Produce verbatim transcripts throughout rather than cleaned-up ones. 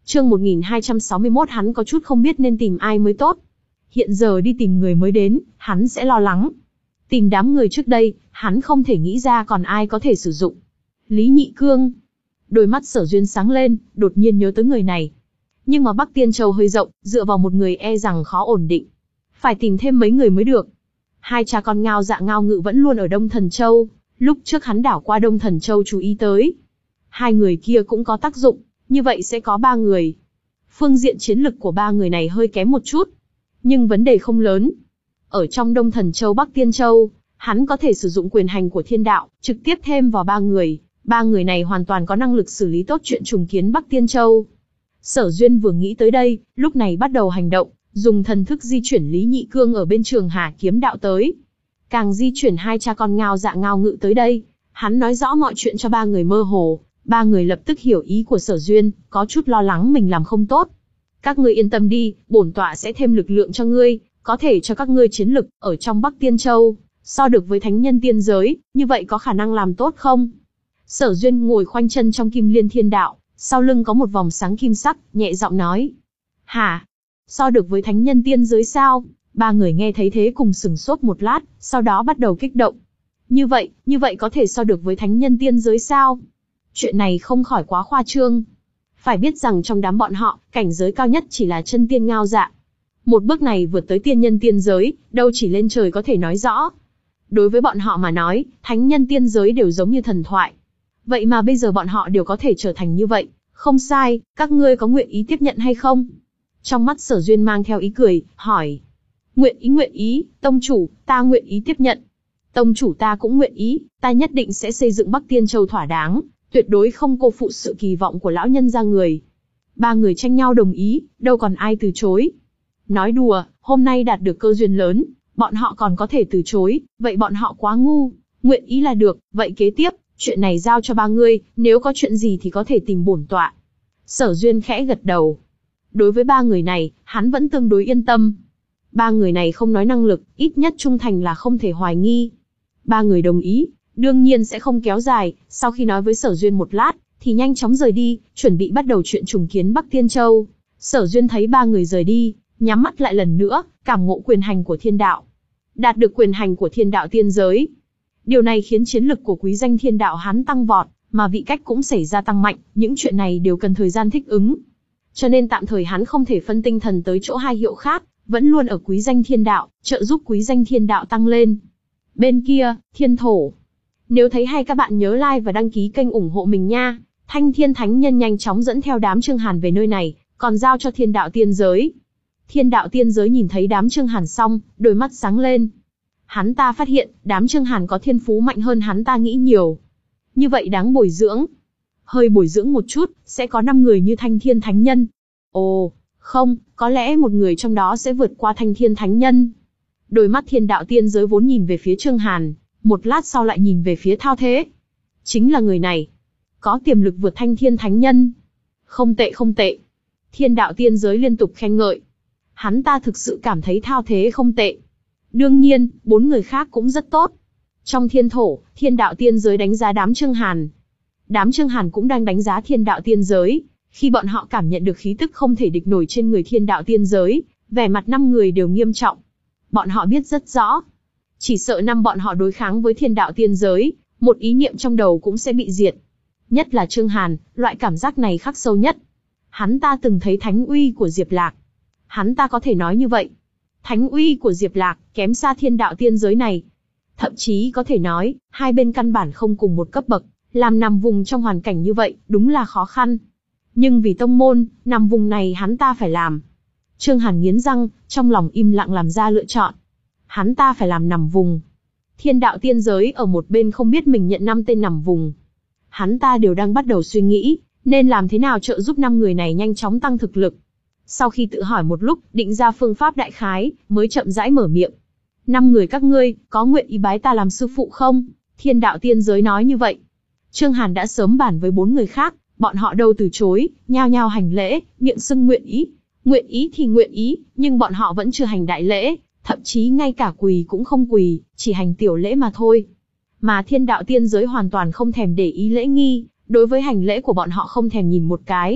Chương một nghìn hai trăm sáu mươi mốt hắn có chút không biết nên tìm ai mới tốt. Hiện giờ đi tìm người mới đến, hắn sẽ lo lắng. Tìm đám người trước đây, hắn không thể nghĩ ra còn ai có thể sử dụng. Lý Nhị Cương. Đôi mắt Sở Duyên sáng lên, đột nhiên nhớ tới người này. Nhưng mà Bắc Tiên Châu hơi rộng, dựa vào một người e rằng khó ổn định. Phải tìm thêm mấy người mới được. Hai cha con Ngao Dạ Ngao Ngự vẫn luôn ở Đông Thần Châu, lúc trước hắn đảo qua Đông Thần Châu chú ý tới. Hai người kia cũng có tác dụng, như vậy sẽ có ba người. Phương diện chiến lực của ba người này hơi kém một chút, nhưng vấn đề không lớn. Ở trong Đông Thần Châu Bắc Tiên Châu, hắn có thể sử dụng quyền hành của thiên đạo, trực tiếp thêm vào ba người. Ba người này hoàn toàn có năng lực xử lý tốt chuyện trùng kiến Bắc Tiên Châu. Sở Duyên vừa nghĩ tới đây, lúc này bắt đầu hành động, dùng thần thức di chuyển Lý Nhị Cương ở bên Trường Hà kiếm đạo tới. Càng di chuyển hai cha con Ngao Dạ Ngao Ngự tới đây, hắn nói rõ mọi chuyện cho ba người mơ hồ. Ba người lập tức hiểu ý của Sở Duyên, có chút lo lắng mình làm không tốt. Các ngươi yên tâm đi, bổn tọa sẽ thêm lực lượng cho ngươi, có thể cho các ngươi chiến lực ở trong Bắc Tiên Châu, so được với thánh nhân tiên giới, như vậy có khả năng làm tốt không? Sở Duyên ngồi khoanh chân trong Kim Liên Thiên Đạo, sau lưng có một vòng sáng kim sắc, nhẹ giọng nói. Hả? So được với thánh nhân tiên giới sao? Ba người nghe thấy thế cùng sừng sốt một lát, sau đó bắt đầu kích động. Như vậy, như vậy có thể so được với thánh nhân tiên giới sao? Chuyện này không khỏi quá khoa trương. Phải biết rằng trong đám bọn họ, cảnh giới cao nhất chỉ là chân tiên Ngao Dạ. Một bước này vượt tới tiên nhân tiên giới, đâu chỉ lên trời có thể nói rõ. Đối với bọn họ mà nói, thánh nhân tiên giới đều giống như thần thoại. Vậy mà bây giờ bọn họ đều có thể trở thành như vậy. Không sai, các ngươi có nguyện ý tiếp nhận hay không? Trong mắt Sở Duyên mang theo ý cười, hỏi. Nguyện ý nguyện ý, tông chủ, ta nguyện ý tiếp nhận. Tông chủ ta cũng nguyện ý, ta nhất định sẽ xây dựng Bắc Tiên Châu thỏa đáng, tuyệt đối không cô phụ sự kỳ vọng của lão nhân gia người. Ba người tranh nhau đồng ý, đâu còn ai từ chối. Nói đùa, hôm nay đạt được cơ duyên lớn, bọn họ còn có thể từ chối, vậy bọn họ quá ngu, nguyện ý là được, vậy kế tiếp, chuyện này giao cho ba ngươi, nếu có chuyện gì thì có thể tìm bổn tọa. Sở Duyên khẽ gật đầu. Đối với ba người này, hắn vẫn tương đối yên tâm. Ba người này không nói năng lực, ít nhất trung thành là không thể hoài nghi. Ba người đồng ý, đương nhiên sẽ không kéo dài, sau khi nói với Sở Duyên một lát, thì nhanh chóng rời đi, chuẩn bị bắt đầu chuyện trùng kiến Bắc Tiên Châu. Sở Duyên thấy ba người rời đi, nhắm mắt lại lần nữa, cảm ngộ quyền hành của thiên đạo. Đạt được quyền hành của thiên đạo tiên giới. Điều này khiến chiến lực của quý danh thiên đạo hắn tăng vọt, mà vị cách cũng xảy ra tăng mạnh, những chuyện này đều cần thời gian thích ứng. Cho nên tạm thời hắn không thể phân tinh thần tới chỗ hai hiệu khác, vẫn luôn ở quý danh thiên đạo, trợ giúp quý danh thiên đạo tăng lên. Bên kia, thiên thổ. Nếu thấy hay các bạn nhớ like và đăng ký kênh ủng hộ mình nha. Thanh Thiên Thánh Nhân nhanh chóng dẫn theo đám Trương Hàn về nơi này, còn giao cho thiên đạo tiên giới. Thiên đạo tiên giới nhìn thấy đám Trương Hàn xong, đôi mắt sáng lên. Hắn ta phát hiện, đám Trương Hàn có thiên phú mạnh hơn hắn ta nghĩ nhiều. Như vậy đáng bồi dưỡng. Hơi bồi dưỡng một chút, sẽ có năm người như Thanh Thiên Thánh Nhân. Ồ, không, có lẽ một người trong đó sẽ vượt qua Thanh Thiên Thánh Nhân. Đôi mắt thiên đạo tiên giới vốn nhìn về phía Trương Hàn, một lát sau lại nhìn về phía Thao Thế. Chính là người này. Có tiềm lực vượt Thanh Thiên Thánh Nhân. Không tệ không tệ. Thiên đạo tiên giới liên tục khen ngợi. Hắn ta thực sự cảm thấy Thao Thế không tệ. Đương nhiên, bốn người khác cũng rất tốt. Trong thiên thổ, thiên đạo tiên giới đánh giá đám Trương Hàn. Đám Trương Hàn cũng đang đánh giá thiên đạo tiên giới. Khi bọn họ cảm nhận được khí tức không thể địch nổi trên người thiên đạo tiên giới, vẻ mặt năm người đều nghiêm trọng. Bọn họ biết rất rõ. Chỉ sợ năm bọn họ đối kháng với thiên đạo tiên giới, một ý niệm trong đầu cũng sẽ bị diệt. Nhất là Trương Hàn, loại cảm giác này khắc sâu nhất. Hắn ta từng thấy thánh uy của Diệp Lạc. Hắn ta có thể nói như vậy. Thánh uy của Diệp Lạc, kém xa thiên đạo tiên giới này. Thậm chí có thể nói, hai bên căn bản không cùng một cấp bậc, làm nằm vùng trong hoàn cảnh như vậy, đúng là khó khăn. Nhưng vì tông môn, nằm vùng này hắn ta phải làm. Trương Hàn nghiến răng, trong lòng im lặng làm ra lựa chọn. Hắn ta phải làm nằm vùng. Thiên đạo tiên giới ở một bên không biết mình nhận năm tên nằm vùng. Hắn ta đều đang bắt đầu suy nghĩ, nên làm thế nào trợ giúp năm người này nhanh chóng tăng thực lực. Sau khi tự hỏi một lúc, định ra phương pháp đại khái, mới chậm rãi mở miệng. Năm người các ngươi, có nguyện ý bái ta làm sư phụ không? Thiên đạo tiên giới nói như vậy. Trương Hàn đã sớm bàn với bốn người khác, bọn họ đâu từ chối, nhao nhao hành lễ, miệng xưng nguyện ý. Nguyện ý thì nguyện ý, nhưng bọn họ vẫn chưa hành đại lễ, thậm chí ngay cả quỳ cũng không quỳ, chỉ hành tiểu lễ mà thôi. Mà thiên đạo tiên giới hoàn toàn không thèm để ý lễ nghi, đối với hành lễ của bọn họ không thèm nhìn một cái,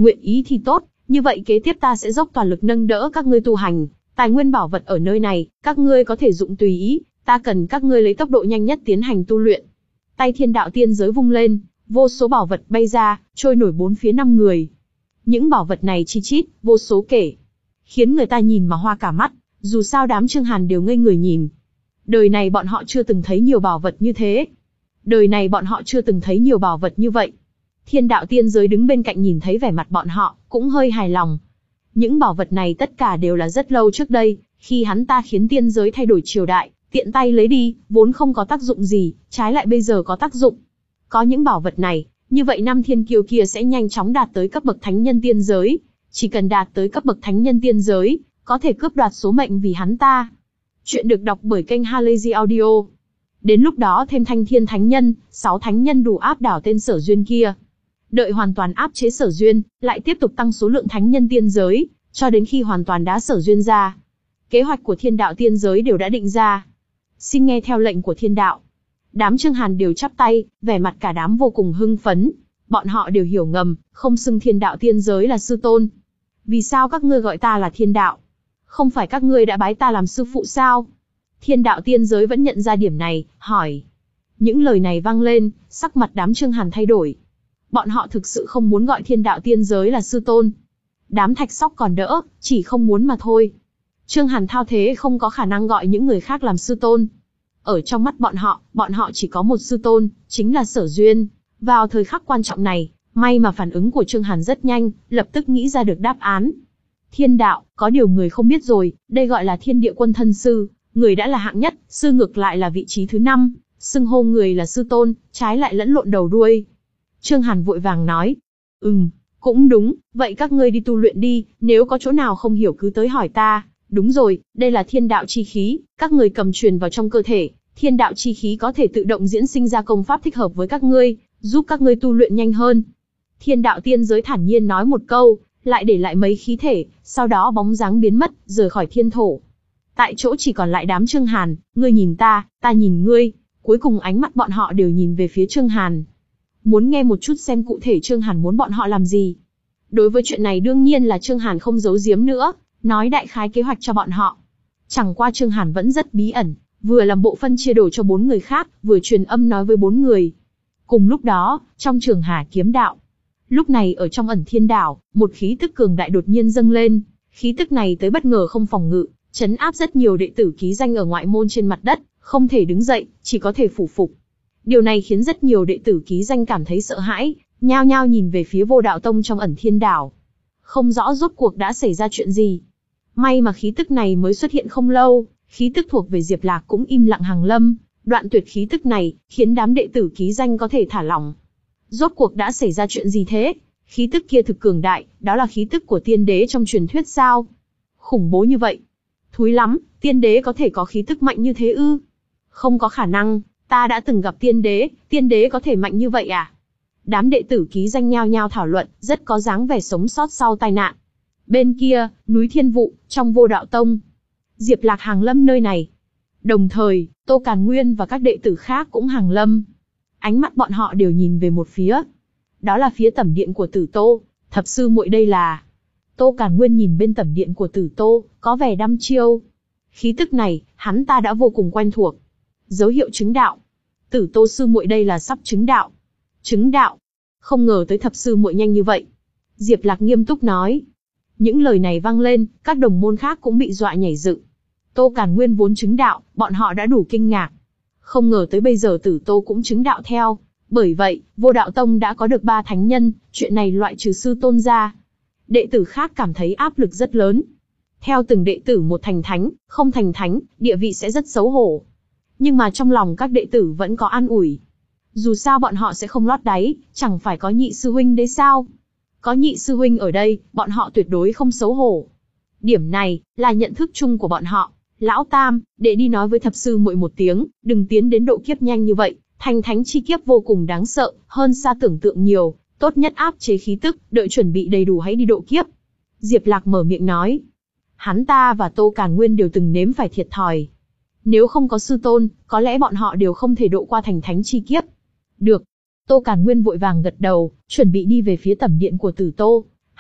Nguyện ý thì tốt, như vậy kế tiếp ta sẽ dốc toàn lực nâng đỡ các ngươi tu hành, tài nguyên bảo vật ở nơi này, các ngươi có thể dụng tùy ý, ta cần các ngươi lấy tốc độ nhanh nhất tiến hành tu luyện. Tay thiên đạo tiên giới vung lên, vô số bảo vật bay ra, trôi nổi bốn phía năm người. Những bảo vật này chi chít, vô số kể, khiến người ta nhìn mà hoa cả mắt, dù sao đám Trương Hàn đều ngây người nhìn. Đời này bọn họ chưa từng thấy nhiều bảo vật như thế. Đời này bọn họ chưa từng thấy nhiều bảo vật như vậy. Thiên đạo tiên giới đứng bên cạnh nhìn thấy vẻ mặt bọn họ, cũng hơi hài lòng. Những bảo vật này tất cả đều là rất lâu trước đây, khi hắn ta khiến tiên giới thay đổi triều đại, tiện tay lấy đi, vốn không có tác dụng gì, trái lại bây giờ có tác dụng. Có những bảo vật này, như vậy năm thiên kiêu kia sẽ nhanh chóng đạt tới cấp bậc thánh nhân tiên giới. Chỉ cần đạt tới cấp bậc thánh nhân tiên giới, có thể cướp đoạt số mệnh vì hắn ta. Chuyện được đọc bởi kênh Halazy Audio. Đến lúc đó thêm thanh thiên thánh nhân, sáu thánh nhân đủ áp đảo tên Sở Duyên kia. Đợi hoàn toàn áp chế Sở Duyên, lại tiếp tục tăng số lượng thánh nhân tiên giới, cho đến khi hoàn toàn đá Sở Duyên ra. Kế hoạch của thiên đạo tiên giới đều đã định ra. Xin nghe theo lệnh của thiên đạo. Đám Trương Hàn đều chắp tay, vẻ mặt cả đám vô cùng hưng phấn. Bọn họ đều hiểu ngầm, không xưng thiên đạo tiên giới là sư tôn. Vì sao các ngươi gọi ta là thiên đạo? Không phải các ngươi đã bái ta làm sư phụ sao? Thiên đạo tiên giới vẫn nhận ra điểm này, hỏi. Những lời này vang lên, sắc mặt đám Trương Hàn thay đổi. Bọn họ thực sự không muốn gọi thiên đạo tiên giới là sư tôn. Đám Thạch Sóc còn đỡ, chỉ không muốn mà thôi. Trương Hàn thao thế không có khả năng gọi những người khác làm sư tôn. Ở trong mắt bọn họ, bọn họ chỉ có một sư tôn, chính là Sở Duyên. Vào thời khắc quan trọng này, may mà phản ứng của Trương Hàn rất nhanh, lập tức nghĩ ra được đáp án. Thiên đạo, có điều người không biết rồi, đây gọi là thiên địa quân thân sư, người đã là hạng nhất, sư ngược lại là vị trí thứ năm, xưng hô người là sư tôn, trái lại lẫn lộn đầu đuôi. Trương Hàn vội vàng nói, ừm, cũng đúng, vậy các ngươi đi tu luyện đi, nếu có chỗ nào không hiểu cứ tới hỏi ta. Đúng rồi, đây là thiên đạo chi khí, các người cầm truyền vào trong cơ thể, thiên đạo chi khí có thể tự động diễn sinh ra công pháp thích hợp với các ngươi, giúp các ngươi tu luyện nhanh hơn. Thiên đạo tiên giới thản nhiên nói một câu, lại để lại mấy khí thể, sau đó bóng dáng biến mất, rời khỏi thiên thổ. Tại chỗ chỉ còn lại đám Trương Hàn, ngươi nhìn ta, ta nhìn ngươi, cuối cùng ánh mắt bọn họ đều nhìn về phía Trương Hàn. Muốn nghe một chút xem cụ thể Trương Hàn muốn bọn họ làm gì. Đối với chuyện này đương nhiên là Trương Hàn không giấu giếm nữa, nói đại khái kế hoạch cho bọn họ. Chẳng qua Trương Hàn vẫn rất bí ẩn, vừa làm bộ phân chia đồ cho bốn người khác, vừa truyền âm nói với bốn người. Cùng lúc đó, trong Trường Hà kiếm đạo, lúc này ở trong Ẩn Thiên Đảo, một khí tức cường đại đột nhiên dâng lên. Khí tức này tới bất ngờ không phòng ngự, trấn áp rất nhiều đệ tử ký danh ở ngoại môn trên mặt đất, không thể đứng dậy, chỉ có thể phủ phục. Điều này khiến rất nhiều đệ tử ký danh cảm thấy sợ hãi, nhao nhao nhìn về phía Vô Đạo Tông trong Ẩn Thiên Đảo. Không rõ rốt cuộc đã xảy ra chuyện gì. May mà khí tức này mới xuất hiện không lâu, khí tức thuộc về Diệp Lạc cũng im lặng hàng lâm, đoạn tuyệt khí tức này, khiến đám đệ tử ký danh có thể thả lỏng. Rốt cuộc đã xảy ra chuyện gì thế? Khí tức kia thực cường đại, đó là khí tức của tiên đế trong truyền thuyết sao? Khủng bố như vậy. Thúi lắm, tiên đế có thể có khí tức mạnh như thế ư? Không có khả năng, ta đã từng gặp tiên đế, tiên đế có thể mạnh như vậy à? Đám đệ tử ký danh nhao nhao thảo luận, rất có dáng vẻ sống sót sau tai nạn. Bên kia, núi Thiên Vụ, trong Vô Đạo Tông. Diệp Lạc hàng lâm nơi này. Đồng thời, Tô Càn Nguyên và các đệ tử khác cũng hàng lâm. Ánh mắt bọn họ đều nhìn về một phía. Đó là phía tẩm điện của Tử Tô, thập sư muội đây là. Tô Càn Nguyên nhìn bên tẩm điện của Tử Tô, có vẻ đăm chiêu. Khí tức này, hắn ta đã vô cùng quen thuộc. Dấu hiệu chứng đạo. Tử Tô sư muội đây là sắp chứng đạo. Chứng đạo. Không ngờ tới thập sư muội nhanh như vậy. Diệp Lạc nghiêm túc nói. Những lời này vang lên, các đồng môn khác cũng bị dọa nhảy dựng. Tô Càn Nguyên vốn chứng đạo, bọn họ đã đủ kinh ngạc. Không ngờ tới bây giờ Tử Tô cũng chứng đạo theo. Bởi vậy, Vô Đạo Tông đã có được ba thánh nhân, chuyện này loại trừ sư tôn ra. Đệ tử khác cảm thấy áp lực rất lớn. Theo từng đệ tử một thành thánh, không thành thánh, địa vị sẽ rất xấu hổ. Nhưng mà trong lòng các đệ tử vẫn có an ủi. Dù sao bọn họ sẽ không lót đáy, chẳng phải có nhị sư huynh đấy sao? Có nhị sư huynh ở đây, bọn họ tuyệt đối không xấu hổ. Điểm này, là nhận thức chung của bọn họ. Lão Tam, đệ đi nói với thập sư muội một tiếng, đừng tiến đến độ kiếp nhanh như vậy, thành thánh chi kiếp vô cùng đáng sợ, hơn xa tưởng tượng nhiều, tốt nhất áp chế khí tức, đợi chuẩn bị đầy đủ hãy đi độ kiếp. Diệp Lạc mở miệng nói. Hắn ta và Tô Càn Nguyên đều từng nếm phải thiệt thòi. Nếu không có sư tôn, có lẽ bọn họ đều không thể độ qua thành thánh chi kiếp. Được. Tô Càn Nguyên vội vàng gật đầu, chuẩn bị đi về phía tẩm điện của Tử Tô.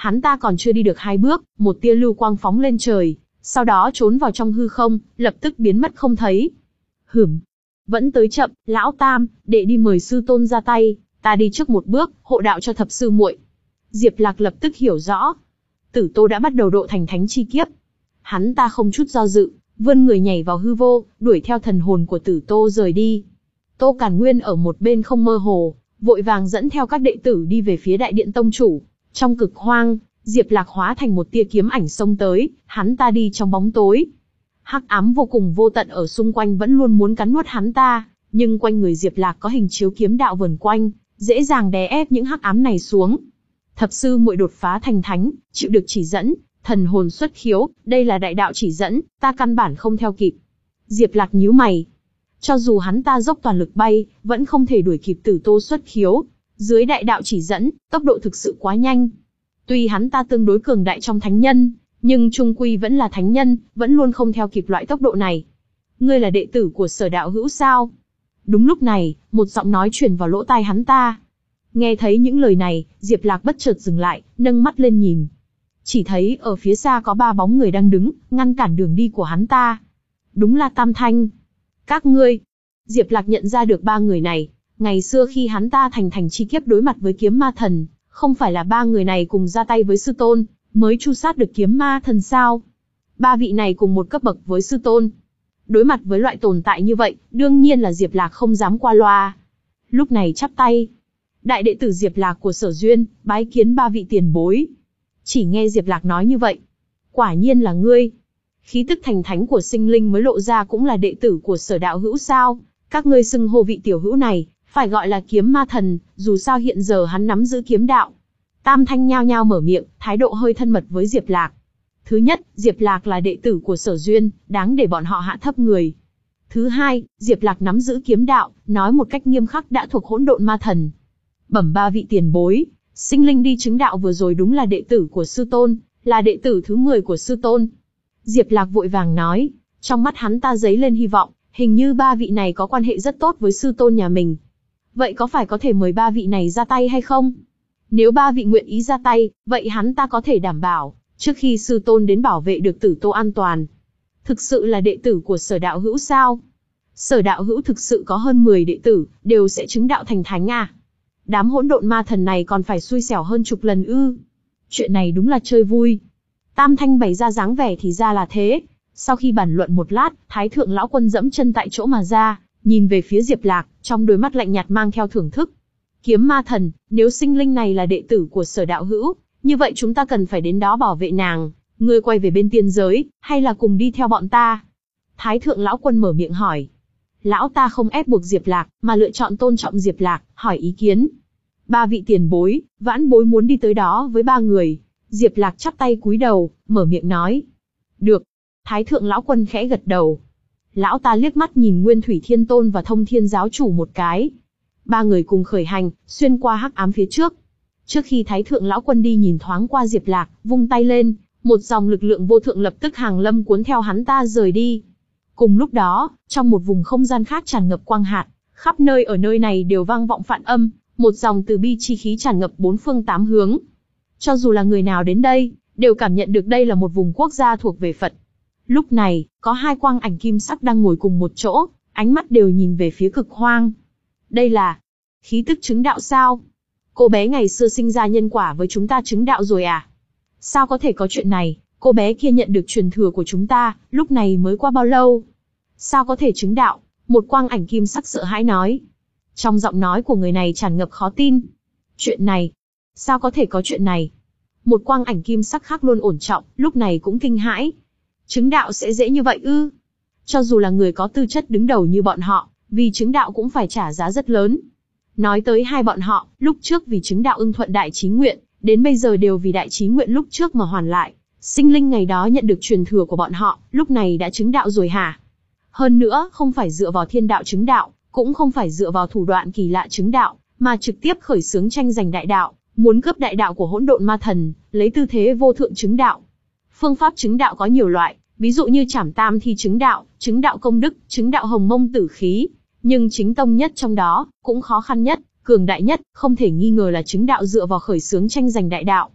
Hắn ta còn chưa đi được hai bước, một tia lưu quang phóng lên trời, sau đó trốn vào trong hư không, lập tức biến mất không thấy. Hửm, vẫn tới chậm, lão tam, đệ đi mời sư tôn ra tay, ta đi trước một bước, hộ đạo cho thập sư muội. Diệp Lạc lập tức hiểu rõ, Tử Tô đã bắt đầu độ thành thánh chi kiếp. Hắn ta không chút do dự, vươn người nhảy vào hư vô, đuổi theo thần hồn của Tử Tô rời đi. Tô Càn Nguyên ở một bên không mơ hồ, vội vàng dẫn theo các đệ tử đi về phía đại điện tông chủ. Trong cực hoang, Diệp Lạc hóa thành một tia kiếm ảnh xông tới, hắn ta đi trong bóng tối. Hắc ám vô cùng vô tận ở xung quanh vẫn luôn muốn cắn nuốt hắn ta, nhưng quanh người Diệp Lạc có hình chiếu kiếm đạo vần quanh, dễ dàng đè ép những hắc ám này xuống. Thập sư muội đột phá thành thánh, chịu được chỉ dẫn, thần hồn xuất khiếu, đây là đại đạo chỉ dẫn, ta căn bản không theo kịp. Diệp Lạc nhíu mày. Cho dù hắn ta dốc toàn lực bay, vẫn không thể đuổi kịp Tử Tô xuất khiếu. Dưới đại đạo chỉ dẫn, tốc độ thực sự quá nhanh. Tuy hắn ta tương đối cường đại trong thánh nhân, nhưng trung quy vẫn là thánh nhân, vẫn luôn không theo kịp loại tốc độ này. Ngươi là đệ tử của Sở đạo hữu sao? Đúng lúc này, một giọng nói truyền vào lỗ tai hắn ta. Nghe thấy những lời này, Diệp Lạc bất chợt dừng lại, nâng mắt lên nhìn. Chỉ thấy ở phía xa có ba bóng người đang đứng, ngăn cản đường đi của hắn ta. Đúng là Tam Thanh. Các ngươi. Diệp Lạc nhận ra được ba người này. Ngày xưa khi hắn ta thành thành chi kiếp đối mặt với kiếm ma thần, không phải là ba người này cùng ra tay với sư tôn, mới tru sát được kiếm ma thần sao? Ba vị này cùng một cấp bậc với sư tôn. Đối mặt với loại tồn tại như vậy, đương nhiên là Diệp Lạc không dám qua loa. Lúc này chắp tay. Đại đệ tử Diệp Lạc của Sở Duyên, bái kiến ba vị tiền bối. Chỉ nghe Diệp Lạc nói như vậy. Quả nhiên là ngươi. Khí tức thành thánh của sinh linh mới lộ ra cũng là đệ tử của Sở đạo hữu sao? Các ngươi xưng hô vị tiểu hữu này, phải gọi là kiếm ma thần, dù sao hiện giờ hắn nắm giữ kiếm đạo. Tam Thanh nhao nhao mở miệng, thái độ hơi thân mật với Diệp Lạc. Thứ nhất, Diệp Lạc là đệ tử của Sở Duyên, đáng để bọn họ hạ thấp người. Thứ hai, Diệp Lạc nắm giữ kiếm đạo, nói một cách nghiêm khắc đã thuộc hỗn độn ma thần. Bẩm ba vị tiền bối, sinh linh đi chứng đạo vừa rồi đúng là đệ tử của sư tôn, là đệ tử thứ mười của sư tôn. Diệp Lạc vội vàng nói, trong mắt hắn ta dấy lên hy vọng, hình như ba vị này có quan hệ rất tốt với sư tôn nhà mình. Vậy có phải có thể mời ba vị này ra tay hay không? Nếu ba vị nguyện ý ra tay, vậy hắn ta có thể đảm bảo, trước khi sư tôn đến bảo vệ được Tử Tô an toàn. Thực sự là đệ tử của Sở đạo hữu sao? Sở đạo hữu thực sự có hơn mười đệ tử, đều sẽ chứng đạo thành thánh à? Đám hỗn độn ma thần này còn phải xui xẻo hơn chục lần ư? Chuyện này đúng là chơi vui. Tam Thanh bày ra dáng vẻ thì ra là thế. Sau khi bàn luận một lát, Thái thượng lão quân dẫm chân tại chỗ mà ra, nhìn về phía Diệp Lạc, trong đôi mắt lạnh nhạt mang theo thưởng thức. Kiếm ma thần, nếu sinh linh này là đệ tử của Sở đạo hữu, như vậy chúng ta cần phải đến đó bảo vệ nàng. Ngươi quay về bên tiên giới, hay là cùng đi theo bọn ta? Thái thượng lão quân mở miệng hỏi. Lão ta không ép buộc Diệp Lạc, mà lựa chọn tôn trọng Diệp Lạc, hỏi ý kiến. Ba vị tiền bối, vãn bối muốn đi tới đó với ba người. Diệp Lạc chắp tay cúi đầu, mở miệng nói. Được. Thái thượng lão quân khẽ gật đầu. Lão ta liếc mắt nhìn Nguyên Thủy Thiên Tôn và Thông Thiên giáo chủ một cái. Ba người cùng khởi hành, xuyên qua hắc ám phía trước. Trước khi Thái thượng lão quân đi nhìn thoáng qua Diệp Lạc, vung tay lên, một dòng lực lượng vô thượng lập tức hàng lâm cuốn theo hắn ta rời đi. Cùng lúc đó, trong một vùng không gian khác tràn ngập quang hạt, khắp nơi ở nơi này đều vang vọng phạn âm, một dòng từ bi chi khí tràn ngập bốn phương tám hướng. Cho dù là người nào đến đây, đều cảm nhận được đây là một vùng quốc gia thuộc về Phật. Lúc này, có hai quang ảnh kim sắc đang ngồi cùng một chỗ, ánh mắt đều nhìn về phía cực hoang. Đây là khí tức chứng đạo sao? Cô bé ngày xưa sinh ra nhân quả với chúng ta chứng đạo rồi à? Sao có thể có chuyện này? Cô bé kia nhận được truyền thừa của chúng ta, lúc này mới qua bao lâu? Sao có thể chứng đạo? Một quang ảnh kim sắc sợ hãi nói. Trong giọng nói của người này tràn ngập khó tin. Chuyện này? Sao có thể có chuyện này? Một quang ảnh kim sắc khác luôn ổn trọng, lúc này cũng kinh hãi. Chứng đạo sẽ dễ như vậy ư? Cho dù là người có tư chất đứng đầu như bọn họ, vì chứng đạo cũng phải trả giá rất lớn. Nói tới hai bọn họ, lúc trước vì chứng đạo ưng thuận đại chí nguyện, đến bây giờ đều vì đại chí nguyện lúc trước mà hoàn lại. Sinh linh ngày đó nhận được truyền thừa của bọn họ, lúc này đã chứng đạo rồi hả? Hơn nữa, không phải dựa vào thiên đạo chứng đạo, cũng không phải dựa vào thủ đoạn kỳ lạ chứng đạo, mà trực tiếp khởi xướng tranh giành đại đạo, muốn cướp đại đạo của hỗn độn ma thần, lấy tư thế vô thượng chứng đạo. Phương pháp chứng đạo có nhiều loại, ví dụ như Trảm Tam Thi chứng đạo, chứng đạo công đức, chứng đạo hồng mông tử khí, nhưng chính tông nhất trong đó, cũng khó khăn nhất, cường đại nhất, không thể nghi ngờ là chứng đạo dựa vào khởi xướng tranh giành đại đạo.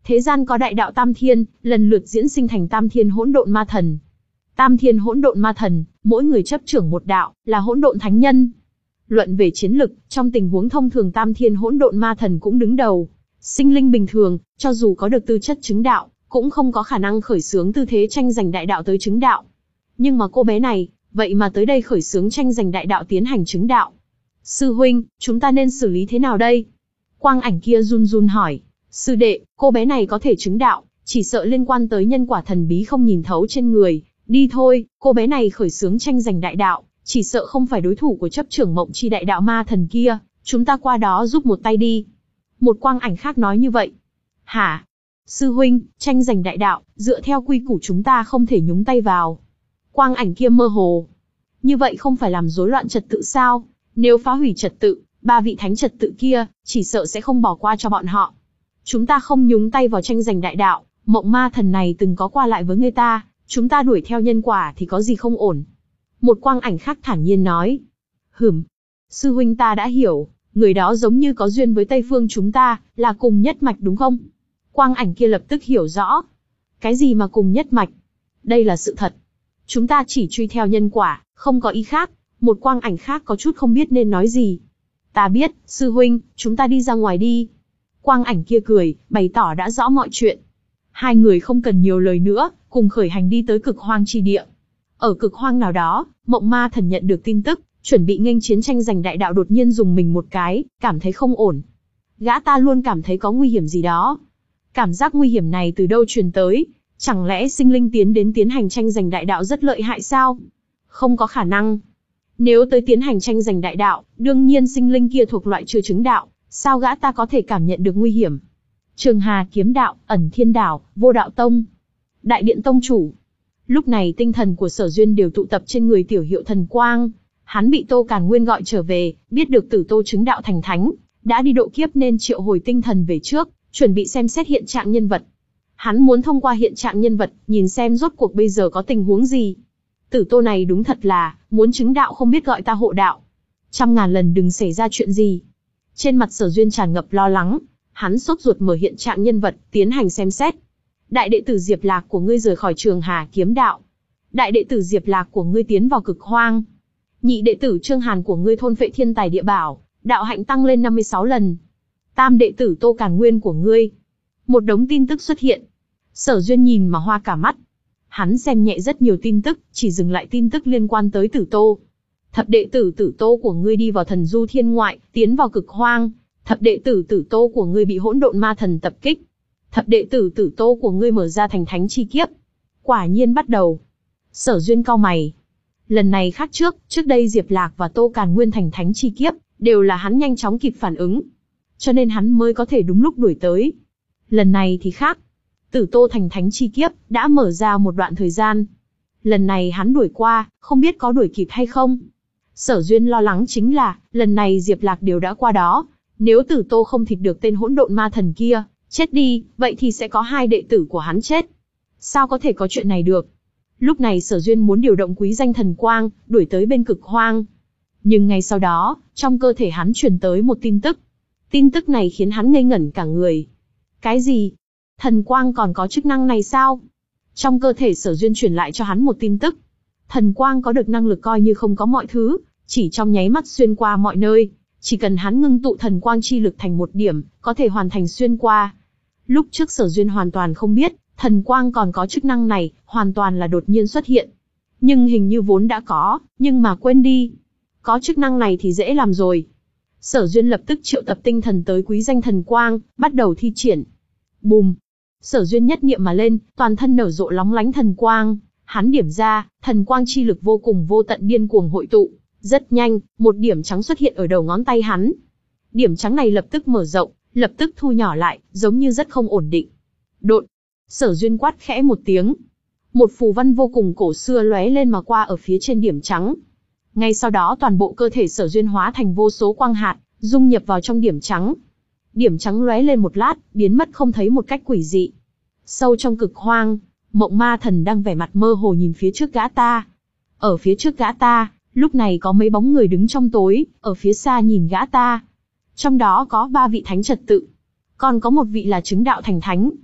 thế gian có đại đạo Tam Thiên, lần lượt diễn sinh thành Tam Thiên hỗn độn ma thần. Tam Thiên hỗn độn ma thần, mỗi người chấp trưởng một đạo, là hỗn độn thánh nhân. Luận về chiến lực, trong tình huống thông thường Tam Thiên hỗn độn ma thần cũng đứng đầu. Sinh linh bình thường, cho dù có được tư chất chứng đạo, cũng không có khả năng khởi xướng tư thế tranh giành đại đạo tới chứng đạo. Nhưng mà cô bé này, vậy mà tới đây khởi xướng tranh giành đại đạo tiến hành chứng đạo. Sư huynh, chúng ta nên xử lý thế nào đây? Quang ảnh kia run run hỏi. Sư đệ, cô bé này có thể chứng đạo, chỉ sợ liên quan tới nhân quả thần bí không nhìn thấu trên người. Đi thôi, cô bé này khởi xướng tranh giành đại đạo, chỉ sợ không phải đối thủ của chấp trưởng mộng chi đại đạo ma thần kia, chúng ta qua đó giúp một tay đi. Một quang ảnh khác nói như vậy. Hả? Sư huynh, tranh giành đại đạo, dựa theo quy củ chúng ta không thể nhúng tay vào. Quang ảnh kia mơ hồ. Như vậy không phải làm rối loạn trật tự sao? Nếu phá hủy trật tự, ba vị thánh trật tự kia, chỉ sợ sẽ không bỏ qua cho bọn họ. Chúng ta không nhúng tay vào tranh giành đại đạo, mộng ma thần này từng có qua lại với người ta, chúng ta đuổi theo nhân quả thì có gì không ổn. Một quang ảnh khác thản nhiên nói. Hửm. Sư huynh ta đã hiểu, người đó giống như có duyên với Tây Phương chúng ta, là cùng nhất mạch đúng không? Quang ảnh kia lập tức hiểu rõ. Cái gì mà cùng nhất mạch? Đây là sự thật. Chúng ta chỉ truy theo nhân quả, không có ý khác. Một quang ảnh khác có chút không biết nên nói gì. Ta biết, sư huynh, chúng ta đi ra ngoài đi. Quang ảnh kia cười, bày tỏ đã rõ mọi chuyện. Hai người không cần nhiều lời nữa, cùng khởi hành đi tới cực hoang chi địa. Ở cực hoang nào đó, mộng ma thần nhận được tin tức, chuẩn bị nghênh chiến tranh giành đại đạo đột nhiên dùng mình một cái, cảm thấy không ổn. Gã ta luôn cảm thấy có nguy hiểm gì đó. Cảm giác nguy hiểm này từ đâu truyền tới? Chẳng lẽ sinh linh tiến đến tiến hành tranh giành đại đạo rất lợi hại sao? Không có khả năng. Nếu tới tiến hành tranh giành đại đạo, đương nhiên sinh linh kia thuộc loại chưa chứng đạo, sao gã ta có thể cảm nhận được nguy hiểm? Trường Hà kiếm đạo, ẩn thiên đảo, vô đạo tông. Đại điện tông chủ. Lúc này tinh thần của Sở Duyên đều tụ tập trên người Tiểu Hiệu Thần Quang. Hắn bị Tô Càn Nguyên gọi trở về, biết được Tử Tô chứng đạo thành thánh, đã đi độ kiếp nên triệu hồi tinh thần về trước, chuẩn bị xem xét hiện trạng nhân vật. Hắn muốn thông qua hiện trạng nhân vật, nhìn xem rốt cuộc bây giờ có tình huống gì. Tử Tô này đúng thật là, muốn chứng đạo không biết gọi ta hộ đạo. Trăm ngàn lần đừng xảy ra chuyện gì. Trên mặt Sở Duyên tràn ngập lo lắng, hắn sốt ruột mở hiện trạng nhân vật, tiến hành xem xét. Đại đệ tử Diệp Lạc của ngươi rời khỏi Trường Hà kiếm đạo. Đại đệ tử Diệp Lạc của ngươi tiến vào cực hoang. Nhị đệ tử Trương Hàn của ngươi thôn phệ thiên tài địa bảo, đạo hạnh tăng lên năm mươi sáu lần. Tam đệ tử Tô Càn Nguyên của ngươi. Một đống tin tức xuất hiện. Sở Duyên nhìn mà hoa cả mắt. Hắn xem nhẹ rất nhiều tin tức, chỉ dừng lại tin tức liên quan tới Tử Tô. Thập đệ tử Tử Tô của ngươi đi vào thần du thiên ngoại, tiến vào cực hoang. Thập đệ tử Tử Tô của ngươi bị hỗn độn ma thần tập kích. Thập đệ tử Tử Tô của ngươi mở ra thành thánh chi kiếp. Quả nhiên bắt đầu. Sở Duyên cau mày. Lần này khác trước, trước đây Diệp Lạc và Tô Càn Nguyên thành thánh chi kiếp, đều là hắn nhanh chóng kịp phản ứng. Cho nên hắn mới có thể đúng lúc đuổi tới. Lần này thì khác. Tử Tô thành thánh chi kiếp, đã mở ra một đoạn thời gian. Lần này hắn đuổi qua, không biết có đuổi kịp hay không. Sở Duyên lo lắng chính là, lần này Diệp Lạc đều đã qua đó. Nếu Tử Tô không thịt được tên hỗn độn ma thần kia, chết đi, vậy thì sẽ có hai đệ tử của hắn chết. Sao có thể có chuyện này được? Lúc này Sở Duyên muốn điều động quý danh thần quang, đuổi tới bên cực hoang. Nhưng ngay sau đó, trong cơ thể hắn truyền tới một tin tức. Tin tức này khiến hắn ngây ngẩn cả người. Cái gì? Thần quang còn có chức năng này sao? Trong cơ thể Sở Duyên truyền lại cho hắn một tin tức. Thần quang có được năng lực coi như không có mọi thứ, chỉ trong nháy mắt xuyên qua mọi nơi. Chỉ cần hắn ngưng tụ thần quang chi lực thành một điểm, có thể hoàn thành xuyên qua. Lúc trước Sở Duyên hoàn toàn không biết, thần quang còn có chức năng này, hoàn toàn là đột nhiên xuất hiện. Nhưng hình như vốn đã có, nhưng mà quên đi. Có chức năng này thì dễ làm rồi. Sở Duyên lập tức triệu tập tinh thần tới quý danh thần quang, bắt đầu thi triển. Bùm! Sở Duyên nhất niệm mà lên, toàn thân nở rộ lóng lánh thần quang. Hắn điểm ra, thần quang chi lực vô cùng vô tận điên cuồng hội tụ. Rất nhanh, một điểm trắng xuất hiện ở đầu ngón tay hắn. Điểm trắng này lập tức mở rộng, lập tức thu nhỏ lại, giống như rất không ổn định. Độn! Sở Duyên quát khẽ một tiếng. Một phù văn vô cùng cổ xưa lóe lên mà qua ở phía trên điểm trắng. Ngay sau đó toàn bộ cơ thể Sở Duyên hóa thành vô số quang hạt, dung nhập vào trong điểm trắng. Điểm trắng lóe lên một lát, biến mất không thấy một cách quỷ dị. Sâu trong cực hoang, Mộng Ma Thần đang vẻ mặt mơ hồ nhìn phía trước gã ta. Ở phía trước gã ta, lúc này có mấy bóng người đứng trong tối, ở phía xa nhìn gã ta. Trong đó có ba vị thánh trật tự, còn có một vị là chứng đạo thành thánh.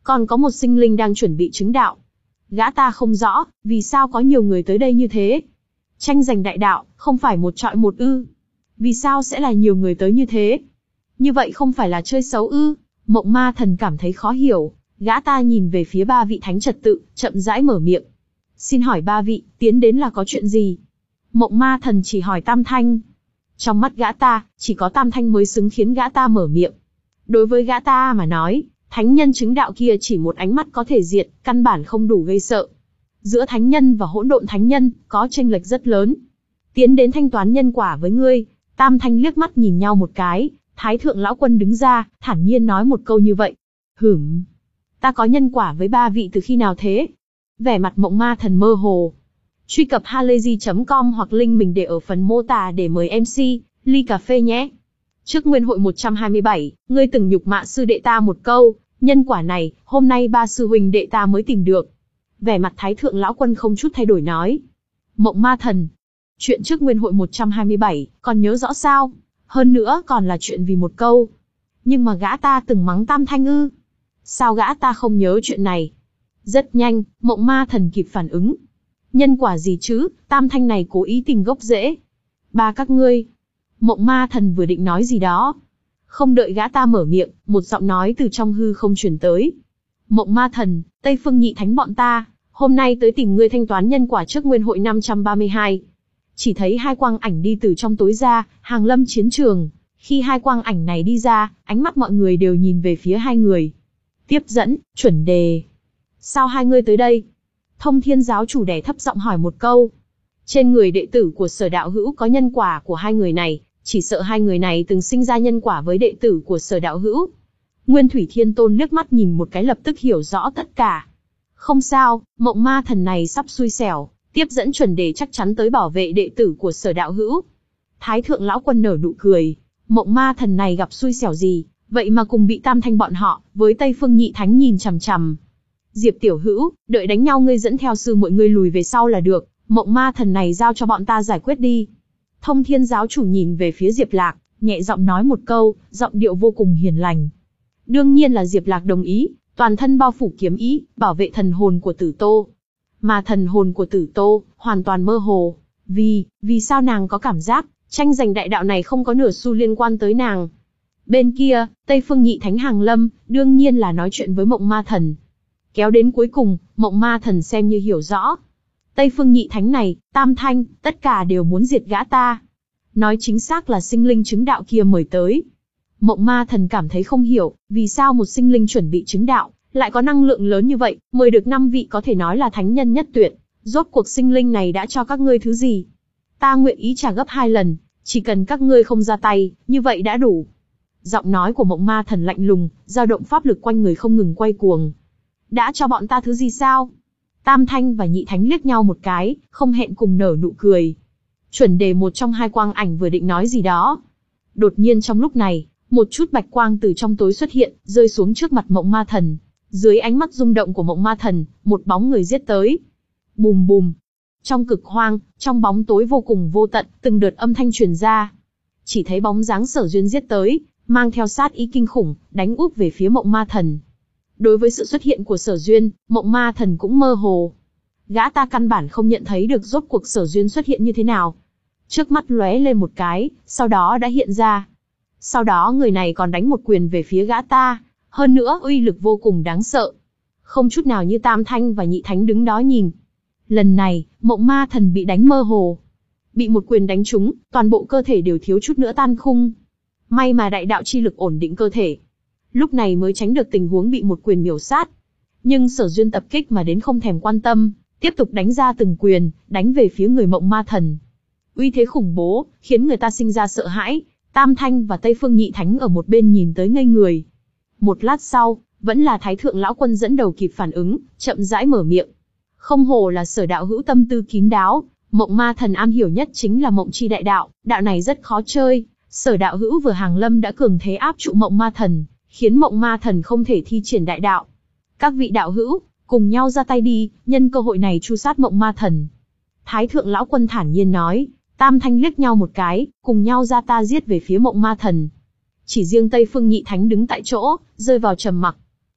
Còn có một sinh linh đang chuẩn bị chứng đạo. Gã ta không rõ, vì sao có nhiều người tới đây như thế. Tranh giành đại đạo, không phải một trọi một ư. Vì sao sẽ là nhiều người tới như thế? Như vậy không phải là chơi xấu ư? Mộng Ma Thần cảm thấy khó hiểu, gã ta nhìn về phía ba vị thánh trật tự, chậm rãi mở miệng. Xin hỏi ba vị, tiến đến là có chuyện gì? Mộng Ma Thần chỉ hỏi Tam Thanh. Trong mắt gã ta, chỉ có Tam Thanh mới xứng khiến gã ta mở miệng. Đối với gã ta mà nói, thánh nhân chứng đạo kia chỉ một ánh mắt có thể diệt, căn bản không đủ gây sợ. Giữa thánh nhân và hỗn độn thánh nhân, có chênh lệch rất lớn. Tiến đến thanh toán nhân quả với ngươi. Tam Thanh liếc mắt nhìn nhau một cái, Thái Thượng Lão Quân đứng ra, thản nhiên nói một câu như vậy. Hửm, ta có nhân quả với ba vị từ khi nào thế? Vẻ mặt Mộng Ma Thần mơ hồ. Truy cập halayzi chấm com hoặc link mình để ở phần mô tả để mời em xê, ly cà phê nhé. Trước Nguyên hội một trăm hai mươi bảy, ngươi từng nhục mạ sư đệ ta một câu, nhân quả này, hôm nay ba sư huynh đệ ta mới tìm được. Vẻ mặt Thái Thượng Lão Quân không chút thay đổi nói. Mộng Ma Thần, chuyện trước Nguyên hội một trăm hai mươi bảy, còn nhớ rõ sao? Hơn nữa còn là chuyện vì một câu. Nhưng mà gã ta từng mắng Tam Thanh ư? Sao gã ta không nhớ chuyện này? Rất nhanh, Mộng Ma Thần kịp phản ứng. Nhân quả gì chứ, Tam Thanh này cố ý tìm gốc rễ. Ba các ngươi. Mộng Ma Thần vừa định nói gì đó. Không đợi gã ta mở miệng, một giọng nói từ trong hư không truyền tới. Mộng Ma Thần, Tây Phương Nhị Thánh bọn ta, hôm nay tới tìm ngươi thanh toán nhân quả trước Nguyên hội năm trăm ba mươi hai. Chỉ thấy hai quang ảnh đi từ trong tối ra, hàng lâm chiến trường. Khi hai quang ảnh này đi ra, ánh mắt mọi người đều nhìn về phía hai người. Tiếp dẫn, chuẩn đề. Sao hai ngươi tới đây? Thông Thiên giáo chủ đè thấp giọng hỏi một câu. Trên người đệ tử của Sở Đạo Hữu có nhân quả của hai người này, chỉ sợ hai người này từng sinh ra nhân quả với đệ tử của Sở Đạo Hữu. Nguyên Thủy Thiên Tôn liếc mắt nhìn một cái lập tức hiểu rõ tất cả. Không sao, Mộng Ma Thần này sắp xui xẻo, tiếp dẫn chuẩn đề chắc chắn tới bảo vệ đệ tử của Sở Đạo Hữu. Thái Thượng Lão Quân nở nụ cười, Mộng Ma Thần này gặp xui xẻo gì, vậy mà cùng bị Tam Thanh bọn họ, với Tây Phương Nhị Thánh nhìn chằm chằm. Diệp tiểu hữu, đợi đánh nhau ngươi dẫn theo sư muội ngươi lùi về sau là được, Mộng Ma Thần này giao cho bọn ta giải quyết đi. Thông Thiên giáo chủ nhìn về phía Diệp Lạc, nhẹ giọng nói một câu, giọng điệu vô cùng hiền lành. Đương nhiên là Diệp Lạc đồng ý, toàn thân bao phủ kiếm ý, bảo vệ thần hồn của Tử Tô. Mà thần hồn của Tử Tô, hoàn toàn mơ hồ. Vì, vì sao nàng có cảm giác, tranh giành đại đạo này không có nửa xu liên quan tới nàng. Bên kia, Tây Phương Nhị Thánh hàng lâm, đương nhiên là nói chuyện với Mộng Ma Thần. Kéo đến cuối cùng, Mộng Ma Thần xem như hiểu rõ. Tây Phương Nhị Thánh này, Tam Thanh, tất cả đều muốn diệt gã ta. Nói chính xác là sinh linh chứng đạo kia mời tới. Mộng Ma Thần cảm thấy không hiểu, vì sao một sinh linh chuẩn bị chứng đạo, lại có năng lượng lớn như vậy, mời được năm vị có thể nói là thánh nhân nhất tuyệt. Rốt cuộc sinh linh này đã cho các ngươi thứ gì? Ta nguyện ý trả gấp hai lần, chỉ cần các ngươi không ra tay, như vậy đã đủ. Giọng nói của Mộng Ma Thần lạnh lùng, dao động pháp lực quanh người không ngừng quay cuồng. Đã cho bọn ta thứ gì sao? Tam Thanh và Nhị Thánh liếc nhau một cái, không hẹn cùng nở nụ cười. Chuẩn đề một trong hai quang ảnh vừa định nói gì đó. Đột nhiên trong lúc này, một chút bạch quang từ trong tối xuất hiện, rơi xuống trước mặt Mộng Ma Thần. Dưới ánh mắt rung động của Mộng Ma Thần, một bóng người giết tới. Bùm bùm. Trong cực hoang, trong bóng tối vô cùng vô tận, từng đợt âm thanh truyền ra. Chỉ thấy bóng dáng Sở Duyên giết tới, mang theo sát ý kinh khủng, đánh úp về phía Mộng Ma Thần. Đối với sự xuất hiện của Sở Duyên, Mộng Ma Thần cũng mơ hồ. Gã ta căn bản không nhận thấy được rốt cuộc Sở Duyên xuất hiện như thế nào. Trước mắt lóe lên một cái, sau đó đã hiện ra. Sau đó người này còn đánh một quyền về phía gã ta, hơn nữa uy lực vô cùng đáng sợ. Không chút nào như Tam Thanh và Nhị Thánh đứng đó nhìn. Lần này, Mộng Ma Thần bị đánh mơ hồ. Bị một quyền đánh trúng, toàn bộ cơ thể đều thiếu chút nữa tan khung. May mà đại đạo chi lực ổn định cơ thể. Lúc này mới tránh được tình huống bị một quyền miểu sát. Nhưng Sở Duyên tập kích mà đến không thèm quan tâm, tiếp tục đánh ra từng quyền, đánh về phía người Mộng Ma Thần. Uy thế khủng bố, khiến người ta sinh ra sợ hãi. Tam Thanh và Tây Phương Nhị Thánh ở một bên nhìn tới ngây người. Một lát sau, vẫn là Thái Thượng Lão Quân dẫn đầu kịp phản ứng, chậm rãi mở miệng. Không hồ là Sở Đạo Hữu tâm tư kín đáo, Mộng Ma Thần am hiểu nhất chính là Mộng Chi đại đạo, đạo này rất khó chơi. Sở Đạo Hữu vừa hàng lâm đã cường thế áp trụ Mộng Ma Thần, khiến Mộng Ma Thần không thể thi triển đại đạo. Các vị đạo hữu, cùng nhau ra tay đi, nhân cơ hội này tru sát Mộng Ma Thần. Thái Thượng Lão Quân thản nhiên nói. Tam Thanh liếc nhau một cái, cùng nhau ra ta giết về phía Mộng Ma Thần. Chỉ riêng Tây Phương Nhị Thánh đứng tại chỗ, rơi vào trầm mặc.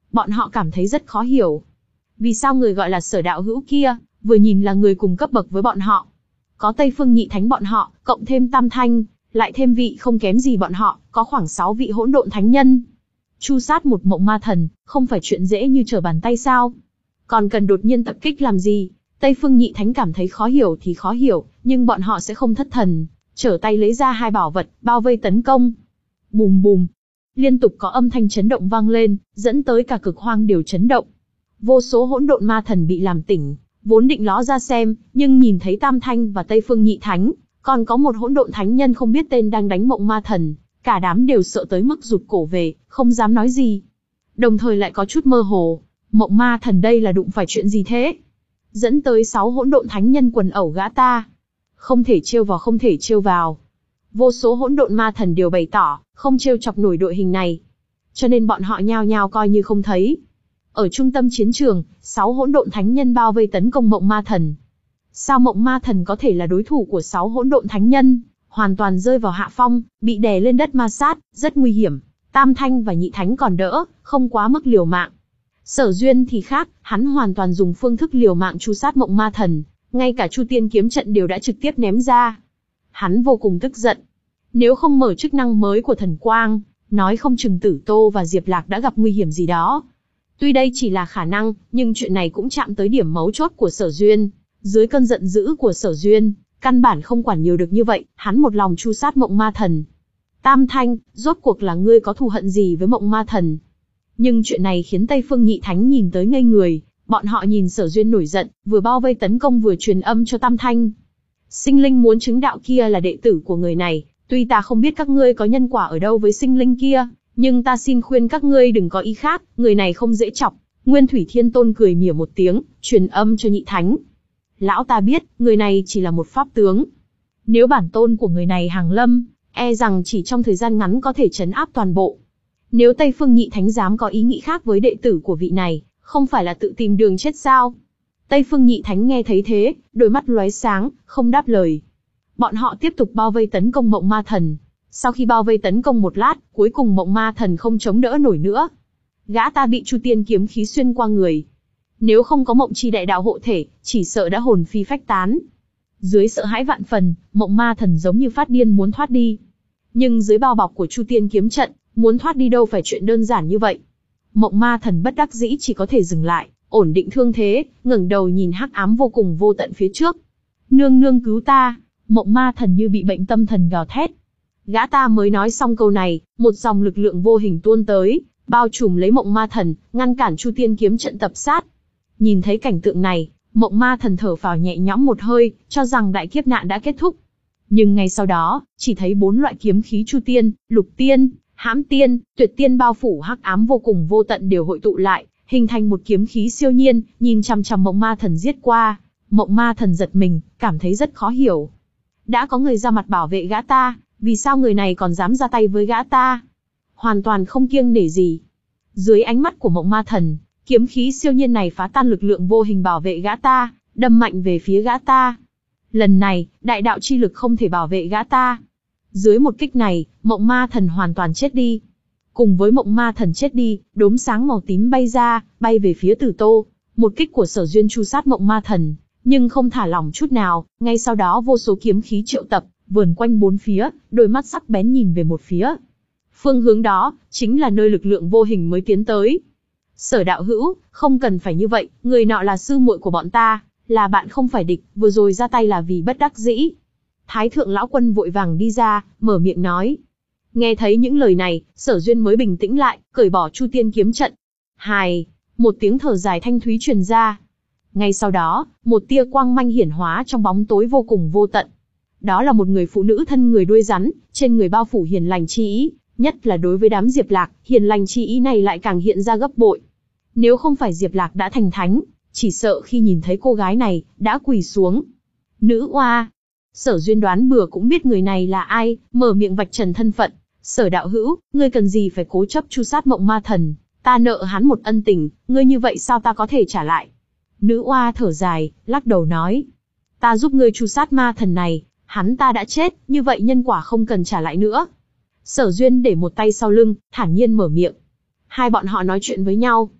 Bọn họ cảm thấy rất khó hiểu. Vì sao người gọi là Sở đạo hữu kia, vừa nhìn là người cùng cấp bậc với bọn họ. Có Tây Phương Nhị Thánh bọn họ, cộng thêm Tam Thanh, lại thêm vị không kém gì bọn họ, có khoảng sáu vị hỗn độn thánh nhân. Chu sát một mộng ma thần, không phải chuyện dễ như trở bàn tay sao? Còn cần đột nhiên tập kích làm gì? Tây Phương Nhị Thánh cảm thấy khó hiểu thì khó hiểu, nhưng bọn họ sẽ không thất thần, trở tay lấy ra hai bảo vật, bao vây tấn công. Bùm bùm, liên tục có âm thanh chấn động vang lên, dẫn tới cả cực hoang đều chấn động. Vô số hỗn độn ma thần bị làm tỉnh, vốn định ló ra xem, nhưng nhìn thấy Tam Thanh và Tây Phương Nhị Thánh, còn có một hỗn độn thánh nhân không biết tên đang đánh mộng ma thần, cả đám đều sợ tới mức rụt cổ về, không dám nói gì. Đồng thời lại có chút mơ hồ, mộng ma thần đây là đụng phải chuyện gì thế? Dẫn tới sáu hỗn độn thánh nhân quần ẩu gã ta. Không thể trêu vào không thể trêu vào. Vô số hỗn độn ma thần đều bày tỏ, không trêu chọc nổi đội hình này. Cho nên bọn họ nhao nhao coi như không thấy. Ở trung tâm chiến trường, sáu hỗn độn thánh nhân bao vây tấn công mộng ma thần. Sao mộng ma thần có thể là đối thủ của sáu hỗn độn thánh nhân? Hoàn toàn rơi vào hạ phong, bị đè lên đất ma sát, rất nguy hiểm. Tam Thanh và Nhị Thánh còn đỡ, không quá mức liều mạng. Sở Duyên thì khác, hắn hoàn toàn dùng phương thức liều mạng chu sát mộng ma thần, ngay cả Chu Tiên kiếm trận đều đã trực tiếp ném ra. Hắn vô cùng tức giận. Nếu không mở chức năng mới của thần quang, nói không chừng Tử Tô và Diệp Lạc đã gặp nguy hiểm gì đó. Tuy đây chỉ là khả năng, nhưng chuyện này cũng chạm tới điểm mấu chốt của Sở Duyên. Dưới cơn giận dữ của Sở Duyên, căn bản không quản nhiều được như vậy, hắn một lòng chu sát mộng ma thần. Tam Thanh, rốt cuộc là ngươi có thù hận gì với mộng ma thần? Nhưng chuyện này khiến Tây Phương Nhị Thánh nhìn tới ngây người, bọn họ nhìn Sở Duyên nổi giận, vừa bao vây tấn công vừa truyền âm cho Tam Thanh. Sinh linh muốn chứng đạo kia là đệ tử của người này, tuy ta không biết các ngươi có nhân quả ở đâu với sinh linh kia, nhưng ta xin khuyên các ngươi đừng có ý khác, người này không dễ chọc. Nguyên Thủy Thiên Tôn cười mỉa một tiếng, truyền âm cho Nhị Thánh. Lão ta biết, người này chỉ là một pháp tướng. Nếu bản tôn của người này hàng lâm, e rằng chỉ trong thời gian ngắn có thể trấn áp toàn bộ. Nếu Tây Phương Nhị Thánh dám có ý nghĩ khác với đệ tử của vị này, không phải là tự tìm đường chết sao? Tây Phương Nhị Thánh nghe thấy thế, đôi mắt lóe sáng, không đáp lời. Bọn họ tiếp tục bao vây tấn công mộng ma thần. Sau khi bao vây tấn công một lát, cuối cùng mộng ma thần không chống đỡ nổi nữa. Gã ta bị Chu Tiên kiếm khí xuyên qua người. Nếu không có mộng chi đại đạo hộ thể, chỉ sợ đã hồn phi phách tán. Dưới sợ hãi vạn phần, mộng ma thần giống như phát điên muốn thoát đi. Nhưng dưới bao bọc của Chu Tiên kiếm trận, muốn thoát đi đâu phải chuyện đơn giản như vậy. Mộng ma thần bất đắc dĩ chỉ có thể dừng lại, ổn định thương thế, ngẩng đầu nhìn hắc ám vô cùng vô tận phía trước. Nương nương cứu ta, mộng ma thần như bị bệnh tâm thần gào thét. Gã ta mới nói xong câu này, một dòng lực lượng vô hình tuôn tới, bao trùm lấy mộng ma thần, ngăn cản Chu Tiên kiếm trận tập sát. Nhìn thấy cảnh tượng này, mộng ma thần thở phào nhẹ nhõm một hơi, cho rằng đại kiếp nạn đã kết thúc. Nhưng ngay sau đó, chỉ thấy bốn loại kiếm khí Chu Tiên, Lục Tiên, Hãm Tiên, Tuyệt Tiên bao phủ hắc ám vô cùng vô tận đều hội tụ lại, hình thành một kiếm khí siêu nhiên, nhìn chằm chằm mộng ma thần giết qua. Mộng ma thần giật mình, cảm thấy rất khó hiểu. Đã có người ra mặt bảo vệ gã ta, vì sao người này còn dám ra tay với gã ta? Hoàn toàn không kiêng nể gì. Dưới ánh mắt của mộng ma thần, kiếm khí siêu nhiên này phá tan lực lượng vô hình bảo vệ gã ta, đâm mạnh về phía gã ta. Lần này, đại đạo chi lực không thể bảo vệ gã ta. Dưới một kích này, mộng ma thần hoàn toàn chết đi. Cùng với mộng ma thần chết đi, đốm sáng màu tím bay ra, bay về phía Tử Tô. Một kích của Sở Duyên chu sát mộng ma thần, nhưng không thả lỏng chút nào. Ngay sau đó vô số kiếm khí triệu tập, vờn quanh bốn phía, đôi mắt sắc bén nhìn về một phía. Phương hướng đó, chính là nơi lực lượng vô hình mới tiến tới. Sở đạo hữu, không cần phải như vậy, người nọ là sư muội của bọn ta, là bạn không phải địch, vừa rồi ra tay là vì bất đắc dĩ. Thái thượng lão quân vội vàng đi ra, mở miệng nói. Nghe thấy những lời này, Sở Duyên mới bình tĩnh lại, cởi bỏ Chu Tiên kiếm trận. Hài, một tiếng thở dài thanh thúy truyền ra. Ngay sau đó, một tia quang manh hiển hóa trong bóng tối vô cùng vô tận. Đó là một người phụ nữ thân người đuôi rắn, trên người bao phủ hiền lành chi ý, nhất là đối với đám Diệp Lạc, hiền lành chi ý này lại càng hiện ra gấp bội. Nếu không phải Diệp Lạc đã thành thánh, chỉ sợ khi nhìn thấy cô gái này, đã quỳ xuống. Nữ oa. Sở Duyên đoán bừa cũng biết người này là ai, mở miệng vạch trần thân phận. Sở đạo hữu, ngươi cần gì phải cố chấp chu sát mộng ma thần, ta nợ hắn một ân tình, ngươi như vậy sao ta có thể trả lại? Nữ oa thở dài, lắc đầu nói. Ta giúp ngươi chu sát ma thần này, hắn ta đã chết, như vậy nhân quả không cần trả lại nữa. Sở Duyên để một tay sau lưng, thản nhiên mở miệng. Hai bọn họ nói chuyện với nhau,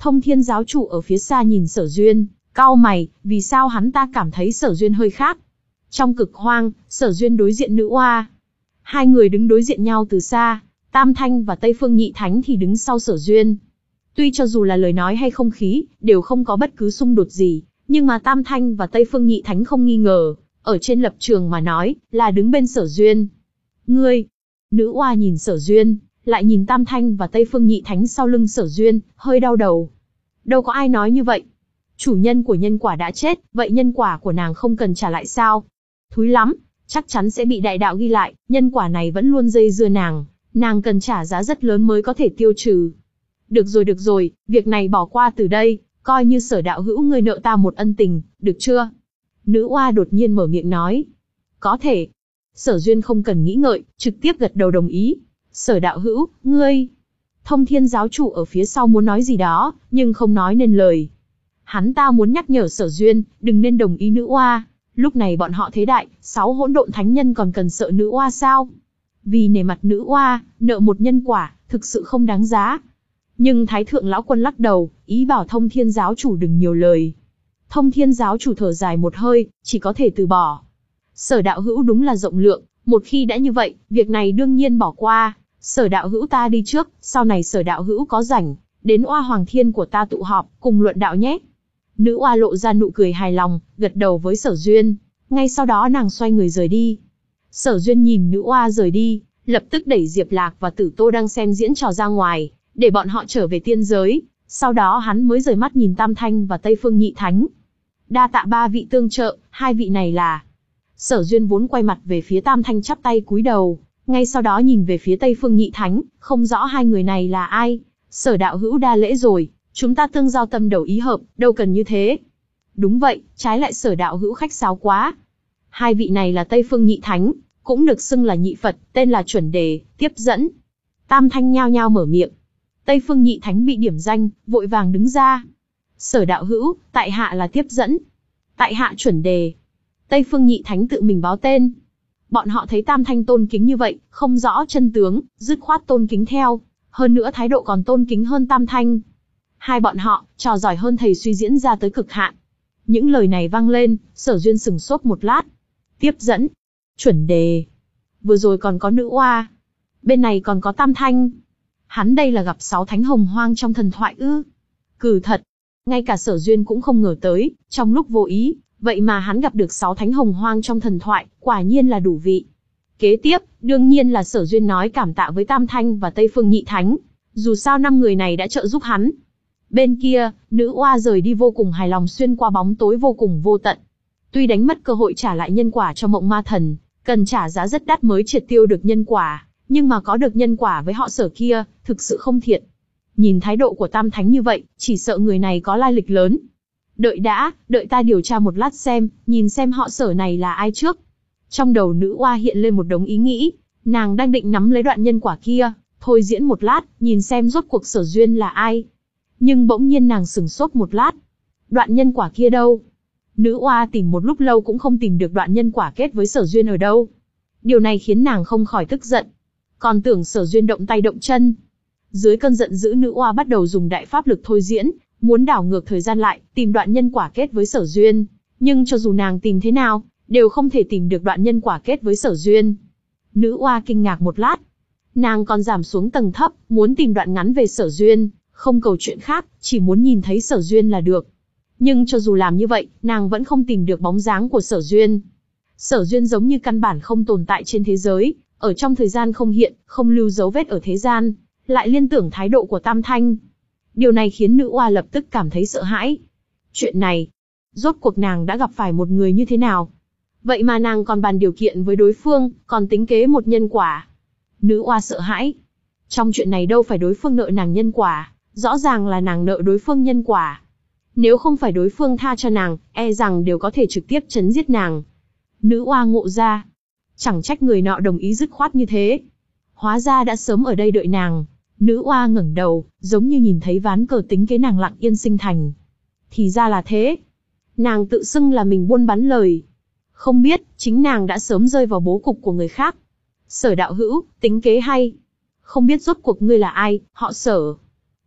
Thông Thiên giáo chủ ở phía xa nhìn Sở Duyên, cau mày, vì sao hắn ta cảm thấy Sở Duyên hơi khác. Trong cực hoang, Sở Duyên đối diện nữ oa. Hai người đứng đối diện nhau từ xa, Tam Thanh và Tây Phương Nhị Thánh thì đứng sau Sở Duyên. Tuy cho dù là lời nói hay không khí, đều không có bất cứ xung đột gì, nhưng mà Tam Thanh và Tây Phương Nhị Thánh không nghi ngờ, ở trên lập trường mà nói, là đứng bên Sở Duyên. Ngươi! Nữ oa nhìn Sở Duyên, lại nhìn Tam Thanh và Tây Phương Nhị Thánh sau lưng Sở Duyên, hơi đau đầu. Đâu có ai nói như vậy. Chủ nhân của nhân quả đã chết, vậy nhân quả của nàng không cần trả lại sao? Thúi lắm, chắc chắn sẽ bị đại đạo ghi lại, nhân quả này vẫn luôn dây dưa nàng, nàng cần trả giá rất lớn mới có thể tiêu trừ. Được rồi được rồi, việc này bỏ qua từ đây, coi như Sở đạo hữu ngươi nợ ta một ân tình, được chưa? Nữ oa đột nhiên mở miệng nói. Có thể. Sở Duyên không cần nghĩ ngợi, trực tiếp gật đầu đồng ý. Sở đạo hữu, ngươi... Thông Thiên giáo chủ ở phía sau muốn nói gì đó, nhưng không nói nên lời. Hắn ta muốn nhắc nhở Sở Duyên, đừng nên đồng ý nữ oa. Lúc này bọn họ thế đại, sáu hỗn độn thánh nhân còn cần sợ nữ oa sao? Vì nể mặt nữ oa, nợ một nhân quả, thực sự không đáng giá. Nhưng Thái Thượng Lão Quân lắc đầu, ý bảo Thông Thiên giáo chủ đừng nhiều lời. Thông Thiên giáo chủ thở dài một hơi, chỉ có thể từ bỏ. Sở đạo hữu đúng là rộng lượng, một khi đã như vậy, việc này đương nhiên bỏ qua. Sở đạo hữu ta đi trước, sau này Sở đạo hữu có rảnh, đến Oa Hoàng Thiên của ta tụ họp, cùng luận đạo nhé. Nữ oa lộ ra nụ cười hài lòng, gật đầu với Sở Duyên. Ngay sau đó nàng xoay người rời đi. Sở Duyên nhìn nữ oa rời đi, lập tức đẩy Diệp Lạc và Tử Tô đang xem diễn trò ra ngoài, để bọn họ trở về tiên giới. Sau đó hắn mới rời mắt nhìn Tam Thanh và Tây Phương Nhị Thánh. Đa tạ ba vị tương trợ, hai vị này là... Sở Duyên vốn quay mặt về phía Tam Thanh chắp tay cúi đầu, ngay sau đó nhìn về phía Tây Phương Nhị Thánh, không rõ hai người này là ai. Sở đạo hữu đa lễ rồi, chúng ta tương giao tâm đầu ý hợp, đâu cần như thế. Đúng vậy, trái lại Sở đạo hữu khách sáo quá. Hai vị này là Tây Phương Nhị Thánh, cũng được xưng là nhị Phật, tên là Chuẩn Đề, Tiếp Dẫn. Tam Thanh nhao nhao mở miệng. Tây Phương Nhị Thánh bị điểm danh, vội vàng đứng ra. Sở đạo hữu, tại hạ là Tiếp Dẫn. Tại hạ Chuẩn Đề. Tây Phương Nhị Thánh tự mình báo tên. Bọn họ thấy Tam Thanh tôn kính như vậy, không rõ chân tướng, dứt khoát tôn kính theo. Hơn nữa thái độ còn tôn kính hơn Tam Thanh. Hai bọn họ, trò giỏi hơn thầy suy diễn ra tới cực hạn. Những lời này vang lên, Sở Duyên sừng sốt một lát. Tiếp Dẫn, Chuẩn Đề. Vừa rồi còn có nữ oa. Bên này còn có Tam Thanh. Hắn đây là gặp sáu thánh hồng hoang trong thần thoại ư? Cừ thật. Ngay cả Sở Duyên cũng không ngờ tới, trong lúc vô ý, vậy mà hắn gặp được sáu thánh hồng hoang trong thần thoại, quả nhiên là đủ vị. Kế tiếp, đương nhiên là Sở Duyên nói cảm tạ với Tam Thanh và Tây Phương Nhị Thánh. Dù sao năm người này đã trợ giúp hắn. Bên kia, nữ oa rời đi vô cùng hài lòng xuyên qua bóng tối vô cùng vô tận. Tuy đánh mất cơ hội trả lại nhân quả cho Mộng Ma Thần, cần trả giá rất đắt mới triệt tiêu được nhân quả, nhưng mà có được nhân quả với họ Sở kia, thực sự không thiện. Nhìn thái độ của Tam Thánh như vậy, chỉ sợ người này có lai lịch lớn. Đợi đã, đợi ta điều tra một lát xem, nhìn xem họ Sở này là ai trước. Trong đầu nữ oa hiện lên một đống ý nghĩ, nàng đang định nắm lấy đoạn nhân quả kia, thôi diễn một lát, nhìn xem rốt cuộc Sở Duyên là ai. Nhưng bỗng nhiên nàng sửng sốt một lát. Đoạn nhân quả kia đâu? Nữ oa tìm một lúc lâu cũng không tìm được đoạn nhân quả kết với Sở Duyên ở đâu. Điều này khiến nàng không khỏi tức giận. Còn tưởng Sở Duyên động tay động chân. Dưới cơn giận dữ nữ oa bắt đầu dùng đại pháp lực thôi diễn, muốn đảo ngược thời gian lại, tìm đoạn nhân quả kết với Sở Duyên. Nhưng cho dù nàng tìm thế nào, đều không thể tìm được đoạn nhân quả kết với Sở Duyên. Nữ oa kinh ngạc một lát. Nàng còn giảm xuống tầng thấp, muốn tìm đoạn ngắn về Sở Duyên, không cầu chuyện khác, chỉ muốn nhìn thấy Sở Duyên là được. Nhưng cho dù làm như vậy, nàng vẫn không tìm được bóng dáng của Sở Duyên. Sở Duyên giống như căn bản không tồn tại trên thế giới, ở trong thời gian không hiện, không lưu dấu vết ở thế gian, lại liên tưởng thái độ của Tam Thanh. Điều này khiến nữ oa lập tức cảm thấy sợ hãi. Chuyện này, rốt cuộc nàng đã gặp phải một người như thế nào? Vậy mà nàng còn bàn điều kiện với đối phương, còn tính kế một nhân quả. Nữ oa sợ hãi. Trong chuyện này đâu phải đối phương nợ nàng nhân quả, rõ ràng là nàng nợ đối phương nhân quả. Nếu không phải đối phương tha cho nàng, e rằng đều có thể trực tiếp chấn giết nàng. Nữ oa ngộ ra. Chẳng trách người nọ đồng ý dứt khoát như thế. Hóa ra đã sớm ở đây đợi nàng. Nữ oa ngẩng đầu, giống như nhìn thấy ván cờ tính kế nàng lặng yên sinh thành. Thì ra là thế. Nàng tự xưng là mình buôn bán lời. Không biết, chính nàng đã sớm rơi vào bố cục của người khác. Sở đạo hữu, tính kế hay. Không biết rốt cuộc ngươi là ai, họ Sở.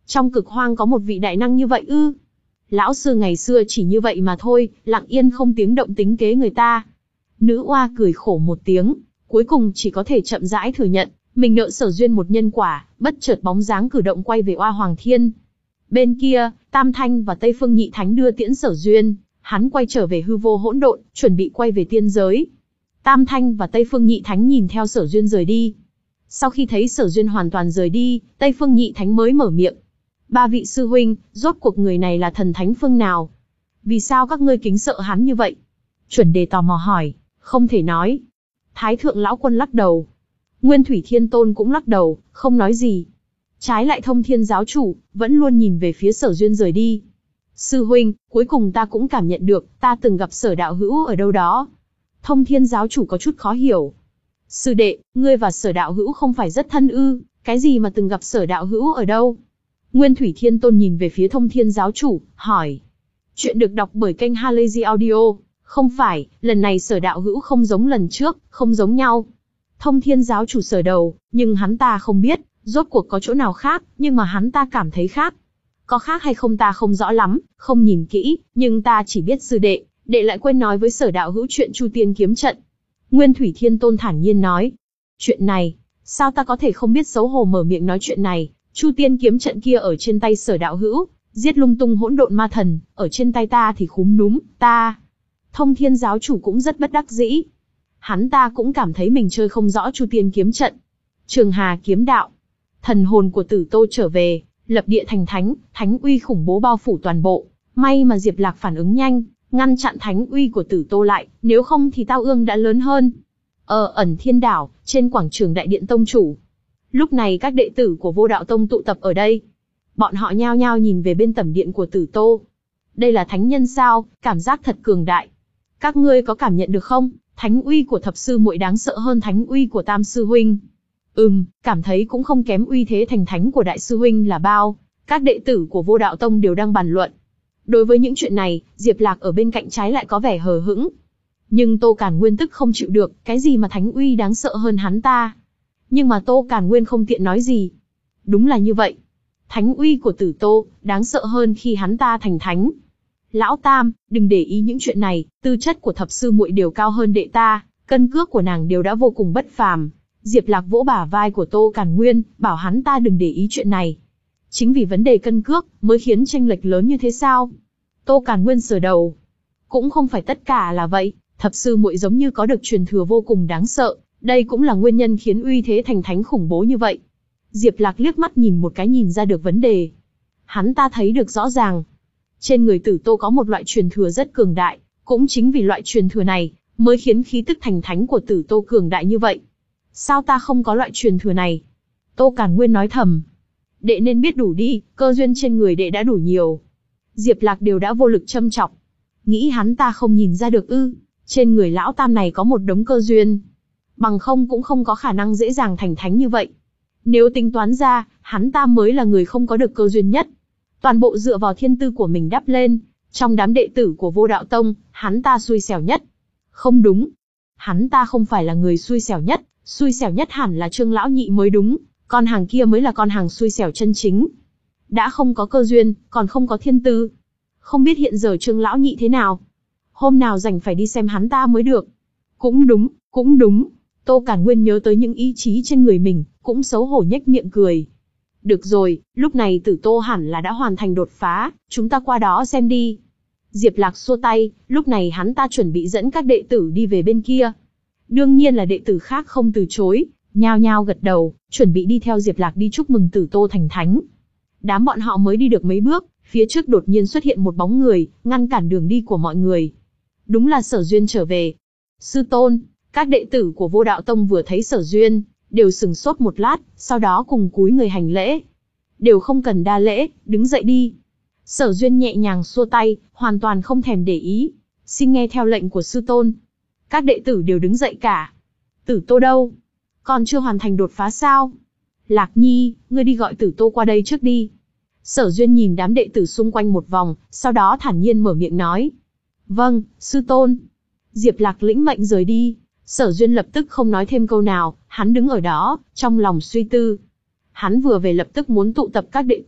Trong cực hoang có một vị đại năng như vậy ư? Lão sư ngày xưa chỉ như vậy mà thôi, lặng yên không tiếng động tính kế người ta. Nữ oa cười khổ một tiếng, cuối cùng chỉ có thể chậm rãi thừa nhận, mình nợ Sở Duyên một nhân quả, bất chợt bóng dáng cử động quay về Oa Hoàng Thiên. Bên kia, Tam Thanh và Tây Phương Nhị Thánh đưa tiễn Sở Duyên, hắn quay trở về hư vô hỗn độn, chuẩn bị quay về tiên giới. Tam Thanh và Tây Phương Nhị Thánh nhìn theo Sở Duyên rời đi. Sau khi thấy Sở Duyên hoàn toàn rời đi, Tây Phương Nhị Thánh mới mở miệng. Ba vị sư huynh, rốt cuộc người này là thần thánh phương nào? Vì sao các ngươi kính sợ hắn như vậy? Chuẩn Đề tò mò hỏi. Không thể nói. Thái thượng lão quân lắc đầu. Nguyên Thủy Thiên Tôn cũng lắc đầu, không nói gì. Trái lại Thông Thiên giáo chủ, vẫn luôn nhìn về phía Sở Duyên rời đi. Sư huynh, cuối cùng ta cũng cảm nhận được, ta từng gặp Sở đạo hữu ở đâu đó. Thông Thiên giáo chủ có chút khó hiểu. Sư đệ, ngươi và Sở đạo hữu không phải rất thân ư, cái gì mà từng gặp Sở đạo hữu ở đâu? Nguyên Thủy Thiên Tôn nhìn về phía Thông Thiên giáo chủ, hỏi. Chuyện được đọc bởi kênh Halazy Audio. Không phải, lần này Sở đạo hữu không giống lần trước, không giống nhau. Thông Thiên giáo chủ sờ đầu, nhưng hắn ta không biết, rốt cuộc có chỗ nào khác, nhưng mà hắn ta cảm thấy khác. Có khác hay không ta không rõ lắm, không nhìn kỹ, nhưng ta chỉ biết sư đệ, đệ lại quên nói với Sở đạo hữu chuyện Chu Tiên kiếm trận. Nguyên Thủy Thiên Tôn thản nhiên nói. Chuyện này, sao ta có thể không biết, xấu hổ mở miệng nói chuyện này. Chu Tiên kiếm trận kia ở trên tay Sở đạo hữu, giết lung tung hỗn độn ma thần, ở trên tay ta thì khúm núm, ta. Thông Thiên giáo chủ cũng rất bất đắc dĩ. Hắn ta cũng cảm thấy mình chơi không rõ Chu Tiên kiếm trận. Trường Hà kiếm đạo. Thần hồn của Tử Tô trở về, lập địa thành thánh, thánh uy khủng bố bao phủ toàn bộ. May mà Diệp Lạc phản ứng nhanh, ngăn chặn thánh uy của Tử Tô lại, nếu không thì tao ương đã lớn hơn. Ở Ẩn Thiên đảo, trên quảng trường đại điện tông chủ. Lúc này các đệ tử của Vô Đạo Tông tụ tập ở đây. Bọn họ nhao nhao nhìn về bên tẩm điện của Tử Tô. Đây là thánh nhân sao, cảm giác thật cường đại. Các ngươi có cảm nhận được không? Thánh uy của thập sư muội đáng sợ hơn thánh uy của tam sư huynh. Ừm, cảm thấy cũng không kém uy thế thành thánh của đại sư huynh là bao. Các đệ tử của Vô Đạo Tông đều đang bàn luận. Đối với những chuyện này, Diệp Lạc ở bên cạnh trái lại có vẻ hờ hững. Nhưng Tô Càn Nguyên tức không chịu được, cái gì mà thánh uy đáng sợ hơn hắn ta. Nhưng mà Tô Càn Nguyên không tiện nói gì. Đúng là như vậy. Thánh uy của Tử Tô, đáng sợ hơn khi hắn ta thành thánh. Lão Tam, đừng để ý những chuyện này, tư chất của thập sư muội đều cao hơn đệ ta, cân cước của nàng đều đã vô cùng bất phàm. Diệp Lạc vỗ bả vai của Tô Càn Nguyên, bảo hắn ta đừng để ý chuyện này. Chính vì vấn đề cân cước, mới khiến chênh lệch lớn như thế sao? Tô Càn Nguyên sờ đầu. Cũng không phải tất cả là vậy, thập sư muội giống như có được truyền thừa vô cùng đáng sợ, đây cũng là nguyên nhân khiến uy thế thành thánh khủng bố như vậy. Diệp Lạc liếc mắt nhìn một cái nhìn ra được vấn đề. Hắn ta thấy được rõ ràng. Trên người Tử Tô có một loại truyền thừa rất cường đại, cũng chính vì loại truyền thừa này, mới khiến khí tức thành thánh của Tử Tô cường đại như vậy. Sao ta không có loại truyền thừa này? Tô Càn Nguyên nói thầm. Đệ nên biết đủ đi, cơ duyên trên người đệ đã đủ nhiều. Diệp Lạc đều đã vô lực châm chọc. Nghĩ hắn ta không nhìn ra được ư, trên người lão Tam này có một đống cơ duyên. Bằng không cũng không có khả năng dễ dàng thành thánh như vậy. Nếu tính toán ra, hắn ta mới là người không có được cơ duyên nhất. Toàn bộ dựa vào thiên tư của mình đắp lên, trong đám đệ tử của Vô Đạo Tông, hắn ta xui xẻo nhất. Không đúng. Hắn ta không phải là người xui xẻo nhất, xui xẻo nhất hẳn là Trương Lão Nhị mới đúng, con hàng kia mới là con hàng xui xẻo chân chính. Đã không có cơ duyên, còn không có thiên tư. Không biết hiện giờ Trương Lão Nhị thế nào? Hôm nào rảnh phải đi xem hắn ta mới được. Cũng đúng, cũng đúng. Tô Càn Nguyên nhớ tới những ý chí trên người mình, cũng xấu hổ nhếch miệng cười. Được rồi, lúc này Tử Tô hẳn là đã hoàn thành đột phá, chúng ta qua đó xem đi. Diệp Lạc xua tay, lúc này hắn ta chuẩn bị dẫn các đệ tử đi về bên kia. Đương nhiên là đệ tử khác không từ chối, nhao nhao gật đầu, chuẩn bị đi theo Diệp Lạc đi chúc mừng Tử Tô thành thánh. Đám bọn họ mới đi được mấy bước, phía trước đột nhiên xuất hiện một bóng người, ngăn cản đường đi của mọi người. Đúng là Sở Duyên trở về. Sư tôn, các đệ tử của Vô Đạo Tông vừa thấy Sở Duyên, đều sừng sốt một lát, sau đó cùng cúi người hành lễ. Đều không cần đa lễ, đứng dậy đi. Sở Duyên nhẹ nhàng xua tay, hoàn toàn không thèm để ý. Xin nghe theo lệnh của sư tôn. Các đệ tử đều đứng dậy cả. Tử Tô đâu? Còn chưa hoàn thành đột phá sao? Lạc Nhi, ngươi đi gọi Tử Tô qua đây trước đi. Sở Duyên nhìn đám đệ tử xung quanh một vòng, sau đó thản nhiên mở miệng nói. Vâng, sư tôn. Diệp Lạc lĩnh mệnh rời đi. Sở Duyên lập tức không nói thêm câu nào, hắn đứng ở đó, trong lòng suy tư. Hắn vừa về lập tức muốn tụ tập các đệ tử,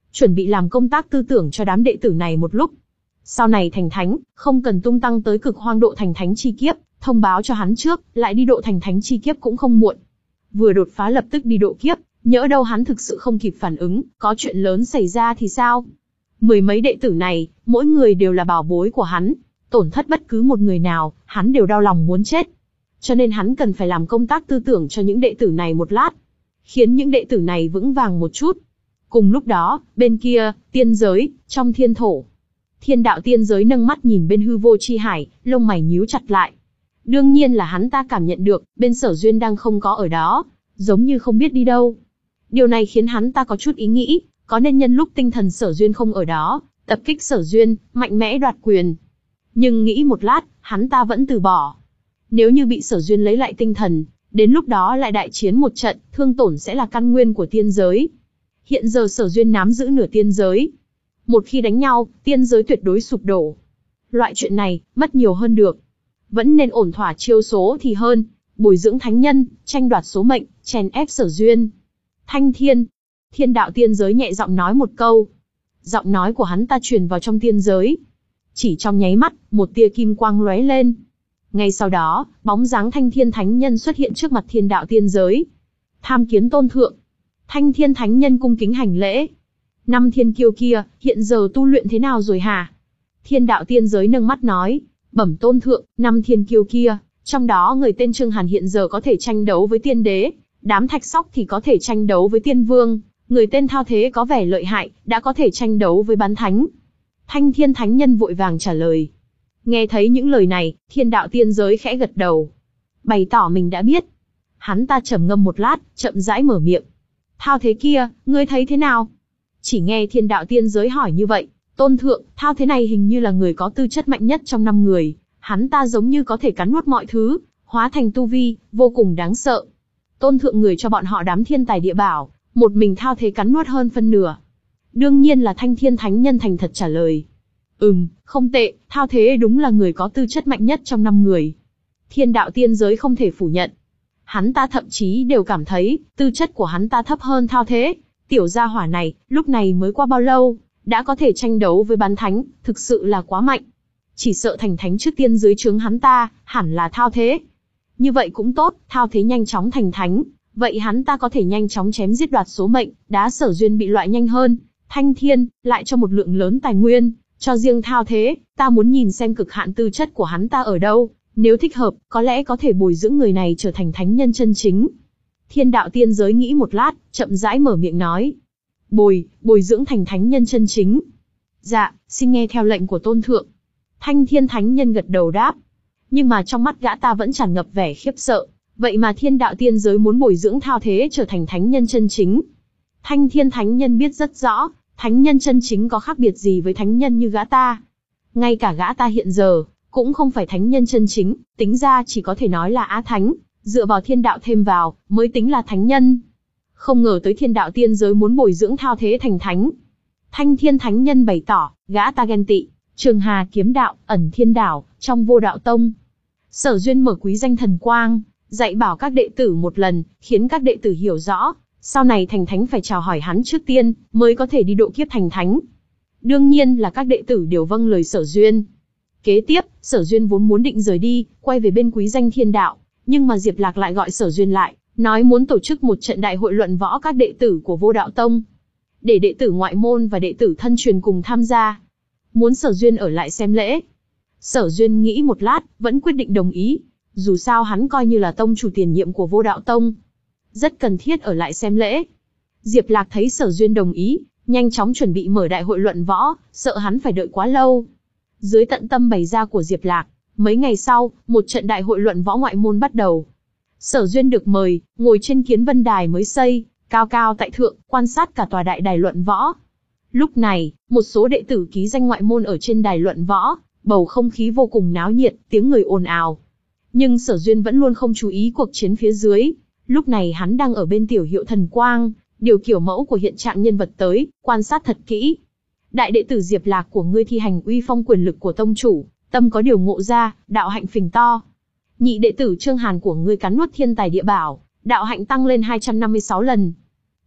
chuẩn bị làm công tác tư tưởng cho đám đệ tử này một lúc. Sau này thành thánh, không cần tung tăng tới cực hoang độ thành thánh chi kiếp, thông báo cho hắn trước, lại đi độ thành thánh chi kiếp cũng không muộn. Vừa đột phá lập tức đi độ kiếp, nhỡ đâu hắn thực sự không kịp phản ứng, có chuyện lớn xảy ra thì sao? Mười mấy đệ tử này, mỗi người đều là bảo bối của hắn, tổn thất bất cứ một người nào, hắn đều đau lòng muốn chết. Cho nên hắn cần phải làm công tác tư tưởng cho những đệ tử này một lát, khiến những đệ tử này vững vàng một chút. Cùng lúc đó, bên kia, tiên giới, trong thiên thổ. Thiên đạo tiên giới nâng mắt nhìn bên hư vô chi hải, lông mày nhíu chặt lại. Đương nhiên là hắn ta cảm nhận được, bên Sở Duyên đang không có ở đó, giống như không biết đi đâu. Điều này khiến hắn ta có chút ý nghĩ, có nên nhân lúc tinh thần Sở Duyên không ở đó, tập kích Sở Duyên, mạnh mẽ đoạt quyền. Nhưng nghĩ một lát, hắn ta vẫn từ bỏ. Nếu như bị Sở Duyên lấy lại tinh thần, đến lúc đó lại đại chiến một trận, thương tổn sẽ là căn nguyên của tiên giới. Hiện giờ Sở Duyên nắm giữ nửa tiên giới. Một khi đánh nhau, tiên giới tuyệt đối sụp đổ. Loại chuyện này, mất nhiều hơn được. Vẫn nên ổn thỏa chiêu số thì hơn, bồi dưỡng thánh nhân, tranh đoạt số mệnh, chèn ép Sở Duyên. Thanh Thiên, thiên đạo tiên giới nhẹ giọng nói một câu. Giọng nói của hắn ta truyền vào trong tiên giới. Chỉ trong nháy mắt, một tia kim quang lóe lên. Ngay sau đó, bóng dáng Thanh Thiên Thánh Nhân xuất hiện trước mặt thiên đạo tiên giới. Tham kiến tôn thượng. Thanh Thiên Thánh Nhân cung kính hành lễ. Năm thiên kiêu kia, hiện giờ tu luyện thế nào rồi hả? Thiên đạo tiên giới nâng mắt nói. Bẩm tôn thượng, năm thiên kiêu kia, trong đó người tên Trương Hàn hiện giờ có thể tranh đấu với tiên đế, đám thạch sóc thì có thể tranh đấu với tiên vương, người tên Thao Thế có vẻ lợi hại, đã có thể tranh đấu với bán thánh. Thanh Thiên Thánh Nhân vội vàng trả lời. Nghe thấy những lời này, thiên đạo tiên giới khẽ gật đầu, bày tỏ mình đã biết. Hắn ta trầm ngâm một lát, chậm rãi mở miệng. Thao Thế kia, ngươi thấy thế nào? Chỉ nghe thiên đạo tiên giới hỏi như vậy. Tôn thượng, Thao Thế này hình như là người có tư chất mạnh nhất trong năm người, hắn ta giống như có thể cắn nuốt mọi thứ, hóa thành tu vi, vô cùng đáng sợ. Tôn thượng người cho bọn họ đám thiên tài địa bảo, một mình Thao Thế cắn nuốt hơn phân nửa. Đương nhiên là Thanh Thiên Thánh Nhân thành thật trả lời. Ừm, không tệ, Thao Thế đúng là người có tư chất mạnh nhất trong năm người. Thiên đạo tiên giới không thể phủ nhận. Hắn ta thậm chí đều cảm thấy, tư chất của hắn ta thấp hơn Thao Thế. Tiểu gia hỏa này, lúc này mới qua bao lâu, đã có thể tranh đấu với bán thánh, thực sự là quá mạnh. Chỉ sợ thành thánh trước tiên dưới trướng hắn ta, hẳn là Thao Thế. Như vậy cũng tốt, Thao Thế nhanh chóng thành thánh, vậy hắn ta có thể nhanh chóng chém giết đoạt số mệnh, đá Sở Duyên bị loại nhanh hơn. Thanh Thiên, lại cho một lượng lớn tài nguyên, cho riêng Thao Thế, ta muốn nhìn xem cực hạn tư chất của hắn ta ở đâu, nếu thích hợp, có lẽ có thể bồi dưỡng người này trở thành thánh nhân chân chính. Thiên đạo tiên giới nghĩ một lát, chậm rãi mở miệng nói. Bồi, bồi dưỡng thành thánh nhân chân chính. Dạ, xin nghe theo lệnh của tôn thượng. Thanh Thiên Thánh Nhân gật đầu đáp. Nhưng mà trong mắt gã ta vẫn tràn ngập vẻ khiếp sợ. Vậy mà thiên đạo tiên giới muốn bồi dưỡng Thao Thế trở thành thánh nhân chân chính. Thanh Thiên Thánh Nhân biết rất rõ, thánh nhân chân chính có khác biệt gì với thánh nhân như gã ta. Ngay cả gã ta hiện giờ, cũng không phải thánh nhân chân chính, tính ra chỉ có thể nói là á thánh, dựa vào thiên đạo thêm vào, mới tính là thánh nhân. Không ngờ tới thiên đạo tiên giới muốn bồi dưỡng Thao Thế thành thánh. Thanh Thiên Thánh Nhân bày tỏ, gã ta ghen tị. Trường Hà kiếm đạo, ẩn thiên đảo, trong vô đạo tông. Sở Duyên mở quý danh thần quang, dạy bảo các đệ tử một lần, khiến các đệ tử hiểu rõ, sau này thành thánh phải chào hỏi hắn trước tiên, mới có thể đi độ kiếp thành thánh. Đương nhiên là các đệ tử đều vâng lời Sở Duyên. Kế tiếp, Sở Duyên vốn muốn định rời đi, quay về bên quý danh thiên đạo, nhưng mà Diệp Lạc lại gọi Sở Duyên lại, nói muốn tổ chức một trận đại hội luận võ các đệ tử của vô đạo tông. Để đệ tử ngoại môn và đệ tử thân truyền cùng tham gia. Muốn Sở Duyên ở lại xem lễ. Sở Duyên nghĩ một lát, vẫn quyết định đồng ý. Dù sao hắn coi như là tông chủ tiền nhiệm của vô đạo tông. Rất cần thiết ở lại xem lễ. Diệp Lạc thấy Sở Duyên đồng ý, nhanh chóng chuẩn bị mở đại hội luận võ, sợ hắn phải đợi quá lâu. Dưới tận tâm bày ra của Diệp Lạc, mấy ngày sau, một trận đại hội luận võ ngoại môn bắt đầu. Sở Duyên được mời, ngồi trên kiến vân đài mới xây, cao cao tại thượng, quan sát cả tòa đại đài luận võ. Lúc này, một số đệ tử ký danh ngoại môn ở trên đài luận võ, bầu không khí vô cùng náo nhiệt, tiếng người ồn ào. Nhưng Sở Duyên vẫn luôn không chú ý cuộc chiến phía dưới. Lúc này hắn đang ở bên tiểu hiệu thần quang, điều kiểu mẫu của hiện trạng nhân vật tới, quan sát thật kỹ. Đại đệ tử Diệp Lạc của ngươi thi hành uy phong quyền lực của tông chủ, tâm có điều ngộ ra, đạo hạnh phình to. Nhị đệ tử Trương Hàn của ngươi cắn nuốt thiên tài địa bảo, đạo hạnh tăng lên hai trăm năm mươi sáu lần.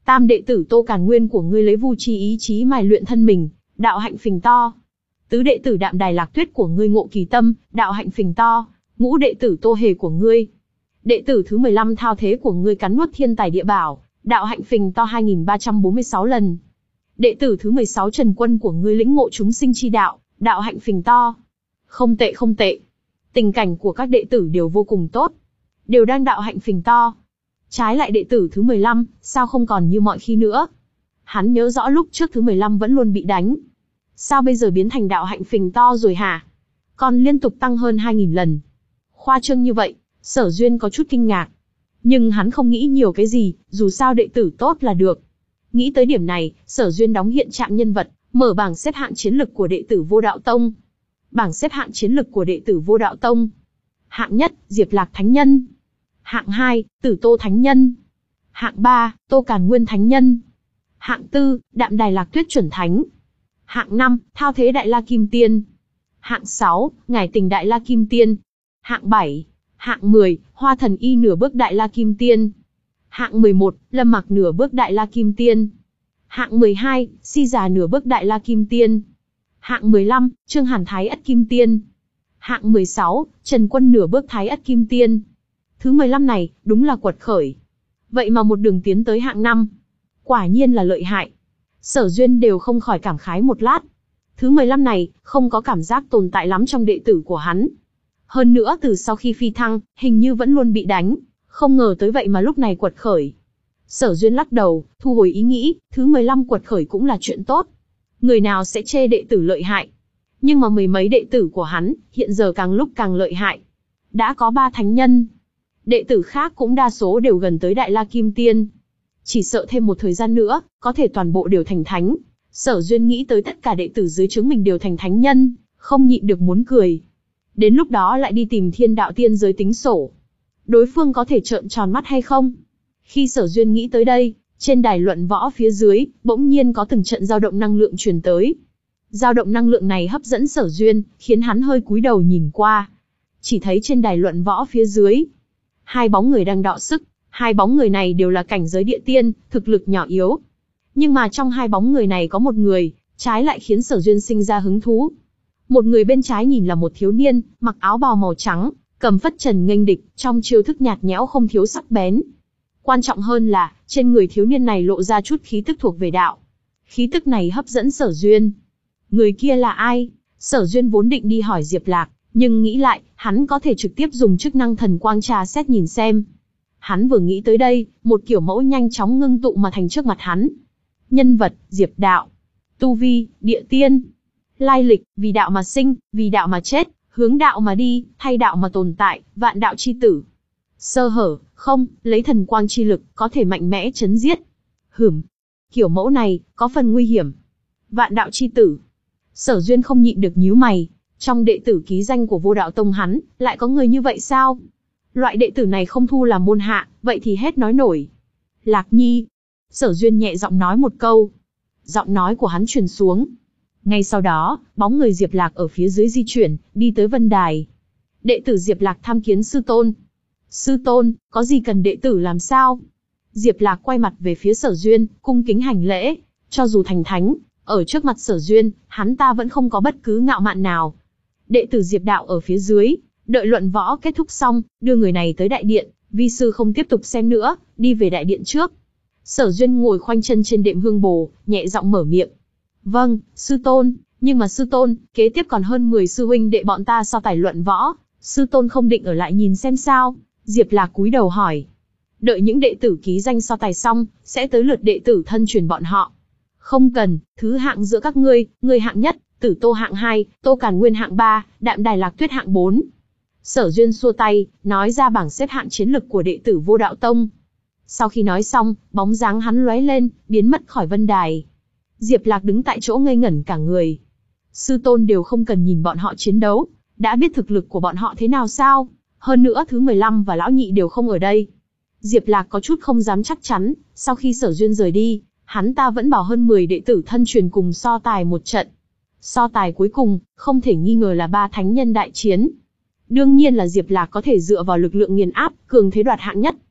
Tam đệ tử Tô Càn Nguyên của ngươi lấy vu chi ý chí mài luyện thân mình, đạo hạnh phình to. Tứ đệ tử Đạm Đài Lạc Tuyết của ngươi ngộ kỳ tâm, đạo hạnh phình to. Ngũ đệ tử Tô Hề của ngươi. Đệ tử thứ mười lăm Thao Thế của ngươi cắn nuốt thiên tài địa bảo, đạo hạnh phình to hai nghìn ba trăm bốn mươi sáu lần. Đệ tử thứ mười sáu Trần Quân của ngươi lĩnh ngộ chúng sinh chi đạo, đạo hạnh phình to. Không tệ không tệ. Tình cảnh của các đệ tử đều vô cùng tốt. Đều đang đạo hạnh phình to. Trái lại đệ tử thứ mười lăm, sao không còn như mọi khi nữa? Hắn nhớ rõ lúc trước thứ mười lăm vẫn luôn bị đánh. Sao bây giờ biến thành đạo hạnh phình to rồi hả? Còn liên tục tăng hơn hai nghìn lần. Khoa trương như vậy, Sở Duyên có chút kinh ngạc. Nhưng hắn không nghĩ nhiều cái gì, dù sao đệ tử tốt là được. Nghĩ tới điểm này, Sở Duyên đóng hiện trạng nhân vật, mở bảng xếp hạng chiến lực của đệ tử Vô Đạo Tông. Bảng xếp hạng chiến lực của đệ tử Vô Đạo Tông. Hạng nhất, Diệp Lạc Thánh Nhân. Hạng hai, Tử Tô Thánh Nhân. Hạng ba, Tô Càn Nguyên Thánh Nhân. Hạng tư, Đạm Đài Lạc Tuyết Chuẩn Thánh. Hạng năm, Thao Thế Đại La Kim Tiên. Hạng sáu, Ngải Tình Đại La Kim Tiên. Hạng bảy, hạng mười, Hoa Thần Y nửa bước Đại La Kim Tiên. Hạng mười một, Lâm Mặc nửa bước Đại La Kim Tiên. Hạng mười hai, Si Già nửa bước Đại La Kim Tiên. Hạng mười lăm, Trương Hàn Thái Ất Kim Tiên. Hạng mười sáu, Trần Quân nửa bước Thái Ất Kim Tiên. Thứ mười lăm này, đúng là quật khởi. Vậy mà một đường tiến tới hạng năm. Quả nhiên là lợi hại. Sở Duyên đều không khỏi cảm khái một lát. Thứ mười lăm này, không có cảm giác tồn tại lắm trong đệ tử của hắn. Hơn nữa từ sau khi phi thăng, hình như vẫn luôn bị đánh. Không ngờ tới vậy mà lúc này quật khởi. Sở Duyên lắc đầu, thu hồi ý nghĩ, thứ mười lăm quật khởi cũng là chuyện tốt. Người nào sẽ chê đệ tử lợi hại. Nhưng mà mười mấy đệ tử của hắn, hiện giờ càng lúc càng lợi hại. Đã có ba thánh nhân. Đệ tử khác cũng đa số đều gần tới Đại La Kim Tiên. Chỉ sợ thêm một thời gian nữa, có thể toàn bộ đều thành thánh. Sở Duyên nghĩ tới tất cả đệ tử dưới trướng mình đều thành thánh nhân, không nhịn được muốn cười. Đến lúc đó lại đi tìm Thiên Đạo Tiên giới tính sổ. Đối phương có thể trợn tròn mắt hay không? Khi Sở Duyên nghĩ tới đây, trên đài luận võ phía dưới, bỗng nhiên có từng trận dao động năng lượng truyền tới. Dao động năng lượng này hấp dẫn Sở Duyên, khiến hắn hơi cúi đầu nhìn qua. Chỉ thấy trên đài luận võ phía dưới, hai bóng người đang đọ sức. Hai bóng người này đều là cảnh giới địa tiên, thực lực nhỏ yếu. Nhưng mà trong hai bóng người này có một người, trái lại khiến Sở Duyên sinh ra hứng thú. Một người bên trái nhìn là một thiếu niên, mặc áo bào màu trắng, cầm phất trần nghênh địch, trong chiêu thức nhạt nhẽo không thiếu sắc bén. Quan trọng hơn là, trên người thiếu niên này lộ ra chút khí tức thuộc về đạo. Khí tức này hấp dẫn Sở Duyên. Người kia là ai? Sở Duyên vốn định đi hỏi Diệp Lạc, nhưng nghĩ lại, hắn có thể trực tiếp dùng chức năng thần quang tra xét nhìn xem. Hắn vừa nghĩ tới đây, một kiểu mẫu nhanh chóng ngưng tụ mà thành trước mặt hắn. Nhân vật, Diệp Đạo. Tu vi, địa tiên. Lai lịch, vì đạo mà sinh, vì đạo mà chết, hướng đạo mà đi, thay đạo mà tồn tại, vạn đạo chi tử. Sơ hở, không, lấy thần quang chi lực, có thể mạnh mẽ chấn giết. Hửm, kiểu mẫu này, có phần nguy hiểm. Vạn đạo chi tử. Sở Duyên không nhịn được nhíu mày. Trong đệ tử ký danh của Vô Đạo Tông hắn, lại có người như vậy sao? Loại đệ tử này không thu làm môn hạ, vậy thì hết nói nổi. Lạc Nhi. Sở Duyên nhẹ giọng nói một câu. Giọng nói của hắn truyền xuống. Ngay sau đó, bóng người Diệp Lạc ở phía dưới di chuyển, đi tới vân đài. Đệ tử Diệp Lạc tham kiến sư tôn. Sư tôn, có gì cần đệ tử làm sao? Diệp Lạc quay mặt về phía Sở Duyên, cung kính hành lễ. Cho dù thành thánh, ở trước mặt Sở Duyên, hắn ta vẫn không có bất cứ ngạo mạn nào. Đệ tử Diệp Đạo ở phía dưới, đợi luận võ kết thúc xong, đưa người này tới đại điện, vi sư không tiếp tục xem nữa, đi về đại điện trước. Sở Duyên ngồi khoanh chân trên đệm hương bồ, nhẹ giọng mở miệng. Vâng, sư tôn, nhưng mà sư tôn, kế tiếp còn hơn mười sư huynh đệ bọn ta so tài luận võ, sư tôn không định ở lại nhìn xem sao? Diệp Lạc cúi đầu hỏi. Đợi những đệ tử ký danh so tài xong, sẽ tới lượt đệ tử thân truyền bọn họ. Không cần, thứ hạng giữa các ngươi, ngươi hạng nhất, Tử Tô hạng hai, Tô Càn Nguyên hạng ba, Đạm Đài Lạc Tuyết hạng bốn. Sở Duyên xua tay, nói ra bảng xếp hạng chiến lực của đệ tử Vô Đạo Tông. Sau khi nói xong, bóng dáng hắn lóe lên, biến mất khỏi vân đài. Diệp Lạc đứng tại chỗ ngây ngẩn cả người. Sư tôn đều không cần nhìn bọn họ chiến đấu, đã biết thực lực của bọn họ thế nào sao? Hơn nữa thứ mười lăm và lão nhị đều không ở đây. Diệp Lạc có chút không dám chắc chắn, sau khi Sở Duyên rời đi, hắn ta vẫn bảo hơn mười đệ tử thân truyền cùng so tài một trận. So tài cuối cùng, không thể nghi ngờ là ba thánh nhân đại chiến. Đương nhiên là Diệp Lạc có thể dựa vào lực lượng nghiền áp, cường thế đoạt hạng nhất.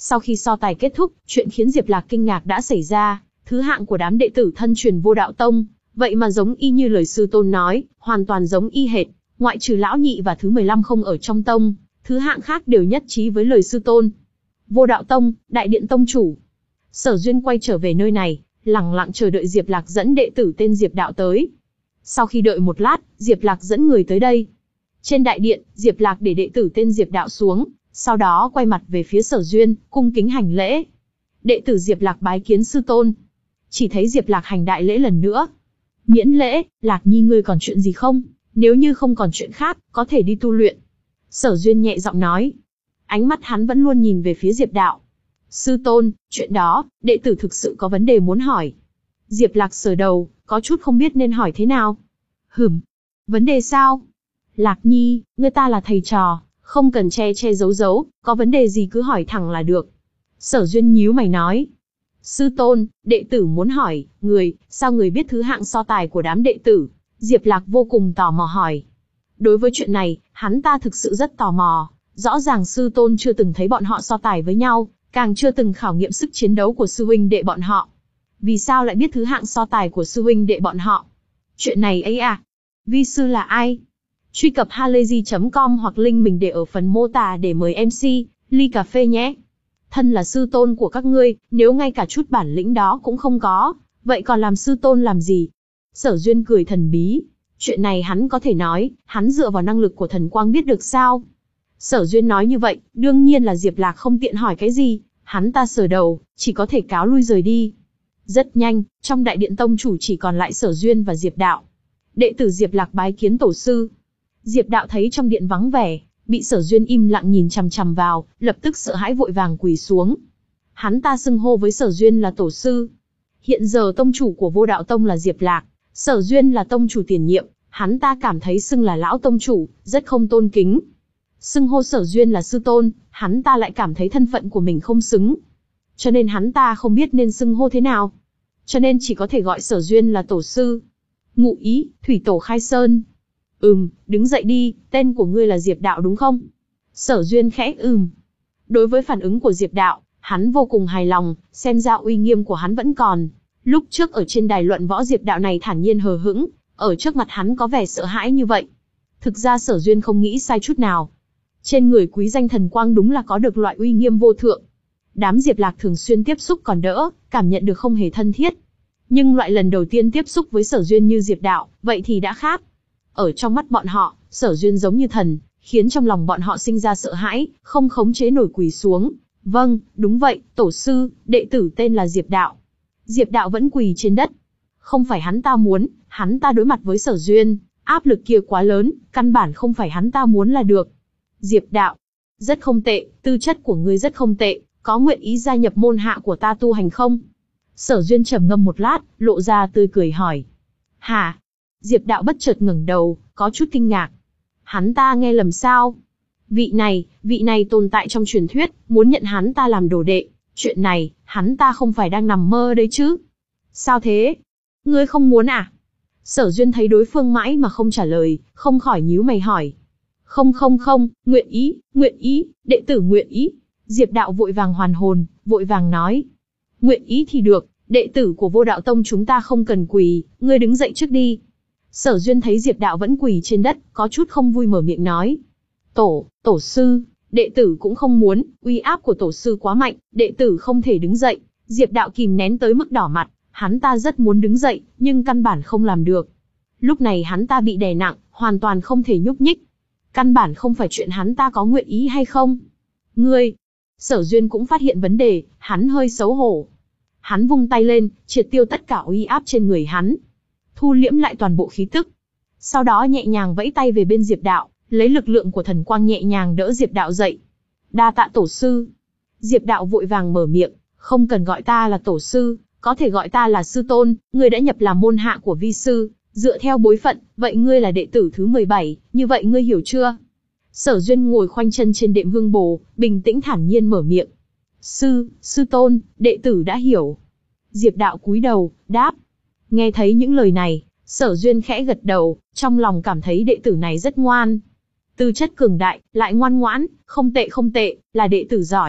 Sau khi so tài kết thúc, chuyện khiến Diệp Lạc kinh ngạc đã xảy ra, thứ hạng của đám đệ tử thân truyền Vô Đạo Tông, vậy mà giống y như lời sư tôn nói, hoàn toàn giống y hệt, ngoại trừ lão nhị và thứ mười lăm không ở trong tông, thứ hạng khác đều nhất trí với lời sư tôn. Vô Đạo Tông, đại điện tông chủ. Sở Duyên quay trở về nơi này, lặng lặng chờ đợi Diệp Lạc dẫn đệ tử tên Diệp Đạo tới. Sau khi đợi một lát, Diệp Lạc dẫn người tới đây. Trên đại điện, Diệp Lạc để đệ tử tên Diệp Đạo xuống, sau đó quay mặt về phía Sở Duyên, cung kính hành lễ. Đệ tử Diệp Lạc bái kiến sư tôn. Chỉ thấy Diệp Lạc hành đại lễ lần nữa. Miễn lễ, Lạc Nhi ngươi còn chuyện gì không? Nếu như không còn chuyện khác, có thể đi tu luyện. Sở Duyên nhẹ giọng nói. Ánh mắt hắn vẫn luôn nhìn về phía Diệp Đạo. Sư tôn, chuyện đó, đệ tử thực sự có vấn đề muốn hỏi. Diệp Lạc sờ đầu, có chút không biết nên hỏi thế nào. Hửm, vấn đề sao? Lạc Nhi, ngươi ta là thầy trò, không cần che che giấu giấu, có vấn đề gì cứ hỏi thẳng là được. Sở Duyên nhíu mày nói. Sư tôn, đệ tử muốn hỏi, người, sao người biết thứ hạng so tài của đám đệ tử? Diệp Lạc vô cùng tò mò hỏi. Đối với chuyện này, hắn ta thực sự rất tò mò. Rõ ràng sư tôn chưa từng thấy bọn họ so tài với nhau, càng chưa từng khảo nghiệm sức chiến đấu của sư huynh đệ bọn họ. Vì sao lại biết thứ hạng so tài của sư huynh đệ bọn họ? Chuyện này ấy à? Vi sư là ai? Truy cập halayzi chấm com hoặc link mình để ở phần mô tả để mời em xê, ly cà phê nhé. Thân là sư tôn của các ngươi, nếu ngay cả chút bản lĩnh đó cũng không có, vậy còn làm sư tôn làm gì? Sở Duyên cười thần bí. Chuyện này hắn có thể nói, hắn dựa vào năng lực của thần quang biết được sao? Sở Duyên nói như vậy, đương nhiên là Diệp Lạc không tiện hỏi cái gì, hắn ta sờ đầu, chỉ có thể cáo lui rời đi. Rất nhanh, trong đại điện tông chủ chỉ còn lại Sở Duyên và Diệp Đạo. Đệ tử Diệp Lạc bái kiến tổ sư. Diệp Đạo thấy trong điện vắng vẻ, bị Sở Duyên im lặng nhìn chằm chằm vào, lập tức sợ hãi vội vàng quỳ xuống. Hắn ta xưng hô với Sở Duyên là tổ sư. Hiện giờ tông chủ của Vô Đạo Tông là Diệp Lạc, Sở Duyên là tông chủ tiền nhiệm, hắn ta cảm thấy xưng là lão tông chủ, rất không tôn kính. Xưng hô Sở Duyên là sư tôn, hắn ta lại cảm thấy thân phận của mình không xứng. Cho nên hắn ta không biết nên xưng hô thế nào. Cho nên chỉ có thể gọi Sở Duyên là tổ sư. Ngụ ý, thủy tổ khai sơn. Ừm, đứng dậy đi, tên của ngươi là Diệp Đạo đúng không? Sở Duyên khẽ ừm. Đối với phản ứng của Diệp Đạo, hắn vô cùng hài lòng, xem ra uy nghiêm của hắn vẫn còn. Lúc trước ở trên đài luận võ Diệp Đạo này thản nhiên hờ hững, ở trước mặt hắn có vẻ sợ hãi như vậy. Thực ra Sở Duyên không nghĩ sai chút nào. Trên người quý danh thần quang đúng là có được loại uy nghiêm vô thượng. Đám Diệp Lạc thường xuyên tiếp xúc còn đỡ, cảm nhận được không hề thân thiết. Nhưng loại lần đầu tiên tiếp xúc với Sở Duyên như Diệp Đạo, vậy thì đã khác. Ở trong mắt bọn họ, Sở Duyên giống như thần, khiến trong lòng bọn họ sinh ra sợ hãi, không khống chế nổi quỳ xuống. Vâng, đúng vậy, tổ sư, đệ tử tên là Diệp Đạo. Diệp Đạo vẫn quỳ trên đất. Không phải hắn ta muốn, hắn ta đối mặt với Sở Duyên, áp lực kia quá lớn, căn bản không phải hắn ta muốn là được. Diệp Đạo, rất không tệ, tư chất của ngươi rất không tệ, có nguyện ý gia nhập môn hạ của ta tu hành không? Sở Duyên trầm ngâm một lát, lộ ra tươi cười hỏi. Hả? Diệp Đạo bất chợt ngẩng đầu, có chút kinh ngạc. Hắn ta nghe lầm sao? Vị này, vị này tồn tại trong truyền thuyết, muốn nhận hắn ta làm đồ đệ. Chuyện này, hắn ta không phải đang nằm mơ đấy chứ? Sao thế? Ngươi không muốn à? Sở Duyên thấy đối phương mãi mà không trả lời, không khỏi nhíu mày hỏi. Không không không, nguyện ý, nguyện ý, đệ tử nguyện ý. Diệp Đạo vội vàng hoàn hồn, vội vàng nói. Nguyện ý thì được, đệ tử của Vô Đạo Tông chúng ta không cần quỳ, ngươi đứng dậy trước đi. Sở Duyên thấy Diệp Đạo vẫn quỳ trên đất, có chút không vui mở miệng nói. Tổ, tổ sư, đệ tử cũng không muốn, uy áp của tổ sư quá mạnh, đệ tử không thể đứng dậy. Diệp Đạo kìm nén tới mức đỏ mặt, hắn ta rất muốn đứng dậy, nhưng căn bản không làm được. Lúc này hắn ta bị đè nặng, hoàn toàn không thể nhúc nhích. Căn bản không phải chuyện hắn ta có nguyện ý hay không. Ngươi, Sở Duyên cũng phát hiện vấn đề, hắn hơi xấu hổ. Hắn vung tay lên, triệt tiêu tất cả uy áp trên người hắn. Thu liễm lại toàn bộ khí tức. Sau đó nhẹ nhàng vẫy tay về bên Diệp Đạo, lấy lực lượng của thần quang nhẹ nhàng đỡ Diệp Đạo dậy. Đa tạ tổ sư. Diệp Đạo vội vàng mở miệng, không cần gọi ta là tổ sư, có thể gọi ta là sư tôn, ngươi đã nhập làm môn hạ của vi sư, dựa theo bối phận, vậy ngươi là đệ tử thứ mười bảy, như vậy ngươi hiểu chưa? Sở Duyên ngồi khoanh chân trên đệm hương bồ, bình tĩnh thản nhiên mở miệng. Sư, sư tôn, đệ tử đã hiểu. Diệp Đạo cúi đầu, đáp. Nghe thấy những lời này, Sở Duyên khẽ gật đầu, trong lòng cảm thấy đệ tử này rất ngoan. Tư chất cường đại, lại ngoan ngoãn, không tệ không tệ, là đệ tử giỏi.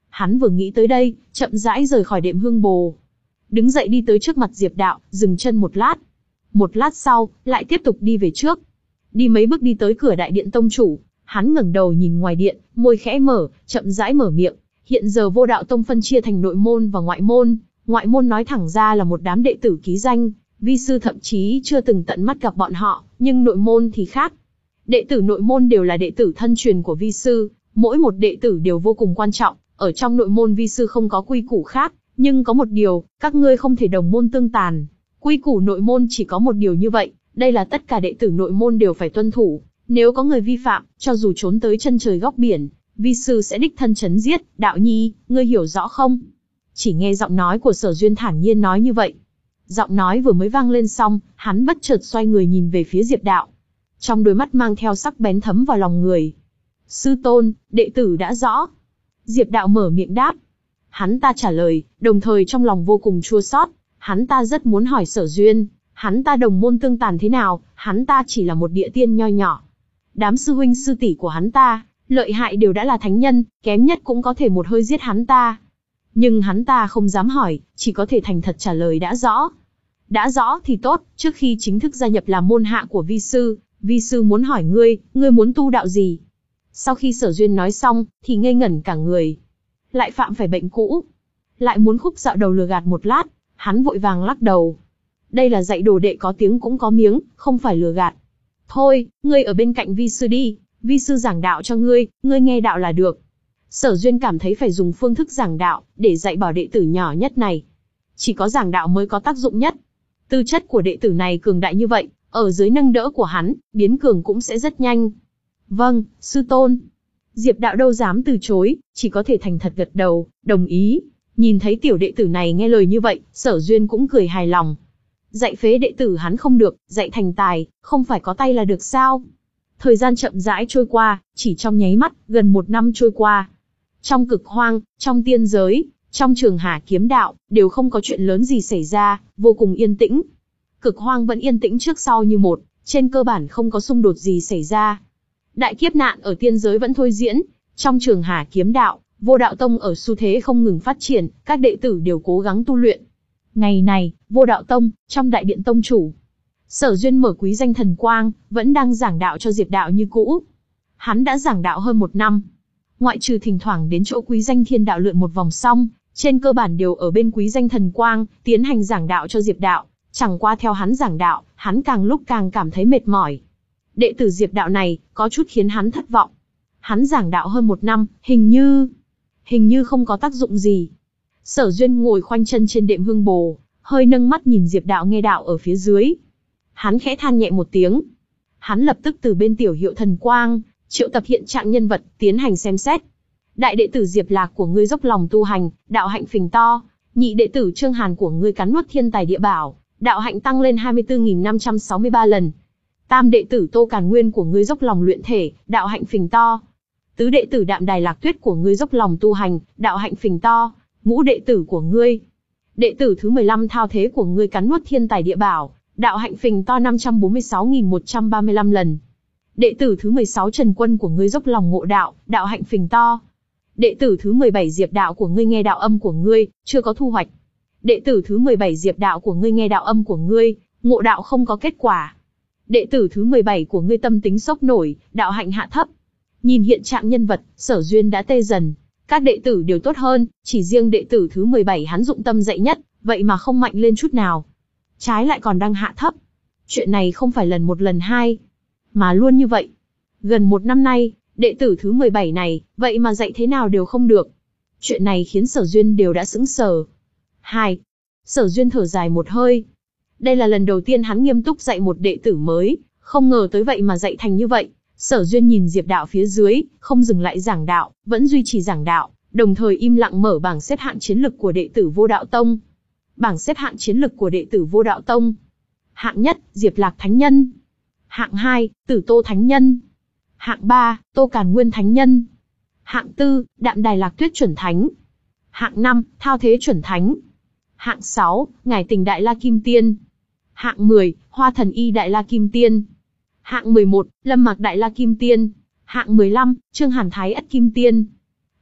Hắn vừa nghĩ tới đây, chậm rãi rời khỏi đệm hương bồ. Đứng dậy đi tới trước mặt Diệp Đạo, dừng chân một lát. Một lát sau, lại tiếp tục đi về trước. Đi mấy bước đi tới cửa đại điện tông chủ, hắn ngẩng đầu nhìn ngoài điện, môi khẽ mở, chậm rãi mở miệng. Hiện giờ Vô Đạo Tông phân chia thành nội môn và ngoại môn. Ngoại môn nói thẳng ra là một đám đệ tử ký danh, vi sư thậm chí chưa từng tận mắt gặp bọn họ, nhưng nội môn thì khác. Đệ tử nội môn đều là đệ tử thân truyền của vi sư, mỗi một đệ tử đều vô cùng quan trọng. Ở trong nội môn vi sư không có quy củ khác, nhưng có một điều, các ngươi không thể đồng môn tương tàn. Quy củ nội môn chỉ có một điều như vậy, đây là tất cả đệ tử nội môn đều phải tuân thủ. Nếu có người vi phạm, cho dù trốn tới chân trời góc biển, vi sư sẽ đích thân chấn giết. Đạo nhi, ngươi hiểu rõ không? Chỉ nghe giọng nói của Sở Duyên thản nhiên nói như vậy. Giọng nói vừa mới vang lên xong, hắn bất chợt xoay người nhìn về phía Diệp Đạo. Trong đôi mắt mang theo sắc bén thấm vào lòng người. Sư tôn, đệ tử đã rõ. Diệp Đạo mở miệng đáp. Hắn ta trả lời, đồng thời trong lòng vô cùng chua xót. Hắn ta rất muốn hỏi Sở Duyên, hắn ta đồng môn tương tàn thế nào, hắn ta chỉ là một địa tiên nho nhỏ. Đám sư huynh sư tỷ của hắn ta, lợi hại đều đã là thánh nhân, kém nhất cũng có thể một hơi giết hắn ta. Nhưng hắn ta không dám hỏi, chỉ có thể thành thật trả lời đã rõ. Đã rõ thì tốt, trước khi chính thức gia nhập làm môn hạ của vi sư, vi sư muốn hỏi ngươi, ngươi muốn tu đạo gì? Sau khi Sở Duyên nói xong, thì ngây ngẩn cả người. Lại phạm phải bệnh cũ. Lại muốn khúc dạo đầu lừa gạt một lát, hắn vội vàng lắc đầu. Đây là dạy đồ đệ có tiếng cũng có miếng, không phải lừa gạt. Thôi, ngươi ở bên cạnh vi sư đi, vi sư giảng đạo cho ngươi, ngươi nghe đạo là được. Sở Duyên cảm thấy phải dùng phương thức giảng đạo, để dạy bảo đệ tử nhỏ nhất này. Chỉ có giảng đạo mới có tác dụng nhất. Tư chất của đệ tử này cường đại như vậy, ở dưới nâng đỡ của hắn, biến cường cũng sẽ rất nhanh. Vâng, sư tôn. Diệp Đạo đâu dám từ chối, chỉ có thể thành thật gật đầu, đồng ý. Nhìn thấy tiểu đệ tử này nghe lời như vậy, Sở Duyên cũng cười hài lòng. Dạy phế đệ tử hắn không được, dạy thành tài, không phải có tay là được sao? Thời gian chậm rãi trôi qua, chỉ trong nháy mắt, gần một năm trôi qua. Trong cực hoang, trong tiên giới, trong trường Hà kiếm đạo, đều không có chuyện lớn gì xảy ra, vô cùng yên tĩnh. Cực hoang vẫn yên tĩnh trước sau như một, trên cơ bản không có xung đột gì xảy ra. Đại kiếp nạn ở tiên giới vẫn thôi diễn, trong trường Hà kiếm đạo, Vô Đạo Tông ở xu thế không ngừng phát triển, các đệ tử đều cố gắng tu luyện. Ngày này, Vô Đạo Tông, trong đại điện tông chủ, Sở Duyên mở quý danh thần quang, vẫn đang giảng đạo cho Diệp Đạo như cũ. Hắn đã giảng đạo hơn một năm. Ngoại trừ thỉnh thoảng đến chỗ quý danh thiên đạo lượn một vòng xong, trên cơ bản đều ở bên quý danh thần quang, tiến hành giảng đạo cho Diệp Đạo. Chẳng qua theo hắn giảng đạo, hắn càng lúc càng cảm thấy mệt mỏi. Đệ tử Diệp Đạo này, có chút khiến hắn thất vọng. Hắn giảng đạo hơn một năm, hình như... hình như không có tác dụng gì. Sở Duyên ngồi khoanh chân trên đệm hương bồ, hơi nâng mắt nhìn Diệp Đạo nghe đạo ở phía dưới. Hắn khẽ than nhẹ một tiếng. Hắn lập tức từ bên tiểu hiệu thần quang, triệu tập hiện trạng nhân vật, tiến hành xem xét. Đại đệ tử Diệp Lạc của ngươi dốc lòng tu hành, đạo hạnh phình to. Nhị đệ tử Trương Hàn của ngươi cắn nuốt thiên tài địa bảo, đạo hạnh tăng lên hai mươi tư nghìn năm trăm sáu mươi ba lần. Tam đệ tử Tô Càn Nguyên của ngươi dốc lòng luyện thể, đạo hạnh phình to. Tứ đệ tử Đạm Đài Lạc Tuyết của ngươi dốc lòng tu hành, đạo hạnh phình to. Ngũ đệ tử của ngươi, đệ tử thứ mười lăm Thao Thế của ngươi cắn nuốt thiên tài địa bảo, đạo hạnh phình to năm trăm bốn mươi sáu nghìn một trăm ba mươi lăm lần. Đệ tử thứ mười sáu Trần Quân của ngươi dốc lòng ngộ đạo, đạo hạnh phình to. Đệ tử thứ mười bảy Diệp Đạo của ngươi nghe đạo âm của ngươi, chưa có thu hoạch. Đệ tử thứ mười bảy Diệp Đạo của ngươi nghe đạo âm của ngươi, ngộ đạo không có kết quả. Đệ tử thứ mười bảy của ngươi tâm tính sốc nổi, đạo hạnh hạ thấp. Nhìn hiện trạng nhân vật, Sở Duyên đã tê dần. Các đệ tử đều tốt hơn, chỉ riêng đệ tử thứ mười bảy hắn dụng tâm dạy nhất, vậy mà không mạnh lên chút nào. Trái lại còn đang hạ thấp. Chuyện này không phải lần một lần hai, mà luôn như vậy. Gần một năm nay, đệ tử thứ mười bảy này, vậy mà dạy thế nào đều không được. Chuyện này khiến Sở Duyên đều đã sững sờ. Hai. Sở Duyên thở dài một hơi. Đây là lần đầu tiên hắn nghiêm túc dạy một đệ tử mới, không ngờ tới vậy mà dạy thành như vậy. Sở Duyên nhìn Diệp Đạo phía dưới, không dừng lại giảng đạo, vẫn duy trì giảng đạo, đồng thời im lặng mở bảng xếp hạng chiến lực của đệ tử Vô Đạo Tông. Bảng xếp hạng chiến lực của đệ tử Vô Đạo Tông. Hạng nhất, Diệp Lạc Thánh Nhân. Hạng hai, Tử Tô Thánh Nhân. Hạng ba, Tô Càn Nguyên Thánh Nhân. Hạng tư, Đạm Đài Lạc Tuyết Chuẩn Thánh. Hạng năm, Thao Thế Chuẩn Thánh. Hạng sáu, Ngải Tình Đại La Kim Tiên. Hạng mười, Hoa Thần Y Đại La Kim Tiên. Hạng mười một, Lâm Mạc Đại La Kim Tiên. Hạng mười lăm, Trương Hàn Thái Ất Kim Tiên.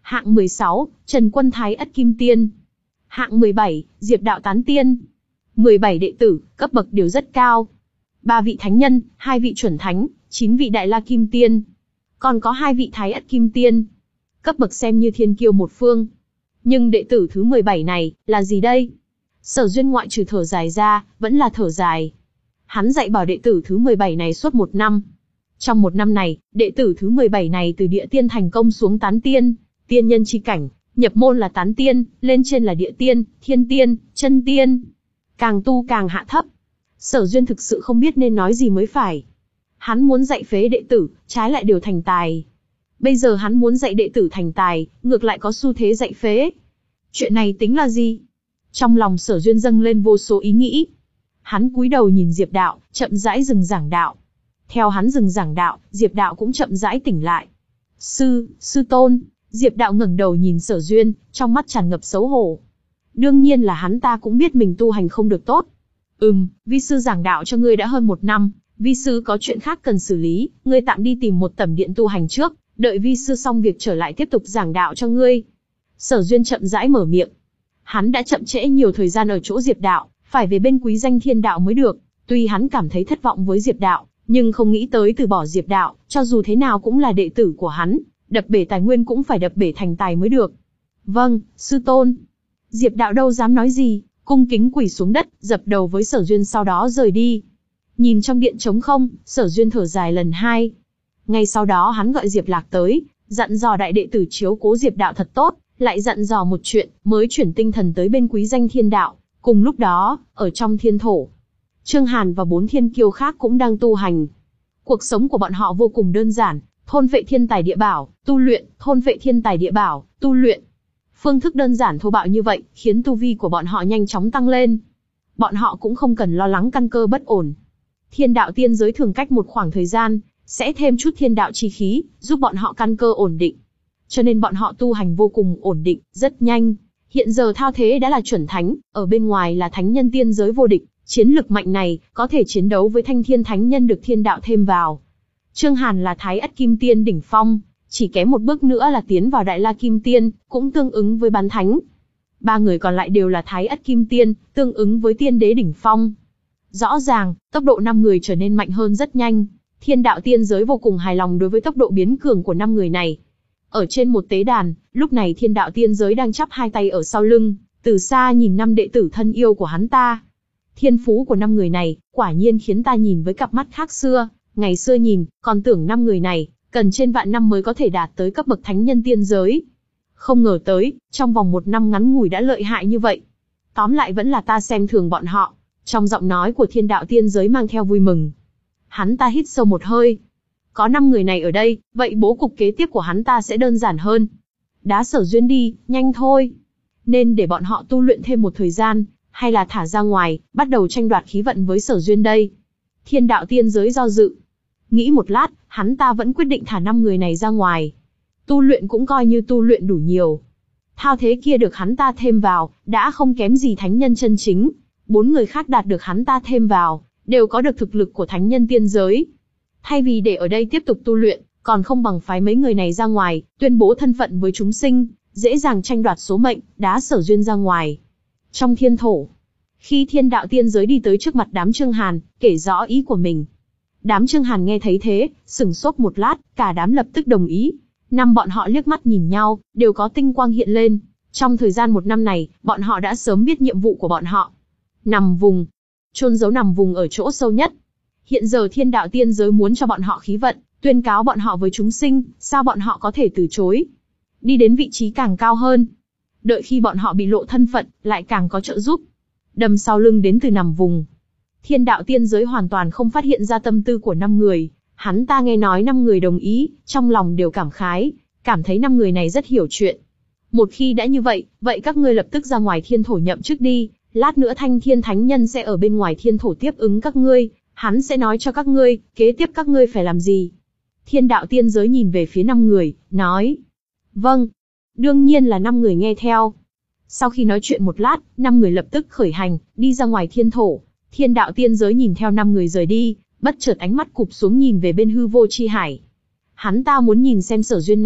Hạng mười sáu, Trần Quân Thái Ất Kim Tiên. Hạng mười bảy, Diệp Đạo Tán Tiên. mười bảy đệ tử, cấp bậc đều rất cao. ba vị thánh nhân, hai vị chuẩn thánh, chín vị Đại La Kim Tiên. Còn có hai vị Thái Ất Kim Tiên. Cấp bậc xem như thiên kiêu một phương. Nhưng đệ tử thứ mười bảy này, là gì đây? Sở Duyên ngoại trừ thở dài ra, vẫn là thở dài. Hắn dạy bảo đệ tử thứ mười bảy này suốt một năm. Trong một năm này, đệ tử thứ mười bảy này từ địa tiên thành công xuống tán tiên, tiên nhân chi cảnh, nhập môn là tán tiên, lên trên là địa tiên, thiên tiên, chân tiên. Càng tu càng hạ thấp. Sở Duyên thực sự không biết nên nói gì mới phải. Hắn muốn dạy phế đệ tử, trái lại đều thành tài. Bây giờ hắn muốn dạy đệ tử thành tài, ngược lại có xu thế dạy phế. Chuyện này tính là gì? Trong lòng Sở Duyên dâng lên vô số ý nghĩ. Hắn cúi đầu nhìn Diệp Đạo, chậm rãi dừng giảng đạo. Theo hắn dừng giảng đạo, Diệp Đạo cũng chậm rãi tỉnh lại. Sư, sư tôn. Diệp Đạo ngẩng đầu nhìn Sở Duyên, trong mắt tràn ngập xấu hổ. Đương nhiên là hắn ta cũng biết mình tu hành không được tốt. Ừm, vi sư giảng đạo cho ngươi đã hơn một năm, vi sư có chuyện khác cần xử lý, ngươi tạm đi tìm một tẩm điện tu hành trước, đợi vi sư xong việc trở lại tiếp tục giảng đạo cho ngươi. Sở Duyên chậm rãi mở miệng. Hắn đã chậm trễ nhiều thời gian ở chỗ Diệp Đạo, phải về bên Quý Danh Thiên Đạo mới được. Tuy hắn cảm thấy thất vọng với Diệp Đạo, nhưng không nghĩ tới từ bỏ Diệp Đạo, cho dù thế nào cũng là đệ tử của hắn, đập bể tài nguyên cũng phải đập bể thành tài mới được. Vâng, sư tôn. Diệp Đạo đâu dám nói gì, cung kính quỳ xuống đất, dập đầu với Sở Duyên sau đó rời đi. Nhìn trong điện trống không, Sở Duyên thở dài lần hai. Ngay sau đó hắn gọi Diệp Lạc tới, dặn dò đại đệ tử chiếu cố Diệp Đạo thật tốt, lại dặn dò một chuyện, mới chuyển tinh thần tới bên Quý Danh Thiên Đạo. Cùng lúc đó, ở trong thiên thổ, Trương Hàn và bốn thiên kiêu khác cũng đang tu hành. Cuộc sống của bọn họ vô cùng đơn giản, thôn phệ thiên tài địa bảo, tu luyện, thôn phệ thiên tài địa bảo, tu luyện. Phương thức đơn giản thô bạo như vậy, khiến tu vi của bọn họ nhanh chóng tăng lên. Bọn họ cũng không cần lo lắng căn cơ bất ổn. Thiên đạo tiên giới thường cách một khoảng thời gian, sẽ thêm chút thiên đạo chi khí, giúp bọn họ căn cơ ổn định. Cho nên bọn họ tu hành vô cùng ổn định, rất nhanh. Hiện giờ Thao Thế đã là chuẩn thánh, ở bên ngoài là thánh nhân tiên giới vô địch, chiến lực mạnh này, có thể chiến đấu với thanh thiên thánh nhân được thiên đạo thêm vào. Trương Hàn là Thái Ất Kim Tiên đỉnh phong, chỉ kém một bước nữa là tiến vào Đại La Kim Tiên, cũng tương ứng với bán thánh. Ba người còn lại đều là Thái Ất Kim Tiên, tương ứng với tiên đế đỉnh phong. Rõ ràng, tốc độ năm người trở nên mạnh hơn rất nhanh. Thiên đạo tiên giới vô cùng hài lòng đối với tốc độ biến cường của năm người này. Ở trên một tế đàn, lúc này thiên đạo tiên giới đang chắp hai tay ở sau lưng, từ xa nhìn năm đệ tử thân yêu của hắn ta. Thiên phú của năm người này, quả nhiên khiến ta nhìn với cặp mắt khác xưa. Ngày xưa nhìn, còn tưởng năm người này, cần trên vạn năm mới có thể đạt tới cấp bậc thánh nhân tiên giới. Không ngờ tới, trong vòng một năm ngắn ngủi đã lợi hại như vậy. Tóm lại vẫn là ta xem thường bọn họ. Trong giọng nói của thiên đạo tiên giới mang theo vui mừng. Hắn ta hít sâu một hơi. Có năm người này ở đây, vậy bố cục kế tiếp của hắn ta sẽ đơn giản hơn. Đá Sở Duyên đi, nhanh thôi. Nên để bọn họ tu luyện thêm một thời gian, hay là thả ra ngoài, bắt đầu tranh đoạt khí vận với Sở Duyên đây. Thiên đạo tiên giới do dự. Nghĩ một lát, hắn ta vẫn quyết định thả năm người này ra ngoài. Tu luyện cũng coi như tu luyện đủ nhiều. Thao Thế kia được hắn ta thêm vào, đã không kém gì thánh nhân chân chính. Bốn người khác đạt được hắn ta thêm vào, đều có được thực lực của thánh nhân tiên giới. Thay vì để ở đây tiếp tục tu luyện, còn không bằng phái mấy người này ra ngoài, tuyên bố thân phận với chúng sinh, dễ dàng tranh đoạt số mệnh, đá Sở Duyên ra ngoài. Trong thiên thổ, khi thiên đạo tiên giới đi tới trước mặt đám Trương Hàn, kể rõ ý của mình. Đám Trương Hàn nghe thấy thế, sửng sốt một lát, cả đám lập tức đồng ý. Năm bọn họ liếc mắt nhìn nhau, đều có tinh quang hiện lên. Trong thời gian một năm này, bọn họ đã sớm biết nhiệm vụ của bọn họ. Nằm vùng, chôn giấu nằm vùng ở chỗ sâu nhất. Hiện giờ thiên đạo tiên giới muốn cho bọn họ khí vận, tuyên cáo bọn họ với chúng sinh, sao bọn họ có thể từ chối? Đi đến vị trí càng cao hơn. Đợi khi bọn họ bị lộ thân phận, lại càng có trợ giúp. Đầm sau lưng đến từ nằm vùng. Thiên đạo tiên giới hoàn toàn không phát hiện ra tâm tư của năm người. Hắn ta nghe nói năm người đồng ý, trong lòng đều cảm khái, cảm thấy năm người này rất hiểu chuyện. Một khi đã như vậy, vậy các ngươi lập tức ra ngoài thiên thổ nhậm chức đi. Lát nữa thanh thiên thánh nhân sẽ ở bên ngoài thiên thổ tiếp ứng các ngươi. Hắn sẽ nói cho các ngươi, kế tiếp các ngươi phải làm gì. Thiên đạo tiên giới nhìn về phía năm người, nói. Vâng. Đương nhiên là năm người nghe theo. Sau khi nói chuyện một lát, năm người lập tức khởi hành, đi ra ngoài thiên thổ. Thiên đạo tiên giới nhìn theo năm người rời đi, bất chợt ánh mắt cụp xuống nhìn về bên hư vô chi hải. Hắn ta muốn nhìn xem Sở Duyên này,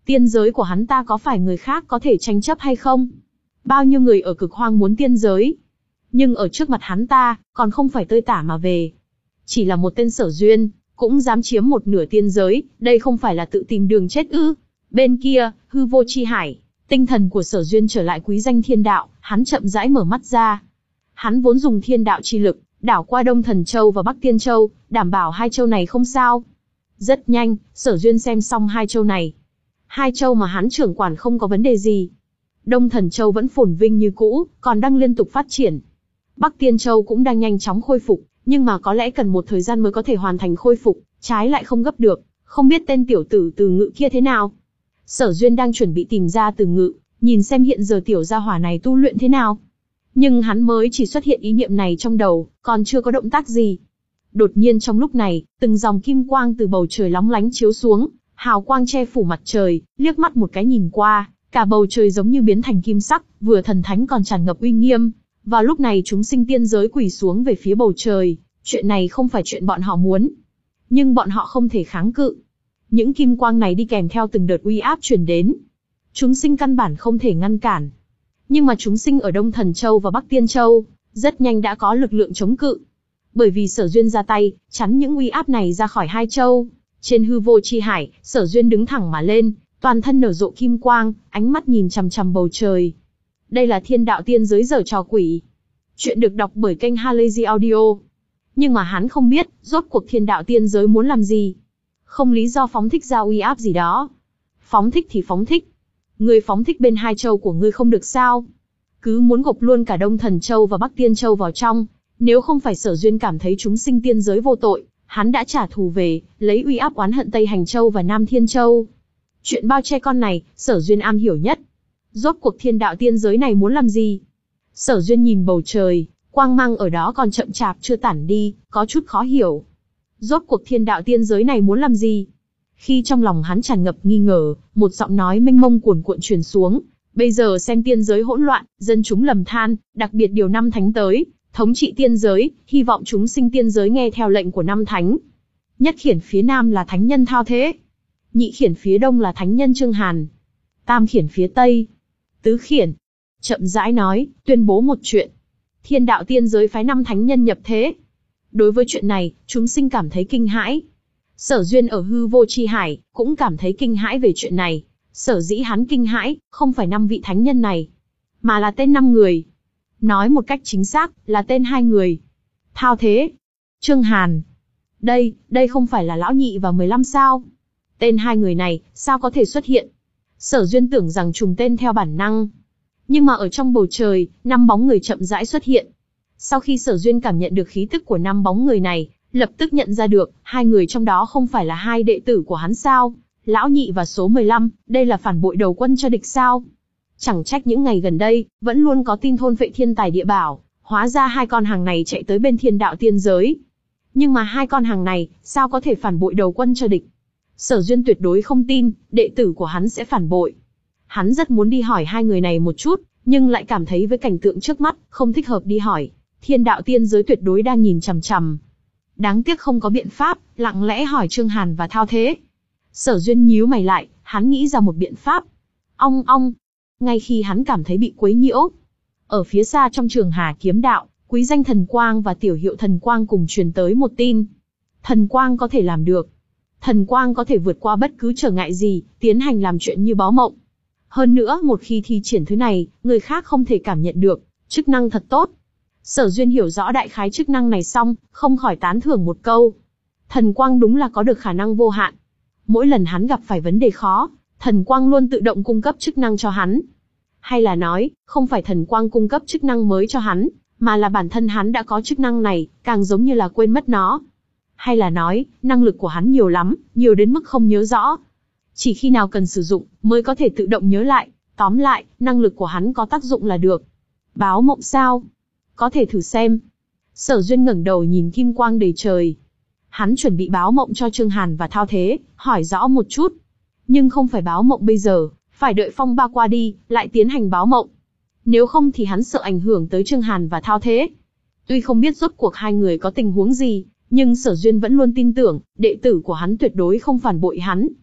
Tiên giới của hắn ta có phải người khác có thể tranh chấp hay không? Bao nhiêu người ở cực hoang muốn tiên giới, nhưng ở trước mặt hắn ta, còn không phải tơi tả mà về. Chỉ là một tên Sở Duyên, cũng dám chiếm một nửa tiên giới, đây không phải là tự tìm đường chết ư? Bên kia, hư vô chi hải, tinh thần của Sở Duyên trở lại quý danh thiên đạo, hắn chậm rãi mở mắt ra. Hắn vốn dùng thiên đạo chi lực, đảo qua Đông Thần Châu và Bắc Tiên Châu, đảm bảo hai châu này không sao. Rất nhanh, Sở Duyên xem xong hai châu này. Hai châu mà hắn trưởng quản không có vấn đề gì. Đông Thần Châu vẫn phồn vinh như cũ, còn đang liên tục phát triển. Bắc Tiên Châu cũng đang nhanh chóng khôi phục, nhưng mà có lẽ cần một thời gian mới có thể hoàn thành khôi phục, trái lại không gấp được, không biết tên tiểu tử Từ Ngự kia thế nào. Sở Duyên đang chuẩn bị tìm ra Từ Ngự, nhìn xem hiện giờ tiểu gia hỏa này tu luyện thế nào. Nhưng hắn mới chỉ xuất hiện ý niệm này trong đầu, còn chưa có động tác gì. Đột nhiên trong lúc này, từng dòng kim quang từ bầu trời lóng lánh chiếu xuống, hào quang che phủ mặt trời, liếc mắt một cái nhìn qua, cả bầu trời giống như biến thành kim sắc, vừa thần thánh còn tràn ngập uy nghiêm. Vào lúc này chúng sinh tiên giới quỳ xuống về phía bầu trời, chuyện này không phải chuyện bọn họ muốn. Nhưng bọn họ không thể kháng cự. Những kim quang này đi kèm theo từng đợt uy áp truyền đến. Chúng sinh căn bản không thể ngăn cản. Nhưng mà chúng sinh ở Đông Thần Châu và Bắc Tiên Châu, rất nhanh đã có lực lượng chống cự. Bởi vì Sở Duyên ra tay, chắn những uy áp này ra khỏi hai châu. Trên hư vô chi hải, Sở Duyên đứng thẳng mà lên, toàn thân nở rộ kim quang, ánh mắt nhìn chằm chằm bầu trời. Đây là thiên đạo tiên giới giở trò quỷ. Chuyện được đọc bởi kênh Halazy Audio. Nhưng mà hắn không biết, rốt cuộc thiên đạo tiên giới muốn làm gì. Không lý do phóng thích ra uy áp gì đó. Phóng thích thì phóng thích. Ngươi phóng thích bên hai châu của ngươi không được sao? Cứ muốn gộp luôn cả Đông Thần Châu và Bắc Tiên Châu vào trong. Nếu không phải Sở Duyên cảm thấy chúng sinh tiên giới vô tội, hắn đã trả thù về, lấy uy áp oán hận Tây Hành Châu và Nam Thiên Châu. Chuyện bao che con này, Sở Duyên am hiểu nhất. Rốt cuộc thiên đạo tiên giới này muốn làm gì? Sở Duyên nhìn bầu trời, quang mang ở đó còn chậm chạp chưa tản đi, có chút khó hiểu. Rốt cuộc thiên đạo tiên giới này muốn làm gì? Khi trong lòng hắn tràn ngập nghi ngờ, một giọng nói mênh mông cuồn cuộn truyền xuống. Bây giờ xem tiên giới hỗn loạn, dân chúng lầm than, đặc biệt điều năm thánh tới, thống trị tiên giới, hy vọng chúng sinh tiên giới nghe theo lệnh của năm thánh. Nhất khiển phía nam là thánh nhân Thao Thế. Nhị khiển phía đông là thánh nhân Chương Hàn. Tam khiển phía tây. Tứ khiển. Chậm rãi nói, tuyên bố một chuyện. Thiên đạo tiên giới phái năm thánh nhân nhập thế. Đối với chuyện này, chúng sinh cảm thấy kinh hãi. Sở Duyên ở hư vô chi hải, cũng cảm thấy kinh hãi về chuyện này. Sở dĩ hắn kinh hãi, không phải năm vị thánh nhân này, mà là tên năm người. Nói một cách chính xác, là tên hai người. Thao Thế, Chương Hàn. Đây, đây không phải là lão nhị và mười lăm sao? Tên hai người này, sao có thể xuất hiện? Sở Duyên tưởng rằng trùng tên theo bản năng. Nhưng mà ở trong bầu trời, năm bóng người chậm rãi xuất hiện. Sau khi Sở Duyên cảm nhận được khí tức của năm bóng người này, lập tức nhận ra được, hai người trong đó không phải là hai đệ tử của hắn sao? Lão nhị và số mười lăm, đây là phản bội đầu quân cho địch sao? Chẳng trách những ngày gần đây, vẫn luôn có tin thôn phệ thiên tài địa bảo, hóa ra hai con hàng này chạy tới bên thiên đạo tiên giới. Nhưng mà hai con hàng này, sao có thể phản bội đầu quân cho địch? Sở Duyên tuyệt đối không tin, đệ tử của hắn sẽ phản bội. Hắn rất muốn đi hỏi hai người này một chút, nhưng lại cảm thấy với cảnh tượng trước mắt, không thích hợp đi hỏi. Thiên đạo tiên giới tuyệt đối đang nhìn chằm chằm. Đáng tiếc không có biện pháp, lặng lẽ hỏi Chương Hàn và Thao Thế. Sở Duyên nhíu mày lại, hắn nghĩ ra một biện pháp. Ong ong. Ngay khi hắn cảm thấy bị quấy nhiễu, ở phía xa trong Trường Hà kiếm đạo, Quý Danh Thần Quang và Tiểu Hiệu Thần Quang cùng truyền tới một tin. Thần Quang có thể làm được. Thần Quang có thể vượt qua bất cứ trở ngại gì, tiến hành làm chuyện như báo mộng. Hơn nữa, một khi thi triển thứ này, người khác không thể cảm nhận được, chức năng thật tốt. Sở Duyên hiểu rõ đại khái chức năng này xong, không khỏi tán thưởng một câu. Thần Quang đúng là có được khả năng vô hạn. Mỗi lần hắn gặp phải vấn đề khó, Thần Quang luôn tự động cung cấp chức năng cho hắn. Hay là nói, không phải Thần Quang cung cấp chức năng mới cho hắn, mà là bản thân hắn đã có chức năng này, càng giống như là quên mất nó. Hay là nói, năng lực của hắn nhiều lắm, nhiều đến mức không nhớ rõ. Chỉ khi nào cần sử dụng, mới có thể tự động nhớ lại. Tóm lại, năng lực của hắn có tác dụng là được. Báo mộng sao? Có thể thử xem. Sở Duyên ngẩng đầu nhìn kim quang đầy trời. Hắn chuẩn bị báo mộng cho Chương Hàn và Thao Thế, hỏi rõ một chút. Nhưng không phải báo mộng bây giờ, phải đợi phong ba qua đi, lại tiến hành báo mộng. Nếu không thì hắn sợ ảnh hưởng tới Chương Hàn và Thao Thế. Tuy không biết rốt cuộc hai người có tình huống gì, nhưng Sở Duyên vẫn luôn tin tưởng, đệ tử của hắn tuyệt đối không phản bội hắn.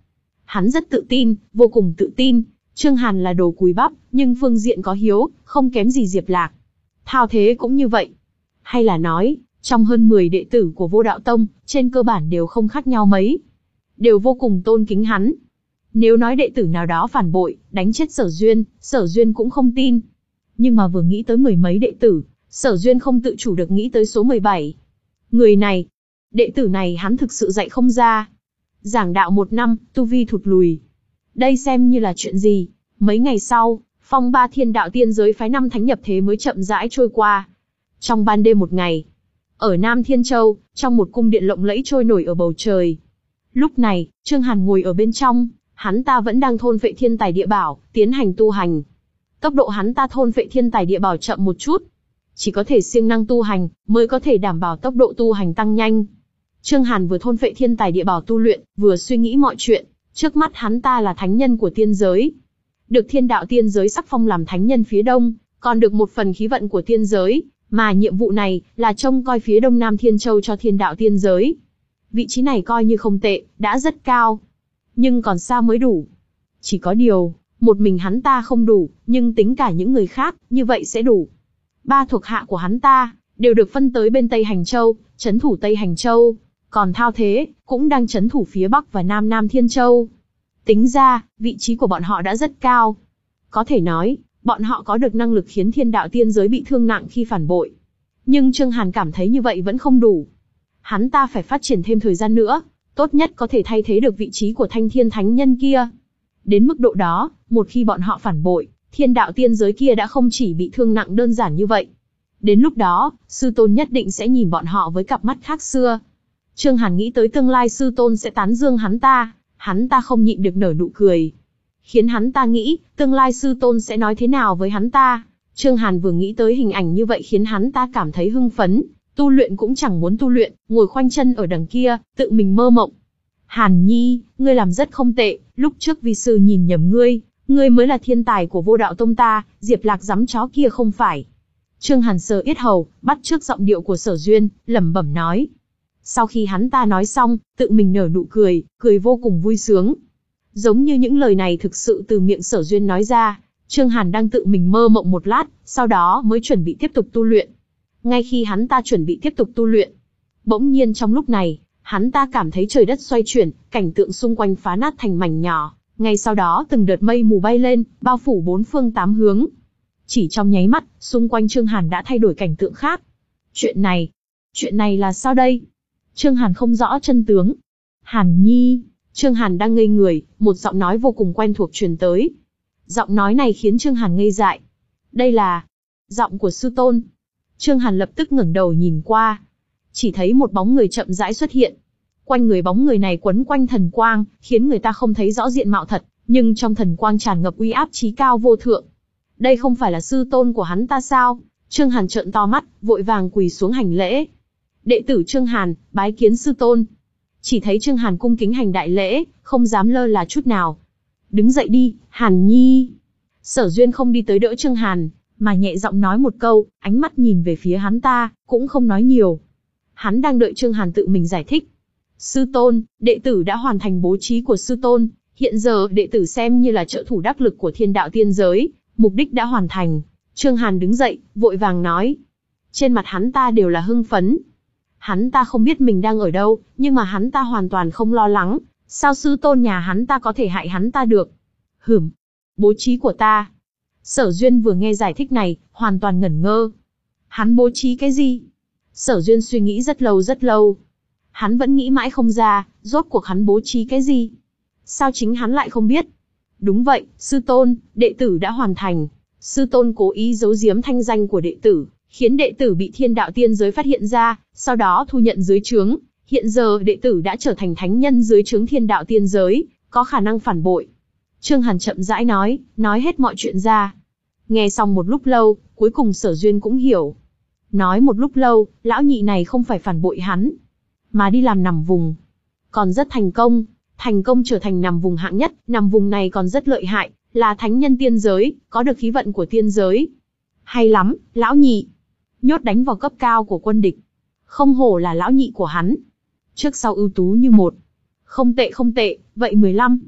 Hắn rất tự tin, vô cùng tự tin. Trương Hàn là đồ cùi bắp, nhưng phương diện có hiếu, không kém gì Diệp Lạc. Thao Thế cũng như vậy. Hay là nói, trong hơn mười đệ tử của Vô Đạo Tông, trên cơ bản đều không khác nhau mấy. Đều vô cùng tôn kính hắn. Nếu nói đệ tử nào đó phản bội, đánh chết Sở Duyên, Sở Duyên cũng không tin. Nhưng mà vừa nghĩ tới mười mấy đệ tử, Sở Duyên không tự chủ được nghĩ tới số mười bảy. Người này, đệ tử này hắn thực sự dạy không ra. Giảng đạo một năm, tu vi thụt lùi. Đây xem như là chuyện gì? Mấy ngày sau, phong ba thiên đạo tiên giới phái năm thánh nhập thế mới chậm rãi trôi qua. Trong ban đêm một ngày, ở Nam Thiên Châu, trong một cung điện lộng lẫy trôi nổi ở bầu trời. Lúc này, Trương Hàn ngồi ở bên trong, hắn ta vẫn đang thôn phệ thiên tài địa bảo, tiến hành tu hành. Tốc độ hắn ta thôn phệ thiên tài địa bảo chậm một chút. Chỉ có thể siêng năng tu hành, mới có thể đảm bảo tốc độ tu hành tăng nhanh. Trương Hàn vừa thôn phệ thiên tài địa bảo tu luyện, vừa suy nghĩ mọi chuyện. Trước mắt hắn ta là thánh nhân của tiên giới. Được thiên đạo tiên giới sắc phong làm thánh nhân phía đông, còn được một phần khí vận của tiên giới. Mà nhiệm vụ này, là trông coi phía đông Nam Thiên Châu cho thiên đạo tiên giới. Vị trí này coi như không tệ, đã rất cao. Nhưng còn xa mới đủ. Chỉ có điều, một mình hắn ta không đủ, nhưng tính cả những người khác, như vậy sẽ đủ. Ba thuộc hạ của hắn ta, đều được phân tới bên Tây Hành Châu, trấn thủ Tây Hành Châu. Còn Thao Thế, cũng đang trấn thủ phía Bắc và Nam Nam Thiên Châu. Tính ra, vị trí của bọn họ đã rất cao. Có thể nói, bọn họ có được năng lực khiến thiên đạo tiên giới bị thương nặng khi phản bội. Nhưng Trương Hàn cảm thấy như vậy vẫn không đủ. Hắn ta phải phát triển thêm thời gian nữa, tốt nhất có thể thay thế được vị trí của Thanh Thiên Thánh Nhân kia. Đến mức độ đó, một khi bọn họ phản bội, thiên đạo tiên giới kia đã không chỉ bị thương nặng đơn giản như vậy. Đến lúc đó, sư tôn nhất định sẽ nhìn bọn họ với cặp mắt khác xưa. Trương Hàn nghĩ tới tương lai sư tôn sẽ tán dương hắn ta, hắn ta không nhịn được nở nụ cười. Khiến hắn ta nghĩ, tương lai sư tôn sẽ nói thế nào với hắn ta. Trương Hàn vừa nghĩ tới hình ảnh như vậy khiến hắn ta cảm thấy hưng phấn, tu luyện cũng chẳng muốn tu luyện, ngồi khoanh chân ở đằng kia, tự mình mơ mộng. Hàn Nhi, ngươi làm rất không tệ, lúc trước vi sư nhìn nhầm ngươi, ngươi mới là thiên tài của Vô Đạo Tông ta, Diệp Lạc giấm chó kia không phải. Trương Hàn sờ yết hầu, bắt chước giọng điệu của Sở Duyên, lẩm bẩm nói. Sau khi hắn ta nói xong, tự mình nở nụ cười, cười vô cùng vui sướng. Giống như những lời này thực sự từ miệng Sở Duyên nói ra, Trương Hàn đang tự mình mơ mộng một lát, sau đó mới chuẩn bị tiếp tục tu luyện. Ngay khi hắn ta chuẩn bị tiếp tục tu luyện, bỗng nhiên trong lúc này, hắn ta cảm thấy trời đất xoay chuyển, cảnh tượng xung quanh phá nát thành mảnh nhỏ. Ngay sau đó từng đợt mây mù bay lên, bao phủ bốn phương tám hướng. Chỉ trong nháy mắt, xung quanh Trương Hàn đã thay đổi cảnh tượng khác. Chuyện này, chuyện này là sao đây? Trương Hàn không rõ chân tướng. Hàn Nhi, Trương Hàn đang ngây người, một giọng nói vô cùng quen thuộc truyền tới. Giọng nói này khiến Trương Hàn ngây dại. Đây là giọng của sư tôn. Trương Hàn lập tức ngẩng đầu nhìn qua. Chỉ thấy một bóng người chậm rãi xuất hiện. Quanh người bóng người này quấn quanh thần quang, khiến người ta không thấy rõ diện mạo thật, nhưng trong thần quang tràn ngập uy áp chí cao vô thượng. Đây không phải là sư tôn của hắn ta sao? Trương Hàn trợn to mắt, vội vàng quỳ xuống hành lễ. Đệ tử Trương Hàn, bái kiến sư tôn. Chỉ thấy Trương Hàn cung kính hành đại lễ, không dám lơ là chút nào. Đứng dậy đi, Hàn Nhi. Sở Duyên không đi tới đỡ Trương Hàn, mà nhẹ giọng nói một câu, ánh mắt nhìn về phía hắn ta, cũng không nói nhiều. Hắn đang đợi Trương Hàn tự mình giải thích. Sư tôn, đệ tử đã hoàn thành bố trí của sư tôn, hiện giờ đệ tử xem như là trợ thủ đắc lực của thiên đạo tiên giới, mục đích đã hoàn thành. Trương Hàn đứng dậy, vội vàng nói. Trên mặt hắn ta đều là hưng phấn. Hắn ta không biết mình đang ở đâu, nhưng mà hắn ta hoàn toàn không lo lắng. Sao sư tôn nhà hắn ta có thể hại hắn ta được? Hửm, bố trí của ta. Sở Duyên vừa nghe giải thích này, hoàn toàn ngẩn ngơ. Hắn bố trí cái gì? Sở Duyên suy nghĩ rất lâu rất lâu. Hắn vẫn nghĩ mãi không ra, rốt cuộc hắn bố trí cái gì? Sao chính hắn lại không biết? Đúng vậy, sư tôn, đệ tử đã hoàn thành. Sư tôn cố ý giấu giếm thanh danh của đệ tử, khiến đệ tử bị thiên đạo tiên giới phát hiện ra, sau đó thu nhận dưới trướng. Hiện giờ đệ tử đã trở thành thánh nhân dưới trướng thiên đạo tiên giới, có khả năng phản bội. Trương Hàn chậm rãi nói, nói hết mọi chuyện ra. Nghe xong một lúc lâu, cuối cùng Sở Duyên cũng hiểu. Nói một lúc lâu, lão nhị này không phải phản bội hắn, mà đi làm nằm vùng. Còn rất thành công, thành công trở thành nằm vùng hạng nhất, nằm vùng này còn rất lợi hại, là thánh nhân tiên giới, có được khí vận của tiên giới. Hay lắm, lão nhị. Nhốt đánh vào cấp cao của quân địch. Không hổ là lão nhị của hắn. Trước sau ưu tú như một. Không tệ không tệ, vậy mười lăm.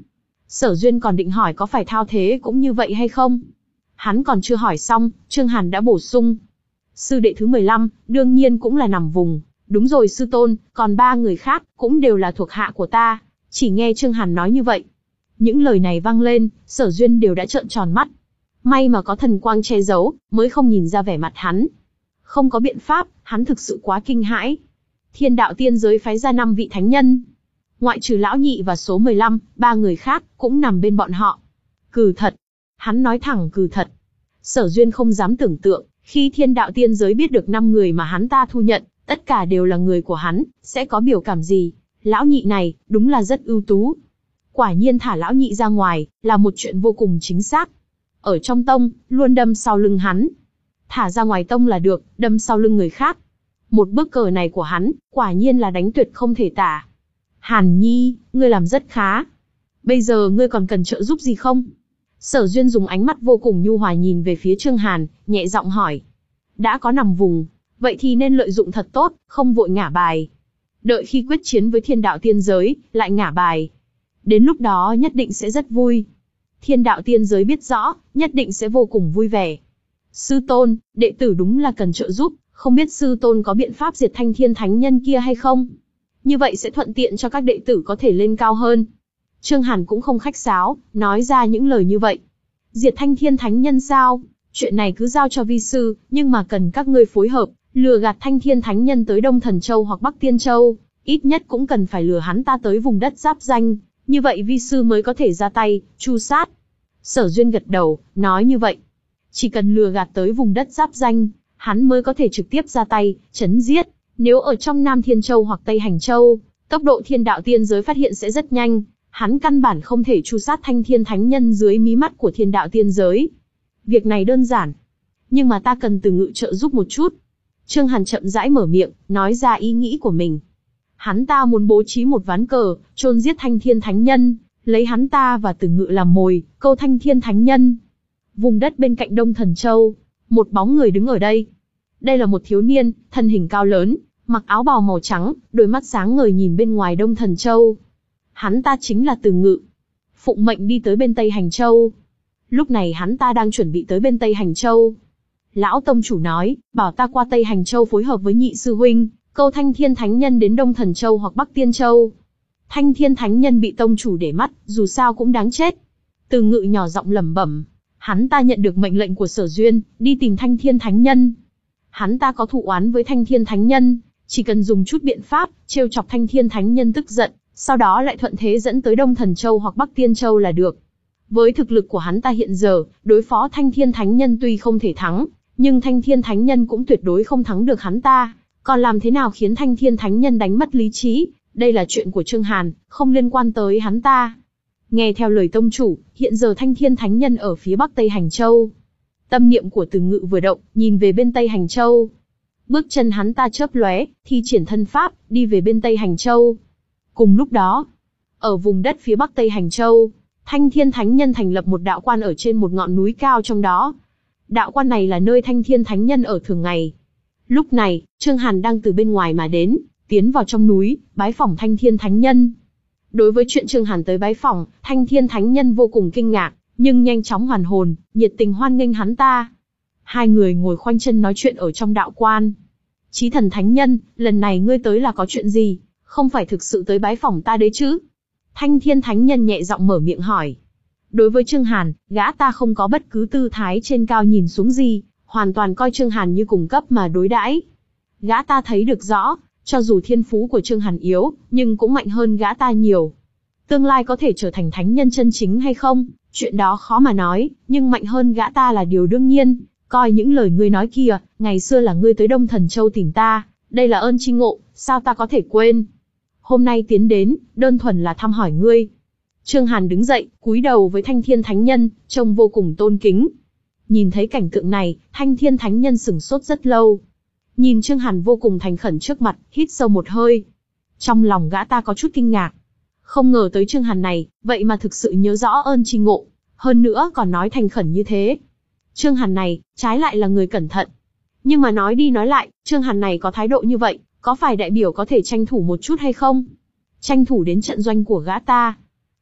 Sở Duyên còn định hỏi có phải thao thế cũng như vậy hay không. Hắn còn chưa hỏi xong, Trương Hàn đã bổ sung. Sư đệ thứ mười lăm, đương nhiên cũng là nằm vùng. Đúng rồi sư tôn, còn ba người khác, cũng đều là thuộc hạ của ta. Chỉ nghe Trương Hàn nói như vậy. Những lời này vang lên, Sở Duyên đều đã trợn tròn mắt. May mà có thần quang che giấu, mới không nhìn ra vẻ mặt hắn. Không có biện pháp, hắn thực sự quá kinh hãi. Thiên đạo tiên giới phái ra năm vị thánh nhân. Ngoại trừ lão nhị và số mười lăm, ba người khác, cũng nằm bên bọn họ. Cừ thật. Hắn nói thẳng cừ thật. Sở Duyên không dám tưởng tượng, khi thiên đạo tiên giới biết được năm người mà hắn ta thu nhận, tất cả đều là người của hắn, sẽ có biểu cảm gì. Lão nhị này, đúng là rất ưu tú. Quả nhiên thả lão nhị ra ngoài, là một chuyện vô cùng chính xác. Ở trong tông, luôn đâm sau lưng hắn. Thả ra ngoài tông là được, đâm sau lưng người khác. Một bước cờ này của hắn, quả nhiên là đánh tuyệt không thể tả. Hàn Nhi, ngươi làm rất khá. Bây giờ ngươi còn cần trợ giúp gì không? Sở Duyên dùng ánh mắt vô cùng nhu hòa nhìn về phía Trương Hàn, nhẹ giọng hỏi. Đã có nằm vùng, vậy thì nên lợi dụng thật tốt, không vội ngả bài. Đợi khi quyết chiến với thiên đạo tiên giới, lại ngả bài. Đến lúc đó nhất định sẽ rất vui. Thiên đạo tiên giới biết rõ, nhất định sẽ vô cùng vui vẻ. Sư tôn, đệ tử đúng là cần trợ giúp, không biết sư tôn có biện pháp diệt thanh thiên thánh nhân kia hay không? Như vậy sẽ thuận tiện cho các đệ tử có thể lên cao hơn. Trương Hàn cũng không khách sáo, nói ra những lời như vậy. Diệt thanh thiên thánh nhân sao? Chuyện này cứ giao cho vi sư, nhưng mà cần các ngươi phối hợp, lừa gạt thanh thiên thánh nhân tới Đông Thần Châu hoặc Bắc Tiên Châu. Ít nhất cũng cần phải lừa hắn ta tới vùng đất giáp danh, như vậy vi sư mới có thể ra tay, tru sát. Sở Duyên gật đầu, nói như vậy. Chỉ cần lừa gạt tới vùng đất giáp danh, hắn mới có thể trực tiếp ra tay, chấn giết. Nếu ở trong Nam Thiên Châu hoặc Tây Hành Châu, tốc độ thiên đạo tiên giới phát hiện sẽ rất nhanh, hắn căn bản không thể tru sát thanh thiên thánh nhân dưới mí mắt của thiên đạo tiên giới. Việc này đơn giản, nhưng mà ta cần từ ngự trợ giúp một chút. Trương Hàn chậm rãi mở miệng, nói ra ý nghĩ của mình. Hắn ta muốn bố trí một ván cờ, chôn giết thanh thiên thánh nhân, lấy hắn ta và Từ Ngự làm mồi, câu thanh thiên thánh nhân. Vùng đất bên cạnh Đông Thần Châu, một bóng người đứng ở đây. Đây là một thiếu niên, thân hình cao lớn, mặc áo bào màu trắng, đôi mắt sáng ngời nhìn bên ngoài Đông Thần Châu. Hắn ta chính là Từ Ngự. Phụng mệnh đi tới bên Tây Hành Châu. Lúc này hắn ta đang chuẩn bị tới bên Tây Hành Châu. Lão tông chủ nói, bảo ta qua Tây Hành Châu phối hợp với nhị sư huynh, câu thanh thiên thánh nhân đến Đông Thần Châu hoặc Bắc Tiên Châu. Thanh thiên thánh nhân bị tông chủ để mắt, dù sao cũng đáng chết. Từ Ngự nhỏ giọng lẩm bẩm. Hắn ta nhận được mệnh lệnh của Sở Duyên, đi tìm thanh thiên thánh nhân. Hắn ta có thù oán với thanh thiên thánh nhân, chỉ cần dùng chút biện pháp, trêu chọc thanh thiên thánh nhân tức giận, sau đó lại thuận thế dẫn tới Đông Thần Châu hoặc Bắc Tiên Châu là được. Với thực lực của hắn ta hiện giờ, đối phó thanh thiên thánh nhân tuy không thể thắng, nhưng thanh thiên thánh nhân cũng tuyệt đối không thắng được hắn ta. Còn làm thế nào khiến thanh thiên thánh nhân đánh mất lý trí, đây là chuyện của Trương Hàn, không liên quan tới hắn ta. Nghe theo lời tông chủ, hiện giờ thanh thiên thánh nhân ở phía Bắc Tây Hành Châu. Tâm niệm của Từ Ngự vừa động, nhìn về bên Tây Hành Châu. Bước chân hắn ta chớp lóe, thi triển thân pháp, đi về bên Tây Hành Châu. Cùng lúc đó, ở vùng đất phía Bắc Tây Hành Châu, Thanh Thiên Thánh Nhân thành lập một đạo quan ở trên một ngọn núi cao trong đó. Đạo quan này là nơi Thanh Thiên Thánh Nhân ở thường ngày. Lúc này, Trương Hàn đang từ bên ngoài mà đến, tiến vào trong núi, bái phỏng Thanh Thiên Thánh Nhân. Đối với chuyện Trương Hàn tới bái phỏng, Thanh Thiên Thánh Nhân vô cùng kinh ngạc, nhưng nhanh chóng hoàn hồn, nhiệt tình hoan nghênh hắn ta. Hai người ngồi khoanh chân nói chuyện ở trong đạo quan. Chí Thần Thánh Nhân, lần này ngươi tới là có chuyện gì? Không phải thực sự tới bái phỏng ta đấy chứ? Thanh Thiên Thánh Nhân nhẹ giọng mở miệng hỏi. Đối với Trương Hàn, gã ta không có bất cứ tư thái trên cao nhìn xuống gì, hoàn toàn coi Trương Hàn như cùng cấp mà đối đãi. Gã ta thấy được rõ, cho dù thiên phú của Trương Hàn yếu, nhưng cũng mạnh hơn gã ta nhiều. Tương lai có thể trở thành thánh nhân chân chính hay không, chuyện đó khó mà nói, nhưng mạnh hơn gã ta là điều đương nhiên. Coi những lời ngươi nói kia, ngày xưa là ngươi tới Đông Thần Châu tìm ta, đây là ơn chi ngộ, sao ta có thể quên? Hôm nay tiến đến, đơn thuần là thăm hỏi ngươi. Trương Hàn đứng dậy, cúi đầu với Thanh Thiên Thánh Nhân, trông vô cùng tôn kính. Nhìn thấy cảnh tượng này, Thanh Thiên Thánh Nhân sửng sốt rất lâu. Nhìn Trương Hàn vô cùng thành khẩn trước mặt, hít sâu một hơi. Trong lòng gã ta có chút kinh ngạc. Không ngờ tới Trương Hàn này, vậy mà thực sự nhớ rõ ơn chi ngộ. Hơn nữa còn nói thành khẩn như thế. Trương Hàn này, trái lại là người cẩn thận. Nhưng mà nói đi nói lại, Trương Hàn này có thái độ như vậy, có phải đại biểu có thể tranh thủ một chút hay không? Tranh thủ đến trận doanh của gã ta.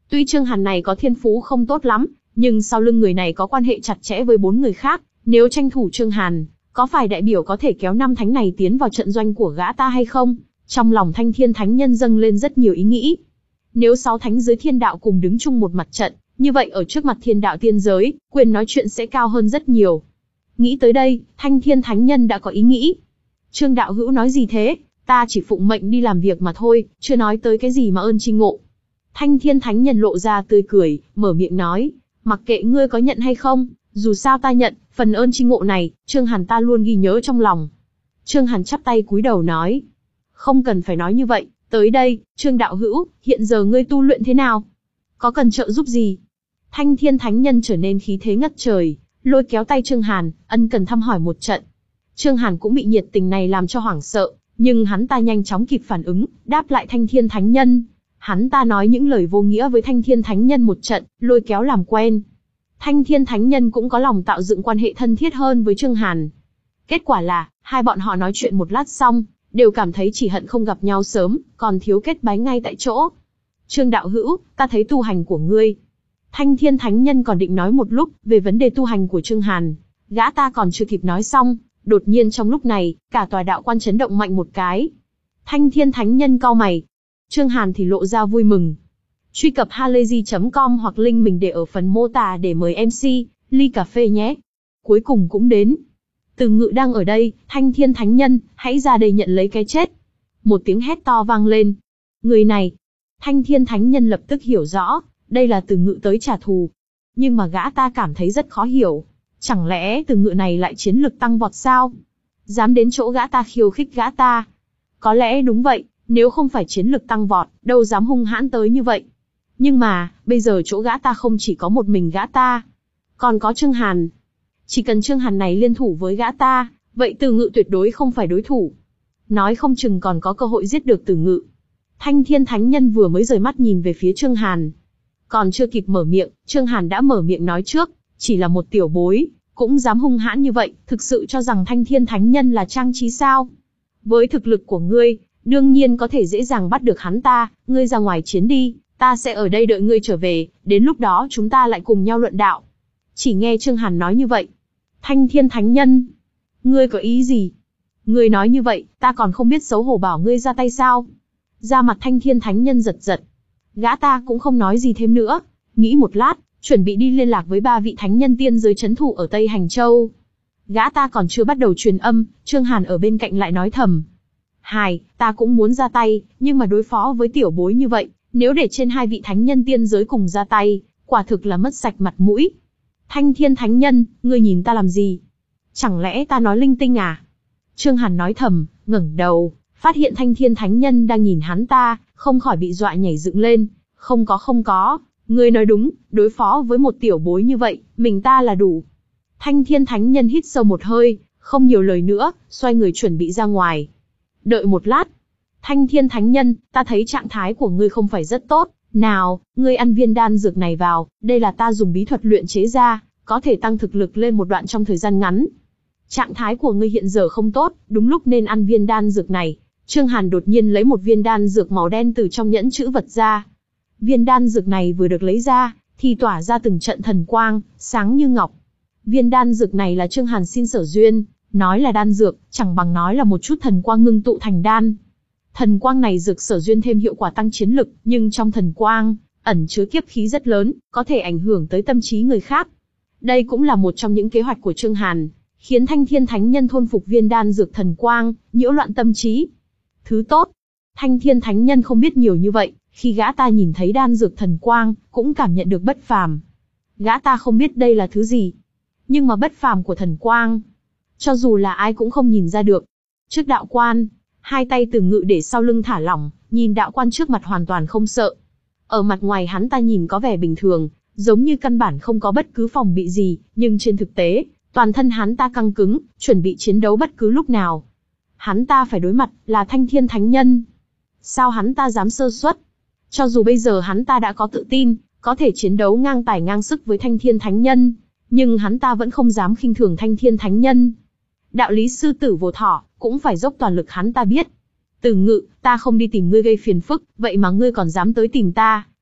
Tuy Trương Hàn này có thiên phú không tốt lắm, nhưng sau lưng người này có quan hệ chặt chẽ với bốn người khác, nếu tranh thủ Trương Hàn, có phải đại biểu có thể kéo năm thánh này tiến vào trận doanh của gã ta hay không? Trong lòng Thanh Thiên Thánh Nhân dâng lên rất nhiều ý nghĩ. Nếu sáu thánh giới thiên đạo cùng đứng chung một mặt trận, như vậy ở trước mặt thiên đạo tiên giới, quyền nói chuyện sẽ cao hơn rất nhiều. Nghĩ tới đây, Thanh Thiên Thánh Nhân đã có ý nghĩ. Trương đạo hữu nói gì thế? Ta chỉ phụng mệnh đi làm việc mà thôi, chưa nói tới cái gì mà ơn tri ngộ. Thanh Thiên Thánh Nhân lộ ra tươi cười, mở miệng nói, mặc kệ ngươi có nhận hay không, dù sao ta nhận, phần ơn tri ngộ này, Trương Hàn ta luôn ghi nhớ trong lòng. Trương Hàn chắp tay cúi đầu nói, không cần phải nói như vậy, tới đây, Trương đạo hữu, hiện giờ ngươi tu luyện thế nào? Có cần trợ giúp gì? Thanh Thiên Thánh Nhân trở nên khí thế ngất trời, lôi kéo tay Trương Hàn, ân cần thăm hỏi một trận. Trương Hàn cũng bị nhiệt tình này làm cho hoảng sợ, nhưng hắn ta nhanh chóng kịp phản ứng, đáp lại Thanh Thiên Thánh Nhân. Hắn ta nói những lời vô nghĩa với Thanh Thiên Thánh Nhân một trận, lôi kéo làm quen. Thanh Thiên Thánh Nhân cũng có lòng tạo dựng quan hệ thân thiết hơn với Trương Hàn. Kết quả là, hai bọn họ nói chuyện một lát xong, đều cảm thấy chỉ hận không gặp nhau sớm, còn thiếu kết bái ngay tại chỗ. Trương đạo hữu, ta thấy tu hành của ngươi. Thanh Thiên Thánh Nhân còn định nói một lúc về vấn đề tu hành của Trương Hàn. Gã ta còn chưa kịp nói xong, đột nhiên trong lúc này, cả tòa đạo quan chấn động mạnh một cái. Thanh Thiên Thánh Nhân cau mày. Trương Hàn thì lộ ra vui mừng. Truy cập halayzi chấm com hoặc link mình để ở phần mô tả để mời em xê, ly cà phê nhé. Cuối cùng cũng đến. Từ Ngự đang ở đây, Thanh Thiên Thánh Nhân, hãy ra đây nhận lấy cái chết. Một tiếng hét to vang lên. Người này. Thanh Thiên Thánh Nhân lập tức hiểu rõ, đây là Từ Ngự tới trả thù. Nhưng mà gã ta cảm thấy rất khó hiểu. Chẳng lẽ Từ Ngự này lại chiến lực tăng vọt sao? Dám đến chỗ gã ta khiêu khích gã ta. Có lẽ đúng vậy, nếu không phải chiến lực tăng vọt, đâu dám hung hãn tới như vậy. Nhưng mà, bây giờ chỗ gã ta không chỉ có một mình gã ta, còn có Trương Hàn. Chỉ cần Trương Hàn này liên thủ với gã ta, vậy Từ Ngự tuyệt đối không phải đối thủ. Nói không chừng còn có cơ hội giết được Từ Ngự. Thanh Thiên Thánh Nhân vừa mới rời mắt nhìn về phía Trương Hàn. Còn chưa kịp mở miệng, Trương Hàn đã mở miệng nói trước, chỉ là một tiểu bối, cũng dám hung hãn như vậy, thực sự cho rằng Thanh Thiên Thánh Nhân là trang trí sao? Với thực lực của ngươi, đương nhiên có thể dễ dàng bắt được hắn ta, ngươi ra ngoài chiến đi, ta sẽ ở đây đợi ngươi trở về, đến lúc đó chúng ta lại cùng nhau luận đạo. Chỉ nghe Trương Hàn nói như vậy. Thanh Thiên Thánh Nhân, ngươi có ý gì? Ngươi nói như vậy, ta còn không biết xấu hổ bảo ngươi ra tay sao? Da mặt Thanh Thiên Thánh Nhân giật giật. Gã ta cũng không nói gì thêm nữa, nghĩ một lát, chuẩn bị đi liên lạc với ba vị thánh nhân tiên giới trấn thủ ở Tây Hành Châu. Gã ta còn chưa bắt đầu truyền âm, Trương Hàn ở bên cạnh lại nói thầm. Hài, ta cũng muốn ra tay, nhưng mà đối phó với tiểu bối như vậy, nếu để trên hai vị thánh nhân tiên giới cùng ra tay, quả thực là mất sạch mặt mũi. Thanh Thiên Thánh Nhân, ngươi nhìn ta làm gì? Chẳng lẽ ta nói linh tinh à? Trương Hàn nói thầm, ngẩng đầu, phát hiện Thanh Thiên Thánh Nhân đang nhìn hắn ta, không khỏi bị dọa nhảy dựng lên. Không có không có, ngươi nói đúng, đối phó với một tiểu bối như vậy, mình ta là đủ. Thanh Thiên Thánh Nhân hít sâu một hơi, không nhiều lời nữa, xoay người chuẩn bị ra ngoài. Đợi một lát. Thanh Thiên Thánh Nhân, ta thấy trạng thái của ngươi không phải rất tốt. Nào, ngươi ăn viên đan dược này vào, đây là ta dùng bí thuật luyện chế ra, có thể tăng thực lực lên một đoạn trong thời gian ngắn. Trạng thái của ngươi hiện giờ không tốt, đúng lúc nên ăn viên đan dược này. Trương Hàn đột nhiên lấy một viên đan dược màu đen từ trong nhẫn chữ vật ra. Viên đan dược này vừa được lấy ra, thì tỏa ra từng trận thần quang, sáng như ngọc. Viên đan dược này là Trương Hàn xin Sở Duyên, nói là đan dược, chẳng bằng nói là một chút thần quang ngưng tụ thành đan. Thần quang này dược Sở Duyên thêm hiệu quả tăng chiến lực, nhưng trong thần quang, ẩn chứa kiếp khí rất lớn, có thể ảnh hưởng tới tâm trí người khác. Đây cũng là một trong những kế hoạch của Trương Hàn, khiến Thanh Thiên Thánh Nhân thôn phục viên đan dược thần quang, nhiễu loạn tâm trí. Thứ tốt. Thanh Thiên Thánh Nhân không biết nhiều như vậy, khi gã ta nhìn thấy đan dược thần quang, cũng cảm nhận được bất phàm. Gã ta không biết đây là thứ gì, nhưng mà bất phàm của thần quang, cho dù là ai cũng không nhìn ra được. Trước đạo quan, hai tay Từ Ngự để sau lưng thả lỏng, nhìn đạo quan trước mặt hoàn toàn không sợ. Ở mặt ngoài hắn ta nhìn có vẻ bình thường, giống như căn bản không có bất cứ phòng bị gì, nhưng trên thực tế, toàn thân hắn ta căng cứng, chuẩn bị chiến đấu bất cứ lúc nào. Hắn ta phải đối mặt là Thanh Thiên Thánh Nhân. Sao hắn ta dám sơ suất? Cho dù bây giờ hắn ta đã có tự tin, có thể chiến đấu ngang tài ngang sức với Thanh Thiên Thánh Nhân, nhưng hắn ta vẫn không dám khinh thường Thanh Thiên Thánh Nhân. Đạo lý sư tử vô thỏ, cũng phải dốc toàn lực hắn ta biết. Từ Ngự, ta không đi tìm ngươi gây phiền phức, vậy mà ngươi còn dám tới tìm ta,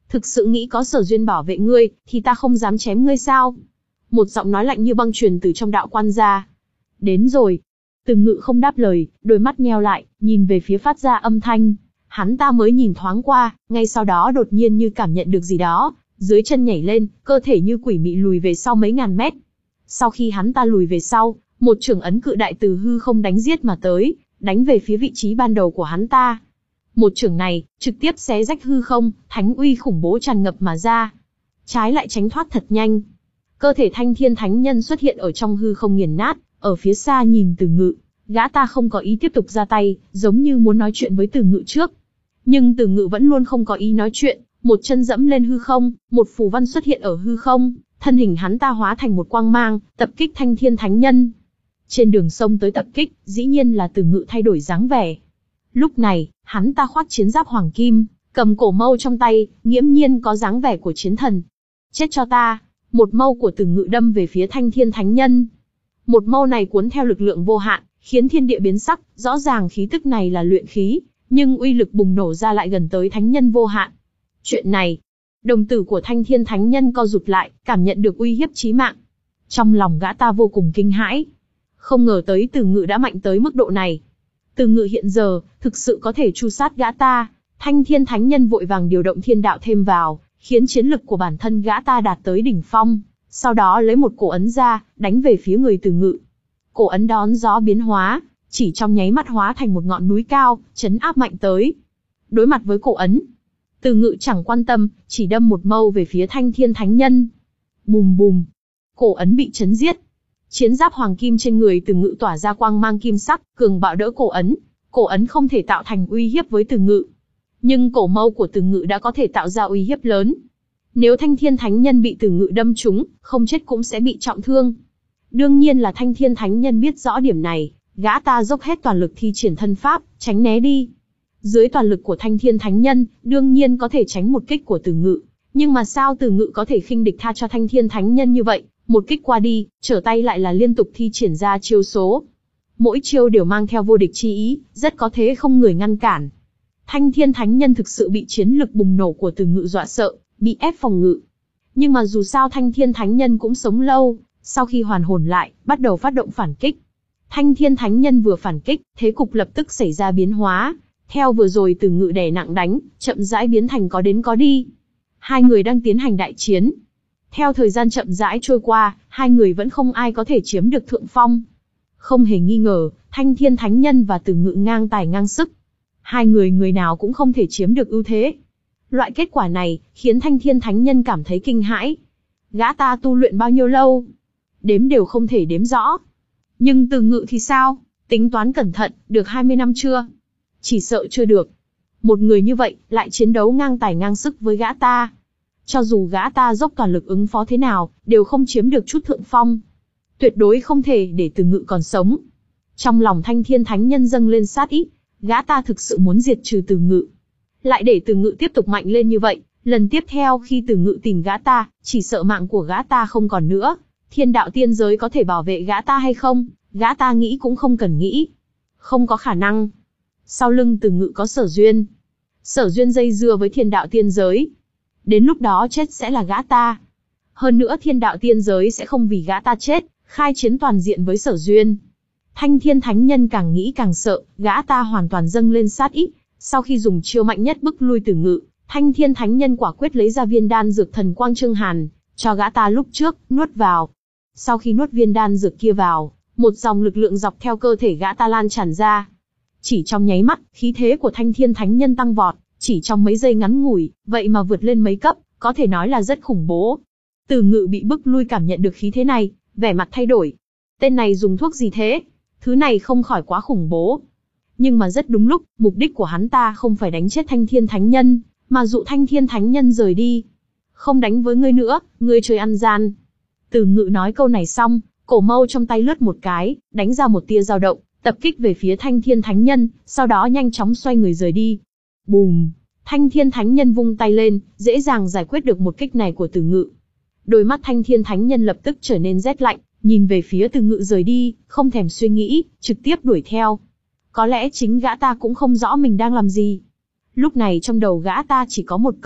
Thực sự nghĩ có Sở Duyên bảo vệ ngươi, thì ta không dám chém ngươi sao? Một giọng nói lạnh như băng truyền từ trong đạo quan ra. Đến rồi. Từ Ngự không đáp lời, đôi mắt nheo lại, nhìn về phía phát ra âm thanh. Hắn ta mới nhìn thoáng qua, ngay sau đó đột nhiên như cảm nhận được gì đó, dưới chân nhảy lên, cơ thể như quỷ mị lùi về sau mấy ngàn mét. Sau khi hắn ta lùi về sau, một chưởng ấn cự đại từ hư không đánh giết mà tới, đánh về phía vị trí ban đầu của hắn ta. Một chưởng này, trực tiếp xé rách hư không, thánh uy khủng bố tràn ngập mà ra. Trái lại tránh thoát thật nhanh. Cơ thể Thanh Thiên Thánh Nhân xuất hiện ở trong hư không nghiền nát, ở phía xa nhìn Từ Ngự, gã ta không có ý tiếp tục ra tay, giống như muốn nói chuyện với Từ Ngự trước. Nhưng Từ Ngự vẫn luôn không có ý nói chuyện, một chân dẫm lên hư không, một phù văn xuất hiện ở hư không, thân hình hắn ta hóa thành một quang mang, tập kích Thanh Thiên Thánh Nhân. Trên đường sông tới tập kích, dĩ nhiên là Từ Ngự thay đổi dáng vẻ. Lúc này, hắn ta khoác chiến giáp hoàng kim, cầm cổ mâu trong tay, nghiễm nhiên có dáng vẻ của chiến thần. Chết cho ta! Một mâu của Từ Ngự đâm về phía Thanh Thiên Thánh Nhân. Một mâu này cuốn theo lực lượng vô hạn, khiến thiên địa biến sắc, rõ ràng khí tức này là luyện khí, nhưng uy lực bùng nổ ra lại gần tới thánh nhân vô hạn. Chuyện này, đồng tử của Thanh Thiên Thánh Nhân co rụt lại, cảm nhận được uy hiếp chí mạng. Trong lòng gã ta vô cùng kinh hãi. Không ngờ tới Từ Ngự đã mạnh tới mức độ này. Từ Ngự hiện giờ, thực sự có thể tru sát gã ta. Thanh Thiên Thánh Nhân vội vàng điều động thiên đạo thêm vào, khiến chiến lực của bản thân gã ta đạt tới đỉnh phong. Sau đó lấy một cổ ấn ra, đánh về phía người Từ Ngự. Cổ ấn đón gió biến hóa, chỉ trong nháy mắt hóa thành một ngọn núi cao, chấn áp mạnh tới. Đối mặt với cổ ấn, Từ Ngự chẳng quan tâm, chỉ đâm một mâu về phía Thanh Thiên Thánh Nhân. Bùm bùm, cổ ấn bị chấn giết. Chiến giáp hoàng kim trên người Từ Ngự tỏa ra quang mang kim sắc, cường bạo đỡ cổ ấn. Cổ ấn không thể tạo thành uy hiếp với Từ Ngự, nhưng cổ mâu của Từ Ngự đã có thể tạo ra uy hiếp lớn. Nếu Thanh Thiên Thánh Nhân bị Từ Ngự đâm trúng, không chết cũng sẽ bị trọng thương. Đương nhiên là Thanh Thiên Thánh Nhân biết rõ điểm này, gã ta dốc hết toàn lực thi triển thân pháp, tránh né đi. Dưới toàn lực của Thanh Thiên Thánh Nhân, đương nhiên có thể tránh một kích của Từ Ngự. Nhưng mà sao Từ Ngự có thể khinh địch tha cho Thanh Thiên Thánh Nhân như vậy, một kích qua đi, trở tay lại là liên tục thi triển ra chiêu số. Mỗi chiêu đều mang theo vô địch chi ý, rất có thế không người ngăn cản. Thanh Thiên Thánh Nhân thực sự bị chiến lực bùng nổ của Từ Ngự dọa sợ, bị ép phòng ngự. Nhưng mà dù sao Thanh Thiên Thánh Nhân cũng sống lâu, sau khi hoàn hồn lại, bắt đầu phát động phản kích. Thanh Thiên Thánh Nhân vừa phản kích, thế cục lập tức xảy ra biến hóa. Theo vừa rồi Từ Ngự đè nặng đánh, chậm rãi biến thành có đến có đi. Hai người đang tiến hành đại chiến. Theo thời gian chậm rãi trôi qua, hai người vẫn không ai có thể chiếm được thượng phong. Không hề nghi ngờ, Thanh Thiên Thánh Nhân và Từ Ngự ngang tài ngang sức. Hai người người nào cũng không thể chiếm được ưu thế. Loại kết quả này, khiến Thanh Thiên Thánh Nhân cảm thấy kinh hãi. Gã ta tu luyện bao nhiêu lâu? Đếm đều không thể đếm rõ. Nhưng Từ Ngự thì sao? Tính toán cẩn thận, được hai mươi năm chưa? Chỉ sợ chưa được. Một người như vậy, lại chiến đấu ngang tài ngang sức với gã ta. Cho dù gã ta dốc toàn lực ứng phó thế nào, đều không chiếm được chút thượng phong. Tuyệt đối không thể để Từ Ngự còn sống. Trong lòng Thanh Thiên Thánh Nhân dâng lên sát ý, gã ta thực sự muốn diệt trừ Từ Ngự. Lại để Từ Ngự tiếp tục mạnh lên như vậy, lần tiếp theo khi Từ Ngự tìm gã ta, chỉ sợ mạng của gã ta không còn nữa. Thiên đạo tiên giới có thể bảo vệ gã ta hay không, gã ta nghĩ cũng không cần nghĩ. Không có khả năng. Sau lưng Từ Ngự có Sở Duyên. Sở Duyên dây dưa với thiên đạo tiên giới. Đến lúc đó chết sẽ là gã ta. Hơn nữa thiên đạo tiên giới sẽ không vì gã ta chết, khai chiến toàn diện với Sở Duyên. Thanh Thiên Thánh Nhân càng nghĩ càng sợ, gã ta hoàn toàn dâng lên sát ý. Sau khi dùng chiêu mạnh nhất bức lui Từ Ngự, Thanh Thiên Thánh Nhân quả quyết lấy ra viên đan dược thần quang Trương Hàn, cho gã ta lúc trước, nuốt vào. Sau khi nuốt viên đan dược kia vào, một dòng lực lượng dọc theo cơ thể gã ta lan tràn ra. Chỉ trong nháy mắt, khí thế của Thanh Thiên Thánh Nhân tăng vọt, chỉ trong mấy giây ngắn ngủi, vậy mà vượt lên mấy cấp, có thể nói là rất khủng bố. Từ Ngự bị bức lui cảm nhận được khí thế này, vẻ mặt thay đổi. Tên này dùng thuốc gì thế? Thứ này không khỏi quá khủng bố. Nhưng mà rất đúng lúc, mục đích của hắn ta không phải đánh chết Thanh Thiên Thánh Nhân, mà dụ Thanh Thiên Thánh Nhân rời đi. Không đánh với ngươi nữa, ngươi chơi ăn gian. Từ Ngự nói câu này xong, cổ mâu trong tay lướt một cái, đánh ra một tia dao động, tập kích về phía Thanh Thiên Thánh Nhân, sau đó nhanh chóng xoay người rời đi. Bùm! Thanh Thiên Thánh Nhân vung tay lên, dễ dàng giải quyết được một kích này của Từ Ngự. Đôi mắt Thanh Thiên Thánh Nhân lập tức trở nên rét lạnh, nhìn về phía Từ Ngự rời đi, không thèm suy nghĩ, trực tiếp đuổi theo. Có lẽ chính gã ta cũng không rõ mình đang làm gì. Lúc này trong đầu gã ta chỉ có một câu,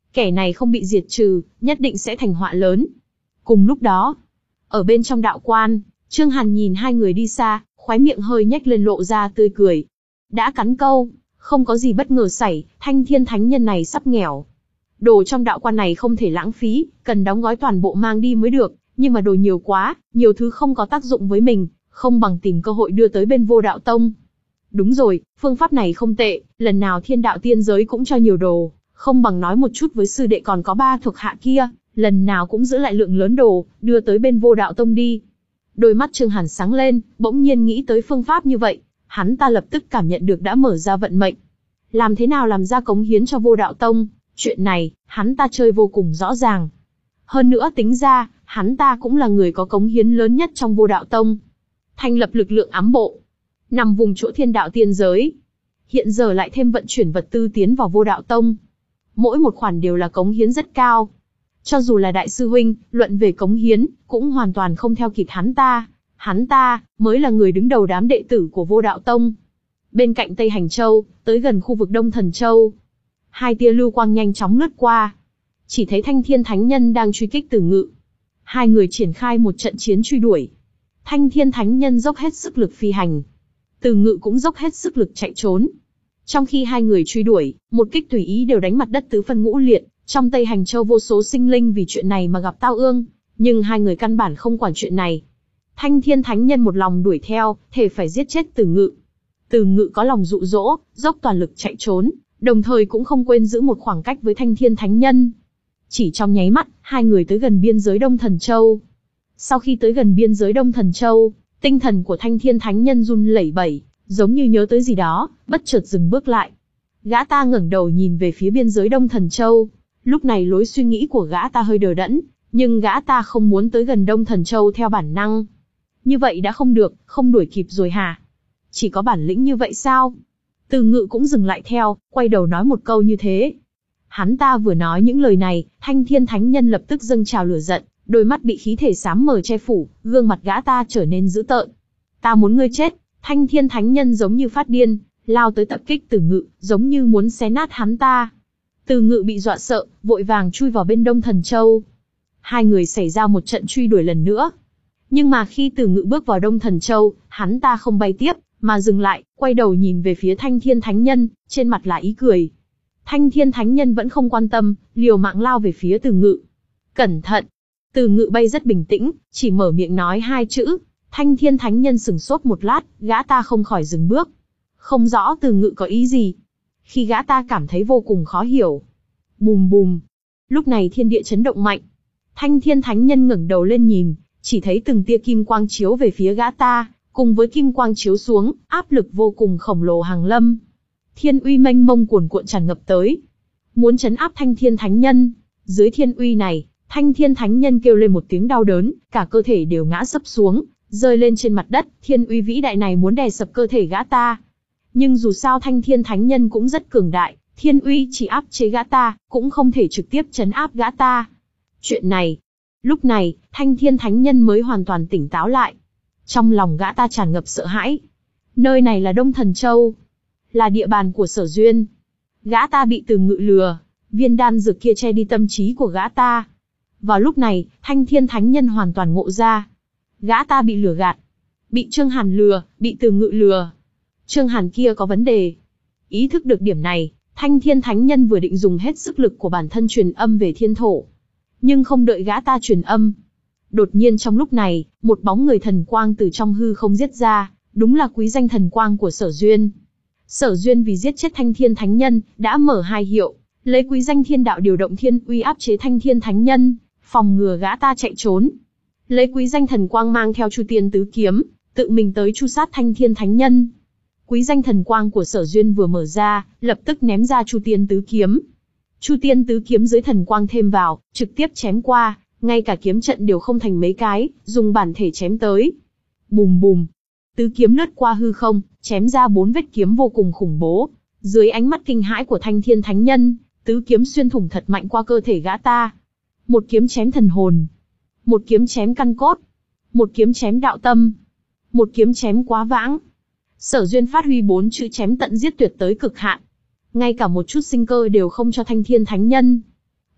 Kẻ này không bị diệt trừ, nhất định sẽ thành họa lớn. Cùng lúc đó, ở bên trong đạo quan, Trương Hàn nhìn hai người đi xa, khóe miệng hơi nhếch lên lộ ra tươi cười. Đã cắn câu, không có gì bất ngờ xảy, Thanh Thiên Thánh Nhân này sắp nghèo. Đồ trong đạo quan này không thể lãng phí, cần đóng gói toàn bộ mang đi mới được, nhưng mà đồ nhiều quá, nhiều thứ không có tác dụng với mình, không bằng tìm cơ hội đưa tới bên Vô Đạo Tông. Đúng rồi, phương pháp này không tệ, lần nào thiên đạo tiên giới cũng cho nhiều đồ, không bằng nói một chút với sư đệ còn có ba thuộc hạ kia, lần nào cũng giữ lại lượng lớn đồ, đưa tới bên Vô Đạo Tông đi. Đôi mắt Trương Hàn sáng lên, bỗng nhiên nghĩ tới phương pháp như vậy, hắn ta lập tức cảm nhận được đã mở ra vận mệnh. Làm thế nào làm ra cống hiến cho Vô Đạo Tông, chuyện này, hắn ta chơi vô cùng rõ ràng. Hơn nữa tính ra, hắn ta cũng là người có cống hiến lớn nhất trong Vô Đạo Tông. Thành lập lực lượng ám bộ, nằm vùng chỗ thiên đạo tiên giới. Hiện giờ lại thêm vận chuyển vật tư tiến vào Vô Đạo Tông. Mỗi một khoản đều là cống hiến rất cao. Cho dù là đại sư huynh, luận về cống hiến, cũng hoàn toàn không theo kịp hắn ta. Hắn ta, mới là người đứng đầu đám đệ tử của Vô Đạo Tông. Bên cạnh Tây Hành Châu, tới gần khu vực Đông Thần Châu. Hai tia lưu quang nhanh chóng lướt qua. Chỉ thấy Thanh Thiên Thánh Nhân đang truy kích Từ Ngự. Hai người triển khai một trận chiến truy đuổi. Thanh Thiên Thánh Nhân dốc hết sức lực phi hành. Từ Ngự cũng dốc hết sức lực chạy trốn. Trong khi hai người truy đuổi, một kích tùy ý đều đánh mặt đất tứ phân ngũ liệt. Trong Tây Hành Châu vô số sinh linh vì chuyện này mà gặp tao ương, nhưng hai người căn bản không quản chuyện này. Thanh Thiên Thánh Nhân một lòng đuổi theo, thề phải giết chết Từ Ngự. Từ Ngự có lòng dụ dỗ, dốc toàn lực chạy trốn, đồng thời cũng không quên giữ một khoảng cách với Thanh Thiên Thánh Nhân. Chỉ trong nháy mắt, hai người tới gần biên giới Đông Thần Châu. Sau khi tới gần biên giới Đông Thần Châu, tinh thần của Thanh Thiên Thánh Nhân run lẩy bẩy, giống như nhớ tới gì đó, bất chợt dừng bước lại. Gã ta ngẩng đầu nhìn về phía biên giới Đông Thần Châu. Lúc này lối suy nghĩ của gã ta hơi đờ đẫn, nhưng gã ta không muốn tới gần Đông Thần Châu theo bản năng. Như vậy đã không được, không đuổi kịp rồi hả? Chỉ có bản lĩnh như vậy sao? Từ Ngự cũng dừng lại theo, quay đầu nói một câu như thế. Hắn ta vừa nói những lời này, Thanh Thiên Thánh Nhân lập tức dâng trào lửa giận, đôi mắt bị khí thể xám mờ che phủ, gương mặt gã ta trở nên dữ tợn. Ta muốn ngươi chết! Thanh Thiên Thánh Nhân giống như phát điên, lao tới tập kích Từ Ngự, giống như muốn xé nát hắn ta. Từ Ngự bị dọa sợ, vội vàng chui vào bên Đông Thần Châu. Hai người xảy ra một trận truy đuổi lần nữa. Nhưng mà khi Từ Ngự bước vào Đông Thần Châu, hắn ta không bay tiếp, mà dừng lại, quay đầu nhìn về phía Thanh Thiên Thánh Nhân, trên mặt là ý cười. Thanh Thiên Thánh Nhân vẫn không quan tâm, liều mạng lao về phía Từ Ngự. Cẩn thận! Từ Ngự bay rất bình tĩnh, chỉ mở miệng nói hai chữ. Thanh Thiên Thánh Nhân sửng sốt một lát, gã ta không khỏi dừng bước. Không rõ Từ Ngự có ý gì. Khi gã ta cảm thấy vô cùng khó hiểu. Bùm bùm! Lúc này thiên địa chấn động mạnh. Thanh Thiên Thánh Nhân ngẩng đầu lên nhìn, chỉ thấy từng tia kim quang chiếu về phía gã ta, cùng với kim quang chiếu xuống, áp lực vô cùng khổng lồ hàng lâm. Thiên uy mênh mông cuồn cuộn tràn ngập tới. Muốn trấn áp Thanh Thiên Thánh Nhân. Dưới thiên uy này, Thanh Thiên Thánh Nhân kêu lên một tiếng đau đớn, cả cơ thể đều ngã sấp xuống, rơi lên trên mặt đất. Thiên uy vĩ đại này muốn đè sập cơ thể gã ta. Nhưng dù sao Thanh Thiên Thánh Nhân cũng rất cường đại, thiên uy chỉ áp chế gã ta, cũng không thể trực tiếp trấn áp gã ta. Chuyện này, lúc này, Thanh Thiên Thánh Nhân mới hoàn toàn tỉnh táo lại. Trong lòng gã ta tràn ngập sợ hãi. Nơi này là Đông Thần Châu, là địa bàn của Sở Duyên. Gã ta bị Từ Ngự lừa, viên đan dược kia che đi tâm trí của gã ta. Vào lúc này, Thanh Thiên Thánh Nhân hoàn toàn ngộ ra. Gã ta bị lừa gạt, bị Trương Hàn lừa, bị Từ Ngự lừa. Trương Hàn kia có vấn đề. Ý thức được điểm này, Thanh Thiên Thánh Nhân vừa định dùng hết sức lực của bản thân truyền âm về thiên thổ. Nhưng không đợi gã ta truyền âm. Đột nhiên trong lúc này, một bóng người thần quang từ trong hư không giết ra, đúng là quý danh thần quang của Sở Duyên. Sở Duyên vì giết chết Thanh Thiên Thánh Nhân, đã mở hai hiệu, lấy quý danh thiên đạo điều động thiên uy áp chế Thanh Thiên Thánh Nhân, phòng ngừa gã ta chạy trốn. Lấy quý danh thần quang mang theo Chu Tiên Tứ Kiếm, tự mình tới chu sát Thanh Thiên Thánh Nhân. Quý danh thần quang của Sở Duyên vừa mở ra, lập tức ném ra Chu Tiên Tứ Kiếm. Chu Tiên Tứ Kiếm dưới thần quang thêm vào, trực tiếp chém qua, ngay cả kiếm trận đều không thành mấy cái, dùng bản thể chém tới. Bùm bùm! Tứ kiếm lướt qua hư không, chém ra bốn vết kiếm vô cùng khủng bố. Dưới ánh mắt kinh hãi của Thanh Thiên Thánh Nhân, tứ kiếm xuyên thủng thật mạnh qua cơ thể gã ta. Một kiếm chém thần hồn, một kiếm chém căn cốt, một kiếm chém đạo tâm, một kiếm chém quá vãng. Sở Duyên phát huy bốn chữ chém tận giết tuyệt tới cực hạn. Ngay cả một chút sinh cơ đều không cho Thanh Thiên Thánh Nhân.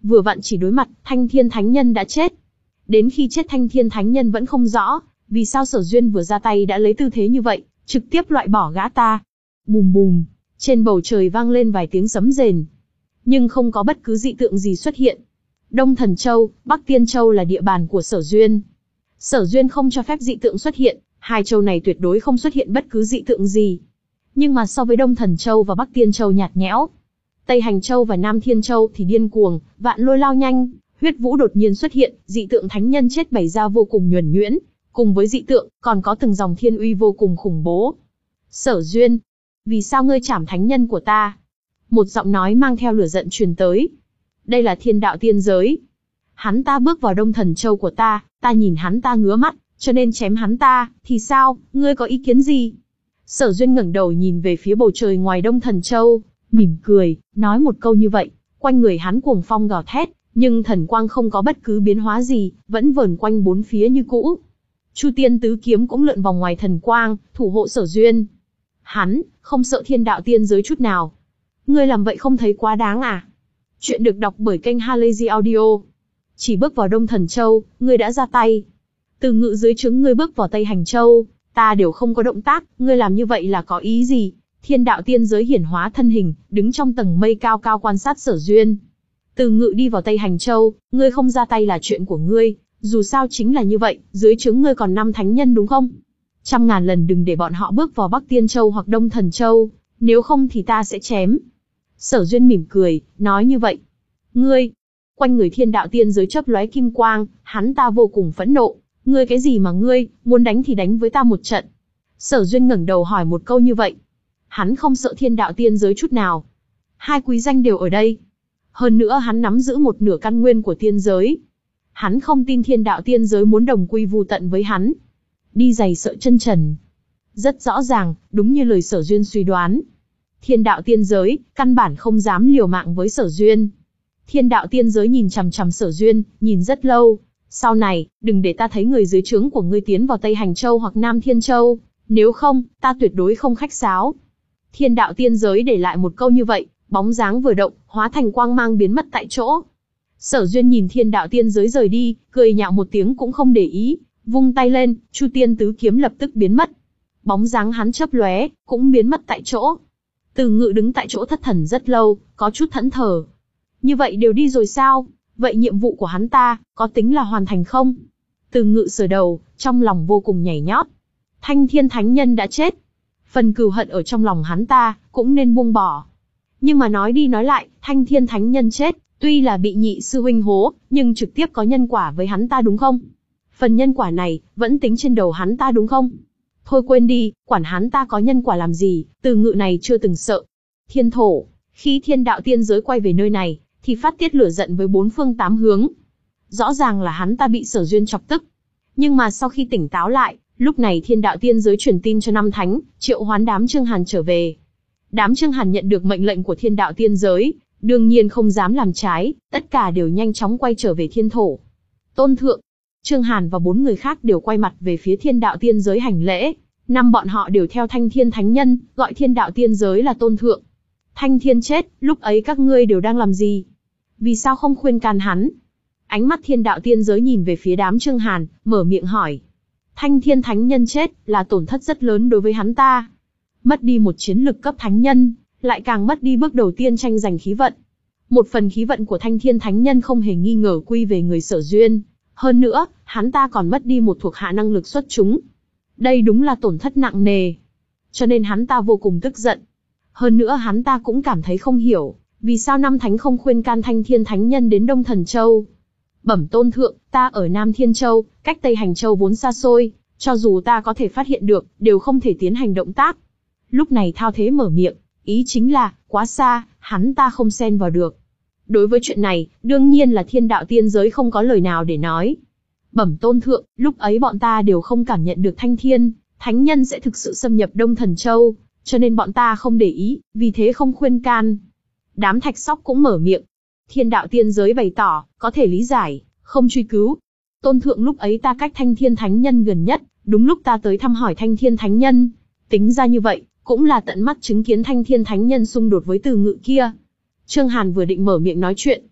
Vừa vặn chỉ đối mặt, Thanh Thiên Thánh Nhân đã chết. Đến khi chết Thanh Thiên Thánh Nhân vẫn không rõ, vì sao Sở Duyên vừa ra tay đã lấy tư thế như vậy, trực tiếp loại bỏ gã ta. Bùm bùm, trên bầu trời vang lên vài tiếng sấm rền. Nhưng không có bất cứ dị tượng gì xuất hiện. Đông Thần Châu, Bắc Tiên Châu là địa bàn của Sở Duyên. Sở Duyên không cho phép dị tượng xuất hiện, hai châu này tuyệt đối không xuất hiện bất cứ dị tượng gì. Nhưng mà so với Đông Thần Châu và Bắc Tiên Châu nhạt nhẽo, Tây Hành Châu và Nam Thiên Châu thì điên cuồng, vạn lôi lao nhanh, huyết vũ đột nhiên xuất hiện, dị tượng thánh nhân chết bày ra vô cùng nhuần nhuyễn, cùng với dị tượng, còn có từng dòng thiên uy vô cùng khủng bố. Sở Duyên, vì sao ngươi chảm thánh nhân của ta? Một giọng nói mang theo lửa giận truyền tới. Đây là thiên đạo tiên giới. Hắn ta bước vào Đông Thần Châu của ta, ta nhìn hắn ta ngứa mắt, cho nên chém hắn ta, thì sao, ngươi có ý kiến gì? Sở Duyên ngẩng đầu nhìn về phía bầu trời ngoài Đông Thần Châu, mỉm cười, nói một câu như vậy, quanh người hắn cuồng phong gào thét, nhưng thần quang không có bất cứ biến hóa gì, vẫn vờn quanh bốn phía như cũ. Chu Tiên tứ kiếm cũng lượn vòng ngoài thần quang, thủ hộ Sở Duyên. Hắn, không sợ thiên đạo tiên giới chút nào. Ngươi làm vậy không thấy quá đáng à? Chuyện được đọc bởi kênh Halazy Audio. Chỉ bước vào Đông Thần Châu, ngươi đã ra tay. Từ ngự dưới trướng ngươi bước vào Tây Hành Châu, ta đều không có động tác, ngươi làm như vậy là có ý gì? Thiên đạo tiên giới hiển hóa thân hình, đứng trong tầng mây cao cao quan sát Sở Duyên. Từ ngự đi vào Tây Hành Châu, ngươi không ra tay là chuyện của ngươi, dù sao chính là như vậy, dưới trướng ngươi còn năm thánh nhân đúng không? Trăm ngàn lần đừng để bọn họ bước vào Bắc Tiên Châu hoặc Đông Thần Châu, nếu không thì ta sẽ chém. Sở Duyên mỉm cười, nói như vậy. Ngươi, quanh người thiên đạo tiên giới chớp lóe kim quang, hắn ta vô cùng phẫn nộ. Ngươi cái gì mà ngươi, muốn đánh thì đánh với ta một trận. Sở Duyên ngẩng đầu hỏi một câu như vậy. Hắn không sợ thiên đạo tiên giới chút nào. Hai quý danh đều ở đây. Hơn nữa hắn nắm giữ một nửa căn nguyên của tiên giới. Hắn không tin thiên đạo tiên giới muốn đồng quy vu tận với hắn. Đi giày sợ chân trần. Rất rõ ràng, đúng như lời Sở Duyên suy đoán. Thiên đạo tiên giới, căn bản không dám liều mạng với Sở Duyên. Thiên đạo tiên giới nhìn chằm chằm Sở Duyên, nhìn rất lâu. Sau này, đừng để ta thấy người dưới trướng của ngươi tiến vào Tây Hành Châu hoặc Nam Thiên Châu. Nếu không, ta tuyệt đối không khách sáo. Thiên đạo tiên giới để lại một câu như vậy, bóng dáng vừa động, hóa thành quang mang biến mất tại chỗ. Sở Duyên nhìn thiên đạo tiên giới rời đi, cười nhạo một tiếng cũng không để ý, vung tay lên, Chu Tiên tứ kiếm lập tức biến mất. Bóng dáng hắn chớp lóe, cũng biến mất tại chỗ. Từ ngự đứng tại chỗ thất thần rất lâu, có chút thẫn thờ. Như vậy đều đi rồi sao? Vậy nhiệm vụ của hắn ta, có tính là hoàn thành không? Từ ngự sờ đầu, trong lòng vô cùng nhảy nhót. Thanh Thiên Thánh Nhân đã chết. Phần cừu hận ở trong lòng hắn ta, cũng nên buông bỏ. Nhưng mà nói đi nói lại, Thanh Thiên Thánh Nhân chết, tuy là bị nhị sư huynh hố, nhưng trực tiếp có nhân quả với hắn ta đúng không? Phần nhân quả này, vẫn tính trên đầu hắn ta đúng không? Thôi quên đi, quản hắn ta có nhân quả làm gì, từ ngự này chưa từng sợ. Thiên thổ, khi thiên đạo tiên giới quay về nơi này, thì phát tiết lửa giận với bốn phương tám hướng. Rõ ràng là hắn ta bị Sở Duyên chọc tức. Nhưng mà sau khi tỉnh táo lại, lúc này thiên đạo tiên giới truyền tin cho năm thánh, triệu hoán đám Trương Hàn trở về. Đám Trương Hàn nhận được mệnh lệnh của thiên đạo tiên giới, đương nhiên không dám làm trái, tất cả đều nhanh chóng quay trở về thiên thổ. Tôn thượng, Trương Hàn và bốn người khác đều quay mặt về phía thiên đạo tiên giới hành lễ. Năm bọn họ đều theo Thanh Thiên Thánh Nhân, gọi thiên đạo tiên giới là tôn thượng. Thanh Thiên chết, lúc ấy các ngươi đều đang làm gì? Vì sao không khuyên can hắn? Ánh mắt thiên đạo tiên giới nhìn về phía đám Trương Hàn, mở miệng hỏi. Thanh Thiên Thánh Nhân chết, là tổn thất rất lớn đối với hắn ta. Mất đi một chiến lực cấp thánh nhân, lại càng mất đi bước đầu tiên tranh giành khí vận. Một phần khí vận của Thanh Thiên Thánh Nhân không hề nghi ngờ quy về người Sở Duyên. Hơn nữa, hắn ta còn mất đi một thuộc hạ năng lực xuất chúng. Đây đúng là tổn thất nặng nề. Cho nên hắn ta vô cùng tức giận. Hơn nữa hắn ta cũng cảm thấy không hiểu, vì sao năm thánh không khuyên can Thanh Thiên Thánh Nhân đến Đông Thần Châu. Bẩm tôn thượng, ta ở Nam Thiên Châu, cách Tây Hành Châu vốn xa xôi, cho dù ta có thể phát hiện được, đều không thể tiến hành động tác. Lúc này Thao Thế mở miệng, ý chính là, quá xa, hắn ta không xen vào được. Đối với chuyện này, đương nhiên là thiên đạo tiên giới không có lời nào để nói. Bẩm tôn thượng, lúc ấy bọn ta đều không cảm nhận được Thanh Thiên Thánh Nhân sẽ thực sự xâm nhập Đông Thần Châu, cho nên bọn ta không để ý, vì thế không khuyên can. Đám Thạch Sóc cũng mở miệng. Thiên đạo tiên giới bày tỏ, có thể lý giải, không truy cứu. Tôn thượng, lúc ấy ta cách Thanh Thiên Thánh Nhân gần nhất, đúng lúc ta tới thăm hỏi Thanh Thiên Thánh Nhân. Tính ra như vậy, cũng là tận mắt chứng kiến Thanh Thiên Thánh Nhân xung đột với Từ Ngự kia. Trương Hàn vừa định mở miệng nói chuyện.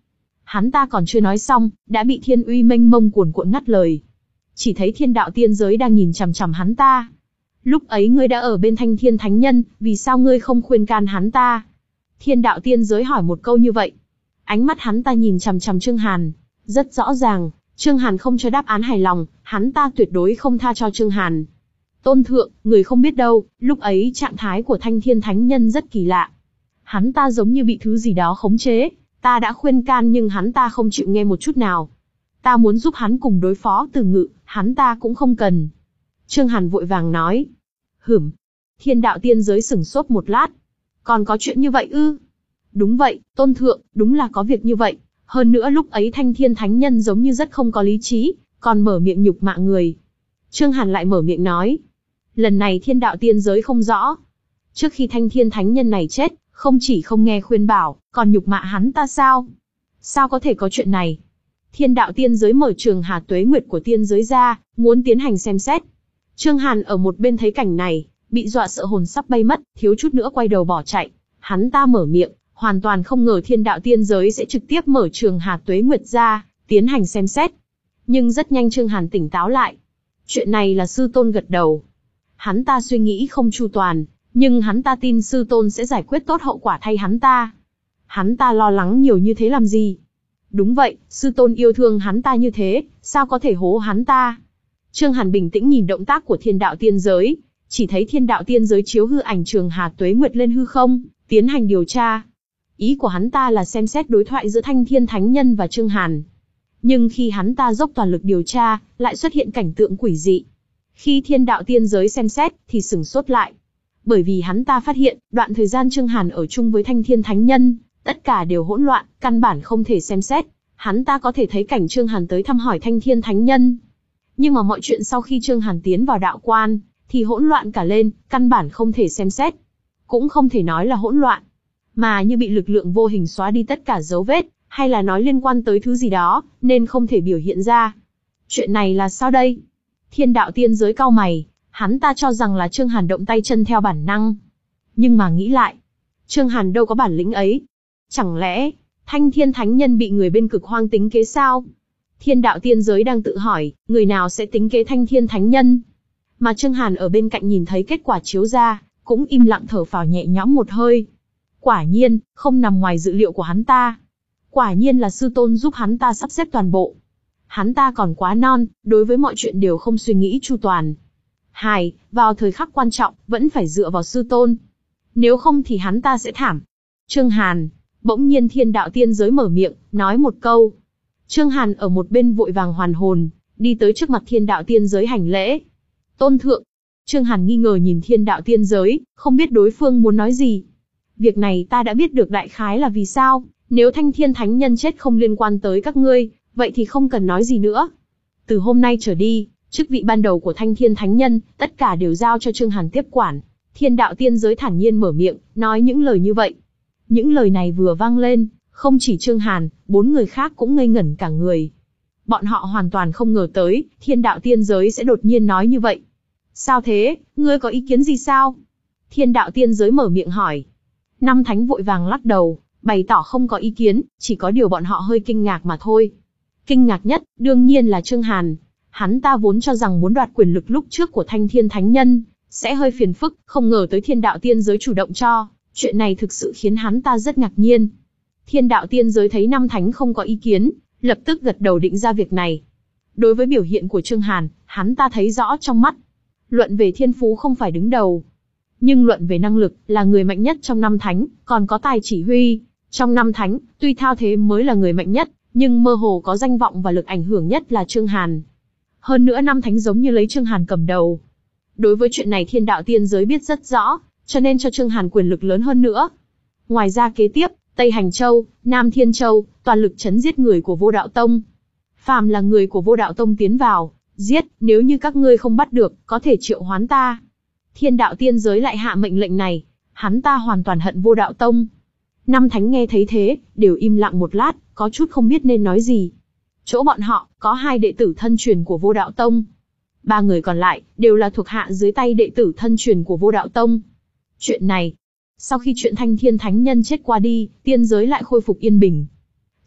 Hắn ta còn chưa nói xong, đã bị thiên uy mênh mông cuồn cuộn ngắt lời. Chỉ thấy thiên đạo tiên giới đang nhìn chằm chằm hắn ta. Lúc ấy ngươi đã ở bên Thanh Thiên Thánh Nhân, vì sao ngươi không khuyên can hắn ta? Thiên đạo tiên giới hỏi một câu như vậy. Ánh mắt hắn ta nhìn chằm chằm Trương Hàn. Rất rõ ràng, Trương Hàn không cho đáp án hài lòng, hắn ta tuyệt đối không tha cho Trương Hàn. Tôn thượng, người không biết đâu, lúc ấy trạng thái của Thanh Thiên Thánh Nhân rất kỳ lạ. Hắn ta giống như bị thứ gì đó khống chế, ta đã khuyên can nhưng hắn ta không chịu nghe một chút nào. Ta muốn giúp hắn cùng đối phó Từ Ngự, hắn ta cũng không cần. Trương Hàn vội vàng nói. Hửm. Thiên đạo tiên giới sửng sốt một lát. Còn có chuyện như vậy ư? Đúng vậy, tôn thượng, đúng là có việc như vậy. Hơn nữa lúc ấy Thanh Thiên Thánh Nhân giống như rất không có lý trí, còn mở miệng nhục mạ người. Trương Hàn lại mở miệng nói. Lần này thiên đạo tiên giới không rõ. Trước khi Thanh Thiên Thánh Nhân này chết, không chỉ không nghe khuyên bảo, còn nhục mạ hắn ta sao? Sao có thể có chuyện này? Thiên đạo tiên giới mở trường Hà Tuế Nguyệt của tiên giới ra, muốn tiến hành xem xét. Trương Hàn ở một bên thấy cảnh này, bị dọa sợ hồn sắp bay mất, thiếu chút nữa quay đầu bỏ chạy. Hắn ta mở miệng, hoàn toàn không ngờ thiên đạo tiên giới sẽ trực tiếp mở trường Hà Tuế Nguyệt ra, tiến hành xem xét. Nhưng rất nhanh Trương Hàn tỉnh táo lại. Chuyện này là sư tôn gật đầu. Hắn ta suy nghĩ không chu toàn, nhưng hắn ta tin sư tôn sẽ giải quyết tốt hậu quả thay hắn ta. Hắn ta lo lắng nhiều như thế làm gì? Đúng vậy, sư tôn yêu thương hắn ta như thế, sao có thể hố hắn ta? Trương Hàn bình tĩnh nhìn động tác của thiên đạo tiên giới, chỉ thấy thiên đạo tiên giới chiếu hư ảnh trường Hà Tuế Nguyệt lên hư không, tiến hành điều tra. Ý của hắn ta là xem xét đối thoại giữa Thanh Thiên Thánh Nhân và Trương Hàn. Nhưng khi hắn ta dốc toàn lực điều tra, lại xuất hiện cảnh tượng quỷ dị. Khi thiên đạo tiên giới xem xét, thì sửng sốt lại. Bởi vì hắn ta phát hiện, đoạn thời gian Trương Hàn ở chung với Thanh Thiên Thánh Nhân, tất cả đều hỗn loạn, căn bản không thể xem xét. Hắn ta có thể thấy cảnh Trương Hàn tới thăm hỏi Thanh Thiên Thánh Nhân. Nhưng mà mọi chuyện sau khi Trương Hàn tiến vào đạo quan, thì hỗn loạn cả lên, căn bản không thể xem xét. Cũng không thể nói là hỗn loạn, mà như bị lực lượng vô hình xóa đi tất cả dấu vết, hay là nói liên quan tới thứ gì đó, nên không thể biểu hiện ra. Chuyện này là sao đây? Thiên đạo tiên giới cau mày, hắn ta cho rằng là Trương Hàn động tay chân theo bản năng. Nhưng mà nghĩ lại, Trương Hàn đâu có bản lĩnh ấy. Chẳng lẽ, Thanh Thiên Thánh Nhân bị người bên Cực Hoang tính kế sao? Thiên đạo tiên giới đang tự hỏi, người nào sẽ tính kế Thanh Thiên Thánh Nhân? Mà Trương Hàn ở bên cạnh nhìn thấy kết quả chiếu ra, cũng im lặng thở phào nhẹ nhõm một hơi. Quả nhiên, không nằm ngoài dự liệu của hắn ta. Quả nhiên là sư tôn giúp hắn ta sắp xếp toàn bộ. Hắn ta còn quá non, đối với mọi chuyện đều không suy nghĩ chu toàn. Hai, vào thời khắc quan trọng, vẫn phải dựa vào sư tôn. Nếu không thì hắn ta sẽ thảm. Trương Hàn, bỗng nhiên thiên đạo tiên giới mở miệng, nói một câu. Trương Hàn ở một bên vội vàng hoàn hồn, đi tới trước mặt thiên đạo tiên giới hành lễ. Tôn thượng. Trương Hàn nghi ngờ nhìn thiên đạo tiên giới, không biết đối phương muốn nói gì. Việc này ta đã biết được đại khái là vì sao, nếu Thanh Thiên Thánh Nhân chết không liên quan tới các ngươi, vậy thì không cần nói gì nữa. Từ hôm nay trở đi, chức vị ban đầu của Thanh Thiên Thánh Nhân, tất cả đều giao cho Trương Hàn tiếp quản. Thiên đạo tiên giới thản nhiên mở miệng, nói những lời như vậy. Những lời này vừa vang lên, không chỉ Trương Hàn, bốn người khác cũng ngây ngẩn cả người. Bọn họ hoàn toàn không ngờ tới, thiên đạo tiên giới sẽ đột nhiên nói như vậy. Sao thế, ngươi có ý kiến gì sao? Thiên đạo tiên giới mở miệng hỏi. Năm thánh vội vàng lắc đầu, bày tỏ không có ý kiến, chỉ có điều bọn họ hơi kinh ngạc mà thôi. Kinh ngạc nhất, đương nhiên là Trương Hàn. Hắn ta vốn cho rằng muốn đoạt quyền lực lúc trước của Thanh Thiên Thánh Nhân, sẽ hơi phiền phức, không ngờ tới thiên đạo tiên giới chủ động cho. Chuyện này thực sự khiến hắn ta rất ngạc nhiên. Thiên đạo tiên giới thấy năm thánh không có ý kiến, lập tức gật đầu định ra việc này. Đối với biểu hiện của Trương Hàn, hắn ta thấy rõ trong mắt. Luận về thiên phú không phải đứng đầu, nhưng luận về năng lực, là người mạnh nhất trong năm thánh, còn có tài chỉ huy. Trong năm thánh, tuy thao thế mới là người mạnh nhất, nhưng mơ hồ có danh vọng và lực ảnh hưởng nhất là Trương Hàn. Hơn nữa năm thánh giống như lấy Trương Hàn cầm đầu. Đối với chuyện này thiên đạo tiên giới biết rất rõ, cho nên cho Trương Hàn quyền lực lớn hơn nữa. Ngoài ra kế tiếp, Tây Hành Châu, Nam Thiên Châu, toàn lực chấn giết người của Vô Đạo Tông. Phàm là người của Vô Đạo Tông tiến vào, giết, nếu như các ngươi không bắt được, có thể triệu hoán ta. Thiên đạo tiên giới lại hạ mệnh lệnh này, hắn ta hoàn toàn hận Vô Đạo Tông. Năm thánh nghe thấy thế, đều im lặng một lát, có chút không biết nên nói gì. Chỗ bọn họ, có hai đệ tử thân truyền của Vô Đạo Tông. Ba người còn lại, đều là thuộc hạ dưới tay đệ tử thân truyền của Vô Đạo Tông. Chuyện này, sau khi chuyện Thanh Thiên Thánh Nhân chết qua đi, tiên giới lại khôi phục yên bình.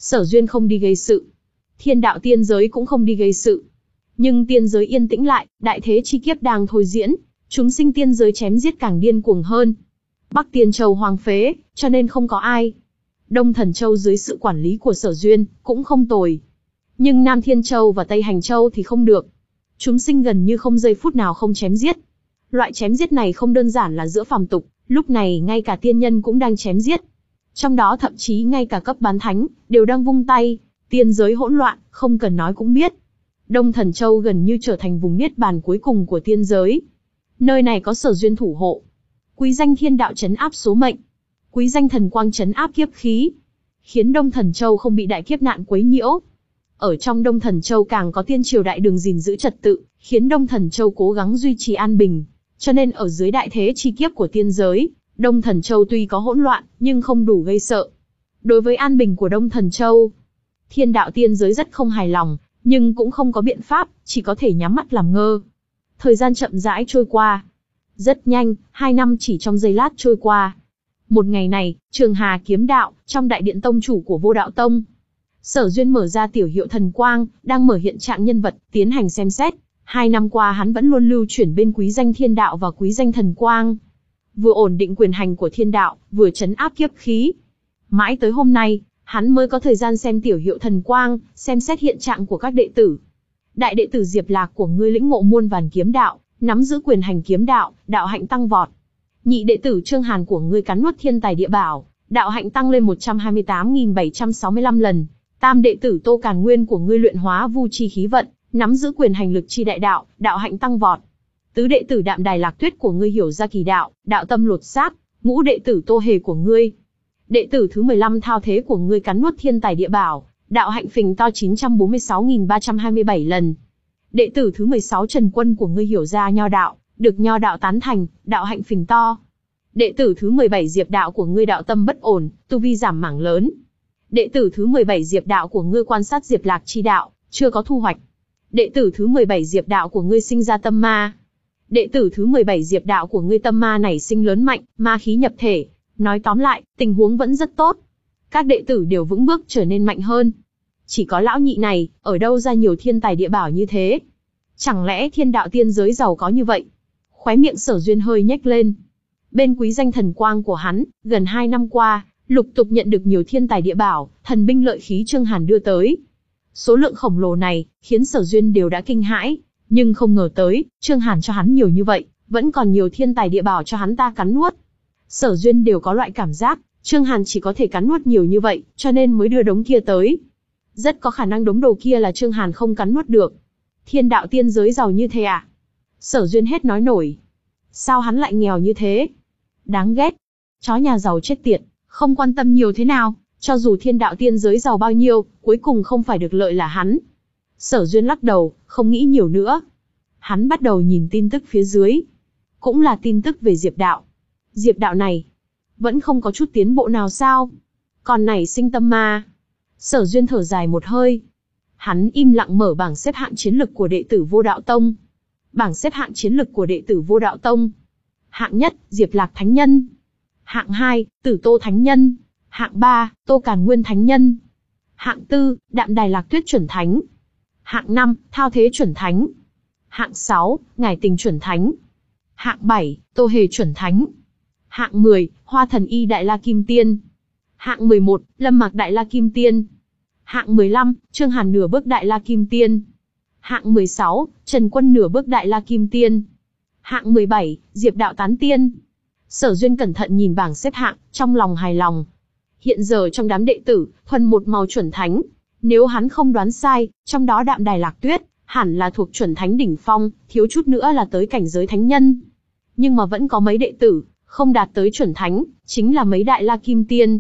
Sở Duyên không đi gây sự. Thiên đạo tiên giới cũng không đi gây sự. Nhưng tiên giới yên tĩnh lại, đại thế chi kiếp đang thôi diễn, chúng sinh tiên giới chém giết càng điên cuồng hơn. Bắc Tiên Châu hoang phế, cho nên không có ai. Đông Thần Châu dưới sự quản lý của Sở Duyên, cũng không tồi. Nhưng Nam Thiên Châu và Tây Hành Châu thì không được. Chúng sinh gần như không giây phút nào không chém giết. Loại chém giết này không đơn giản là giữa phàm tục, lúc này ngay cả tiên nhân cũng đang chém giết. Trong đó thậm chí ngay cả cấp bán thánh, đều đang vung tay, tiên giới hỗn loạn, không cần nói cũng biết. Đông Thần Châu gần như trở thành vùng niết bàn cuối cùng của tiên giới. Nơi này có Sở Duyên thủ hộ. Quý danh thiên đạo trấn áp số mệnh. Quý danh thần quang trấn áp kiếp khí. Khiến Đông Thần Châu không bị đại kiếp nạn quấy nhiễu. Ở trong Đông Thần Châu càng có tiên triều đại đường gìn giữ trật tự, khiến Đông Thần Châu cố gắng duy trì an bình. Cho nên ở dưới đại thế chi kiếp của tiên giới, Đông Thần Châu tuy có hỗn loạn, nhưng không đủ gây sợ. Đối với an bình của Đông Thần Châu, thiên đạo tiên giới rất không hài lòng, nhưng cũng không có biện pháp, chỉ có thể nhắm mắt làm ngơ. Thời gian chậm rãi trôi qua. Rất nhanh, hai năm chỉ trong giây lát trôi qua. Một ngày này, Trường Hà kiếm đạo, trong đại điện tông chủ của Vô Đạo Tông. Sở Duyên mở ra tiểu hiệu thần quang, đang mở hiện trạng nhân vật, tiến hành xem xét. Hai năm qua hắn vẫn luôn lưu chuyển bên quý danh thiên đạo và quý danh thần quang. Vừa ổn định quyền hành của thiên đạo, vừa trấn áp kiếp khí. Mãi tới hôm nay, hắn mới có thời gian xem tiểu hiệu thần quang, xem xét hiện trạng của các đệ tử. Đại đệ tử Diệp Lạc của ngươi lĩnh ngộ muôn vàn kiếm đạo, nắm giữ quyền hành kiếm đạo, đạo hạnh tăng vọt. Nhị đệ tử Trương Hàn của ngươi cắn nuốt thiên tài địa bảo, đạo hạnh tăng lên một trăm hai mươi tám nghìn bảy trăm sáu mươi lăm lần. Tam đệ tử Tô Càn Nguyên của ngươi luyện hóa vu chi khí vận, nắm giữ quyền hành lực chi đại đạo, đạo hạnh tăng vọt. Tứ đệ tử Đạm Đài Lạc Tuyết của ngươi hiểu ra kỳ đạo, đạo tâm lột xác. Ngũ đệ tử Tô Hề của ngươi, đệ tử thứ mười lăm Thao Thế của ngươi cắn nuốt thiên tài địa bảo, đạo hạnh phình to chín trăm bốn mươi sáu nghìn ba trăm hai mươi bảy lần. Đệ tử thứ mười sáu Trần Quân của ngươi hiểu ra nho đạo, được nho đạo tán thành, đạo hạnh phình to. Đệ tử thứ mười bảy Diệp đạo của ngươi đạo tâm bất ổn, tu vi giảm mảng lớn. Đệ tử thứ mười bảy Diệp đạo của ngươi quan sát Diệp Lạc chi đạo, chưa có thu hoạch. Đệ tử thứ mười bảy Diệp đạo của ngươi sinh ra tâm ma. Đệ tử thứ mười bảy Diệp đạo của ngươi tâm ma nảy sinh lớn mạnh, ma khí nhập thể. Nói tóm lại, tình huống vẫn rất tốt. Các đệ tử đều vững bước trở nên mạnh hơn. Chỉ có lão nhị này, ở đâu ra nhiều thiên tài địa bảo như thế? Chẳng lẽ thiên đạo tiên giới giàu có như vậy? Khóe miệng Sở Duyên hơi nhếch lên. Bên quý danh thần quang của hắn, gần hai năm qua, lục tục nhận được nhiều thiên tài địa bảo, thần binh lợi khí Trương Hàn đưa tới. Số lượng khổng lồ này, khiến Sở Duyên đều đã kinh hãi, nhưng không ngờ tới, Trương Hàn cho hắn nhiều như vậy, vẫn còn nhiều thiên tài địa bảo cho hắn ta cắn nuốt. Sở Duyên đều có loại cảm giác, Trương Hàn chỉ có thể cắn nuốt nhiều như vậy, cho nên mới đưa đống kia tới. Rất có khả năng đống đồ kia là Trương Hàn không cắn nuốt được. Thiên đạo tiên giới giàu như thế à? Sở Duyên hết nói nổi. Sao hắn lại nghèo như thế? Đáng ghét. Chó nhà giàu chết tiệt, không quan tâm nhiều thế nào, cho dù thiên đạo tiên giới giàu bao nhiêu, cuối cùng không phải được lợi là hắn. Sở Duyên lắc đầu, không nghĩ nhiều nữa. Hắn bắt đầu nhìn tin tức phía dưới. Cũng là tin tức về Diệp đạo. Diệp đạo này, vẫn không có chút tiến bộ nào sao? Còn nảy sinh tâm ma. Sở Duyên thở dài một hơi. Hắn im lặng mở bảng xếp hạng chiến lực của đệ tử Vô Đạo Tông. Bảng xếp hạng chiến lực của đệ tử Vô Đạo Tông. Hạng nhất, Diệp Lạc Thánh Nhân. Hạng hai, Tử Tô Thánh Nhân. Hạng ba, Tô Càn Nguyên Thánh Nhân. Hạng tư, Đạm Đài Lạc Tuyết Chuẩn Thánh. Hạng năm, Thao Thế Chuẩn Thánh. Hạng sáu, Ngải Tình Chuẩn Thánh. Hạng bảy, Tô Hề Chuẩn Thánh. Hạng mười, Hoa Thần Y Đại La Kim Tiên. Hạng mười một, Lâm Mạc Đại La Kim Tiên. Hạng mười lăm, Trương Hàn nửa bước Đại La Kim Tiên. Hạng mười sáu, Trần Quân nửa bước Đại La Kim Tiên. Hạng mười bảy, Diệp Đạo Tán Tiên. Sở Duyên cẩn thận nhìn bảng xếp hạng, trong lòng hài lòng. Hiện giờ trong đám đệ tử, thuần một màu chuẩn thánh. Nếu hắn không đoán sai, trong đó Đạm Đài Lạc Tuyết, hẳn là thuộc chuẩn thánh đỉnh phong, thiếu chút nữa là tới cảnh giới thánh nhân. Nhưng mà vẫn có mấy đệ tử, không đạt tới chuẩn thánh, chính là mấy Đại La Kim Tiên.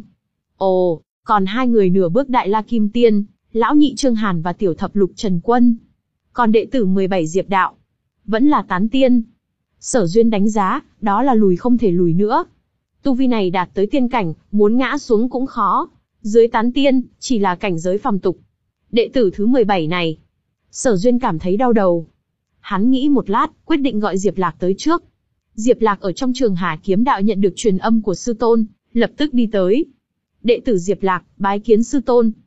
Ồ, còn hai người nửa bước Đại La Kim Tiên, lão nhị Trương Hàn và tiểu thập lục Trần Quân. Còn đệ tử mười bảy Diệp Đạo, vẫn là tán tiên. Sở Duyên đánh giá, đó là lùi không thể lùi nữa. Tu vi này đạt tới tiên cảnh, muốn ngã xuống cũng khó. Dưới tán tiên, chỉ là cảnh giới phàm tục. Đệ tử thứ mười bảy này, Sở Duyên cảm thấy đau đầu. Hắn nghĩ một lát, quyết định gọi Diệp Lạc tới trước. Diệp Lạc ở trong Trường Hà kiếm đạo nhận được truyền âm của sư tôn, lập tức đi tới. Đệ tử Diệp Lạc, bái kiến sư tôn.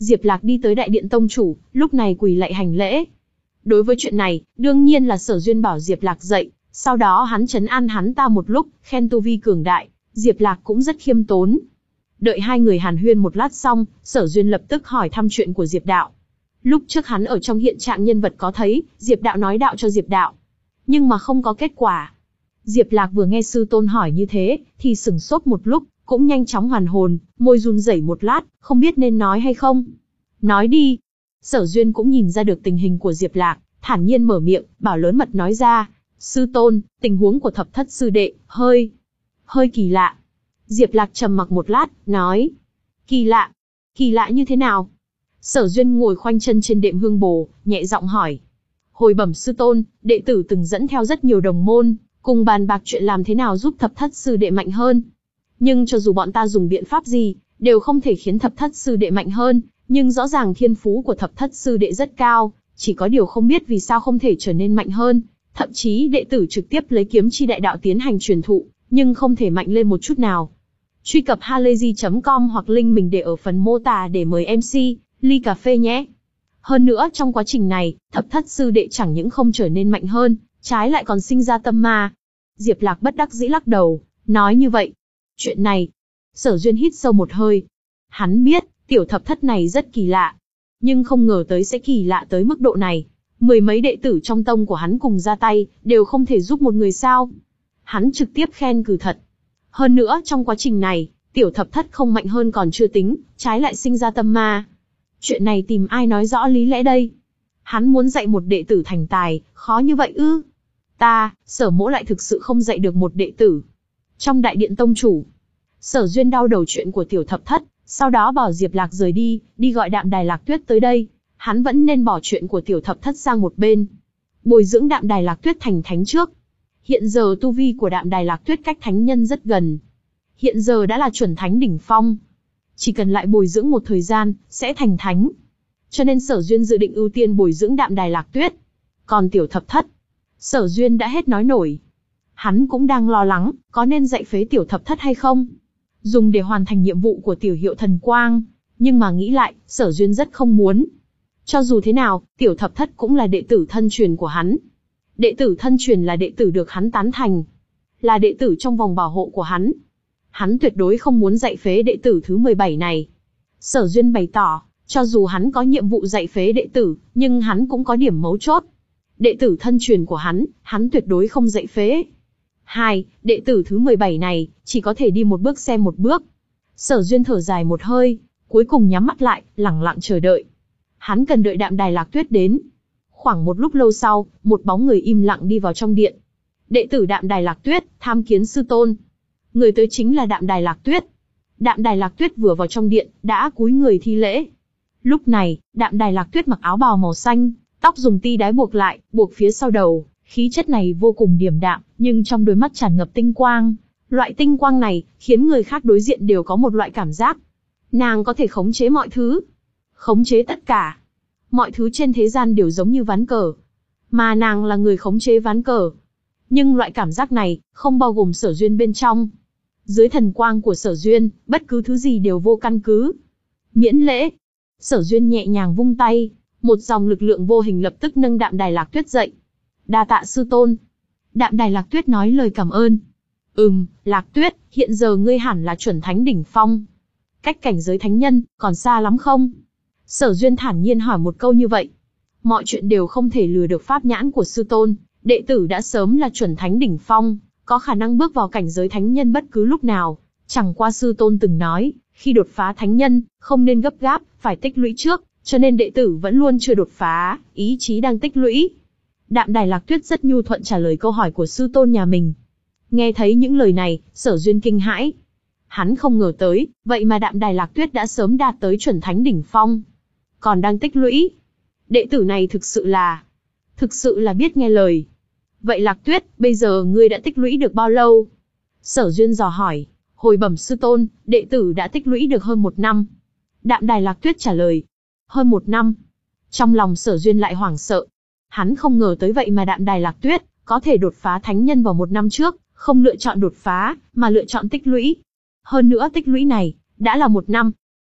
Diệp Lạc đi tới đại điện tông chủ, lúc này quỳ lạy hành lễ. Đối với chuyện này, đương nhiên là Sở Duyên bảo Diệp Lạc dậy, sau đó hắn trấn an hắn ta một lúc, khen tu vi cường đại, Diệp Lạc cũng rất khiêm tốn. Đợi hai người hàn huyên một lát xong, Sở Duyên lập tức hỏi thăm chuyện của Diệp Đạo. Lúc trước hắn ở trong hiện trạng nhân vật có thấy, Diệp Đạo nói đạo cho Diệp Đạo, nhưng mà không có kết quả. Diệp Lạc vừa nghe sư tôn hỏi như thế, thì sửng sốt một lúc, cũng nhanh chóng hoàn hồn, môi run rẩy một lát, không biết nên nói hay không. Nói đi. Sở Duyên cũng nhìn ra được tình hình của Diệp Lạc, thản nhiên mở miệng, bảo lớn mật nói ra. Sư tôn, tình huống của thập thất sư đệ, hơi, hơi kỳ lạ. Diệp Lạc trầm mặc một lát, nói. Kỳ lạ? Kỳ lạ như thế nào? Sở Duyên ngồi khoanh chân trên đệm hương bồ, nhẹ giọng hỏi. Hồi bẩm sư tôn, đệ tử từng dẫn theo rất nhiều đồng môn, cùng bàn bạc chuyện làm thế nào giúp thập thất sư đệ mạnh hơn. Nhưng cho dù bọn ta dùng biện pháp gì, đều không thể khiến thập thất sư đệ mạnh hơn, nhưng rõ ràng thiên phú của thập thất sư đệ rất cao, chỉ có điều không biết vì sao không thể trở nên mạnh hơn. Thậm chí đệ tử trực tiếp lấy kiếm chi đại đạo tiến hành truyền thụ, nhưng không thể mạnh lên một chút nào. Truy cập halayzi chấm com hoặc link mình để ở phần mô tả để mời em xê, ly cà phê nhé. Hơn nữa trong quá trình này, thập thất sư đệ chẳng những không trở nên mạnh hơn, trái lại còn sinh ra tâm ma. Diệp Lạc bất đắc dĩ lắc đầu, nói như vậy. Chuyện này, Sở Duyên hít sâu một hơi. Hắn biết, tiểu thập thất này rất kỳ lạ, nhưng không ngờ tới sẽ kỳ lạ tới mức độ này. Mười mấy đệ tử trong tông của hắn cùng ra tay, đều không thể giúp một người sao. Hắn trực tiếp khen cử thật. Hơn nữa trong quá trình này, tiểu thập thất không mạnh hơn còn chưa tính, trái lại sinh ra tâm ma. Chuyện này tìm ai nói rõ lý lẽ đây? Hắn muốn dạy một đệ tử thành tài, khó như vậy ư? Ta, Sở Mỗ lại thực sự không dạy được một đệ tử. Trong đại điện tông chủ, Sở Duyên đau đầu chuyện của tiểu thập thất, sau đó bảo Diệp Lạc rời đi, đi gọi Đạm Đài Lạc Tuyết tới đây. Hắn vẫn nên bỏ chuyện của tiểu thập thất sang một bên, bồi dưỡng Đạm Đài Lạc Tuyết thành thánh trước. Hiện giờ tu vi của Đạm Đài Lạc Tuyết cách thánh nhân rất gần, hiện giờ đã là chuẩn thánh đỉnh phong, chỉ cần lại bồi dưỡng một thời gian, sẽ thành thánh. Cho nên Sở Duyên dự định ưu tiên bồi dưỡng Đạm Đài Lạc Tuyết. Còn tiểu thập thất, Sở Duyên đã hết nói nổi. Hắn cũng đang lo lắng, có nên dạy phế tiểu thập thất hay không, dùng để hoàn thành nhiệm vụ của tiểu hiệu thần quang. Nhưng mà nghĩ lại, Sở Duyên rất không muốn. Cho dù thế nào, tiểu thập thất cũng là đệ tử thân truyền của hắn. Đệ tử thân truyền là đệ tử được hắn tán thành, là đệ tử trong vòng bảo hộ của hắn. Hắn tuyệt đối không muốn dạy phế đệ tử thứ mười bảy này. Sở Duyên bày tỏ, cho dù hắn có nhiệm vụ dạy phế đệ tử, nhưng hắn cũng có điểm mấu chốt. Đệ tử thân truyền của hắn, hắn tuyệt đối không dạy phế. Hai, đệ tử thứ mười bảy này, chỉ có thể đi một bước xem một bước. Sở Duyên thở dài một hơi, cuối cùng nhắm mắt lại, lẳng lặng chờ đợi. Hắn cần đợi Đạm Đài Lạc Tuyết đến. Khoảng một lúc lâu sau, một bóng người im lặng đi vào trong điện. Đệ tử Đạm Đài Lạc Tuyết, tham kiến sư tôn. Người tới chính là Đạm Đài Lạc Tuyết. Đạm Đài Lạc Tuyết vừa vào trong điện, đã cúi người thi lễ. Lúc này, Đạm Đài Lạc Tuyết mặc áo bào màu xanh, tóc dùng ti đái buộc lại, buộc phía sau đầu. Khí chất này vô cùng điềm đạm, nhưng trong đôi mắt tràn ngập tinh quang. Loại tinh quang này, khiến người khác đối diện đều có một loại cảm giác. Nàng có thể khống chế mọi thứ. Khống chế tất cả. Mọi thứ trên thế gian đều giống như ván cờ. Mà nàng là người khống chế ván cờ. Nhưng loại cảm giác này, không bao gồm Sở Duyên bên trong. Dưới thần quang của Sở Duyên, bất cứ thứ gì đều vô căn cứ. Miễn lễ. Sở Duyên nhẹ nhàng vung tay, một dòng lực lượng vô hình lập tức nâng Đạm Đài Lạc Tuyết dậy. Đa tạ sư tôn. Đạm Đài Lạc Tuyết nói lời cảm ơn. Ừm, Lạc Tuyết, hiện giờ ngươi hẳn là chuẩn thánh đỉnh phong. Cách cảnh giới thánh nhân, còn xa lắm không? Sở Duyên thản nhiên hỏi một câu như vậy. Mọi chuyện đều không thể lừa được pháp nhãn của sư tôn. Đệ tử đã sớm là chuẩn thánh đỉnh phong, có khả năng bước vào cảnh giới thánh nhân bất cứ lúc nào. Chẳng qua sư tôn từng nói, khi đột phá thánh nhân, không nên gấp gáp, phải tích lũy trước, cho nên đệ tử vẫn luôn chưa đột phá, ý chí đang tích lũy. Đạm Đài Lạc Tuyết rất nhu thuận trả lời câu hỏi của sư tôn nhà mình. Nghe thấy những lời này, Sở Duyên kinh hãi. Hắn không ngờ tới, vậy mà Đạm Đài Lạc Tuyết đã sớm đạt tới chuẩn thánh đỉnh phong, còn đang tích lũy. Đệ tử này thực sự là, thực sự là biết nghe lời. Vậy Lạc Tuyết, bây giờ ngươi đã tích lũy được bao lâu? Sở Duyên dò hỏi. Hồi bẩm sư tôn, đệ tử đã tích lũy được hơn một năm. Đạm Đài Lạc Tuyết trả lời. Hơn một năm. Trong lòng Sở Duyên lại hoảng sợ. Hắn không ngờ tới vậy mà Đạm Đài Lạc Tuyết có thể đột phá thánh nhân vào một năm trước, không lựa chọn đột phá, mà lựa chọn tích lũy. Hơn nữa tích lũy này, đã là một năm.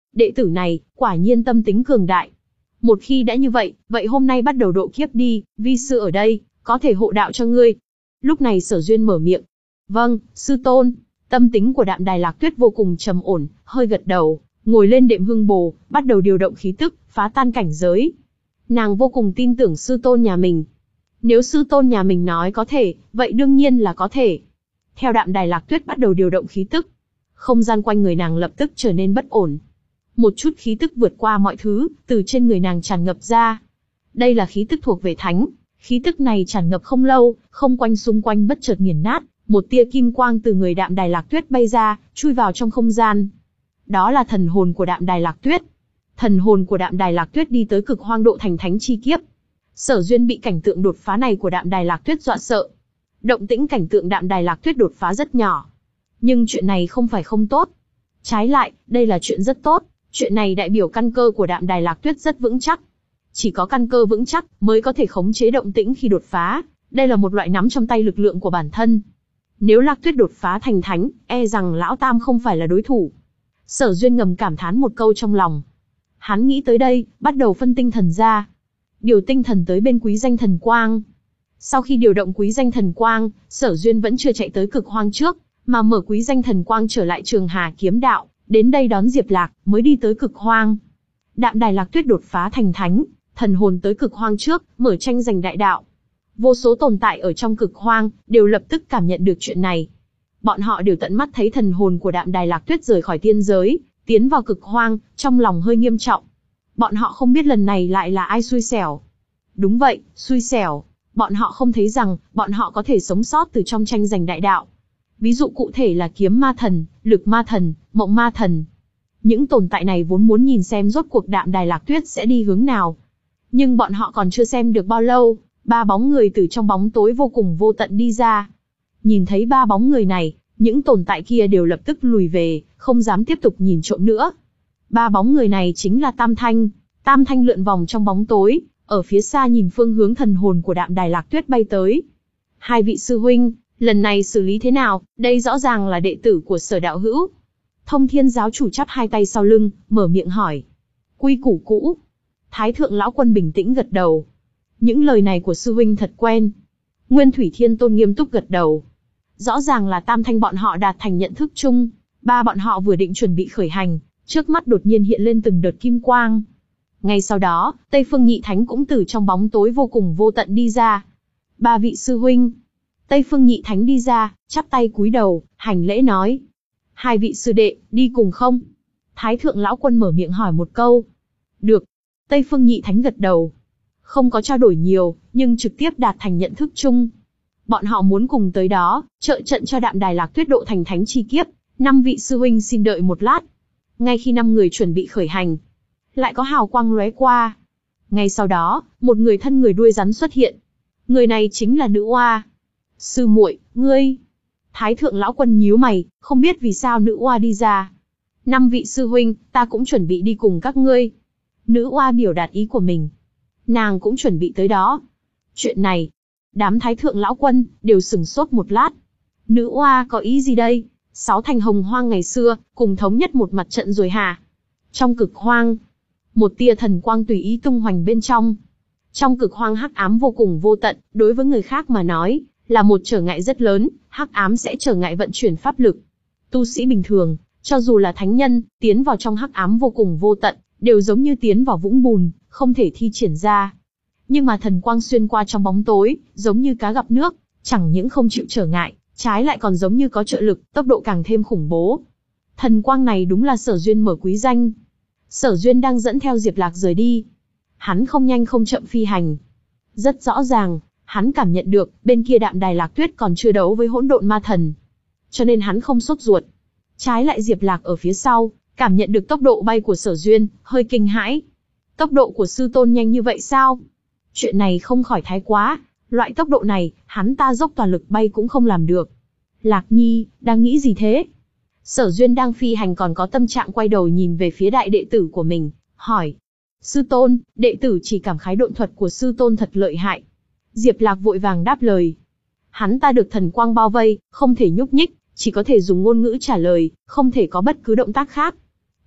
Đệ tử này, quả nhiên tâm tính cường đại. Một khi đã như vậy, vậy hôm nay bắt đầu độ kiếp đi, vi sư ở đây, có thể hộ đạo cho ngươi. Lúc này Sở Duyên mở miệng. Vâng, sư tôn. Tâm tính của Đạm Đài Lạc Tuyết vô cùng trầm ổn, hơi gật đầu, ngồi lên đệm hương bồ, bắt đầu điều động khí tức, phá tan cảnh giới. Nàng vô cùng tin tưởng sư tôn nhà mình. Nếu sư tôn nhà mình nói có thể, vậy đương nhiên là có thể. Theo Đạm Đài Lạc Tuyết bắt đầu điều động khí tức, không gian quanh người nàng lập tức trở nên bất ổn. Một chút khí tức vượt qua mọi thứ, từ trên người nàng tràn ngập ra. Đây là khí tức thuộc về thánh. Khí tức này tràn ngập không lâu, không quanh xung quanh bất chợt nghiền nát, một tia kim quang từ người Đạm Đài Lạc Tuyết bay ra, chui vào trong không gian. Đó là thần hồn của Đạm Đài Lạc Tuyết. Thần hồn của Đạm Đài Lạc Tuyết đi tới cực hoang độ thành thánh chi kiếp. Sở Duyên bị cảnh tượng đột phá này của Đạm Đài Lạc Tuyết dọa sợ. Động tĩnh cảnh tượng Đạm Đài Lạc Tuyết đột phá rất nhỏ. Nhưng chuyện này không phải không tốt. Trái lại, đây là chuyện rất tốt. Chuyện này đại biểu căn cơ của Đạm Đài Lạc Tuyết rất vững chắc. Chỉ có căn cơ vững chắc mới có thể khống chế động tĩnh khi đột phá. Đây là một loại nắm trong tay lực lượng của bản thân. Nếu Lạc Tuyết đột phá thành thánh, e rằng Lão Tam không phải là đối thủ. Sở Duyên ngầm cảm thán một câu trong lòng. Hắn nghĩ tới đây, bắt đầu phân tinh thần ra. Điều tinh thần tới bên Quý Danh Thần Quang. Sau khi điều động Quý Danh Thần Quang, Sở Duyên vẫn chưa chạy tới cực hoang trước, mà mở Quý Danh Thần Quang trở lại Trường Hà Kiếm Đạo, đến đây đón Diệp Lạc, mới đi tới cực hoang. Đạm Đài Lạc Tuyết đột phá thành thánh, thần hồn tới cực hoang trước, mở tranh giành đại đạo. Vô số tồn tại ở trong cực hoang, đều lập tức cảm nhận được chuyện này. Bọn họ đều tận mắt thấy thần hồn của Đạm Đài Lạc Tuyết rời khỏi tiên giới, tiến vào cực hoang, trong lòng hơi nghiêm trọng. Bọn họ không biết lần này lại là ai xui xẻo. Đúng vậy, xui xẻo. Bọn họ không thấy rằng, bọn họ có thể sống sót từ trong tranh giành đại đạo. Ví dụ cụ thể là Kiếm Ma Thần, Lực Ma Thần, Mộng Ma Thần. Những tồn tại này vốn muốn nhìn xem rốt cuộc Đạm Đài Lạc Tuyết sẽ đi hướng nào. Nhưng bọn họ còn chưa xem được bao lâu, ba bóng người từ trong bóng tối vô cùng vô tận đi ra. Nhìn thấy ba bóng người này, những tồn tại kia đều lập tức lùi về, không dám tiếp tục nhìn trộm nữa. Ba bóng người này chính là Tam Thanh. Tam Thanh lượn vòng trong bóng tối, ở phía xa nhìn phương hướng thần hồn của Đạm Đài Lạc Tuyết bay tới. Hai vị sư huynh, lần này xử lý thế nào? Đây rõ ràng là đệ tử của Sở đạo hữu. Thông Thiên giáo chủ chắp hai tay sau lưng, mở miệng hỏi. Quy củ cũ. Thái thượng lão quân bình tĩnh gật đầu. Những lời này của sư huynh thật quen. Nguyên Thủy Thiên Tôn nghiêm túc gật đầu. Rõ ràng là Tam Thanh bọn họ đạt thành nhận thức chung. Ba bọn họ vừa định chuẩn bị khởi hành, trước mắt đột nhiên hiện lên từng đợt kim quang. Ngay sau đó, Tây Phương Nhị Thánh cũng từ trong bóng tối vô cùng vô tận đi ra. Ba vị sư huynh. Tây Phương Nhị Thánh đi ra, chắp tay cúi đầu, hành lễ nói. Hai vị sư đệ, đi cùng không? Thái thượng lão quân mở miệng hỏi một câu. Được. Tây Phương Nhị Thánh gật đầu. Không có trao đổi nhiều, nhưng trực tiếp đạt thành nhận thức chung. Bọn họ muốn cùng tới đó, trợ trận cho Đạm Đài Lạc Tuyết độ thành thánh chi kiếp. Năm vị sư huynh xin đợi một lát. Ngay khi năm người chuẩn bị khởi hành, lại có hào quang lóe qua. Ngay sau đó, một người thân người đuôi rắn xuất hiện. Người này chính là Nữ Oa. Sư muội, ngươi. Thái thượng lão quân nhíu mày, không biết vì sao Nữ Oa đi ra. Năm vị sư huynh, ta cũng chuẩn bị đi cùng các ngươi. Nữ Oa biểu đạt ý của mình. Nàng cũng chuẩn bị tới đó. Chuyện này, đám thái thượng lão quân đều sửng sốt một lát. Nữ Oa có ý gì đây? Sáu thành hồng hoang ngày xưa, cùng thống nhất một mặt trận rồi hả? Trong cực hoang, một tia thần quang tùy ý tung hoành bên trong. Trong cực hoang hắc ám vô cùng vô tận, đối với người khác mà nói, là một trở ngại rất lớn, hắc ám sẽ trở ngại vận chuyển pháp lực. Tu sĩ bình thường, cho dù là thánh nhân, tiến vào trong hắc ám vô cùng vô tận, đều giống như tiến vào vũng bùn, không thể thi triển ra. Nhưng mà thần quang xuyên qua trong bóng tối, giống như cá gặp nước, chẳng những không chịu trở ngại, trái lại còn giống như có trợ lực, tốc độ càng thêm khủng bố. Thần quang này đúng là Sở Duyên mở Quý Danh. Sở Duyên đang dẫn theo Diệp Lạc rời đi. Hắn không nhanh không chậm phi hành. Rất rõ ràng, hắn cảm nhận được, bên kia Đạm Đài Lạc Tuyết còn chưa đấu với hỗn độn ma thần. Cho nên hắn không sốt ruột. Trái lại Diệp Lạc ở phía sau, cảm nhận được tốc độ bay của Sở Duyên, hơi kinh hãi. Tốc độ của sư tôn nhanh như vậy sao? Chuyện này không khỏi thái quá, loại tốc độ này, hắn ta dốc toàn lực bay cũng không làm được. Lạc Nhi, đang nghĩ gì thế? Sở Duyên đang phi hành còn có tâm trạng quay đầu nhìn về phía đại đệ tử của mình, hỏi. Sư tôn, đệ tử chỉ cảm khái độn thuật của sư tôn thật lợi hại. Diệp Lạc vội vàng đáp lời. Hắn ta được thần quang bao vây, không thể nhúc nhích, chỉ có thể dùng ngôn ngữ trả lời, không thể có bất cứ động tác khác.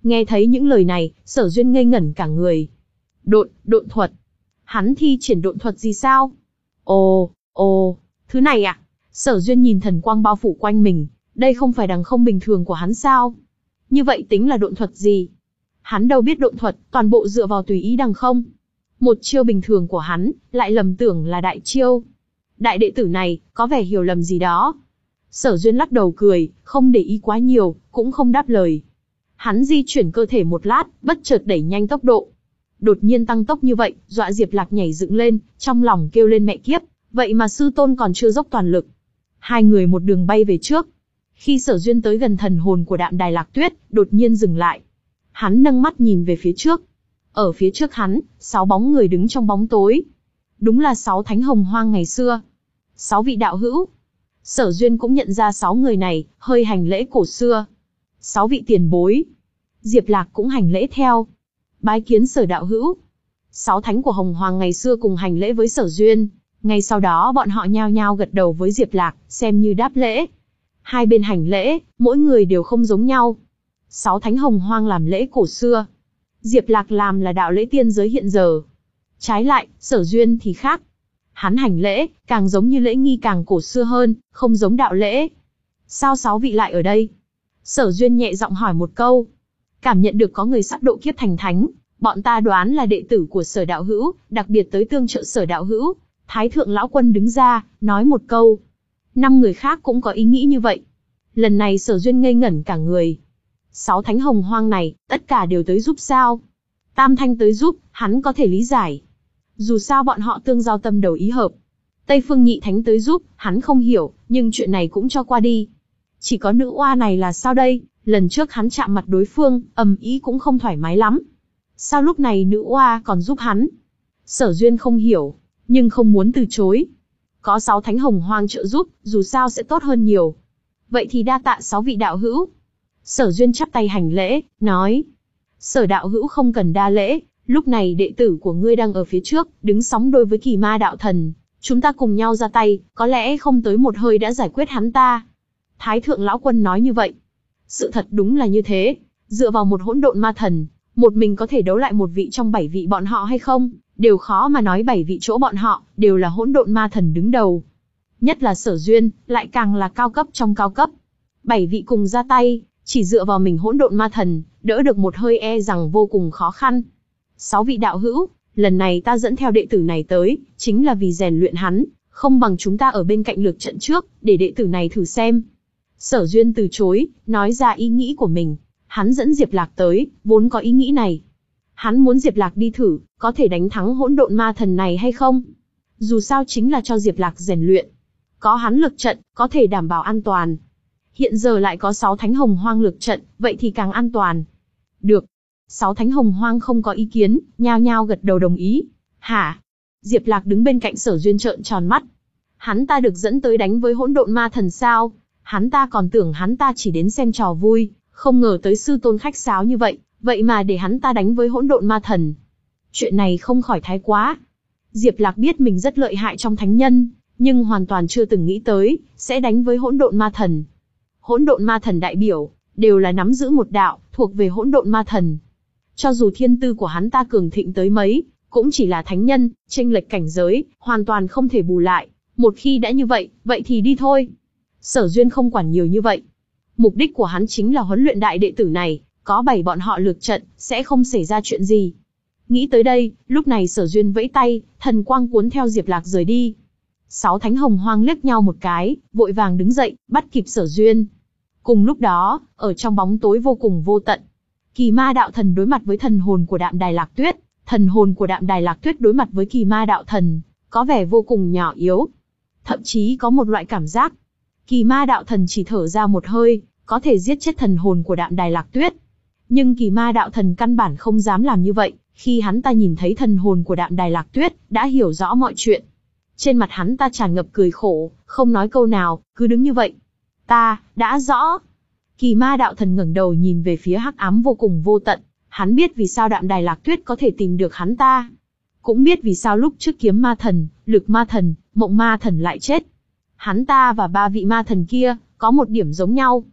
Nghe thấy những lời này, Sở Duyên ngây ngẩn cả người. Độn, độn thuật. Hắn thi triển độn thuật gì sao? Ồ, ồ, thứ này à? Sở Duyên nhìn thần quang bao phủ quanh mình, đây không phải đằng không bình thường của hắn sao? Như vậy tính là độn thuật gì? Hắn đâu biết độn thuật, toàn bộ dựa vào tùy ý đằng không. Một chiêu bình thường của hắn, lại lầm tưởng là đại chiêu. Đại đệ tử này, có vẻ hiểu lầm gì đó. Sở Duyên lắc đầu cười, không để ý quá nhiều, cũng không đáp lời. Hắn di chuyển cơ thể một lát, bất chợt đẩy nhanh tốc độ. Đột nhiên tăng tốc như vậy, dọa Diệp Lạc nhảy dựng lên, trong lòng kêu lên mẹ kiếp, vậy mà sư tôn còn chưa dốc toàn lực. Hai người một đường bay về trước. Khi Sở Duyên tới gần thần hồn của Đạm Đài Lạc Tuyết, đột nhiên dừng lại. Hắn nâng mắt nhìn về phía trước. Ở phía trước hắn, sáu bóng người đứng trong bóng tối. Đúng là sáu thánh hồng hoang ngày xưa. Sáu vị đạo hữu. Sở Duyên cũng nhận ra sáu người này, hơi hành lễ cổ xưa. Sáu vị tiền bối. Diệp Lạc cũng hành lễ theo. Bái kiến Sở đạo hữu. Sáu thánh của hồng hoang ngày xưa cùng hành lễ với Sở Duyên. Ngay sau đó bọn họ nhao nhao gật đầu với Diệp Lạc, xem như đáp lễ. Hai bên hành lễ, mỗi người đều không giống nhau. Sáu thánh hồng hoang làm lễ cổ xưa. Diệp Lạc làm là đạo lễ tiên giới hiện giờ. Trái lại, Sở Duyên thì khác. Hắn hành lễ, càng giống như lễ nghi càng cổ xưa hơn, không giống đạo lễ. Sao sáu vị lại ở đây? Sở Duyên nhẹ giọng hỏi một câu. Cảm nhận được có người sắp độ kiếp thành thánh, bọn ta đoán là đệ tử của Sở đạo hữu, đặc biệt tới tương trợ Sở đạo hữu. Thái thượng lão quân đứng ra, nói một câu. Năm người khác cũng có ý nghĩ như vậy. Lần này Sở Duyên ngây ngẩn cả người. Sáu thánh hồng hoang này, tất cả đều tới giúp sao? Tam thanh tới giúp, hắn có thể lý giải. Dù sao bọn họ tương giao tâm đầu ý hợp. Tây phương nhị thánh tới giúp, hắn không hiểu, nhưng chuyện này cũng cho qua đi. Chỉ có nữ oa này là sao đây? Lần trước hắn chạm mặt đối phương, ầm ý cũng không thoải mái lắm. Sao lúc này nữ oa còn giúp hắn? Sở Duyên không hiểu, nhưng không muốn từ chối. Có sáu thánh hồng hoang trợ giúp, dù sao sẽ tốt hơn nhiều. Vậy thì đa tạ sáu vị đạo hữu. Sở Duyên chắp tay hành lễ, nói. Sở đạo hữu không cần đa lễ, lúc này đệ tử của ngươi đang ở phía trước, đứng sóng đôi với Kỳ Ma đạo thần. Chúng ta cùng nhau ra tay, có lẽ không tới một hơi đã giải quyết hắn ta. Thái thượng lão quân nói như vậy. Sự thật đúng là như thế, dựa vào một hỗn độn ma thần, một mình có thể đấu lại một vị trong bảy vị bọn họ hay không, đều khó mà nói. Bảy vị chỗ bọn họ, đều là hỗn độn ma thần đứng đầu. Nhất là Sở Duyên, lại càng là cao cấp trong cao cấp. Bảy vị cùng ra tay, chỉ dựa vào mình hỗn độn ma thần, đỡ được một hơi e rằng vô cùng khó khăn. Sáu vị đạo hữu, lần này ta dẫn theo đệ tử này tới, chính là vì rèn luyện hắn, không bằng chúng ta ở bên cạnh lược trận trước, để đệ tử này thử xem. Sở Duyên từ chối, nói ra ý nghĩ của mình. Hắn dẫn Diệp Lạc tới, vốn có ý nghĩ này. Hắn muốn Diệp Lạc đi thử, có thể đánh thắng hỗn độn ma thần này hay không? Dù sao chính là cho Diệp Lạc rèn luyện. Có hắn lực trận, có thể đảm bảo an toàn. Hiện giờ lại có sáu thánh hồng hoang lực trận, vậy thì càng an toàn. Được. Sáu thánh hồng hoang không có ý kiến, nhao nhao gật đầu đồng ý. Hả? Diệp Lạc đứng bên cạnh Sở Duyên trợn tròn mắt. Hắn ta được dẫn tới đánh với hỗn độn ma thần sao? Hắn ta còn tưởng hắn ta chỉ đến xem trò vui, không ngờ tới sư tôn khách sáo như vậy, vậy mà để hắn ta đánh với hỗn độn ma thần. Chuyện này không khỏi thái quá. Diệp Lạc biết mình rất lợi hại trong thánh nhân, nhưng hoàn toàn chưa từng nghĩ tới, sẽ đánh với hỗn độn ma thần. Hỗn độn ma thần đại biểu, đều là nắm giữ một đạo, thuộc về hỗn độn ma thần. Cho dù thiên tư của hắn ta cường thịnh tới mấy, cũng chỉ là thánh nhân, chênh lệch cảnh giới, hoàn toàn không thể bù lại. Một khi đã như vậy, vậy thì đi thôi. Sở Duyên không quản nhiều như vậy. Mục đích của hắn chính là huấn luyện đại đệ tử này, có bảy bọn họ lược trận, sẽ không xảy ra chuyện gì. Nghĩ tới đây, lúc này Sở Duyên vẫy tay, thần quang cuốn theo Diệp Lạc rời đi. Sáu thánh hồng hoang liếc nhau một cái, vội vàng đứng dậy, bắt kịp Sở Duyên. Cùng lúc đó, ở trong bóng tối vô cùng vô tận, Kỳ Ma đạo thần đối mặt với thần hồn của Đạm Đài Lạc Tuyết, thần hồn của Đạm Đài Lạc Tuyết đối mặt với Kỳ Ma đạo thần, có vẻ vô cùng nhỏ yếu. Thậm chí có một loại cảm giác, Kỳ Ma đạo thần chỉ thở ra một hơi, có thể giết chết thần hồn của Đạm Đài Lạc Tuyết. Nhưng Kỳ Ma đạo thần căn bản không dám làm như vậy, khi hắn ta nhìn thấy thần hồn của Đạm Đài Lạc Tuyết, đã hiểu rõ mọi chuyện. Trên mặt hắn ta tràn ngập cười khổ, không nói câu nào, cứ đứng như vậy. Ta, đã rõ. Kỳ Ma đạo thần ngẩng đầu nhìn về phía hắc ám vô cùng vô tận, hắn biết vì sao Đạm Đài Lạc Tuyết có thể tìm được hắn ta. Cũng biết vì sao lúc trước Kiếm Ma thần, Lực Ma thần, Mộng Ma thần lại chết. Hắn ta và ba vị ma thần kia, có một điểm giống nhau.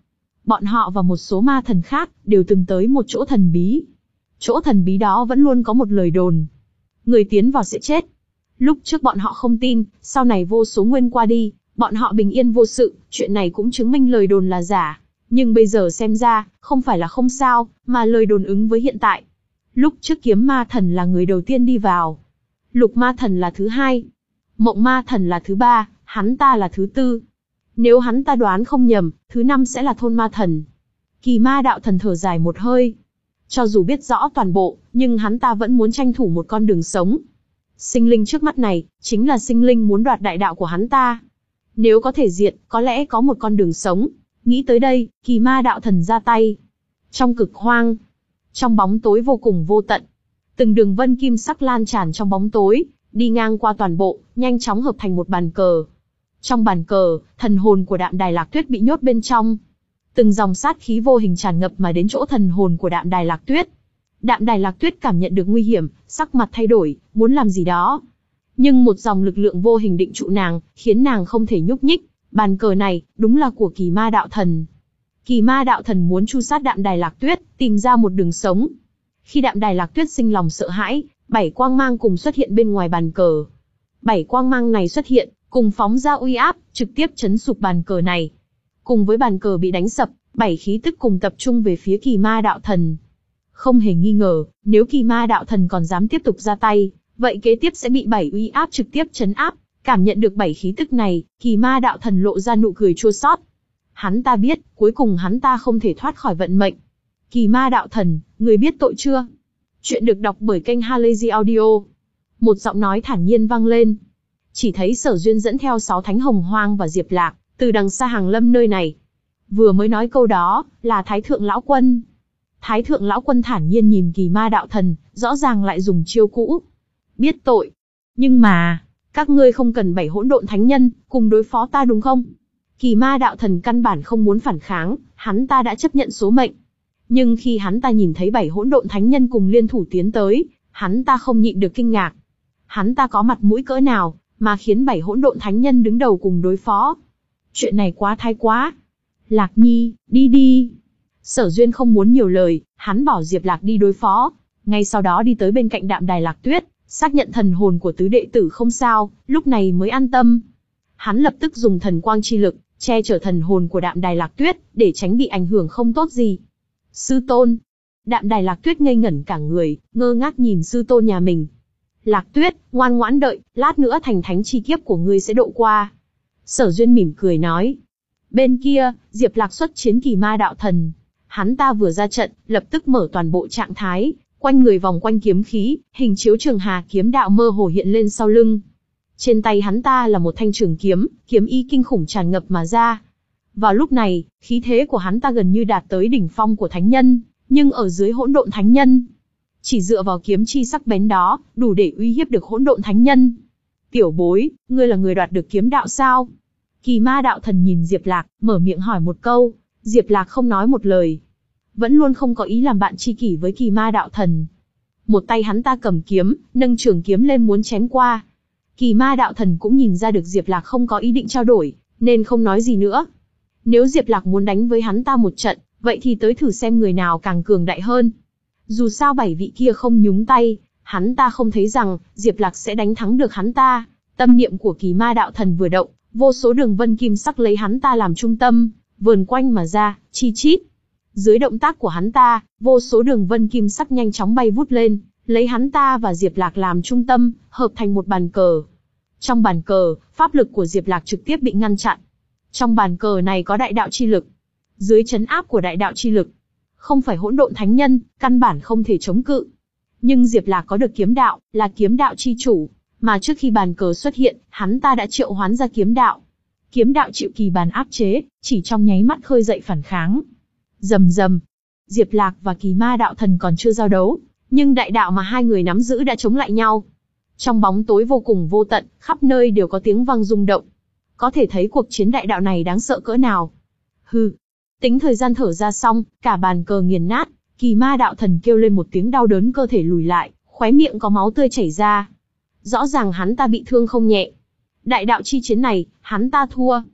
Bọn họ và một số ma thần khác đều từng tới một chỗ thần bí. Chỗ thần bí đó vẫn luôn có một lời đồn. Người tiến vào sẽ chết. Lúc trước bọn họ không tin, sau này vô số nguyên qua đi, bọn họ bình yên vô sự, chuyện này cũng chứng minh lời đồn là giả. Nhưng bây giờ xem ra, không phải là không sao, mà lời đồn ứng với hiện tại. Lúc trước kiếm ma thần là người đầu tiên đi vào. Lục ma thần là thứ hai. Mộng ma thần là thứ ba, hắn ta là thứ tư. Nếu hắn ta đoán không nhầm, thứ năm sẽ là thôn ma thần. Kỳ ma đạo thần thở dài một hơi. Cho dù biết rõ toàn bộ, nhưng hắn ta vẫn muốn tranh thủ một con đường sống. Sinh linh trước mắt này, chính là sinh linh muốn đoạt đại đạo của hắn ta. Nếu có thể diệt, có lẽ có một con đường sống. Nghĩ tới đây, kỳ ma đạo thần ra tay. Trong cực hoang, trong bóng tối vô cùng vô tận, từng đường vân kim sắc lan tràn trong bóng tối, đi ngang qua toàn bộ, nhanh chóng hợp thành một bàn cờ. Trong bàn cờ, thần hồn của Đạm Đài Lạc Tuyết bị nhốt bên trong. Từng dòng sát khí vô hình tràn ngập mà đến chỗ thần hồn của Đạm Đài Lạc Tuyết. Đạm Đài Lạc Tuyết cảm nhận được nguy hiểm, sắc mặt thay đổi, muốn làm gì đó. Nhưng một dòng lực lượng vô hình định trụ nàng, khiến nàng không thể nhúc nhích. Bàn cờ này, đúng là của Kỳ Ma đạo thần. Kỳ Ma đạo thần muốn tru sát Đạm Đài Lạc Tuyết, tìm ra một đường sống. Khi Đạm Đài Lạc Tuyết sinh lòng sợ hãi, bảy quang mang cùng xuất hiện bên ngoài bàn cờ. Bảy quang mang này xuất hiện, cùng phóng ra uy áp, trực tiếp chấn sụp bàn cờ này. Cùng với bàn cờ bị đánh sập, bảy khí tức cùng tập trung về phía Kỳ Ma đạo thần. Không hề nghi ngờ, nếu Kỳ Ma đạo thần còn dám tiếp tục ra tay, vậy kế tiếp sẽ bị bảy uy áp trực tiếp chấn áp. Cảm nhận được bảy khí tức này, Kỳ Ma đạo thần lộ ra nụ cười chua xót. Hắn ta biết, cuối cùng hắn ta không thể thoát khỏi vận mệnh. Kỳ Ma đạo thần, người biết tội chưa? Chuyện được đọc bởi kênh Halazy Audio. Một giọng nói thản nhiên vang lên. Chỉ thấy Sở Duyên dẫn theo sáu thánh hồng hoang và Diệp Lạc, từ đằng xa hàng lâm nơi này. Vừa mới nói câu đó, là Thái Thượng Lão Quân. Thái Thượng Lão Quân thản nhiên nhìn Kỳ Ma đạo thần, rõ ràng lại dùng chiêu cũ. Biết tội. Nhưng mà, các ngươi không cần bảy hỗn độn thánh nhân, cùng đối phó ta đúng không? Kỳ Ma đạo thần căn bản không muốn phản kháng, hắn ta đã chấp nhận số mệnh. Nhưng khi hắn ta nhìn thấy bảy hỗn độn thánh nhân cùng liên thủ tiến tới, hắn ta không nhịn được kinh ngạc. Hắn ta có mặt mũi cỡ nào, mà khiến bảy hỗn độn thánh nhân đứng đầu cùng đối phó. Chuyện này quá thái quá. Lạc Nhi, đi đi. Sở Duyên không muốn nhiều lời, hắn bảo Diệp Lạc đi đối phó. Ngay sau đó đi tới bên cạnh Đạm Đài Lạc Tuyết, xác nhận thần hồn của tứ đệ tử không sao, lúc này mới an tâm. Hắn lập tức dùng thần quang chi lực, che chở thần hồn của Đạm Đài Lạc Tuyết, để tránh bị ảnh hưởng không tốt gì. Sư tôn. Đạm Đài Lạc Tuyết ngây ngẩn cả người, ngơ ngác nhìn sư tôn nhà mình. Lạc Tuyết, ngoan ngoãn đợi, lát nữa thành thánh chi kiếp của ngươi sẽ độ qua. Sở Duyên mỉm cười nói. Bên kia, Diệp Lạc xuất chiến Kỳ Ma đạo thần. Hắn ta vừa ra trận, lập tức mở toàn bộ trạng thái, quanh người vòng quanh kiếm khí, hình chiếu trường hà kiếm đạo mơ hồ hiện lên sau lưng. Trên tay hắn ta là một thanh trường kiếm, kiếm ý kinh khủng tràn ngập mà ra. Vào lúc này, khí thế của hắn ta gần như đạt tới đỉnh phong của thánh nhân, nhưng ở dưới hỗn độn thánh nhân. Chỉ dựa vào kiếm chi sắc bén đó, đủ để uy hiếp được hỗn độn thánh nhân. Tiểu bối, ngươi là người đoạt được kiếm đạo sao? Kỳ Ma đạo thần nhìn Diệp Lạc, mở miệng hỏi một câu. Diệp Lạc không nói một lời. Vẫn luôn không có ý làm bạn tri kỷ với Kỳ Ma đạo thần. Một tay hắn ta cầm kiếm, nâng trường kiếm lên muốn chém qua. Kỳ Ma đạo thần cũng nhìn ra được Diệp Lạc không có ý định trao đổi, nên không nói gì nữa. Nếu Diệp Lạc muốn đánh với hắn ta một trận, vậy thì tới thử xem người nào càng cường đại hơn. Dù sao bảy vị kia không nhúng tay, hắn ta không thấy rằng Diệp Lạc sẽ đánh thắng được hắn ta. Tâm niệm của Kỳ Ma đạo thần vừa động, vô số đường vân kim sắc lấy hắn ta làm trung tâm, vờn quanh mà ra, chi chít. Dưới động tác của hắn ta, vô số đường vân kim sắc nhanh chóng bay vút lên, lấy hắn ta và Diệp Lạc làm trung tâm, hợp thành một bàn cờ. Trong bàn cờ, pháp lực của Diệp Lạc trực tiếp bị ngăn chặn. Trong bàn cờ này có đại đạo chi lực. Dưới trấn áp của đại đạo chi lực, không phải hỗn độn thánh nhân, căn bản không thể chống cự. Nhưng Diệp Lạc có được kiếm đạo, là kiếm đạo chi chủ, mà trước khi bàn cờ xuất hiện, hắn ta đã triệu hoán ra kiếm đạo. Kiếm đạo chịu kỳ bàn áp chế, chỉ trong nháy mắt khơi dậy phản kháng. Rầm rầm. Diệp Lạc và Kỳ Ma đạo thần còn chưa giao đấu, nhưng đại đạo mà hai người nắm giữ đã chống lại nhau. Trong bóng tối vô cùng vô tận, khắp nơi đều có tiếng vang rung động. Có thể thấy cuộc chiến đại đạo này đáng sợ cỡ nào. Hừ. Tính thời gian thở ra xong, cả bàn cờ nghiền nát, Kỳ Ma đạo thần kêu lên một tiếng đau đớn, cơ thể lùi lại, khóe miệng có máu tươi chảy ra. Rõ ràng hắn ta bị thương không nhẹ. Đại đạo chi chiến này, hắn ta thua.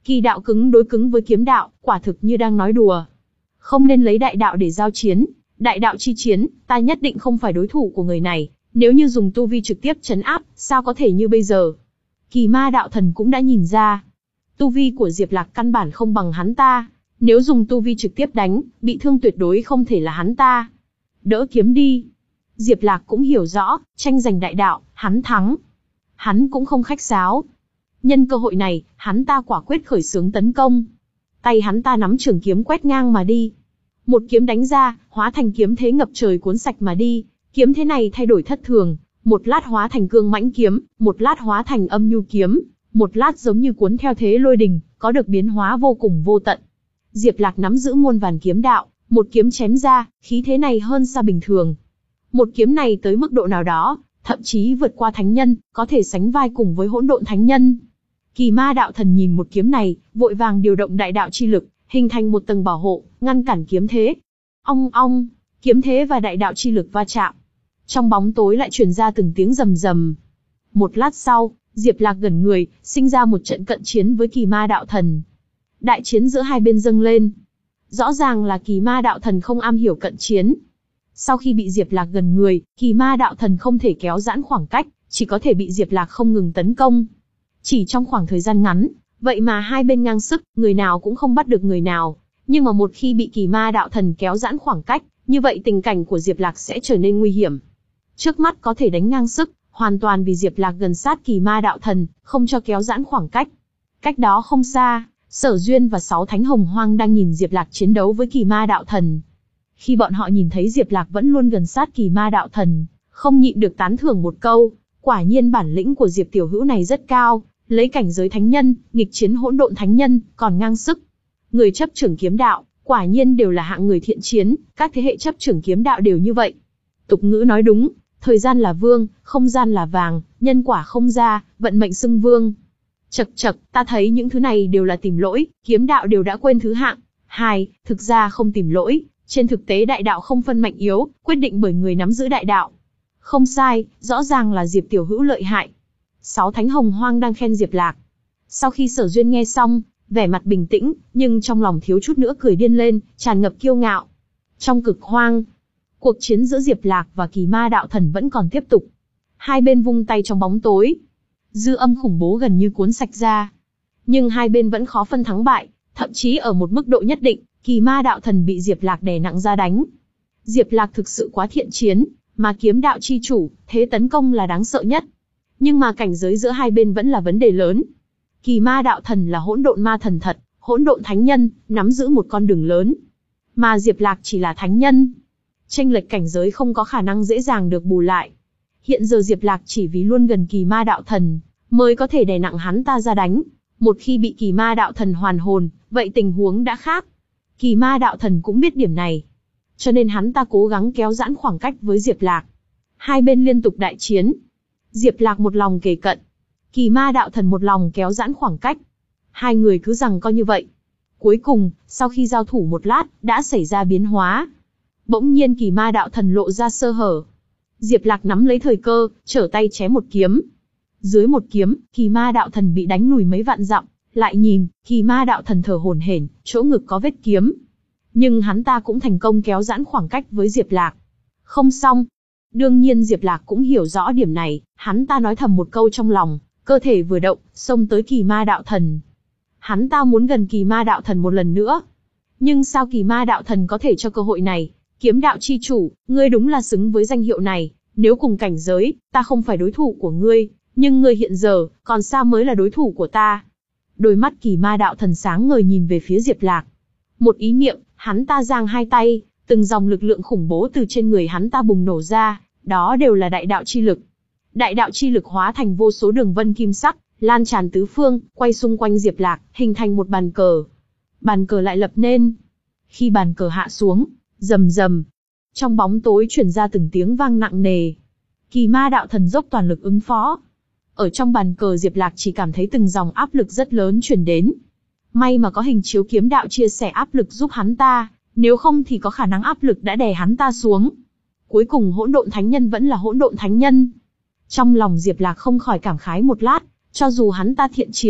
Kỳ đạo cứng đối cứng với kiếm đạo, quả thực như đang nói đùa. Không nên lấy đại đạo để giao chiến, đại đạo chi chiến, ta nhất định không phải đối thủ của người này, nếu như dùng tu vi trực tiếp trấn áp, sao có thể như bây giờ. Kỳ ma đạo thần cũng đã nhìn ra, tu vi của Diệp Lạc căn bản không bằng hắn ta, nếu dùng tu vi trực tiếp đánh, bị thương tuyệt đối không thể là hắn ta. Đỡ kiếm đi. Diệp Lạc cũng hiểu rõ, tranh giành đại đạo, hắn thắng. Hắn cũng không khách sáo. Nhân cơ hội này, hắn ta quả quyết khởi xướng tấn công. Tay hắn ta nắm trường kiếm quét ngang mà đi. Một kiếm đánh ra, hóa thành kiếm thế ngập trời cuốn sạch mà đi. Kiếm thế này thay đổi thất thường, một lát hóa thành cương mãnh kiếm, một lát hóa thành âm nhu kiếm, một lát giống như cuốn theo thế lôi đình, có được biến hóa vô cùng vô tận. Diệp Lạc nắm giữ muôn vàn kiếm đạo, một kiếm chém ra, khí thế này hơn xa bình thường. Một kiếm này tới mức độ nào đó, thậm chí vượt qua thánh nhân, có thể sánh vai cùng với hỗn độn thánh nhân. Kỳ ma đạo thần nhìn một kiếm này, vội vàng điều động đại đạo chi lực, hình thành một tầng bảo hộ, ngăn cản kiếm thế. Ong ong, kiếm thế và đại đạo chi lực va chạm. Trong bóng tối lại truyền ra từng tiếng rầm rầm. Một lát sau, Diệp Lạc gần người, sinh ra một trận cận chiến với kỳ ma đạo thần. Đại chiến giữa hai bên dâng lên. Rõ ràng là kỳ ma đạo thần không am hiểu cận chiến. Sau khi bị Diệp Lạc gần người, kỳ ma đạo thần không thể kéo giãn khoảng cách, chỉ có thể bị Diệp Lạc không ngừng tấn công. Chỉ trong khoảng thời gian ngắn, vậy mà hai bên ngang sức, người nào cũng không bắt được người nào. Nhưng mà một khi bị kỳ ma đạo thần kéo giãn khoảng cách, như vậy tình cảnh của Diệp Lạc sẽ trở nên nguy hiểm. Trước mắt có thể đánh ngang sức, hoàn toàn vì Diệp Lạc gần sát kỳ ma đạo thần, không cho kéo giãn khoảng cách. Cách đó không xa, Sở Duyên và sáu thánh hồng hoang đang nhìn Diệp Lạc chiến đấu với kỳ ma đạo thần. Khi bọn họ nhìn thấy Diệp Lạc vẫn luôn gần sát kỳ ma đạo thần, không nhịn được tán thưởng một câu, quả nhiên bản lĩnh của Diệp tiểu hữu này rất cao, lấy cảnh giới thánh nhân, nghịch chiến hỗn độn thánh nhân, còn ngang sức. Người chấp trưởng kiếm đạo, quả nhiên đều là hạng người thiện chiến, các thế hệ chấp trưởng kiếm đạo đều như vậy. Tục ngữ nói đúng, thời gian là vương, không gian là vàng, nhân quả không ra, vận mệnh xưng vương. Chậc chậc, ta thấy những thứ này đều là tìm lỗi, kiếm đạo đều đã quên thứ hạng. Hai, thực ra không tìm lỗi, trên thực tế đại đạo không phân mạnh yếu, quyết định bởi người nắm giữ đại đạo. Không sai, rõ ràng là Diệp tiểu hữu lợi hại. Sáu thánh hồng hoang đang khen Diệp Lạc. Sau khi Sở Duyên nghe xong, vẻ mặt bình tĩnh, nhưng trong lòng thiếu chút nữa cười điên lên, tràn ngập kiêu ngạo. Trong cực hoang, cuộc chiến giữa Diệp Lạc và kỳ ma đạo thần vẫn còn tiếp tục. Hai bên vung tay trong bóng tối. Dư âm khủng bố gần như cuốn sạch ra. Nhưng hai bên vẫn khó phân thắng bại, thậm chí ở một mức độ nhất định, kỳ ma đạo thần bị Diệp Lạc đè nặng ra đánh. Diệp Lạc thực sự quá thiện chiến, mà kiếm đạo chi chủ, thế tấn công là đáng sợ nhất. Nhưng mà cảnh giới giữa hai bên vẫn là vấn đề lớn. Kỳ ma đạo thần là hỗn độn ma thần thật, hỗn độn thánh nhân, nắm giữ một con đường lớn. Mà Diệp Lạc chỉ là thánh nhân. Chênh lệch cảnh giới không có khả năng dễ dàng được bù lại. Hiện giờ Diệp Lạc chỉ vì luôn gần kỳ ma đạo thần, mới có thể đè nặng hắn ta ra đánh. Một khi bị kỳ ma đạo thần hoàn hồn, vậy tình huống đã khác. Kỳ ma đạo thần cũng biết điểm này. Cho nên hắn ta cố gắng kéo giãn khoảng cách với Diệp Lạc. Hai bên liên tục đại chiến. Diệp Lạc một lòng kề cận. Kỳ ma đạo thần một lòng kéo giãn khoảng cách. Hai người cứ giằng co như vậy. Cuối cùng, sau khi giao thủ một lát, đã xảy ra biến hóa. Bỗng nhiên kỳ ma đạo thần lộ ra sơ hở. Diệp Lạc nắm lấy thời cơ, trở tay chém một kiếm. Dưới một kiếm, kỳ ma đạo thần bị đánh lùi mấy vạn dặm. Lại nhìn, kỳ ma đạo thần thở hổn hển, chỗ ngực có vết kiếm. Nhưng hắn ta cũng thành công kéo giãn khoảng cách với Diệp Lạc. Không xong. Đương nhiên Diệp Lạc cũng hiểu rõ điểm này, hắn ta nói thầm một câu trong lòng, cơ thể vừa động, xông tới kỳ ma đạo thần. Hắn ta muốn gần kỳ ma đạo thần một lần nữa. Nhưng sao kỳ ma đạo thần có thể cho cơ hội này? Kiếm đạo chi chủ, ngươi đúng là xứng với danh hiệu này, nếu cùng cảnh giới, ta không phải đối thủ của ngươi, nhưng ngươi hiện giờ, còn sao mới là đối thủ của ta? Đôi mắt kỳ ma đạo thần sáng ngời nhìn về phía Diệp Lạc. Một ý niệm, hắn ta giang hai tay, từng dòng lực lượng khủng bố từ trên người hắn ta bùng nổ ra, đó đều là đại đạo chi lực. Đại đạo chi lực hóa thành vô số đường vân kim sắc, lan tràn tứ phương, quay xung quanh Diệp Lạc, hình thành một bàn cờ. Bàn cờ lại lập nên. Khi bàn cờ hạ xuống, rầm rầm, trong bóng tối truyền ra từng tiếng vang nặng nề. Kỳ ma đạo thần dốc toàn lực ứng phó. Ở trong bàn cờ Diệp Lạc chỉ cảm thấy từng dòng áp lực rất lớn truyền đến. May mà có hình chiếu kiếm đạo chia sẻ áp lực giúp hắn ta, nếu không thì có khả năng áp lực đã đè hắn ta xuống. Cuối cùng hỗn độn thánh nhân vẫn là hỗn độn thánh nhân. Trong lòng Diệp Lạc không khỏi cảm khái một lát, cho dù hắn ta thiện chiến,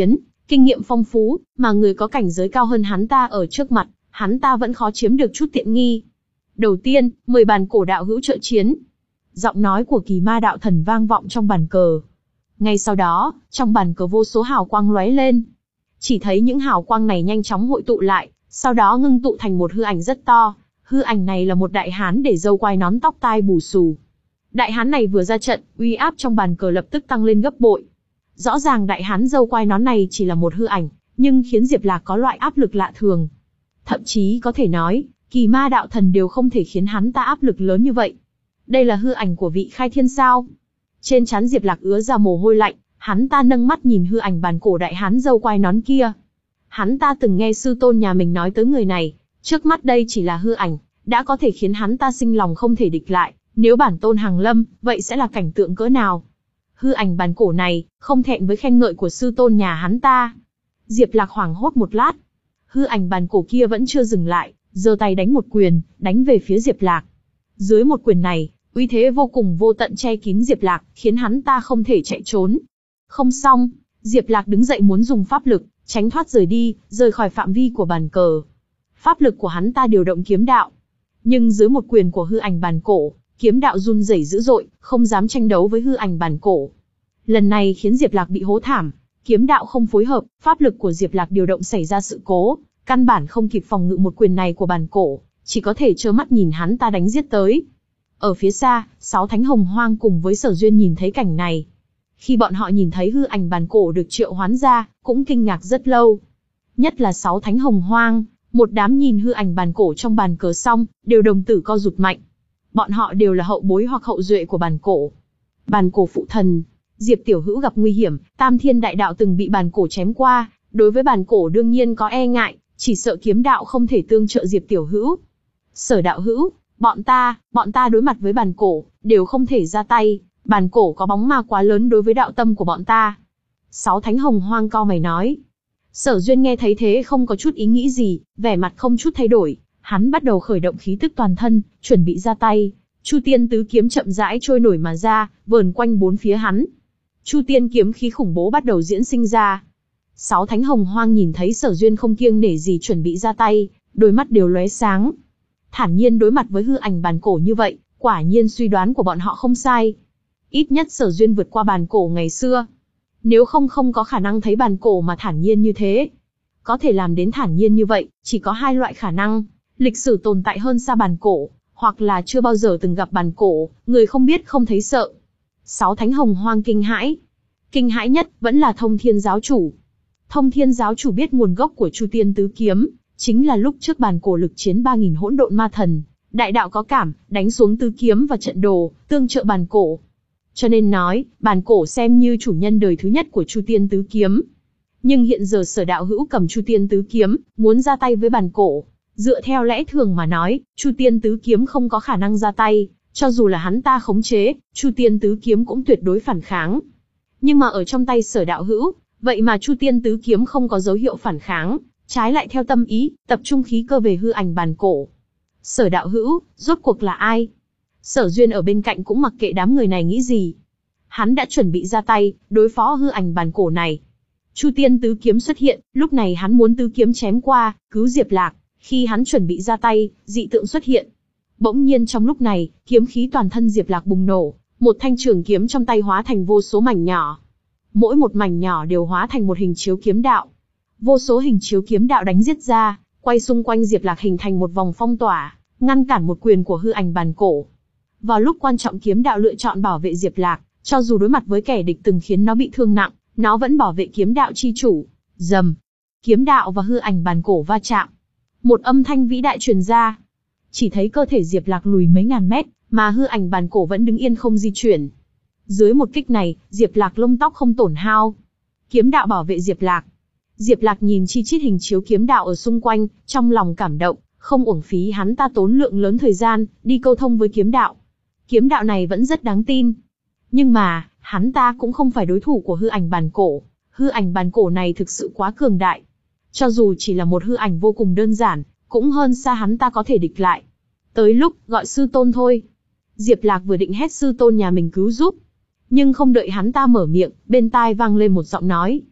kinh nghiệm phong phú, mà người có cảnh giới cao hơn hắn ta ở trước mặt, hắn ta vẫn khó chiếm được chút tiện nghi. Đầu tiên, mời bàn cổ đạo hữu trợ chiến. Giọng nói của Kỳ Ma đạo thần vang vọng trong bàn cờ. Ngay sau đó, trong bàn cờ vô số hào quang lóe lên. Chỉ thấy những hào quang này nhanh chóng hội tụ lại, sau đó ngưng tụ thành một hư ảnh rất to. Hư ảnh này là một đại hán để râu quai nón tóc tai bù xù. Đại hán này vừa ra trận, uy áp trong bàn cờ lập tức tăng lên gấp bội. Rõ ràng đại hán râu quai nón này chỉ là một hư ảnh, nhưng khiến Diệp Lạc có loại áp lực lạ thường. Thậm chí có thể nói, Kỳ Ma đạo thần đều không thể khiến hắn ta áp lực lớn như vậy. Đây là hư ảnh của vị khai thiên sao? Trên trán Diệp Lạc ứa ra mồ hôi lạnh, hắn ta nâng mắt nhìn hư ảnh bàn cổ đại hán râu quai nón kia. Hắn ta từng nghe sư tôn nhà mình nói tới người này, trước mắt đây chỉ là hư ảnh, đã có thể khiến hắn ta sinh lòng không thể địch lại, nếu bản tôn hàng lâm, vậy sẽ là cảnh tượng cỡ nào? Hư ảnh bàn cổ này, không thẹn với khen ngợi của sư tôn nhà hắn ta. Diệp Lạc hoảng hốt một lát. Hư ảnh bàn cổ kia vẫn chưa dừng lại, giơ tay đánh một quyền, đánh về phía Diệp Lạc. Dưới một quyền này, uy thế vô cùng vô tận che kín Diệp Lạc, khiến hắn ta không thể chạy trốn. Không xong, Diệp Lạc đứng dậy muốn dùng pháp lực, tránh thoát rời đi, rời khỏi phạm vi của bàn cờ. Pháp lực của hắn ta điều động kiếm đạo. Nhưng dưới một quyền của hư ảnh bàn cổ, kiếm đạo run rẩy dữ dội, không dám tranh đấu với hư ảnh bàn cổ. Lần này khiến Diệp Lạc bị hố thảm, kiếm đạo không phối hợp, pháp lực của Diệp Lạc điều động xảy ra sự cố, căn bản không kịp phòng ngự một quyền này của bàn cổ, chỉ có thể trơ mắt nhìn hắn ta đánh giết tới. Ở phía xa, sáu thánh hồng hoang cùng với Sở Duyên nhìn thấy cảnh này. Khi bọn họ nhìn thấy hư ảnh bàn cổ được triệu hoán ra, cũng kinh ngạc rất lâu. Nhất là sáu thánh hồng hoang, một đám nhìn hư ảnh bàn cổ trong bàn cờ xong, đều đồng tử co rụt mạnh. Bọn họ đều là hậu bối hoặc hậu duệ của bàn cổ. Bàn cổ phụ thần, Diệp Tiểu Hữu gặp nguy hiểm, Tam Thiên Đại Đạo từng bị bàn cổ chém qua, đối với bàn cổ đương nhiên có e ngại, chỉ sợ kiếm đạo không thể tương trợ Diệp Tiểu Hữu. Sở đạo hữu, bọn ta, bọn ta đối mặt với bàn cổ, đều không thể ra tay, bàn cổ có bóng ma quá lớn đối với đạo tâm của bọn ta. Sáu thánh hồng hoang cau mày nói. Sở Duyên nghe thấy thế không có chút ý nghĩ gì, vẻ mặt không chút thay đổi, hắn bắt đầu khởi động khí tức toàn thân, chuẩn bị ra tay. Chu Tiên tứ kiếm chậm rãi trôi nổi mà ra, vờn quanh bốn phía hắn. Chu Tiên kiếm khí khủng bố bắt đầu diễn sinh ra. Sáu thánh hồng hoang nhìn thấy Sở Duyên không kiêng nể gì chuẩn bị ra tay, đôi mắt đều lóe sáng. Thản nhiên đối mặt với hư ảnh bàn cổ như vậy, quả nhiên suy đoán của bọn họ không sai. Ít nhất Sở Duyên vượt qua bàn cổ ngày xưa. Nếu không không có khả năng thấy bàn cổ mà thản nhiên như thế. Có thể làm đến thản nhiên như vậy, chỉ có hai loại khả năng. Lịch sử tồn tại hơn xa bàn cổ, hoặc là chưa bao giờ từng gặp bàn cổ, người không biết không thấy sợ. Sáu thánh hồng hoang kinh hãi. Kinh hãi nhất vẫn là Thông Thiên giáo chủ. Thông Thiên giáo chủ biết nguồn gốc của Chu Tiên tứ kiếm, chính là lúc trước bàn cổ lực chiến ba nghìn hỗn độn ma thần, đại đạo có cảm, đánh xuống tứ kiếm và trận đồ, tương trợ bàn cổ. Cho nên nói, bàn cổ xem như chủ nhân đời thứ nhất của Chu Tiên tứ kiếm. Nhưng hiện giờ Sở đạo hữu cầm Chu Tiên tứ kiếm, muốn ra tay với bàn cổ. Dựa theo lẽ thường mà nói, Chu Tiên tứ kiếm không có khả năng ra tay, cho dù là hắn ta khống chế, Chu Tiên tứ kiếm cũng tuyệt đối phản kháng. Nhưng mà ở trong tay Sở đạo hữu, vậy mà Chu Tiên tứ kiếm không có dấu hiệu phản kháng, trái lại theo tâm ý, tập trung khí cơ về hư ảnh bàn cổ. Sở đạo hữu, rốt cuộc là ai? Sở Duyên ở bên cạnh cũng mặc kệ đám người này nghĩ gì. Hắn đã chuẩn bị ra tay, đối phó hư ảnh bàn cổ này. Chu Tiên tứ kiếm xuất hiện, lúc này hắn muốn tứ kiếm chém qua, cứu Diệp Lạc. Khi hắn chuẩn bị ra tay, dị tượng xuất hiện. Bỗng nhiên trong lúc này, kiếm khí toàn thân Diệp Lạc bùng nổ, một thanh trường kiếm trong tay hóa thành vô số mảnh nhỏ. Mỗi một mảnh nhỏ đều hóa thành một hình chiếu kiếm đạo. Vô số hình chiếu kiếm đạo đánh giết ra, quay xung quanh Diệp Lạc hình thành một vòng phong tỏa, ngăn cản một quyền của hư ảnh bàn cổ. Vào lúc quan trọng kiếm đạo lựa chọn bảo vệ Diệp Lạc, cho dù đối mặt với kẻ địch từng khiến nó bị thương nặng, nó vẫn bảo vệ kiếm đạo chi chủ. Rầm, kiếm đạo và hư ảnh bàn cổ va chạm. Một âm thanh vĩ đại truyền ra. Chỉ thấy cơ thể Diệp Lạc lùi mấy ngàn mét, mà hư ảnh bàn cổ vẫn đứng yên không di chuyển. Dưới một kích này, Diệp Lạc lông tóc không tổn hao. Kiếm đạo bảo vệ Diệp Lạc. Diệp Lạc nhìn chi chít hình chiếu kiếm đạo ở xung quanh, trong lòng cảm động, không uổng phí hắn ta tốn lượng lớn thời gian, đi câu thông với kiếm đạo. Kiếm đạo này vẫn rất đáng tin. Nhưng mà, hắn ta cũng không phải đối thủ của hư ảnh bàn cổ. Hư ảnh bàn cổ này thực sự quá cường đại. Cho dù chỉ là một hư ảnh vô cùng đơn giản, cũng hơn xa hắn ta có thể địch lại. Tới lúc, gọi sư tôn thôi. Diệp Lạc vừa định hét sư tôn nhà mình cứu giúp. Nhưng không đợi hắn ta mở miệng, bên tai vang lên một giọng nói.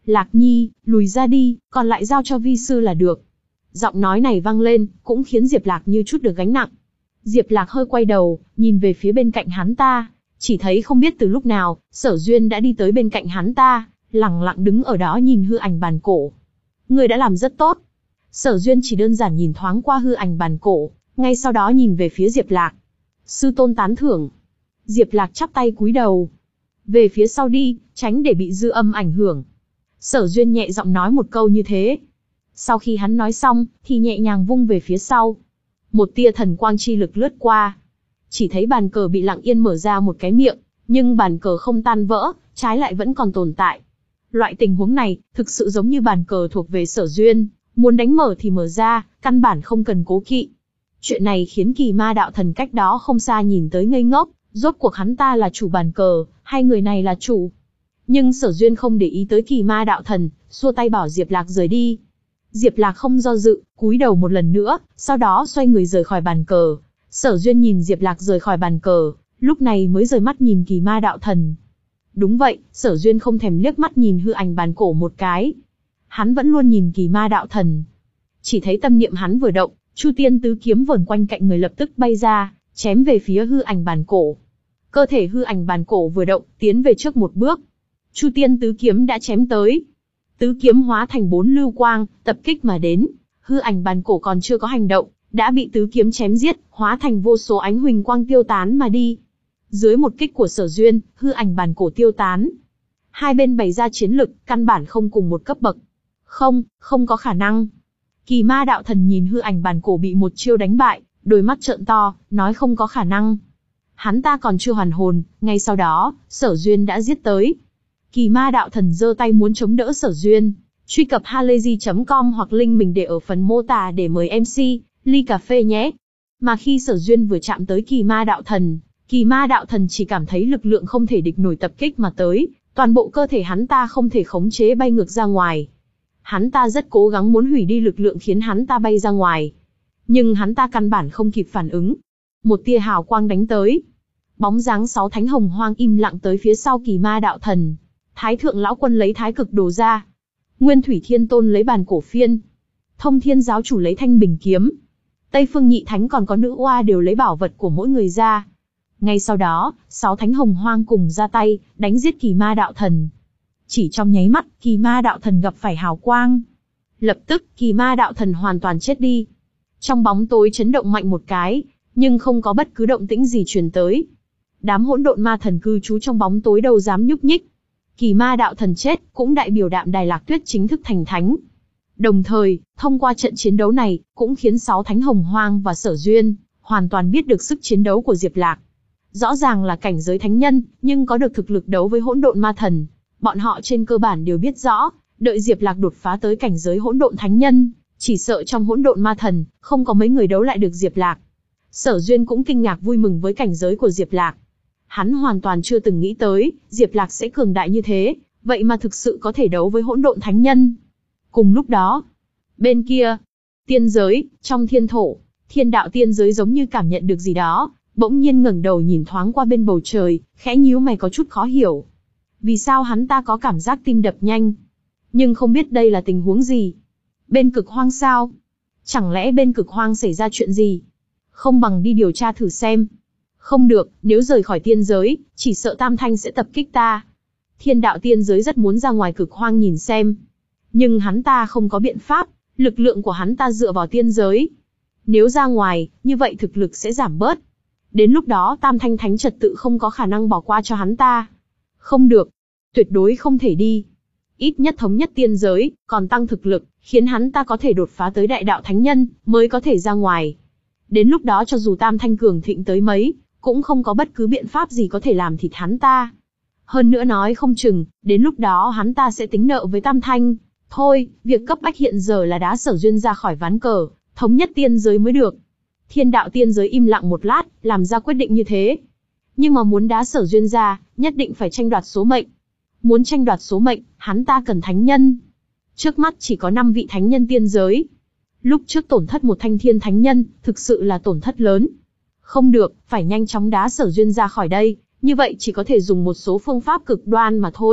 Lạc Nhi, lùi ra đi, còn lại giao cho vi sư là được. Giọng nói này vang lên, cũng khiến Diệp Lạc như chút được gánh nặng. Diệp Lạc hơi quay đầu, nhìn về phía bên cạnh hắn ta, chỉ thấy không biết từ lúc nào, Sở Duyên đã đi tới bên cạnh hắn ta, lặng lặng đứng ở đó nhìn hư ảnh bàn cổ. Người đã làm rất tốt. Sở Duyên chỉ đơn giản nhìn thoáng qua hư ảnh bàn cổ, ngay sau đó nhìn về phía Diệp Lạc. Sư tôn tán thưởng. Diệp Lạc chắp tay cúi đầu. Về phía sau đi, tránh để bị dư âm ảnh hưởng. Sở Duyên nhẹ giọng nói một câu như thế. Sau khi hắn nói xong, thì nhẹ nhàng vung về phía sau. Một tia thần quang chi lực lướt qua. Chỉ thấy bàn cờ bị lặng yên mở ra một cái miệng, nhưng bàn cờ không tan vỡ, trái lại vẫn còn tồn tại. Loại tình huống này, thực sự giống như bàn cờ thuộc về Sở Duyên, muốn đánh mở thì mở ra, căn bản không cần cố kỵ. Chuyện này khiến Kỳ Ma đạo thần cách đó không xa nhìn tới ngây ngốc, rốt cuộc hắn ta là chủ bàn cờ, hay người này là chủ? Nhưng Sở Duyên không để ý tới Kỳ Ma đạo thần, xua tay bảo Diệp Lạc rời đi. Diệp Lạc không do dự, cúi đầu một lần nữa, sau đó xoay người rời khỏi bàn cờ. Sở Duyên nhìn Diệp Lạc rời khỏi bàn cờ, lúc này mới rời mắt nhìn Kỳ Ma đạo thần. Đúng vậy, Sở Duyên không thèm liếc mắt nhìn hư ảnh bàn cổ một cái. Hắn vẫn luôn nhìn Kỳ Ma đạo thần. Chỉ thấy tâm niệm hắn vừa động, Chu Tiên tứ kiếm vờn quanh cạnh người lập tức bay ra, chém về phía hư ảnh bàn cổ. Cơ thể hư ảnh bàn cổ vừa động, tiến về trước một bước. Chu Tiên tứ kiếm đã chém tới. Tứ kiếm hóa thành bốn lưu quang, tập kích mà đến. Hư ảnh bàn cổ còn chưa có hành động, đã bị tứ kiếm chém giết, hóa thành vô số ánh huỳnh quang tiêu tán mà đi. Dưới một kích của Sở Duyên, hư ảnh bàn cổ tiêu tán. Hai bên bày ra chiến lực, căn bản không cùng một cấp bậc. Không, không có khả năng. Kỳ Ma đạo thần nhìn hư ảnh bàn cổ bị một chiêu đánh bại, đôi mắt trợn to, nói không có khả năng. Hắn ta còn chưa hoàn hồn, ngay sau đó, Sở Duyên đã giết tới. Kỳ Ma đạo thần giơ tay muốn chống đỡ Sở Duyên. Truy cập halayzi chấm com hoặc link mình để ở phần mô tả để mời em xê, ly cà phê nhé. Mà khi Sở Duyên vừa chạm tới Kỳ Ma đạo thần, Kỳ Ma đạo thần chỉ cảm thấy lực lượng không thể địch nổi tập kích mà tới, toàn bộ cơ thể hắn ta không thể khống chế bay ngược ra ngoài. Hắn ta rất cố gắng muốn hủy đi lực lượng khiến hắn ta bay ra ngoài. Nhưng hắn ta căn bản không kịp phản ứng. Một tia hào quang đánh tới. Bóng dáng sáu thánh hồng hoang im lặng tới phía sau Kỳ Ma đạo thần. Thái thượng lão quân lấy thái cực đồ ra. Nguyên thủy thiên tôn lấy bàn cổ phiên. Thông thiên giáo chủ lấy thanh bình kiếm. Tây phương nhị thánh còn có nữ oa đều lấy bảo vật của mỗi người ra. Ngay sau đó, sáu thánh hồng hoang cùng ra tay, đánh giết Kỳ Ma đạo thần. Chỉ trong nháy mắt, Kỳ Ma đạo thần gặp phải hào quang. Lập tức, Kỳ Ma đạo thần hoàn toàn chết đi. Trong bóng tối chấn động mạnh một cái, nhưng không có bất cứ động tĩnh gì truyền tới. Đám hỗn độn ma thần cư trú trong bóng tối đâu dám nhúc nhích. Kỳ Ma đạo thần chết, cũng đại biểu Đạm Đài Lạc Tuyết chính thức thành thánh. Đồng thời, thông qua trận chiến đấu này, cũng khiến sáu thánh hồng hoang và Sở Duyên hoàn toàn biết được sức chiến đấu của Diệp Lạc. Rõ ràng là cảnh giới thánh nhân, nhưng có được thực lực đấu với hỗn độn ma thần. Bọn họ trên cơ bản đều biết rõ, đợi Diệp Lạc đột phá tới cảnh giới hỗn độn thánh nhân, chỉ sợ trong hỗn độn ma thần, không có mấy người đấu lại được Diệp Lạc. Sở Duyên cũng kinh ngạc vui mừng với cảnh giới của Diệp Lạc. Hắn hoàn toàn chưa từng nghĩ tới, Diệp Lạc sẽ cường đại như thế, vậy mà thực sự có thể đấu với hỗn độn thánh nhân. Cùng lúc đó, bên kia, tiên giới, trong thiên thổ, thiên đạo tiên giới giống như cảm nhận được gì đó, bỗng nhiên ngẩng đầu nhìn thoáng qua bên bầu trời, khẽ nhíu mày có chút khó hiểu. Vì sao hắn ta có cảm giác tim đập nhanh? Nhưng không biết đây là tình huống gì? Bên cực hoang sao? Chẳng lẽ bên cực hoang xảy ra chuyện gì? Không bằng đi điều tra thử xem. Không được, nếu rời khỏi tiên giới, chỉ sợ Tam Thanh sẽ tập kích ta. Thiên đạo tiên giới rất muốn ra ngoài cực hoang nhìn xem. Nhưng hắn ta không có biện pháp, lực lượng của hắn ta dựa vào tiên giới. Nếu ra ngoài, như vậy thực lực sẽ giảm bớt. Đến lúc đó Tam Thanh Thánh trật tự không có khả năng bỏ qua cho hắn ta. Không được, tuyệt đối không thể đi. Ít nhất thống nhất tiên giới, còn tăng thực lực, khiến hắn ta có thể đột phá tới đại đạo thánh nhân, mới có thể ra ngoài. Đến lúc đó cho dù Tam Thanh cường thịnh tới mấy, cũng không có bất cứ biện pháp gì có thể làm thịt hắn ta. Hơn nữa nói không chừng, đến lúc đó hắn ta sẽ tính nợ với Tam Thanh. Thôi, việc cấp bách hiện giờ là đá Sở Duyên ra khỏi ván cờ, thống nhất tiên giới mới được. Thiên đạo tiên giới im lặng một lát, làm ra quyết định như thế. Nhưng mà muốn đá Sở Duyên ra, nhất định phải tranh đoạt số mệnh. Muốn tranh đoạt số mệnh, hắn ta cần thánh nhân. Trước mắt chỉ có năm vị thánh nhân tiên giới. Lúc trước tổn thất một thanh thiên thánh nhân, thực sự là tổn thất lớn. Không được, phải nhanh chóng đá Sở Duyên ra khỏi đây, như vậy chỉ có thể dùng một số phương pháp cực đoan mà thôi.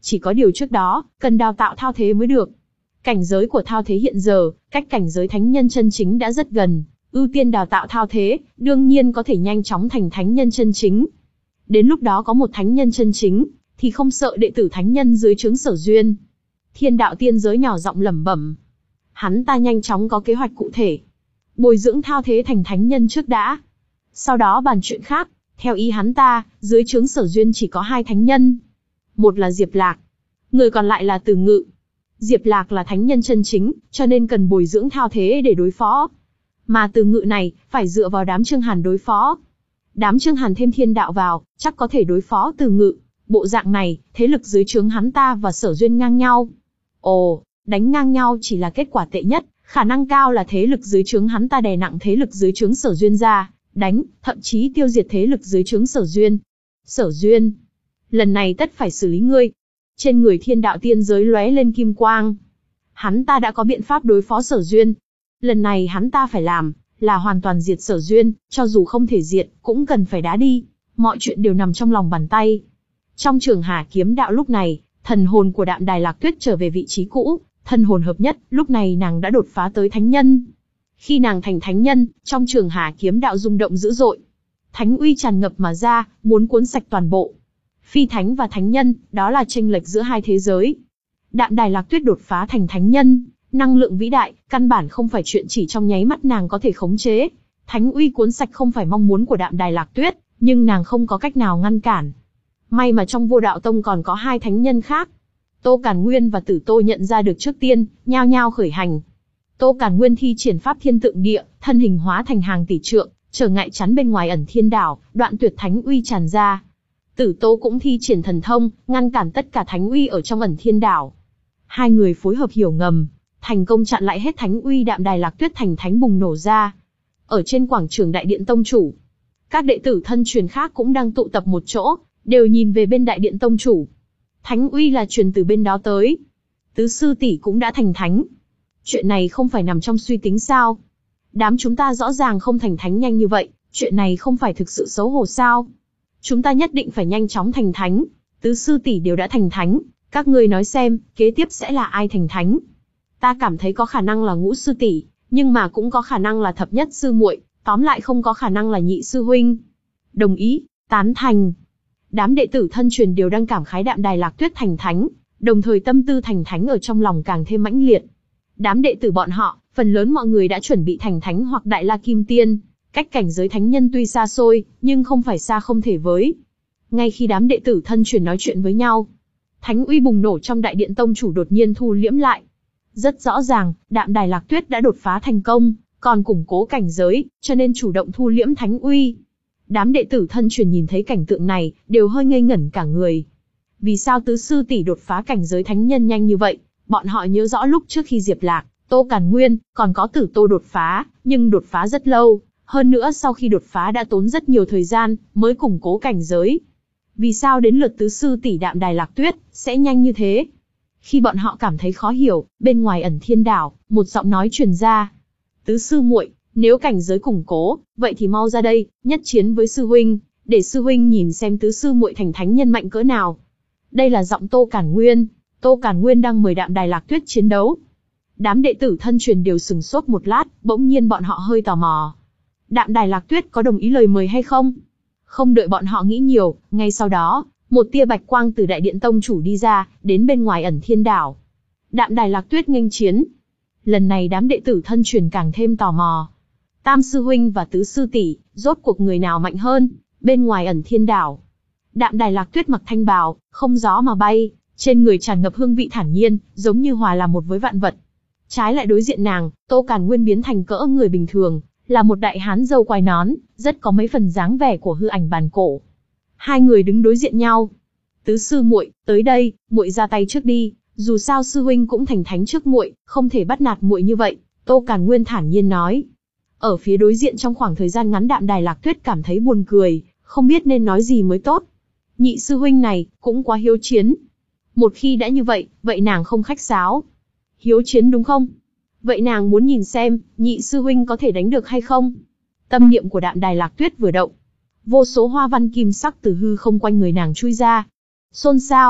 Chỉ có điều trước đó, cần đào tạo thao thế mới được. Cảnh giới của thao thế hiện giờ, cách cảnh giới thánh nhân chân chính đã rất gần, ưu tiên đào tạo thao thế, đương nhiên có thể nhanh chóng thành thánh nhân chân chính. Đến lúc đó có một thánh nhân chân chính, thì không sợ đệ tử thánh nhân dưới trướng Sở Duyên. Thiên đạo tiên giới nhỏ giọng lẩm bẩm. Hắn ta nhanh chóng có kế hoạch cụ thể. Bồi dưỡng thao thế thành thánh nhân trước đã. Sau đó bàn chuyện khác, theo ý hắn ta, dưới trướng Sở Duyên chỉ có hai thánh nhân. Một là Diệp Lạc, người còn lại là Từ Ngự. Diệp Lạc là thánh nhân chân chính, cho nên cần bồi dưỡng thao thế để đối phó. Mà Từ Ngự này, phải dựa vào đám Trương Hàn đối phó. Đám Trương Hàn thêm thiên đạo vào, chắc có thể đối phó Từ Ngự. Bộ dạng này, thế lực dưới trướng hắn ta và Sở Duyên ngang nhau. Ồ, đánh ngang nhau chỉ là kết quả tệ nhất, khả năng cao là thế lực dưới trướng hắn ta đè nặng thế lực dưới trướng Sở Duyên ra, đánh, thậm chí tiêu diệt thế lực dưới trướng Sở Duyên. Sở Duyên, lần này tất phải xử lý ngươi. Trên người thiên đạo tiên giới lóe lên kim quang. Hắn ta đã có biện pháp đối phó Sở Duyên. Lần này hắn ta phải làm, là hoàn toàn diệt Sở Duyên, cho dù không thể diệt, cũng cần phải đá đi. Mọi chuyện đều nằm trong lòng bàn tay. Trong Trường Hà kiếm đạo lúc này, thần hồn của Đạm Đài Lạc Tuyết trở về vị trí cũ, thần hồn hợp nhất, lúc này nàng đã đột phá tới thánh nhân. Khi nàng thành thánh nhân, trong Trường Hà kiếm đạo rung động dữ dội. Thánh uy tràn ngập mà ra, muốn cuốn sạch toàn bộ. Phi thánh và thánh nhân, đó là chênh lệch giữa hai thế giới. Đạm Đài Lạc Tuyết đột phá thành thánh nhân, năng lượng vĩ đại, căn bản không phải chuyện chỉ trong nháy mắt nàng có thể khống chế. Thánh uy cuốn sạch không phải mong muốn của Đạm Đài Lạc Tuyết, nhưng nàng không có cách nào ngăn cản. May mà trong Vô Đạo Tông còn có hai thánh nhân khác. Tô Càn Nguyên và Tử Tô nhận ra được trước tiên, nhao nhao khởi hành. Tô Càn Nguyên thi triển pháp thiên tượng địa, thân hình hóa thành hàng tỷ trượng, trở ngại chắn bên ngoài ẩn thiên đảo, đoạn tuyệt thánh uy tràn ra. Tử Tô cũng thi triển thần thông, ngăn cản tất cả thánh uy ở trong ẩn thiên đảo. Hai người phối hợp hiểu ngầm, thành công chặn lại hết thánh uy. Đạm Đài Lạc Tuyết thành thánh bùng nổ ra. Ở trên quảng trường Đại Điện Tông Chủ, các đệ tử thân truyền khác cũng đang tụ tập một chỗ, đều nhìn về bên Đại Điện Tông Chủ. Thánh uy là truyền từ bên đó tới. Tứ sư tỷ cũng đã thành thánh. Chuyện này không phải nằm trong suy tính sao? Đám chúng ta rõ ràng không thành thánh nhanh như vậy, chuyện này không phải thực sự xấu hổ sao? Chúng ta nhất định phải nhanh chóng thành thánh. Tứ sư tỷ đều đã thành thánh, các ngươi nói xem, kế tiếp sẽ là ai thành thánh? Ta cảm thấy có khả năng là Ngũ sư tỷ, nhưng mà cũng có khả năng là Thập nhất sư muội, tóm lại không có khả năng là Nhị sư huynh. Đồng ý, tán thành. Đám đệ tử thân truyền đều đang cảm khái Đạm Đài Lạc Tuyết thành thánh, đồng thời tâm tư thành thánh ở trong lòng càng thêm mãnh liệt. Đám đệ tử bọn họ, phần lớn mọi người đã chuẩn bị thành thánh hoặc Đại La Kim Tiên, cách cảnh giới thánh nhân tuy xa xôi, nhưng không phải xa không thể với. Ngay khi đám đệ tử thân truyền nói chuyện với nhau, thánh uy bùng nổ trong Đại Điện Tông Chủ đột nhiên thu liễm lại. Rất rõ ràng, Đạm Đài Lạc Tuyết đã đột phá thành công, còn củng cố cảnh giới, cho nên chủ động thu liễm thánh uy. Đám đệ tử thân truyền nhìn thấy cảnh tượng này, đều hơi ngây ngẩn cả người. Vì sao tứ sư tỷ đột phá cảnh giới thánh nhân nhanh như vậy? Bọn họ nhớ rõ lúc trước khi Diệp Lạc, Tô Càn Nguyên, còn có Tử Tô đột phá, nhưng đột phá rất lâu. Hơn nữa sau khi đột phá đã tốn rất nhiều thời gian, mới củng cố cảnh giới. Vì sao đến lượt tứ sư tỷ Đạm Đài Lạc Tuyết, sẽ nhanh như thế? Khi bọn họ cảm thấy khó hiểu, bên ngoài ẩn thiên đảo, một giọng nói truyền ra. Tứ sư muội, nếu cảnh giới củng cố, vậy thì mau ra đây, nhất chiến với sư huynh, để sư huynh nhìn xem tứ sư muội thành thánh nhân mạnh cỡ nào. Đây là giọng Tô Càn Nguyên. Tô Càn Nguyên đang mời Đạm Đài Lạc Tuyết chiến đấu. Đám đệ tử thân truyền đều sừng sốt một lát, bỗng nhiên bọn họ hơi tò mò. Đạm Đài Lạc Tuyết có đồng ý lời mời hay không? Không đợi bọn họ nghĩ nhiều, ngay sau đó, một tia bạch quang từ Đại Điện Tông Chủ đi ra, đến bên ngoài ẩn thiên đảo. Đạm Đài Lạc Tuyết nghênh chiến. Lần này đám đệ tử thân truyền càng thêm tò mò. Tam sư huynh và tứ sư tỷ, rốt cuộc người nào mạnh hơn, bên ngoài ẩn thiên đảo. Đạm Đài Lạc Tuyết mặc thanh bào, không gió mà bay, trên người tràn ngập hương vị thản nhiên, giống như hòa làm một với vạn vật. Trái lại đối diện nàng, Tô Càn Nguyên biến thành cỡ người bình thường, là một đại hán râu quai nón, rất có mấy phần dáng vẻ của hư ảnh bàn cổ. Hai người đứng đối diện nhau. Tứ sư muội, tới đây, muội ra tay trước đi, dù sao sư huynh cũng thành thánh trước muội, không thể bắt nạt muội như vậy, Tô Càn Nguyên thản nhiên nói. Ở phía đối diện trong khoảng thời gian ngắn Đạm Đài Lạc Tuyết cảm thấy buồn cười, không biết nên nói gì mới tốt. Nhị sư huynh này, cũng quá hiếu chiến. Một khi đã như vậy, vậy nàng không khách sáo. Hiếu chiến đúng không? Vậy nàng muốn nhìn xem, nhị sư huynh có thể đánh được hay không? Tâm niệm của Đạm Đài Lạc Tuyết vừa động. Vô số hoa văn kim sắc từ hư không quanh người nàng chui ra. Xôn xao,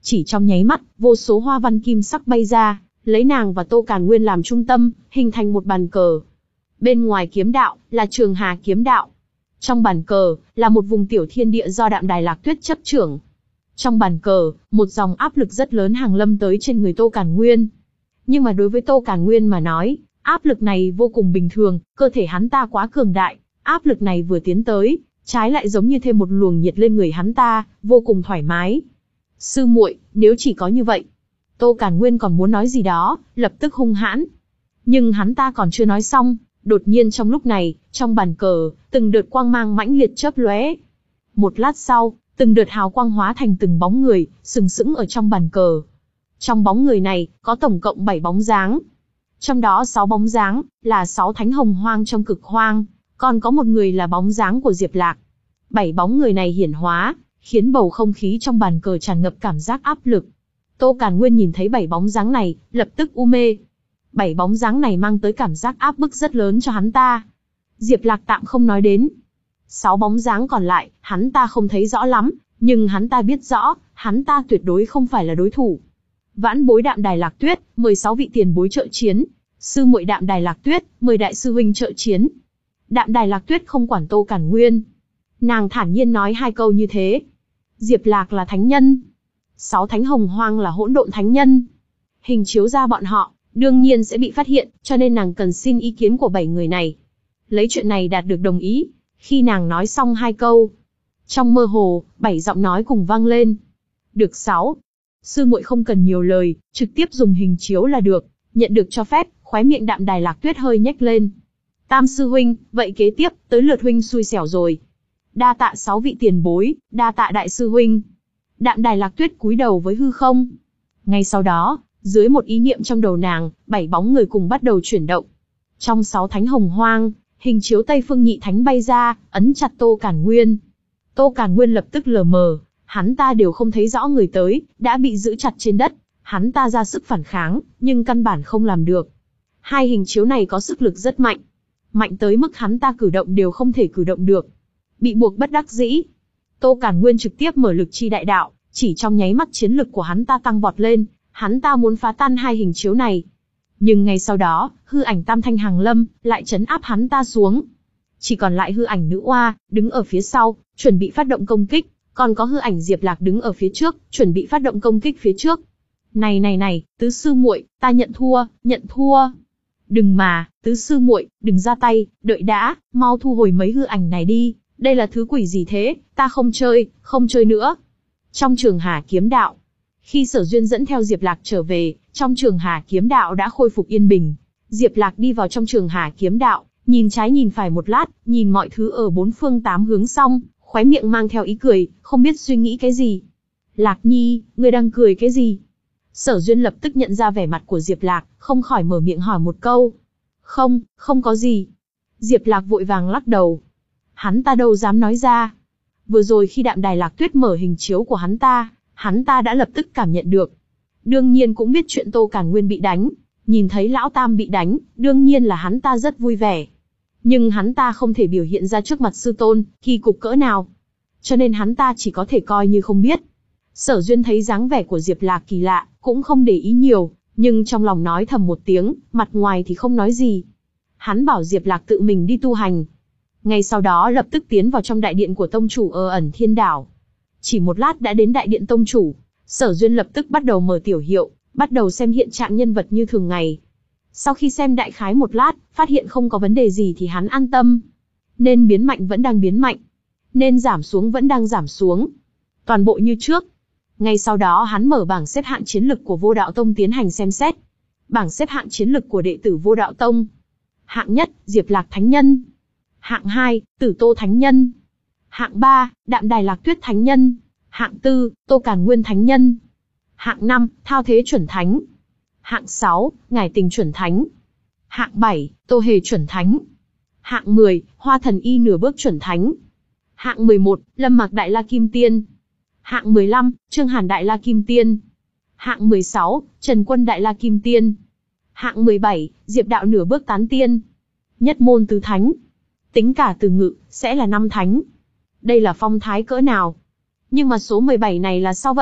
Chỉ trong nháy mắt, vô số hoa văn kim sắc bay ra, lấy nàng và Tô Càn Nguyên làm trung tâm, hình thành một bàn cờ. Bên ngoài kiếm đạo, là Trường Hà kiếm đạo. Trong bàn cờ, là một vùng tiểu thiên địa do Đạm Đài Lạc Tuyết chấp trưởng. Trong bàn cờ, một dòng áp lực rất lớn hàng lâm tới trên người Tô Càn Nguyên. Nhưng mà đối với Tô Càn Nguyên mà nói, áp lực này vô cùng bình thường, cơ thể hắn ta quá cường đại, áp lực này vừa tiến tới, trái lại giống như thêm một luồng nhiệt lên người hắn ta, vô cùng thoải mái. Sư muội, nếu chỉ có như vậy. Tô Càn Nguyên còn muốn nói gì đó, lập tức hung hãn. Nhưng hắn ta còn chưa nói xong, đột nhiên trong lúc này, trong bàn cờ, từng đợt quang mang mãnh liệt chớp lóe. Một lát sau, từng đợt hào quang hóa thành từng bóng người, sừng sững ở trong bàn cờ. Trong bóng người này, có tổng cộng bảy bóng dáng. Trong đó sáu bóng dáng, là sáu thánh hồng hoang trong cực hoang, còn có một người là bóng dáng của Diệp Lạc. Bảy bóng người này hiển hóa, khiến bầu không khí trong bàn cờ tràn ngập cảm giác áp lực. Tô Càn Nguyên nhìn thấy bảy bóng dáng này, lập tức u mê. Bảy bóng dáng này mang tới cảm giác áp bức rất lớn cho hắn ta. Diệp Lạc tạm không nói đến. Sáu bóng dáng còn lại, hắn ta không thấy rõ lắm, nhưng hắn ta biết rõ, hắn ta tuyệt đối không phải là đối thủ. Vãn bối Đạm Đài Lạc Tuyết, mười sáu vị tiền bối trợ chiến. Sư muội Đạm Đài Lạc Tuyết, mười đại sư huynh trợ chiến. Đạm Đài Lạc Tuyết không quản Tô Càn Nguyên. Nàng thản nhiên nói hai câu như thế. Diệp Lạc là thánh nhân. Sáu thánh hồng hoang là hỗn độn thánh nhân. Hình chiếu ra bọn họ, đương nhiên sẽ bị phát hiện, cho nên nàng cần xin ý kiến của bảy người này. Lấy chuyện này đạt được đồng ý. Khi nàng nói xong hai câu, trong mơ hồ, bảy giọng nói cùng vang lên. Được sáu. Sư muội không cần nhiều lời, trực tiếp dùng hình chiếu là được. Nhận được cho phép, khóe miệng Đạm Đài Lạc Tuyết hơi nhếch lên. Tam sư huynh, vậy kế tiếp, tới lượt huynh xui xẻo rồi. Đa tạ sáu vị tiền bối, đa tạ đại sư huynh. Đạm Đài Lạc Tuyết cúi đầu với hư không. Ngay sau đó, dưới một ý niệm trong đầu nàng, bảy bóng người cùng bắt đầu chuyển động. Trong sáu thánh hồng hoang, hình chiếu Tây Phương Nhị Thánh bay ra, ấn chặt Tô Càn Nguyên. Tô Càn Nguyên lập tức lờ mờ, hắn ta đều không thấy rõ người tới, đã bị giữ chặt trên đất. Hắn ta ra sức phản kháng, nhưng căn bản không làm được. Hai hình chiếu này có sức lực rất mạnh. Mạnh tới mức hắn ta cử động đều không thể cử động được. Bị buộc bất đắc dĩ. Tô Càn Nguyên trực tiếp mở lực chi đại đạo, chỉ trong nháy mắt chiến lực của hắn ta tăng vọt lên, hắn ta muốn phá tan hai hình chiếu này. Nhưng ngay sau đó, hư ảnh Tam Thanh hàng lâm, lại trấn áp hắn ta xuống. Chỉ còn lại hư ảnh Nữ Oa, đứng ở phía sau, chuẩn bị phát động công kích, còn có hư ảnh Diệp Lạc đứng ở phía trước, chuẩn bị phát động công kích phía trước. Này này này, tứ sư muội, ta nhận thua, nhận thua. Đừng mà, tứ sư muội, đừng ra tay, đợi đã, mau thu hồi mấy hư ảnh này đi, đây là thứ quỷ gì thế, ta không chơi, không chơi nữa. Trong Trường Hà kiếm đạo, khi Sở Duyên dẫn theo Diệp Lạc trở về, trong Trường Hà kiếm đạo đã khôi phục yên bình. Diệp Lạc đi vào trong Trường Hà kiếm đạo, nhìn trái nhìn phải một lát, nhìn mọi thứ ở bốn phương tám hướng xong, khóe miệng mang theo ý cười, không biết suy nghĩ cái gì. Lạc Nhi, ngươi đang cười cái gì? Sở Duyên lập tức nhận ra vẻ mặt của Diệp Lạc, không khỏi mở miệng hỏi một câu. Không, không có gì. Diệp Lạc vội vàng lắc đầu. Hắn ta đâu dám nói ra. Vừa rồi khi Đạm Đài Lạc Tuyết mở hình chiếu của hắn ta, hắn ta đã lập tức cảm nhận được. Đương nhiên cũng biết chuyện Tô Càn Nguyên bị đánh, nhìn thấy Lão Tam bị đánh, đương nhiên là hắn ta rất vui vẻ. Nhưng hắn ta không thể biểu hiện ra trước mặt sư tôn, kỳ cục cỡ nào. Cho nên hắn ta chỉ có thể coi như không biết. Sở Duyên thấy dáng vẻ của Diệp Lạc kỳ lạ, cũng không để ý nhiều, nhưng trong lòng nói thầm một tiếng, mặt ngoài thì không nói gì. Hắn bảo Diệp Lạc tự mình đi tu hành. Ngay sau đó lập tức tiến vào trong đại điện của tông chủ ở ẩn thiên đảo. Chỉ một lát đã đến đại điện tông chủ, Sở Duyên lập tức bắt đầu mở tiểu hiệu, bắt đầu xem hiện trạng nhân vật như thường ngày. Sau khi xem đại khái một lát, phát hiện không có vấn đề gì thì hắn an tâm. Nên biến mạnh vẫn đang biến mạnh, nên giảm xuống vẫn đang giảm xuống. Toàn bộ như trước. Ngay sau đó hắn mở bảng xếp hạng chiến lực của Vô Đạo Tông tiến hành xem xét. Bảng xếp hạng chiến lực của đệ tử Vô Đạo Tông. Hạng nhất, Diệp Lạc Thánh Nhân. Hạng hai, Tử Tô Thánh Nhân. Hạng ba, Đạm Đài Lạc Tuyết Thánh Nhân. Hạng tư, Tô Càn Nguyên Thánh Nhân. Hạng năm, Thao Thế Chuẩn Thánh. Hạng sáu, Ngải Tình Chuẩn Thánh. Hạng bảy, Tô Hề Chuẩn Thánh. Hạng mười, Hoa Thần Y Nửa Bước Chuẩn Thánh. Hạng mười một, Lâm Mạc Đại La Kim Tiên. Hạng mười lăm, Trương Hàn Đại La Kim Tiên. Hạng mười sáu, Trần Quân Đại La Kim Tiên. Hạng mười bảy, Diệp Đạo Nửa Bước Tán Tiên. Nhất môn tứ thánh. Tính cả từ ngự, sẽ là năm thánh. Đây là phong thái cỡ nào? Nhưng mà số mười bảy này là sao vậy?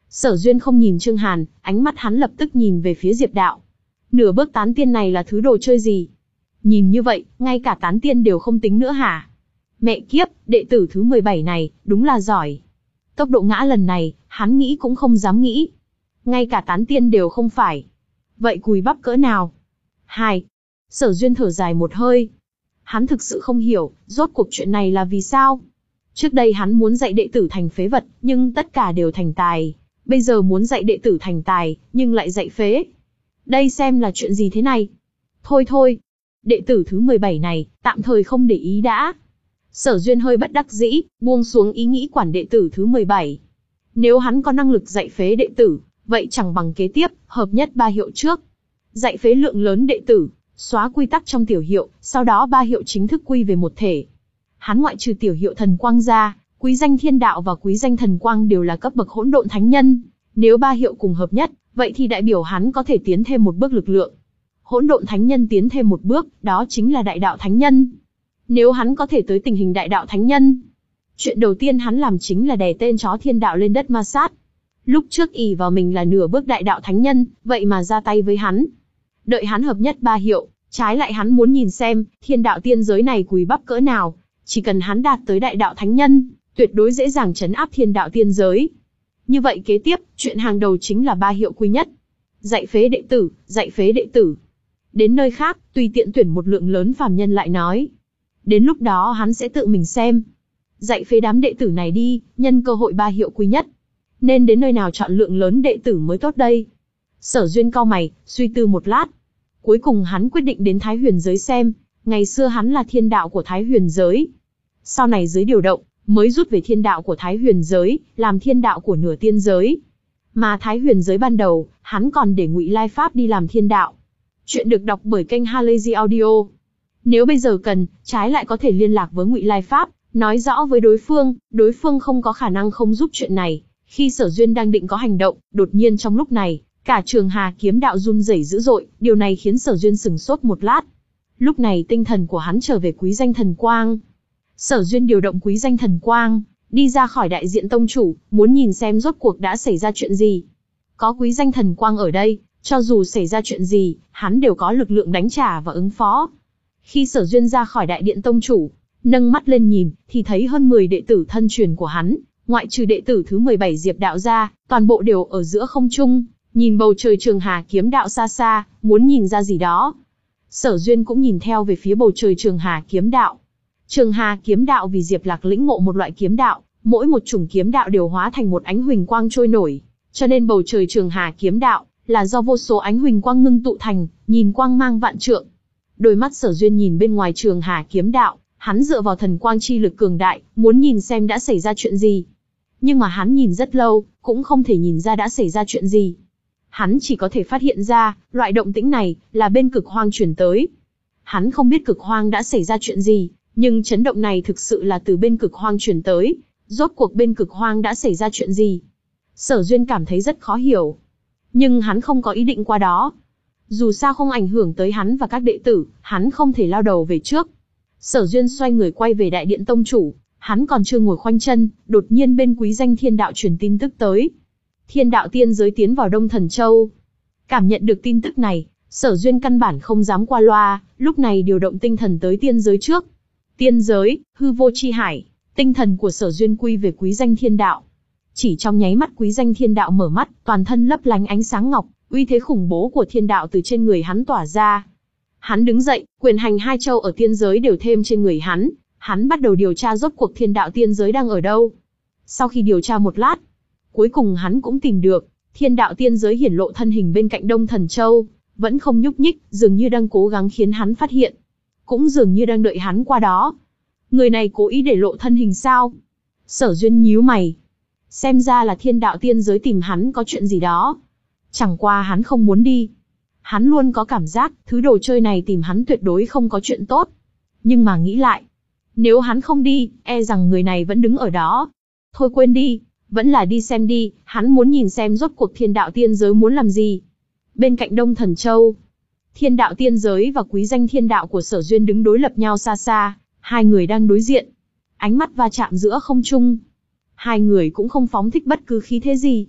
Sở Duyên không nhìn Trương Hàn, ánh mắt hắn lập tức nhìn về phía Diệp Đạo. Nửa bước tán tiên này là thứ đồ chơi gì? Nhìn như vậy, ngay cả tán tiên đều không tính nữa hả? Mẹ kiếp, đệ tử thứ mười bảy này, đúng là giỏi. Tốc độ ngã lần này, hắn nghĩ cũng không dám nghĩ. Ngay cả tán tiên đều không phải. Vậy cùi bắp cỡ nào? Hai. Sở Duyên thở dài một hơi. Hắn thực sự không hiểu, rốt cuộc chuyện này là vì sao? Trước đây hắn muốn dạy đệ tử thành phế vật, nhưng tất cả đều thành tài. Bây giờ muốn dạy đệ tử thành tài, nhưng lại dạy phế. Đây xem là chuyện gì thế này? Thôi thôi, đệ tử thứ mười bảy này, tạm thời không để ý đã. Sở Duyên hơi bất đắc dĩ, buông xuống ý nghĩ quản đệ tử thứ mười bảy. Nếu hắn có năng lực dạy phế đệ tử, vậy chẳng bằng kế tiếp, hợp nhất ba hiệu trước. Dạy phế lượng lớn đệ tử, xóa quy tắc trong tiểu hiệu, sau đó ba hiệu chính thức quy về một thể. Hắn ngoại trừ tiểu hiệu thần quang ra, quý danh thiên đạo và quý danh thần quang đều là cấp bậc hỗn độn thánh nhân. Nếu ba hiệu cùng hợp nhất, vậy thì đại biểu hắn có thể tiến thêm một bước lực lượng. Hỗn độn thánh nhân tiến thêm một bước, đó chính là đại đạo thánh nhân. Nếu hắn có thể tới tình hình đại đạo thánh nhân, chuyện đầu tiên hắn làm chính là đè tên chó thiên đạo lên đất ma sát. Lúc trước ỷ vào mình là nửa bước đại đạo thánh nhân, vậy mà ra tay với hắn. Đợi hắn hợp nhất ba hiệu, trái lại hắn muốn nhìn xem, thiên đạo tiên giới này cùi bắp cỡ nào. Chỉ cần hắn đạt tới đại đạo thánh nhân, tuyệt đối dễ dàng trấn áp thiên đạo tiên giới. Như vậy kế tiếp, chuyện hàng đầu chính là ba hiệu quy nhất. Dạy phế đệ tử, dạy phế đệ tử. Đến nơi khác, tùy tiện tuyển một lượng lớn phàm nhân lại nói. Đến lúc đó hắn sẽ tự mình xem. Dạy phế đám đệ tử này đi, nhân cơ hội ba hiệu quý nhất. Nên đến nơi nào chọn lượng lớn đệ tử mới tốt đây? Sở Duyên cau mày, suy tư một lát. Cuối cùng hắn quyết định đến Thái Huyền giới xem. Ngày xưa hắn là thiên đạo của Thái Huyền giới. Sau này giới điều động, mới rút về thiên đạo của Thái Huyền giới, làm thiên đạo của nửa tiên giới. Mà Thái Huyền giới ban đầu, hắn còn để Ngụy Lai Pháp đi làm thiên đạo. Chuyện được đọc bởi kênh Halazy Audio. Nếu bây giờ cần, trái lại có thể liên lạc với Ngụy Lai Pháp, nói rõ với đối phương, đối phương không có khả năng không giúp chuyện này. Khi Sở Duyên đang định có hành động, đột nhiên trong lúc này, cả Trường Hà kiếm đạo run rẩy dữ dội, điều này khiến Sở Duyên sừng sốt một lát. Lúc này tinh thần của hắn trở về quý danh thần quang. Sở Duyên điều động quý danh thần quang, đi ra khỏi đại diện tông chủ, muốn nhìn xem rốt cuộc đã xảy ra chuyện gì. Có quý danh thần quang ở đây, cho dù xảy ra chuyện gì, hắn đều có lực lượng đánh trả và ứng phó. Khi Sở Duyên ra khỏi đại điện tông chủ, nâng mắt lên nhìn, thì thấy hơn mười đệ tử thân truyền của hắn, ngoại trừ đệ tử thứ mười bảy Diệp Đạo ra, toàn bộ đều ở giữa không trung, nhìn bầu trời Trường Hà kiếm đạo xa xa, muốn nhìn ra gì đó. Sở Duyên cũng nhìn theo về phía bầu trời Trường Hà kiếm đạo. Trường Hà kiếm đạo vì Diệp Lạc lĩnh ngộ một loại kiếm đạo, mỗi một chủng kiếm đạo đều hóa thành một ánh huỳnh quang trôi nổi, cho nên bầu trời Trường Hà kiếm đạo là do vô số ánh huỳnh quang ngưng tụ thành, nhìn quang mang vạn trượng. Đôi mắt Sở Duyên nhìn bên ngoài Trường Hà kiếm đạo, hắn dựa vào thần quang chi lực cường đại, muốn nhìn xem đã xảy ra chuyện gì. Nhưng mà hắn nhìn rất lâu, cũng không thể nhìn ra đã xảy ra chuyện gì. Hắn chỉ có thể phát hiện ra, loại động tĩnh này là bên cực hoang truyền tới. Hắn không biết cực hoang đã xảy ra chuyện gì, nhưng chấn động này thực sự là từ bên cực hoang truyền tới. Rốt cuộc bên cực hoang đã xảy ra chuyện gì? Sở Duyên cảm thấy rất khó hiểu. Nhưng hắn không có ý định qua đó. Dù sao không ảnh hưởng tới hắn và các đệ tử, hắn không thể lao đầu về trước. Sở Duyên xoay người quay về đại điện tông chủ, hắn còn chưa ngồi khoanh chân, đột nhiên bên quý danh thiên đạo truyền tin tức tới. Thiên đạo tiên giới tiến vào Đông Thần Châu. Cảm nhận được tin tức này, Sở Duyên căn bản không dám qua loa, lúc này điều động tinh thần tới tiên giới trước. Tiên giới, hư vô chi hải, tinh thần của Sở Duyên quy về quý danh thiên đạo. Chỉ trong nháy mắt quý danh thiên đạo mở mắt, toàn thân lấp lánh ánh sáng ngọc, uy thế khủng bố của thiên đạo từ trên người hắn tỏa ra. Hắn đứng dậy, quyền hành hai châu ở tiên giới đều thêm trên người hắn, hắn bắt đầu điều tra rốt cuộc thiên đạo tiên giới đang ở đâu. Sau khi điều tra một lát, cuối cùng hắn cũng tìm được, thiên đạo tiên giới hiển lộ thân hình bên cạnh Đông Thần Châu, vẫn không nhúc nhích, dường như đang cố gắng khiến hắn phát hiện. Cũng dường như đang đợi hắn qua đó. Người này cố ý để lộ thân hình sao? Sở Duyên nhíu mày. Xem ra là thiên đạo tiên giới tìm hắn có chuyện gì đó. Chẳng qua hắn không muốn đi. Hắn luôn có cảm giác, thứ đồ chơi này tìm hắn tuyệt đối không có chuyện tốt. Nhưng mà nghĩ lại, nếu hắn không đi, e rằng người này vẫn đứng ở đó. Thôi quên đi, vẫn là đi xem đi, hắn muốn nhìn xem rốt cuộc thiên đạo tiên giới muốn làm gì. Bên cạnh Đông Thần Châu, thiên đạo tiên giới và quý danh thiên đạo của Sở Duyên đứng đối lập nhau xa xa, hai người đang đối diện. Ánh mắt va chạm giữa không trung. Hai người cũng không phóng thích bất cứ khí thế gì.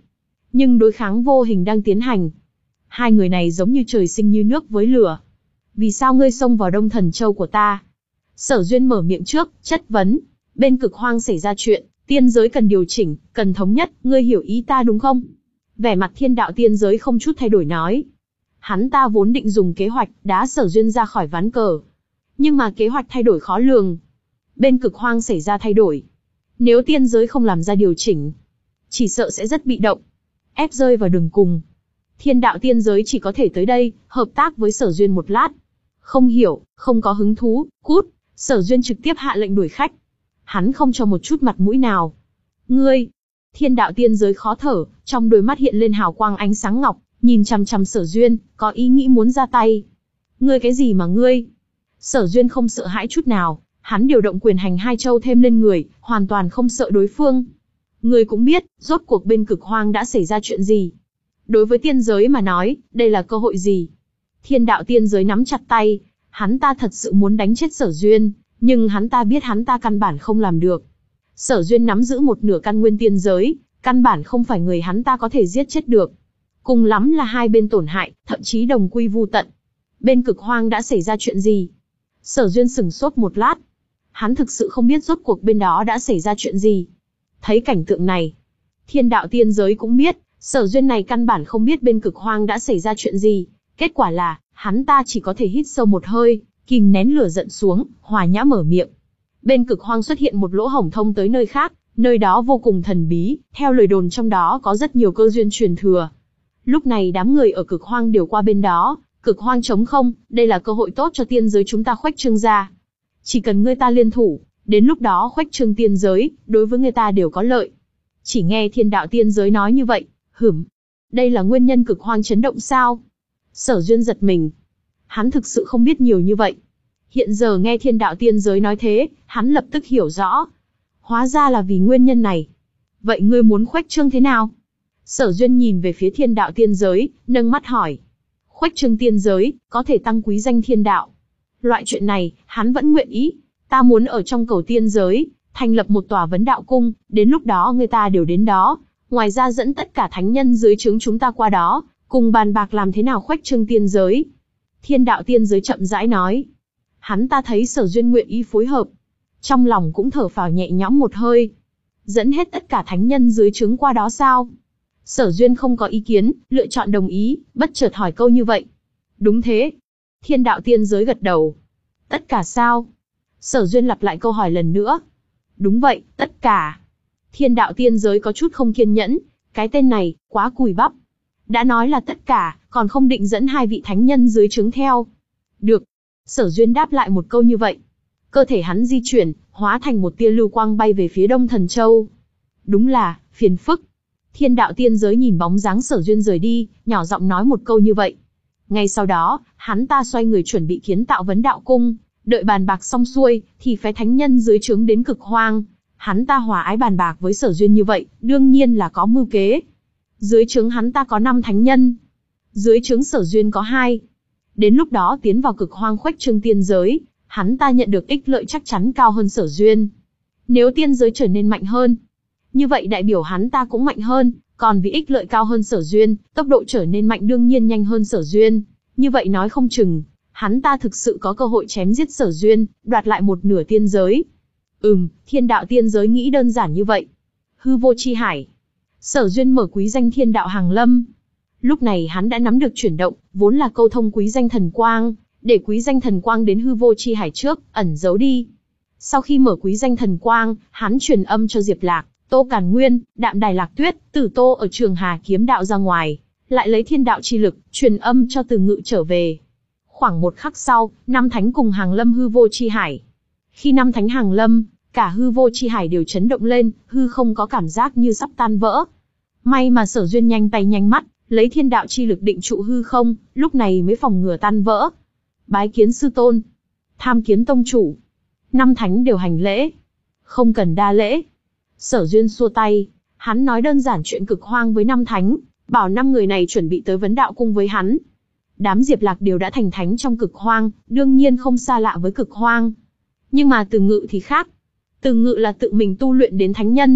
nhưng đối kháng vô hình đang tiến hành. Hai người này giống như trời sinh như nước với lửa. Vì sao ngươi xông vào Đông Thần Châu của ta? Sở Duyên mở miệng trước, chất vấn. Bên Cực Hoang xảy ra chuyện, tiên giới cần điều chỉnh, cần thống nhất, ngươi hiểu ý ta đúng không? Vẻ mặt Thiên Đạo tiên giới không chút thay đổi nói. Hắn ta vốn định dùng kế hoạch đá Sở Duyên ra khỏi ván cờ. Nhưng mà kế hoạch thay đổi khó lường. Bên Cực Hoang xảy ra thay đổi. Nếu tiên giới không làm ra điều chỉnh, chỉ sợ sẽ rất bị động, ép rơi vào đường cùng. Thiên Đạo tiên giới chỉ có thể tới đây, hợp tác với Sở Duyên một lát. Không hiểu, không có hứng thú, cút. Sở Duyên trực tiếp hạ lệnh đuổi khách. Hắn không cho một chút mặt mũi nào. Ngươi! Thiên Đạo tiên giới khó thở, trong đôi mắt hiện lên hào quang ánh sáng ngọc, nhìn chằm chằm Sở Duyên, có ý nghĩ muốn ra tay. Ngươi cái gì mà ngươi? Sở Duyên không sợ hãi chút nào, hắn điều động quyền hành hai châu thêm lên người, hoàn toàn không sợ đối phương. Ngươi cũng biết, rốt cuộc bên Cực Hoang đã xảy ra chuyện gì. Đối với tiên giới mà nói, đây là cơ hội gì? Thiên Đạo tiên giới nắm chặt tay, hắn ta thật sự muốn đánh chết Sở Duyên, nhưng hắn ta biết hắn ta căn bản không làm được. Sở Duyên nắm giữ một nửa căn nguyên tiên giới, căn bản không phải người hắn ta có thể giết chết được. Cùng lắm là hai bên tổn hại, thậm chí đồng quy vu tận. Bên Cực Hoang đã xảy ra chuyện gì? Sở Duyên sửng sốt một lát. Hắn thực sự không biết rốt cuộc bên đó đã xảy ra chuyện gì. Thấy cảnh tượng này, Thiên Đạo tiên giới cũng biết, Sở Duyên này căn bản không biết bên Cực Hoang đã xảy ra chuyện gì. Kết quả là, hắn ta chỉ có thể hít sâu một hơi, kìm nén lửa giận xuống, hòa nhã mở miệng. Bên Cực Hoang xuất hiện một lỗ hổng thông tới nơi khác, nơi đó vô cùng thần bí, theo lời đồn trong đó có rất nhiều cơ duyên truyền thừa. Lúc này đám người ở Cực Hoang đều qua bên đó, Cực Hoang trống không, đây là cơ hội tốt cho tiên giới chúng ta khuếch trương ra. Chỉ cần người ta liên thủ, đến lúc đó khuếch trương tiên giới, đối với người ta đều có lợi. Chỉ nghe Thiên Đạo tiên giới nói như vậy, hửm, đây là nguyên nhân Cực Hoang chấn động sao? Sở Duyên giật mình. Hắn thực sự không biết nhiều như vậy. Hiện giờ nghe Thiên Đạo tiên giới nói thế, hắn lập tức hiểu rõ. Hóa ra là vì nguyên nhân này. Vậy ngươi muốn khuếch trương thế nào? Sở Duyên nhìn về phía Thiên Đạo tiên giới, nâng mắt hỏi. Khuếch trương tiên giới, có thể tăng quý danh thiên đạo. Loại chuyện này, hắn vẫn nguyện ý. Ta muốn ở trong cầu tiên giới, thành lập một tòa vấn đạo cung, đến lúc đó người ta đều đến đó. Ngoài ra dẫn tất cả thánh nhân dưới trướng chúng ta qua đó, cùng bàn bạc làm thế nào khuếch trương tiên giới. Thiên Đạo tiên giới chậm rãi nói. Hắn ta thấy Sở Duyên nguyện ý phối hợp. Trong lòng cũng thở phào nhẹ nhõm một hơi. Dẫn hết tất cả thánh nhân dưới trướng qua đó sao? Sở Duyên không có ý kiến, lựa chọn đồng ý, bất chợt hỏi câu như vậy. Đúng thế. Thiên Đạo tiên giới gật đầu. Tất cả sao? Sở Duyên lặp lại câu hỏi lần nữa. Đúng vậy, tất cả. Thiên Đạo tiên giới có chút không kiên nhẫn. Cái tên này, quá cùi bắp. Đã nói là tất cả, còn không định dẫn hai vị thánh nhân dưới trướng theo. Được. Sở Duyên đáp lại một câu như vậy. Cơ thể hắn di chuyển, hóa thành một tia lưu quang bay về phía Đông Thần Châu. Đúng là, phiền phức. Thiên Đạo tiên giới nhìn bóng dáng Sở Duyên rời đi, nhỏ giọng nói một câu như vậy. Ngay sau đó, hắn ta xoay người chuẩn bị kiến tạo vấn đạo cung, đợi bàn bạc xong xuôi, thì phái thánh nhân dưới trướng đến Cực Hoang. Hắn ta hòa ái bàn bạc với Sở Duyên như vậy, đương nhiên là có mưu kế. Dưới trướng hắn ta có năm thánh nhân, dưới trướng Sở Duyên có hai. Đến lúc đó tiến vào Cực Hoang khuếch trương tiên giới, hắn ta nhận được ích lợi chắc chắn cao hơn Sở Duyên. Nếu tiên giới trở nên mạnh hơn, như vậy đại biểu hắn ta cũng mạnh hơn, còn vì ích lợi cao hơn Sở Duyên, tốc độ trở nên mạnh đương nhiên nhanh hơn Sở Duyên. Như vậy nói không chừng, hắn ta thực sự có cơ hội chém giết Sở Duyên, đoạt lại một nửa tiên giới. Ừm, Thiên Đạo tiên giới nghĩ đơn giản như vậy. Hư vô chi hải. Sở Duyên mở quý danh Thiên Đạo Hàng Lâm. Lúc này hắn đã nắm được chuyển động, vốn là câu thông quý danh thần quang, để quý danh thần quang đến hư vô chi hải trước, ẩn giấu đi. Sau khi mở quý danh thần quang, hắn truyền âm cho Diệp Lạc, Tô Càn Nguyên, Đạm Đài Lạc Tuyết, Tử Tô ở Trường Hà kiếm đạo ra ngoài, lại lấy thiên đạo chi lực, truyền âm cho Từ Ngự trở về. Khoảng một khắc sau, năm thánh cùng hàng lâm hư vô chi hải. Khi năm thánh hàng lâm, cả hư vô chi hải đều chấn động lên, hư không có cảm giác như sắp tan vỡ. May mà Sở Duyên nhanh tay nhanh mắt, lấy thiên đạo chi lực định trụ hư không, lúc này mới phòng ngừa tan vỡ. Bái kiến sư tôn, tham kiến tông chủ. Năm thánh đều hành lễ. Không cần đa lễ. Sở Duyên xua tay, hắn nói đơn giản chuyện Cực Hoang với năm thánh, bảo năm người này chuẩn bị tới vấn đạo cung với hắn. Đám Diệp Lạc đều đã thành thánh trong Cực Hoang, đương nhiên không xa lạ với Cực Hoang. Nhưng mà Từ Ngự thì khác. Từ Ngự là tự mình tu luyện đến thánh nhân,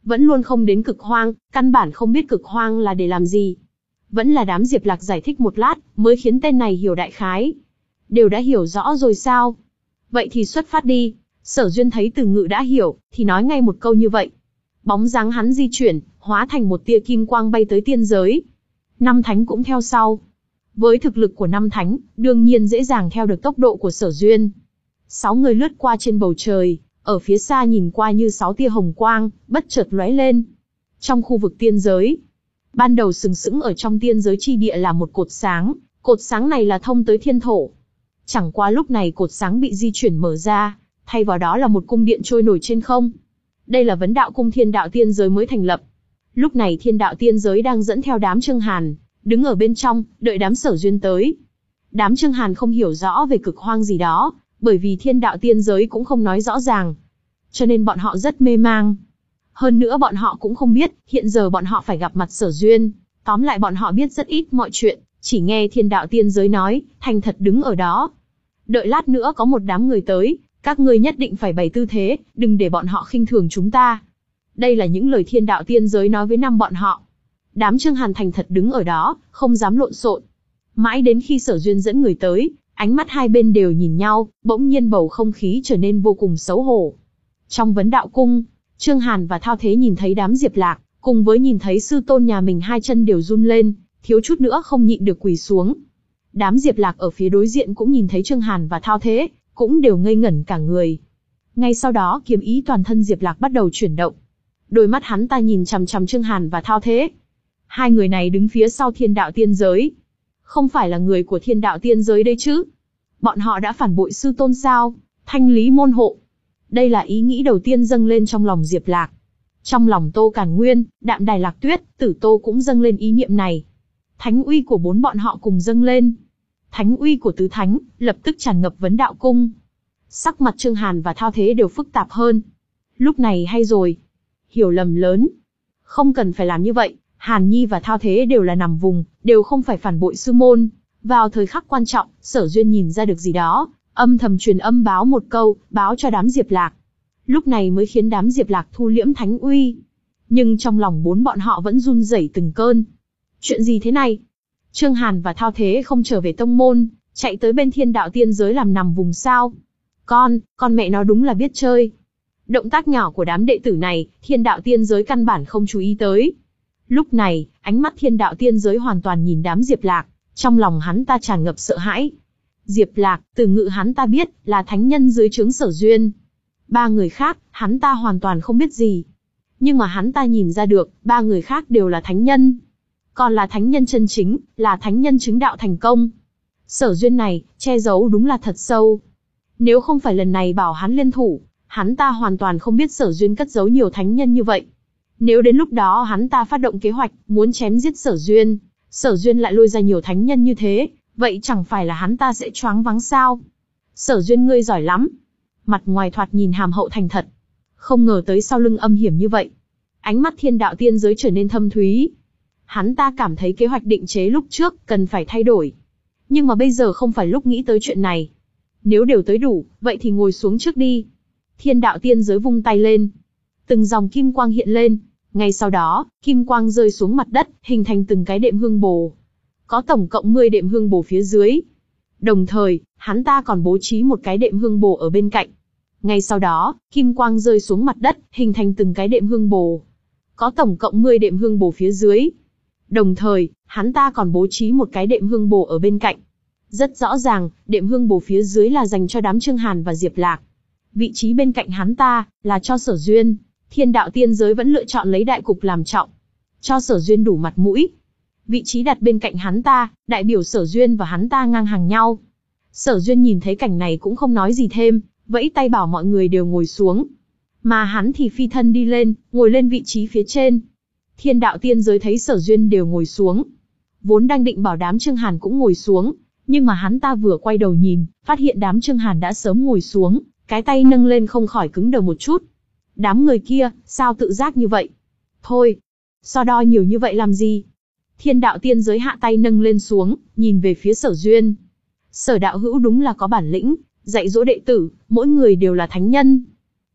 vẫn luôn không đến cực hoang, căn bản không biết cực hoang là để làm gì. Vẫn là đám Diệp Lạc giải thích một lát, mới khiến tên này hiểu đại khái. Đều đã hiểu rõ rồi sao? Vậy thì xuất phát đi. Sở Duyên thấy Từ Ngự đã hiểu, thì nói ngay một câu như vậy. Bóng dáng hắn di chuyển, hóa thành một tia kim quang bay tới tiên giới. Năm thánh cũng theo sau. Với thực lực của năm thánh, đương nhiên dễ dàng theo được tốc độ của Sở Duyên. Sáu người lướt qua trên bầu trời, ở phía xa nhìn qua như sáu tia hồng quang, bất chợt lóe lên. Trong khu vực tiên giới, ban đầu sừng sững ở trong tiên giới chi địa là một cột sáng, cột sáng này là thông tới thiên thổ. Chẳng qua lúc này cột sáng bị di chuyển mở ra, thay vào đó là một cung điện trôi nổi trên không. Đây là Vấn Đạo Cung Thiên Đạo Tiên Giới mới thành lập. Lúc này Thiên Đạo Tiên Giới đang dẫn theo đám Trương Hàn, đứng ở bên trong, đợi đám Sở Duyên tới. Đám Trương Hàn không hiểu rõ về cực hoang gì đó, bởi vì Thiên Đạo Tiên Giới cũng không nói rõ ràng. Cho nên bọn họ rất mê mang. Hơn nữa bọn họ cũng không biết, hiện giờ bọn họ phải gặp mặt Sở Duyên. Tóm lại bọn họ biết rất ít mọi chuyện, chỉ nghe Thiên Đạo Tiên Giới nói, thành thật đứng ở đó. Đợi lát nữa có một đám người tới, các ngươi nhất định phải bày tư thế, đừng để bọn họ khinh thường chúng ta. Đây là những lời Thiên Đạo Tiên Giới nói với năm bọn họ. Đám Trương Hàn thành thật đứng ở đó, không dám lộn xộn. Mãi đến khi Sở Duyên dẫn người tới, ánh mắt hai bên đều nhìn nhau, bỗng nhiên bầu không khí trở nên vô cùng xấu hổ. Trong Vấn Đạo Cung, Trương Hàn và Thao Thế nhìn thấy đám Diệp Lạc, cùng với nhìn thấy sư tôn nhà mình hai chân đều run lên, thiếu chút nữa không nhịn được quỳ xuống. Đám Diệp Lạc ở phía đối diện cũng nhìn thấy Trương Hàn và Thao Thế, cũng đều ngây ngẩn cả người. Ngay sau đó kiếm ý toàn thân Diệp Lạc bắt đầu chuyển động. Đôi mắt hắn ta nhìn chằm chằm Trương Hàn và Thao Thế. Hai người này đứng phía sau Thiên Đạo Tiên Giới. Không phải là người của Thiên Đạo Tiên Giới đây chứ? Bọn họ đã phản bội sư tôn sao? Thanh lý môn hộ. Đây là ý nghĩ đầu tiên dâng lên trong lòng Diệp Lạc. Trong lòng Tô Càn Nguyên, Đạm Đài Lạc Tuyết, Tử Tô cũng dâng lên ý niệm này. Thánh uy của bốn bọn họ cùng dâng lên. Thánh uy của tứ thánh, lập tức tràn ngập Vấn Đạo Cung. Sắc mặt Trương Hàn và Thao Thế đều phức tạp hơn. Lúc này hay rồi. Hiểu lầm lớn. Không cần phải làm như vậy, Hàn Nhi và Thao Thế đều là nằm vùng, đều không phải phản bội sư môn. Vào thời khắc quan trọng, Sở Duyên nhìn ra được gì đó, âm thầm truyền âm báo một câu, báo cho đám Diệp Lạc. Lúc này mới khiến đám Diệp Lạc thu liễm thánh uy. Nhưng trong lòng bốn bọn họ vẫn run rẩy từng cơn. Chuyện gì thế này? Trương Hàn và Thao Thế không trở về tông môn, chạy tới bên Thiên Đạo Tiên Giới làm nằm vùng sao? Con, con mẹ nó đúng là biết chơi. Động tác nhỏ của đám đệ tử này, Thiên Đạo Tiên Giới căn bản không chú ý tới. Lúc này, ánh mắt Thiên Đạo Tiên Giới hoàn toàn nhìn đám Diệp Lạc, trong lòng hắn ta tràn ngập sợ hãi. Diệp Lạc, Từ Ngự hắn ta biết, là thánh nhân dưới trướng Sở Duyên. Ba người khác, hắn ta hoàn toàn không biết gì. Nhưng mà hắn ta nhìn ra được, ba người khác đều là thánh nhân. Còn là thánh nhân chân chính, là thánh nhân chứng đạo thành công. Sở Duyên này, che giấu đúng là thật sâu. Nếu không phải lần này bảo hắn liên thủ, hắn ta hoàn toàn không biết Sở Duyên cất giấu nhiều thánh nhân như vậy. Nếu đến lúc đó hắn ta phát động kế hoạch, muốn chém giết Sở Duyên, Sở Duyên lại lôi ra nhiều thánh nhân như thế, vậy chẳng phải là hắn ta sẽ choáng váng sao? Sở Duyên ngươi giỏi lắm. Mặt ngoài thoạt nhìn hàm hậu thành thật. Không ngờ tới sau lưng âm hiểm như vậy. Ánh mắt Thiên Đạo Tiên Giới trở nên thâm thúy. Hắn ta cảm thấy kế hoạch định chế lúc trước cần phải thay đổi. Nhưng mà bây giờ không phải lúc nghĩ tới chuyện này. Nếu đều tới đủ, vậy thì ngồi xuống trước đi. Thiên Đạo Tiên Giới vung tay lên. Từng dòng kim quang hiện lên. Ngay sau đó, kim quang rơi xuống mặt đất, hình thành từng cái đệm hương bồ. Có tổng cộng mười đệm hương bồ phía dưới. Đồng thời, hắn ta còn bố trí một cái đệm hương bồ ở bên cạnh. Ngay sau đó, kim quang rơi xuống mặt đất, hình thành từng cái đệm hương bồ. Có tổng cộng mười đệm hương bồ phía dưới. Đồng thời, hắn ta còn bố trí một cái đệm hương bồ ở bên cạnh. Rất rõ ràng, đệm hương bồ phía dưới là dành cho đám Trương Hàn và Diệp Lạc. Vị trí bên cạnh hắn ta, là cho Sở Duyên. Thiên Đạo Tiên Giới vẫn lựa chọn lấy đại cục làm trọng. Cho Sở Duyên đủ mặt mũi. Vị trí đặt bên cạnh hắn ta, đại biểu Sở Duyên và hắn ta ngang hàng nhau. Sở Duyên nhìn thấy cảnh này cũng không nói gì thêm, vẫy tay bảo mọi người đều ngồi xuống. Mà hắn thì phi thân đi lên, ngồi lên vị trí phía trên. Thiên Đạo Tiên Giới thấy Sở Duyên đều ngồi xuống. Vốn đang định bảo đám Trương Hàn cũng ngồi xuống, nhưng mà hắn ta vừa quay đầu nhìn, phát hiện đám Trương Hàn đã sớm ngồi xuống, cái tay nâng lên không khỏi cứng đờ một chút. Đám người kia, sao tự giác như vậy? Thôi, so đo nhiều như vậy làm gì? Thiên Đạo Tiên Giới hạ tay nâng lên xuống, nhìn về phía Sở Duyên. Sở đạo hữu đúng là có bản lĩnh, dạy dỗ đệ tử, mỗi người đều là thánh nhân.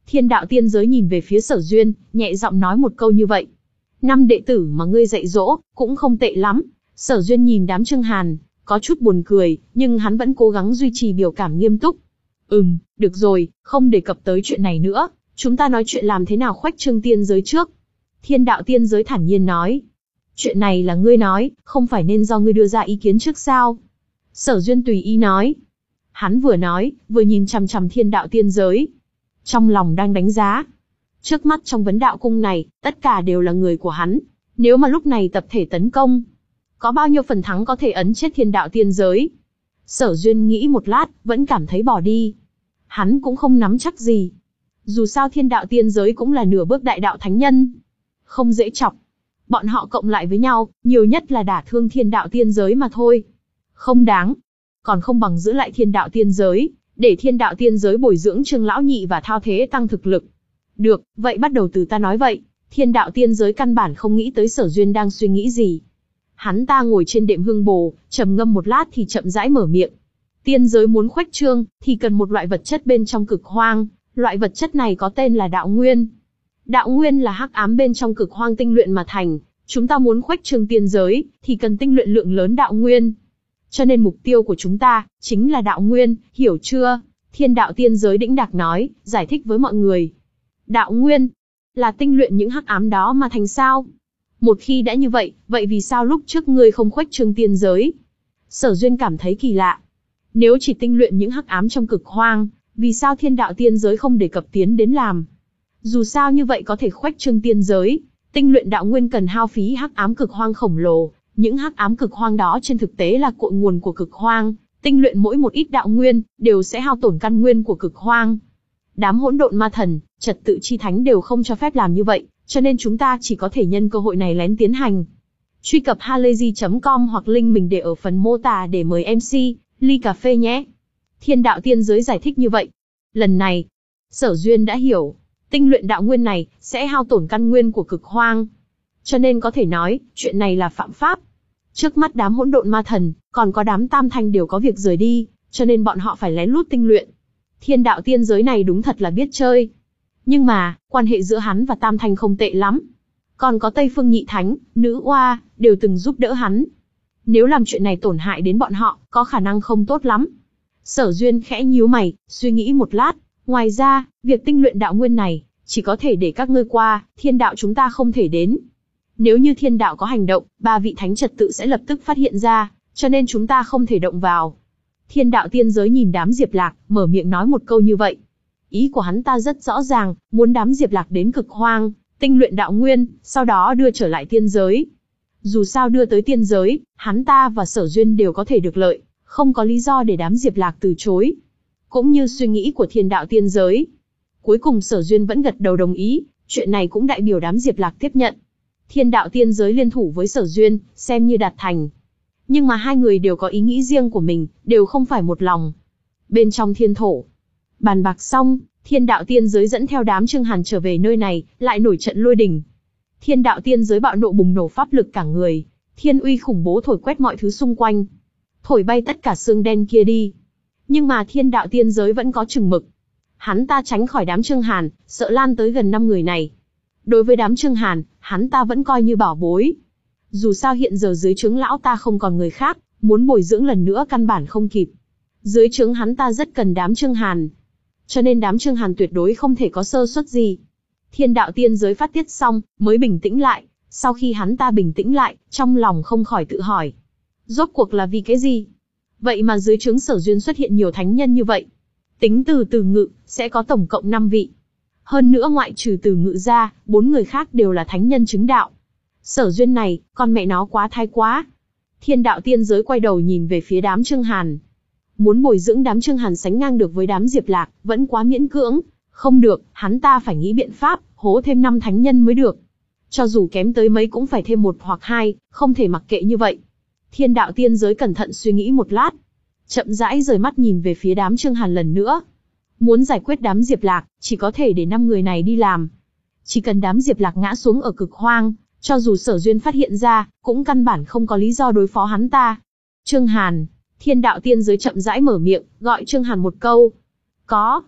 Thiên đạo tiên giới nhìn về phía Sở Duyên, nhẹ giọng nói một câu như vậy. Năm đệ tử mà ngươi dạy dỗ, cũng không tệ lắm. Sở Duyên nhìn đám Trương Hàn, có chút buồn cười, nhưng hắn vẫn cố gắng duy trì biểu cảm nghiêm túc. Ừm, được rồi, không đề cập tới chuyện này nữa, chúng ta nói chuyện làm thế nào khuếch trương tiên giới trước. Thiên đạo tiên giới thản nhiên nói. Chuyện này là ngươi nói, không phải nên do ngươi đưa ra ý kiến trước sao? Sở Duyên tùy ý nói. Hắn vừa nói, vừa nhìn chằm chằm thiên đạo tiên giới. Trong lòng đang đánh giá. Trước mắt trong vấn đạo cung này, tất cả đều là người của hắn. Nếu mà lúc này tập thể tấn công, có bao nhiêu phần thắng có thể ấn chết thiên đạo tiên giới? Sở Duyên nghĩ một lát, vẫn cảm thấy bỏ đi. Hắn cũng không nắm chắc gì. Dù sao thiên đạo tiên giới cũng là nửa bước đại đạo thánh nhân. Không dễ chọc. Bọn họ cộng lại với nhau, nhiều nhất là đả thương thiên đạo tiên giới mà thôi. Không đáng. Còn không bằng giữ lại thiên đạo tiên giới, để thiên đạo tiên giới bồi dưỡng Trương lão nhị và thao thế tăng thực lực. Được, vậy bắt đầu từ ta nói vậy. Thiên đạo tiên giới căn bản không nghĩ tới Sở Duyên đang suy nghĩ gì. Hắn ta ngồi trên đệm hương bồ, trầm ngâm một lát thì chậm rãi mở miệng. Tiên giới muốn khuếch trương, thì cần một loại vật chất bên trong cực hoang. Loại vật chất này có tên là đạo nguyên. Đạo nguyên là hắc ám bên trong cực hoang tinh luyện mà thành. Chúng ta muốn khuếch trương tiên giới, thì cần tinh luyện lượng lớn đạo nguyên. Cho nên mục tiêu của chúng ta, chính là đạo nguyên, hiểu chưa? Thiên đạo tiên giới đĩnh đạc nói, giải thích với mọi người. Đạo nguyên, là tinh luyện những hắc ám đó mà thành sao? Một khi đã như vậy, vậy vì sao lúc trước ngươi không khuếch trương tiên giới? Sở Duyên cảm thấy kỳ lạ. Nếu chỉ tinh luyện những hắc ám trong cực hoang, vì sao thiên đạo tiên giới không đề cập tiến đến làm? Dù sao như vậy có thể khuếch trương tiên giới, tinh luyện đạo nguyên cần hao phí hắc ám cực hoang khổng lồ. Những hắc ám cực hoang đó trên thực tế là cội nguồn của cực hoang, tinh luyện mỗi một ít đạo nguyên, đều sẽ hao tổn căn nguyên của cực hoang. Đám hỗn độn ma thần, trật tự chi thánh đều không cho phép làm như vậy, cho nên chúng ta chỉ có thể nhân cơ hội này lén tiến hành. Truy cập halayzi chấm com hoặc link mình để ở phần mô tả để mời em xê, ly cà phê nhé. Thiên đạo tiên giới giải thích như vậy. Lần này, Sở Duyên đã hiểu, tinh luyện đạo nguyên này sẽ hao tổn căn nguyên của cực hoang. Cho nên có thể nói, chuyện này là phạm pháp. Trước mắt đám hỗn độn ma thần, còn có đám tam thanh đều có việc rời đi, cho nên bọn họ phải lén lút tinh luyện. Thiên đạo tiên giới này đúng thật là biết chơi. Nhưng mà, quan hệ giữa hắn và tam thanh không tệ lắm. Còn có Tây Phương Nhị Thánh, Nữ Oa, đều từng giúp đỡ hắn. Nếu làm chuyện này tổn hại đến bọn họ, có khả năng không tốt lắm. Sở Duyên khẽ nhíu mày, suy nghĩ một lát. Ngoài ra, việc tinh luyện đạo nguyên này, chỉ có thể để các ngươi qua, thiên đạo chúng ta không thể đến. Nếu như thiên đạo có hành động, ba vị thánh trật tự sẽ lập tức phát hiện ra, cho nên chúng ta không thể động vào. Thiên đạo tiên giới nhìn đám Diệp Lạc, mở miệng nói một câu như vậy. Ý của hắn ta rất rõ ràng, muốn đám Diệp Lạc đến cực hoang, tinh luyện đạo nguyên, sau đó đưa trở lại tiên giới. Dù sao đưa tới tiên giới, hắn ta và Sở Duyên đều có thể được lợi, không có lý do để đám Diệp Lạc từ chối. Cũng như suy nghĩ của thiên đạo tiên giới. Cuối cùng Sở Duyên vẫn gật đầu đồng ý, chuyện này cũng đại biểu đám Diệp Lạc tiếp nhận. Thiên đạo tiên giới liên thủ với Sở Duyên, xem như đạt thành. Nhưng mà hai người đều có ý nghĩ riêng của mình, đều không phải một lòng. Bên trong thiên thổ, bàn bạc xong, thiên đạo tiên giới dẫn theo đám Trương Hàn trở về nơi này, lại nổi trận lôi đình. Thiên đạo tiên giới bạo nộ bùng nổ pháp lực cả người, thiên uy khủng bố thổi quét mọi thứ xung quanh, thổi bay tất cả xương đen kia đi. Nhưng mà thiên đạo tiên giới vẫn có chừng mực. Hắn ta tránh khỏi đám Trương Hàn, sợ lan tới gần năm người này. Đối với đám Trương Hàn, hắn ta vẫn coi như bảo bối. Dù sao hiện giờ dưới trướng lão ta không còn người khác, muốn bồi dưỡng lần nữa căn bản không kịp. Dưới trướng hắn ta rất cần đám Trương Hàn. Cho nên đám Trương Hàn tuyệt đối không thể có sơ suất gì. Thiên đạo tiên giới phát tiết xong, mới bình tĩnh lại. Sau khi hắn ta bình tĩnh lại, trong lòng không khỏi tự hỏi. Rốt cuộc là vì cái gì? Vậy mà dưới trướng Sở Duyên xuất hiện nhiều thánh nhân như vậy. Tính từ Từ Ngự, sẽ có tổng cộng năm vị. Hơn nữa ngoại trừ Từ Ngự ra, bốn người khác đều là thánh nhân chứng đạo. Sở Duyên này, con mẹ nó quá thái quá. Thiên đạo tiên giới quay đầu nhìn về phía đám Trương Hàn. Muốn bồi dưỡng đám Trương Hàn sánh ngang được với đám Diệp Lạc, vẫn quá miễn cưỡng. Không được, hắn ta phải nghĩ biện pháp, hố thêm năm thánh nhân mới được. Cho dù kém tới mấy cũng phải thêm một hoặc hai, không thể mặc kệ như vậy. Thiên đạo tiên giới cẩn thận suy nghĩ một lát. Chậm rãi rời mắt nhìn về phía đám Trương Hàn lần nữa. Muốn giải quyết đám Diệp Lạc, chỉ có thể để năm người này đi làm. Chỉ cần đám Diệp Lạc ngã xuống ở cực hoang, cho dù Sở Duyên phát hiện ra, cũng căn bản không có lý do đối phó hắn ta. Trương Hàn, thiên đạo tiên giới chậm rãi mở miệng, gọi Trương Hàn một câu. Có.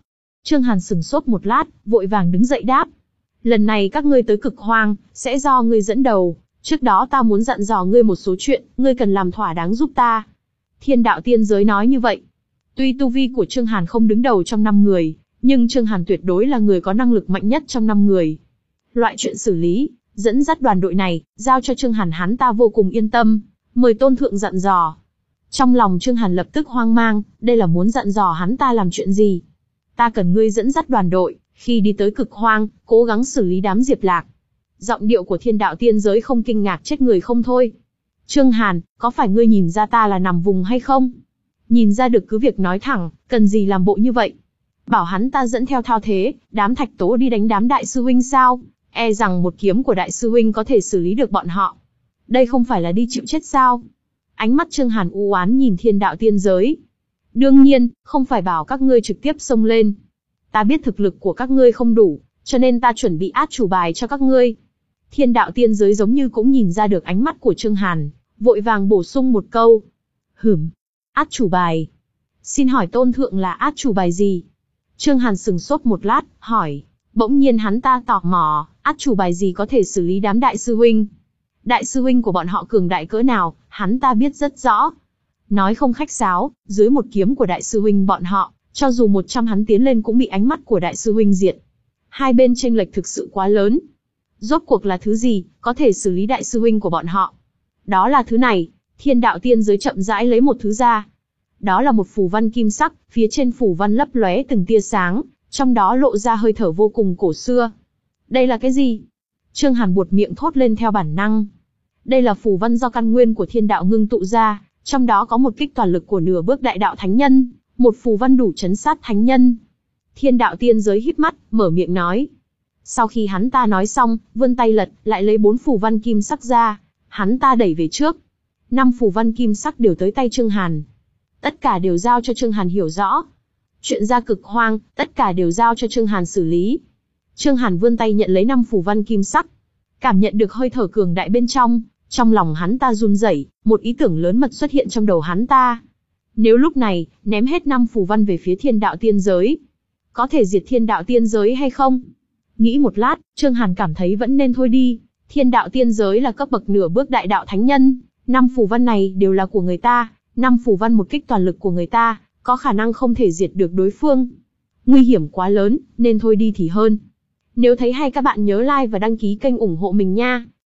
Trương Hàn sững sốt một lát, vội vàng đứng dậy đáp. Lần này các ngươi tới cực hoang, sẽ do ngươi dẫn đầu. Trước đó ta muốn dặn dò ngươi một số chuyện, ngươi cần làm thỏa đáng giúp ta. Thiên đạo tiên giới nói như vậy. Tuy tu vi của Trương Hàn không đứng đầu trong năm người, nhưng Trương Hàn tuyệt đối là người có năng lực mạnh nhất trong năm người. Loại chuyện xử lý, dẫn dắt đoàn đội này, giao cho Trương Hàn hắn ta vô cùng yên tâm. Mời tôn thượng dặn dò. Trong lòng Trương Hàn lập tức hoang mang, đây là muốn dặn dò hắn ta làm chuyện gì? Ta cần ngươi dẫn dắt đoàn đội, khi đi tới cực hoang, cố gắng xử lý đám Diệp Lạc. Giọng điệu của thiên đạo tiên giới không kinh ngạc chết người không thôi. Trương Hàn, có phải ngươi nhìn ra ta là nằm vùng hay không? Nhìn ra được cứ việc nói thẳng, cần gì làm bộ như vậy? Bảo hắn ta dẫn theo thao thế, đám thạch tố đi đánh đám đại sư huynh sao? E rằng một kiếm của đại sư huynh có thể xử lý được bọn họ. Đây không phải là đi chịu chết sao? Ánh mắt Trương Hàn u oán nhìn thiên đạo tiên giới. Đương nhiên, không phải bảo các ngươi trực tiếp xông lên. Ta biết thực lực của các ngươi không đủ, cho nên ta chuẩn bị át chủ bài cho các ngươi. Thiên đạo tiên giới giống như cũng nhìn ra được ánh mắt của Trương Hàn, vội vàng bổ sung một câu. Hửm, át chủ bài. Xin hỏi tôn thượng là át chủ bài gì? Trương Hàn sững sốt một lát, hỏi. Bỗng nhiên hắn ta tò mò, át chủ bài gì có thể xử lý đám đại sư huynh? Đại sư huynh của bọn họ cường đại cỡ nào, hắn ta biết rất rõ. Nói không khách sáo, dưới một kiếm của đại sư huynh bọn họ, cho dù một trăm hắn tiến lên cũng bị ánh mắt của đại sư huynh diệt. Hai bên chênh lệch thực sự quá lớn. Rốt cuộc là thứ gì, có thể xử lý đại sư huynh của bọn họ? Đó là thứ này, thiên đạo tiên giới chậm rãi lấy một thứ ra. Đó là một phù văn kim sắc, phía trên phù văn lấp lóe từng tia sáng, trong đó lộ ra hơi thở vô cùng cổ xưa. Đây là cái gì? Trương Hàn buột miệng thốt lên theo bản năng. Đây là phù văn do căn nguyên của thiên đạo ngưng tụ ra, trong đó có một kích toàn lực của nửa bước đại đạo thánh nhân, một phù văn đủ chấn sát thánh nhân. Thiên đạo tiên giới híp mắt, mở miệng nói. Sau khi hắn ta nói xong, vươn tay lật, lại lấy bốn phù văn kim sắc ra, hắn ta đẩy về trước. Năm phù văn kim sắc đều tới tay Trương Hàn. Tất cả đều giao cho Trương Hàn hiểu rõ. Chuyện ra cực hoang, tất cả đều giao cho Trương Hàn xử lý. Trương Hàn vươn tay nhận lấy năm phù văn kim sắc. Cảm nhận được hơi thở cường đại bên trong, trong lòng hắn ta run rẩy, một ý tưởng lớn mật xuất hiện trong đầu hắn ta. Nếu lúc này, ném hết năm phù văn về phía thiên đạo tiên giới, có thể diệt thiên đạo tiên giới hay không? Nghĩ một lát, Trương Hàn cảm thấy vẫn nên thôi đi. Thiên đạo tiên giới là cấp bậc nửa bước đại đạo thánh nhân, năm phù văn này đều là của người ta, năm phù văn một kích toàn lực của người ta, có khả năng không thể diệt được đối phương. Nguy hiểm quá lớn, nên thôi đi thì hơn. Nếu thấy hay các bạn nhớ like và đăng ký kênh ủng hộ mình nha.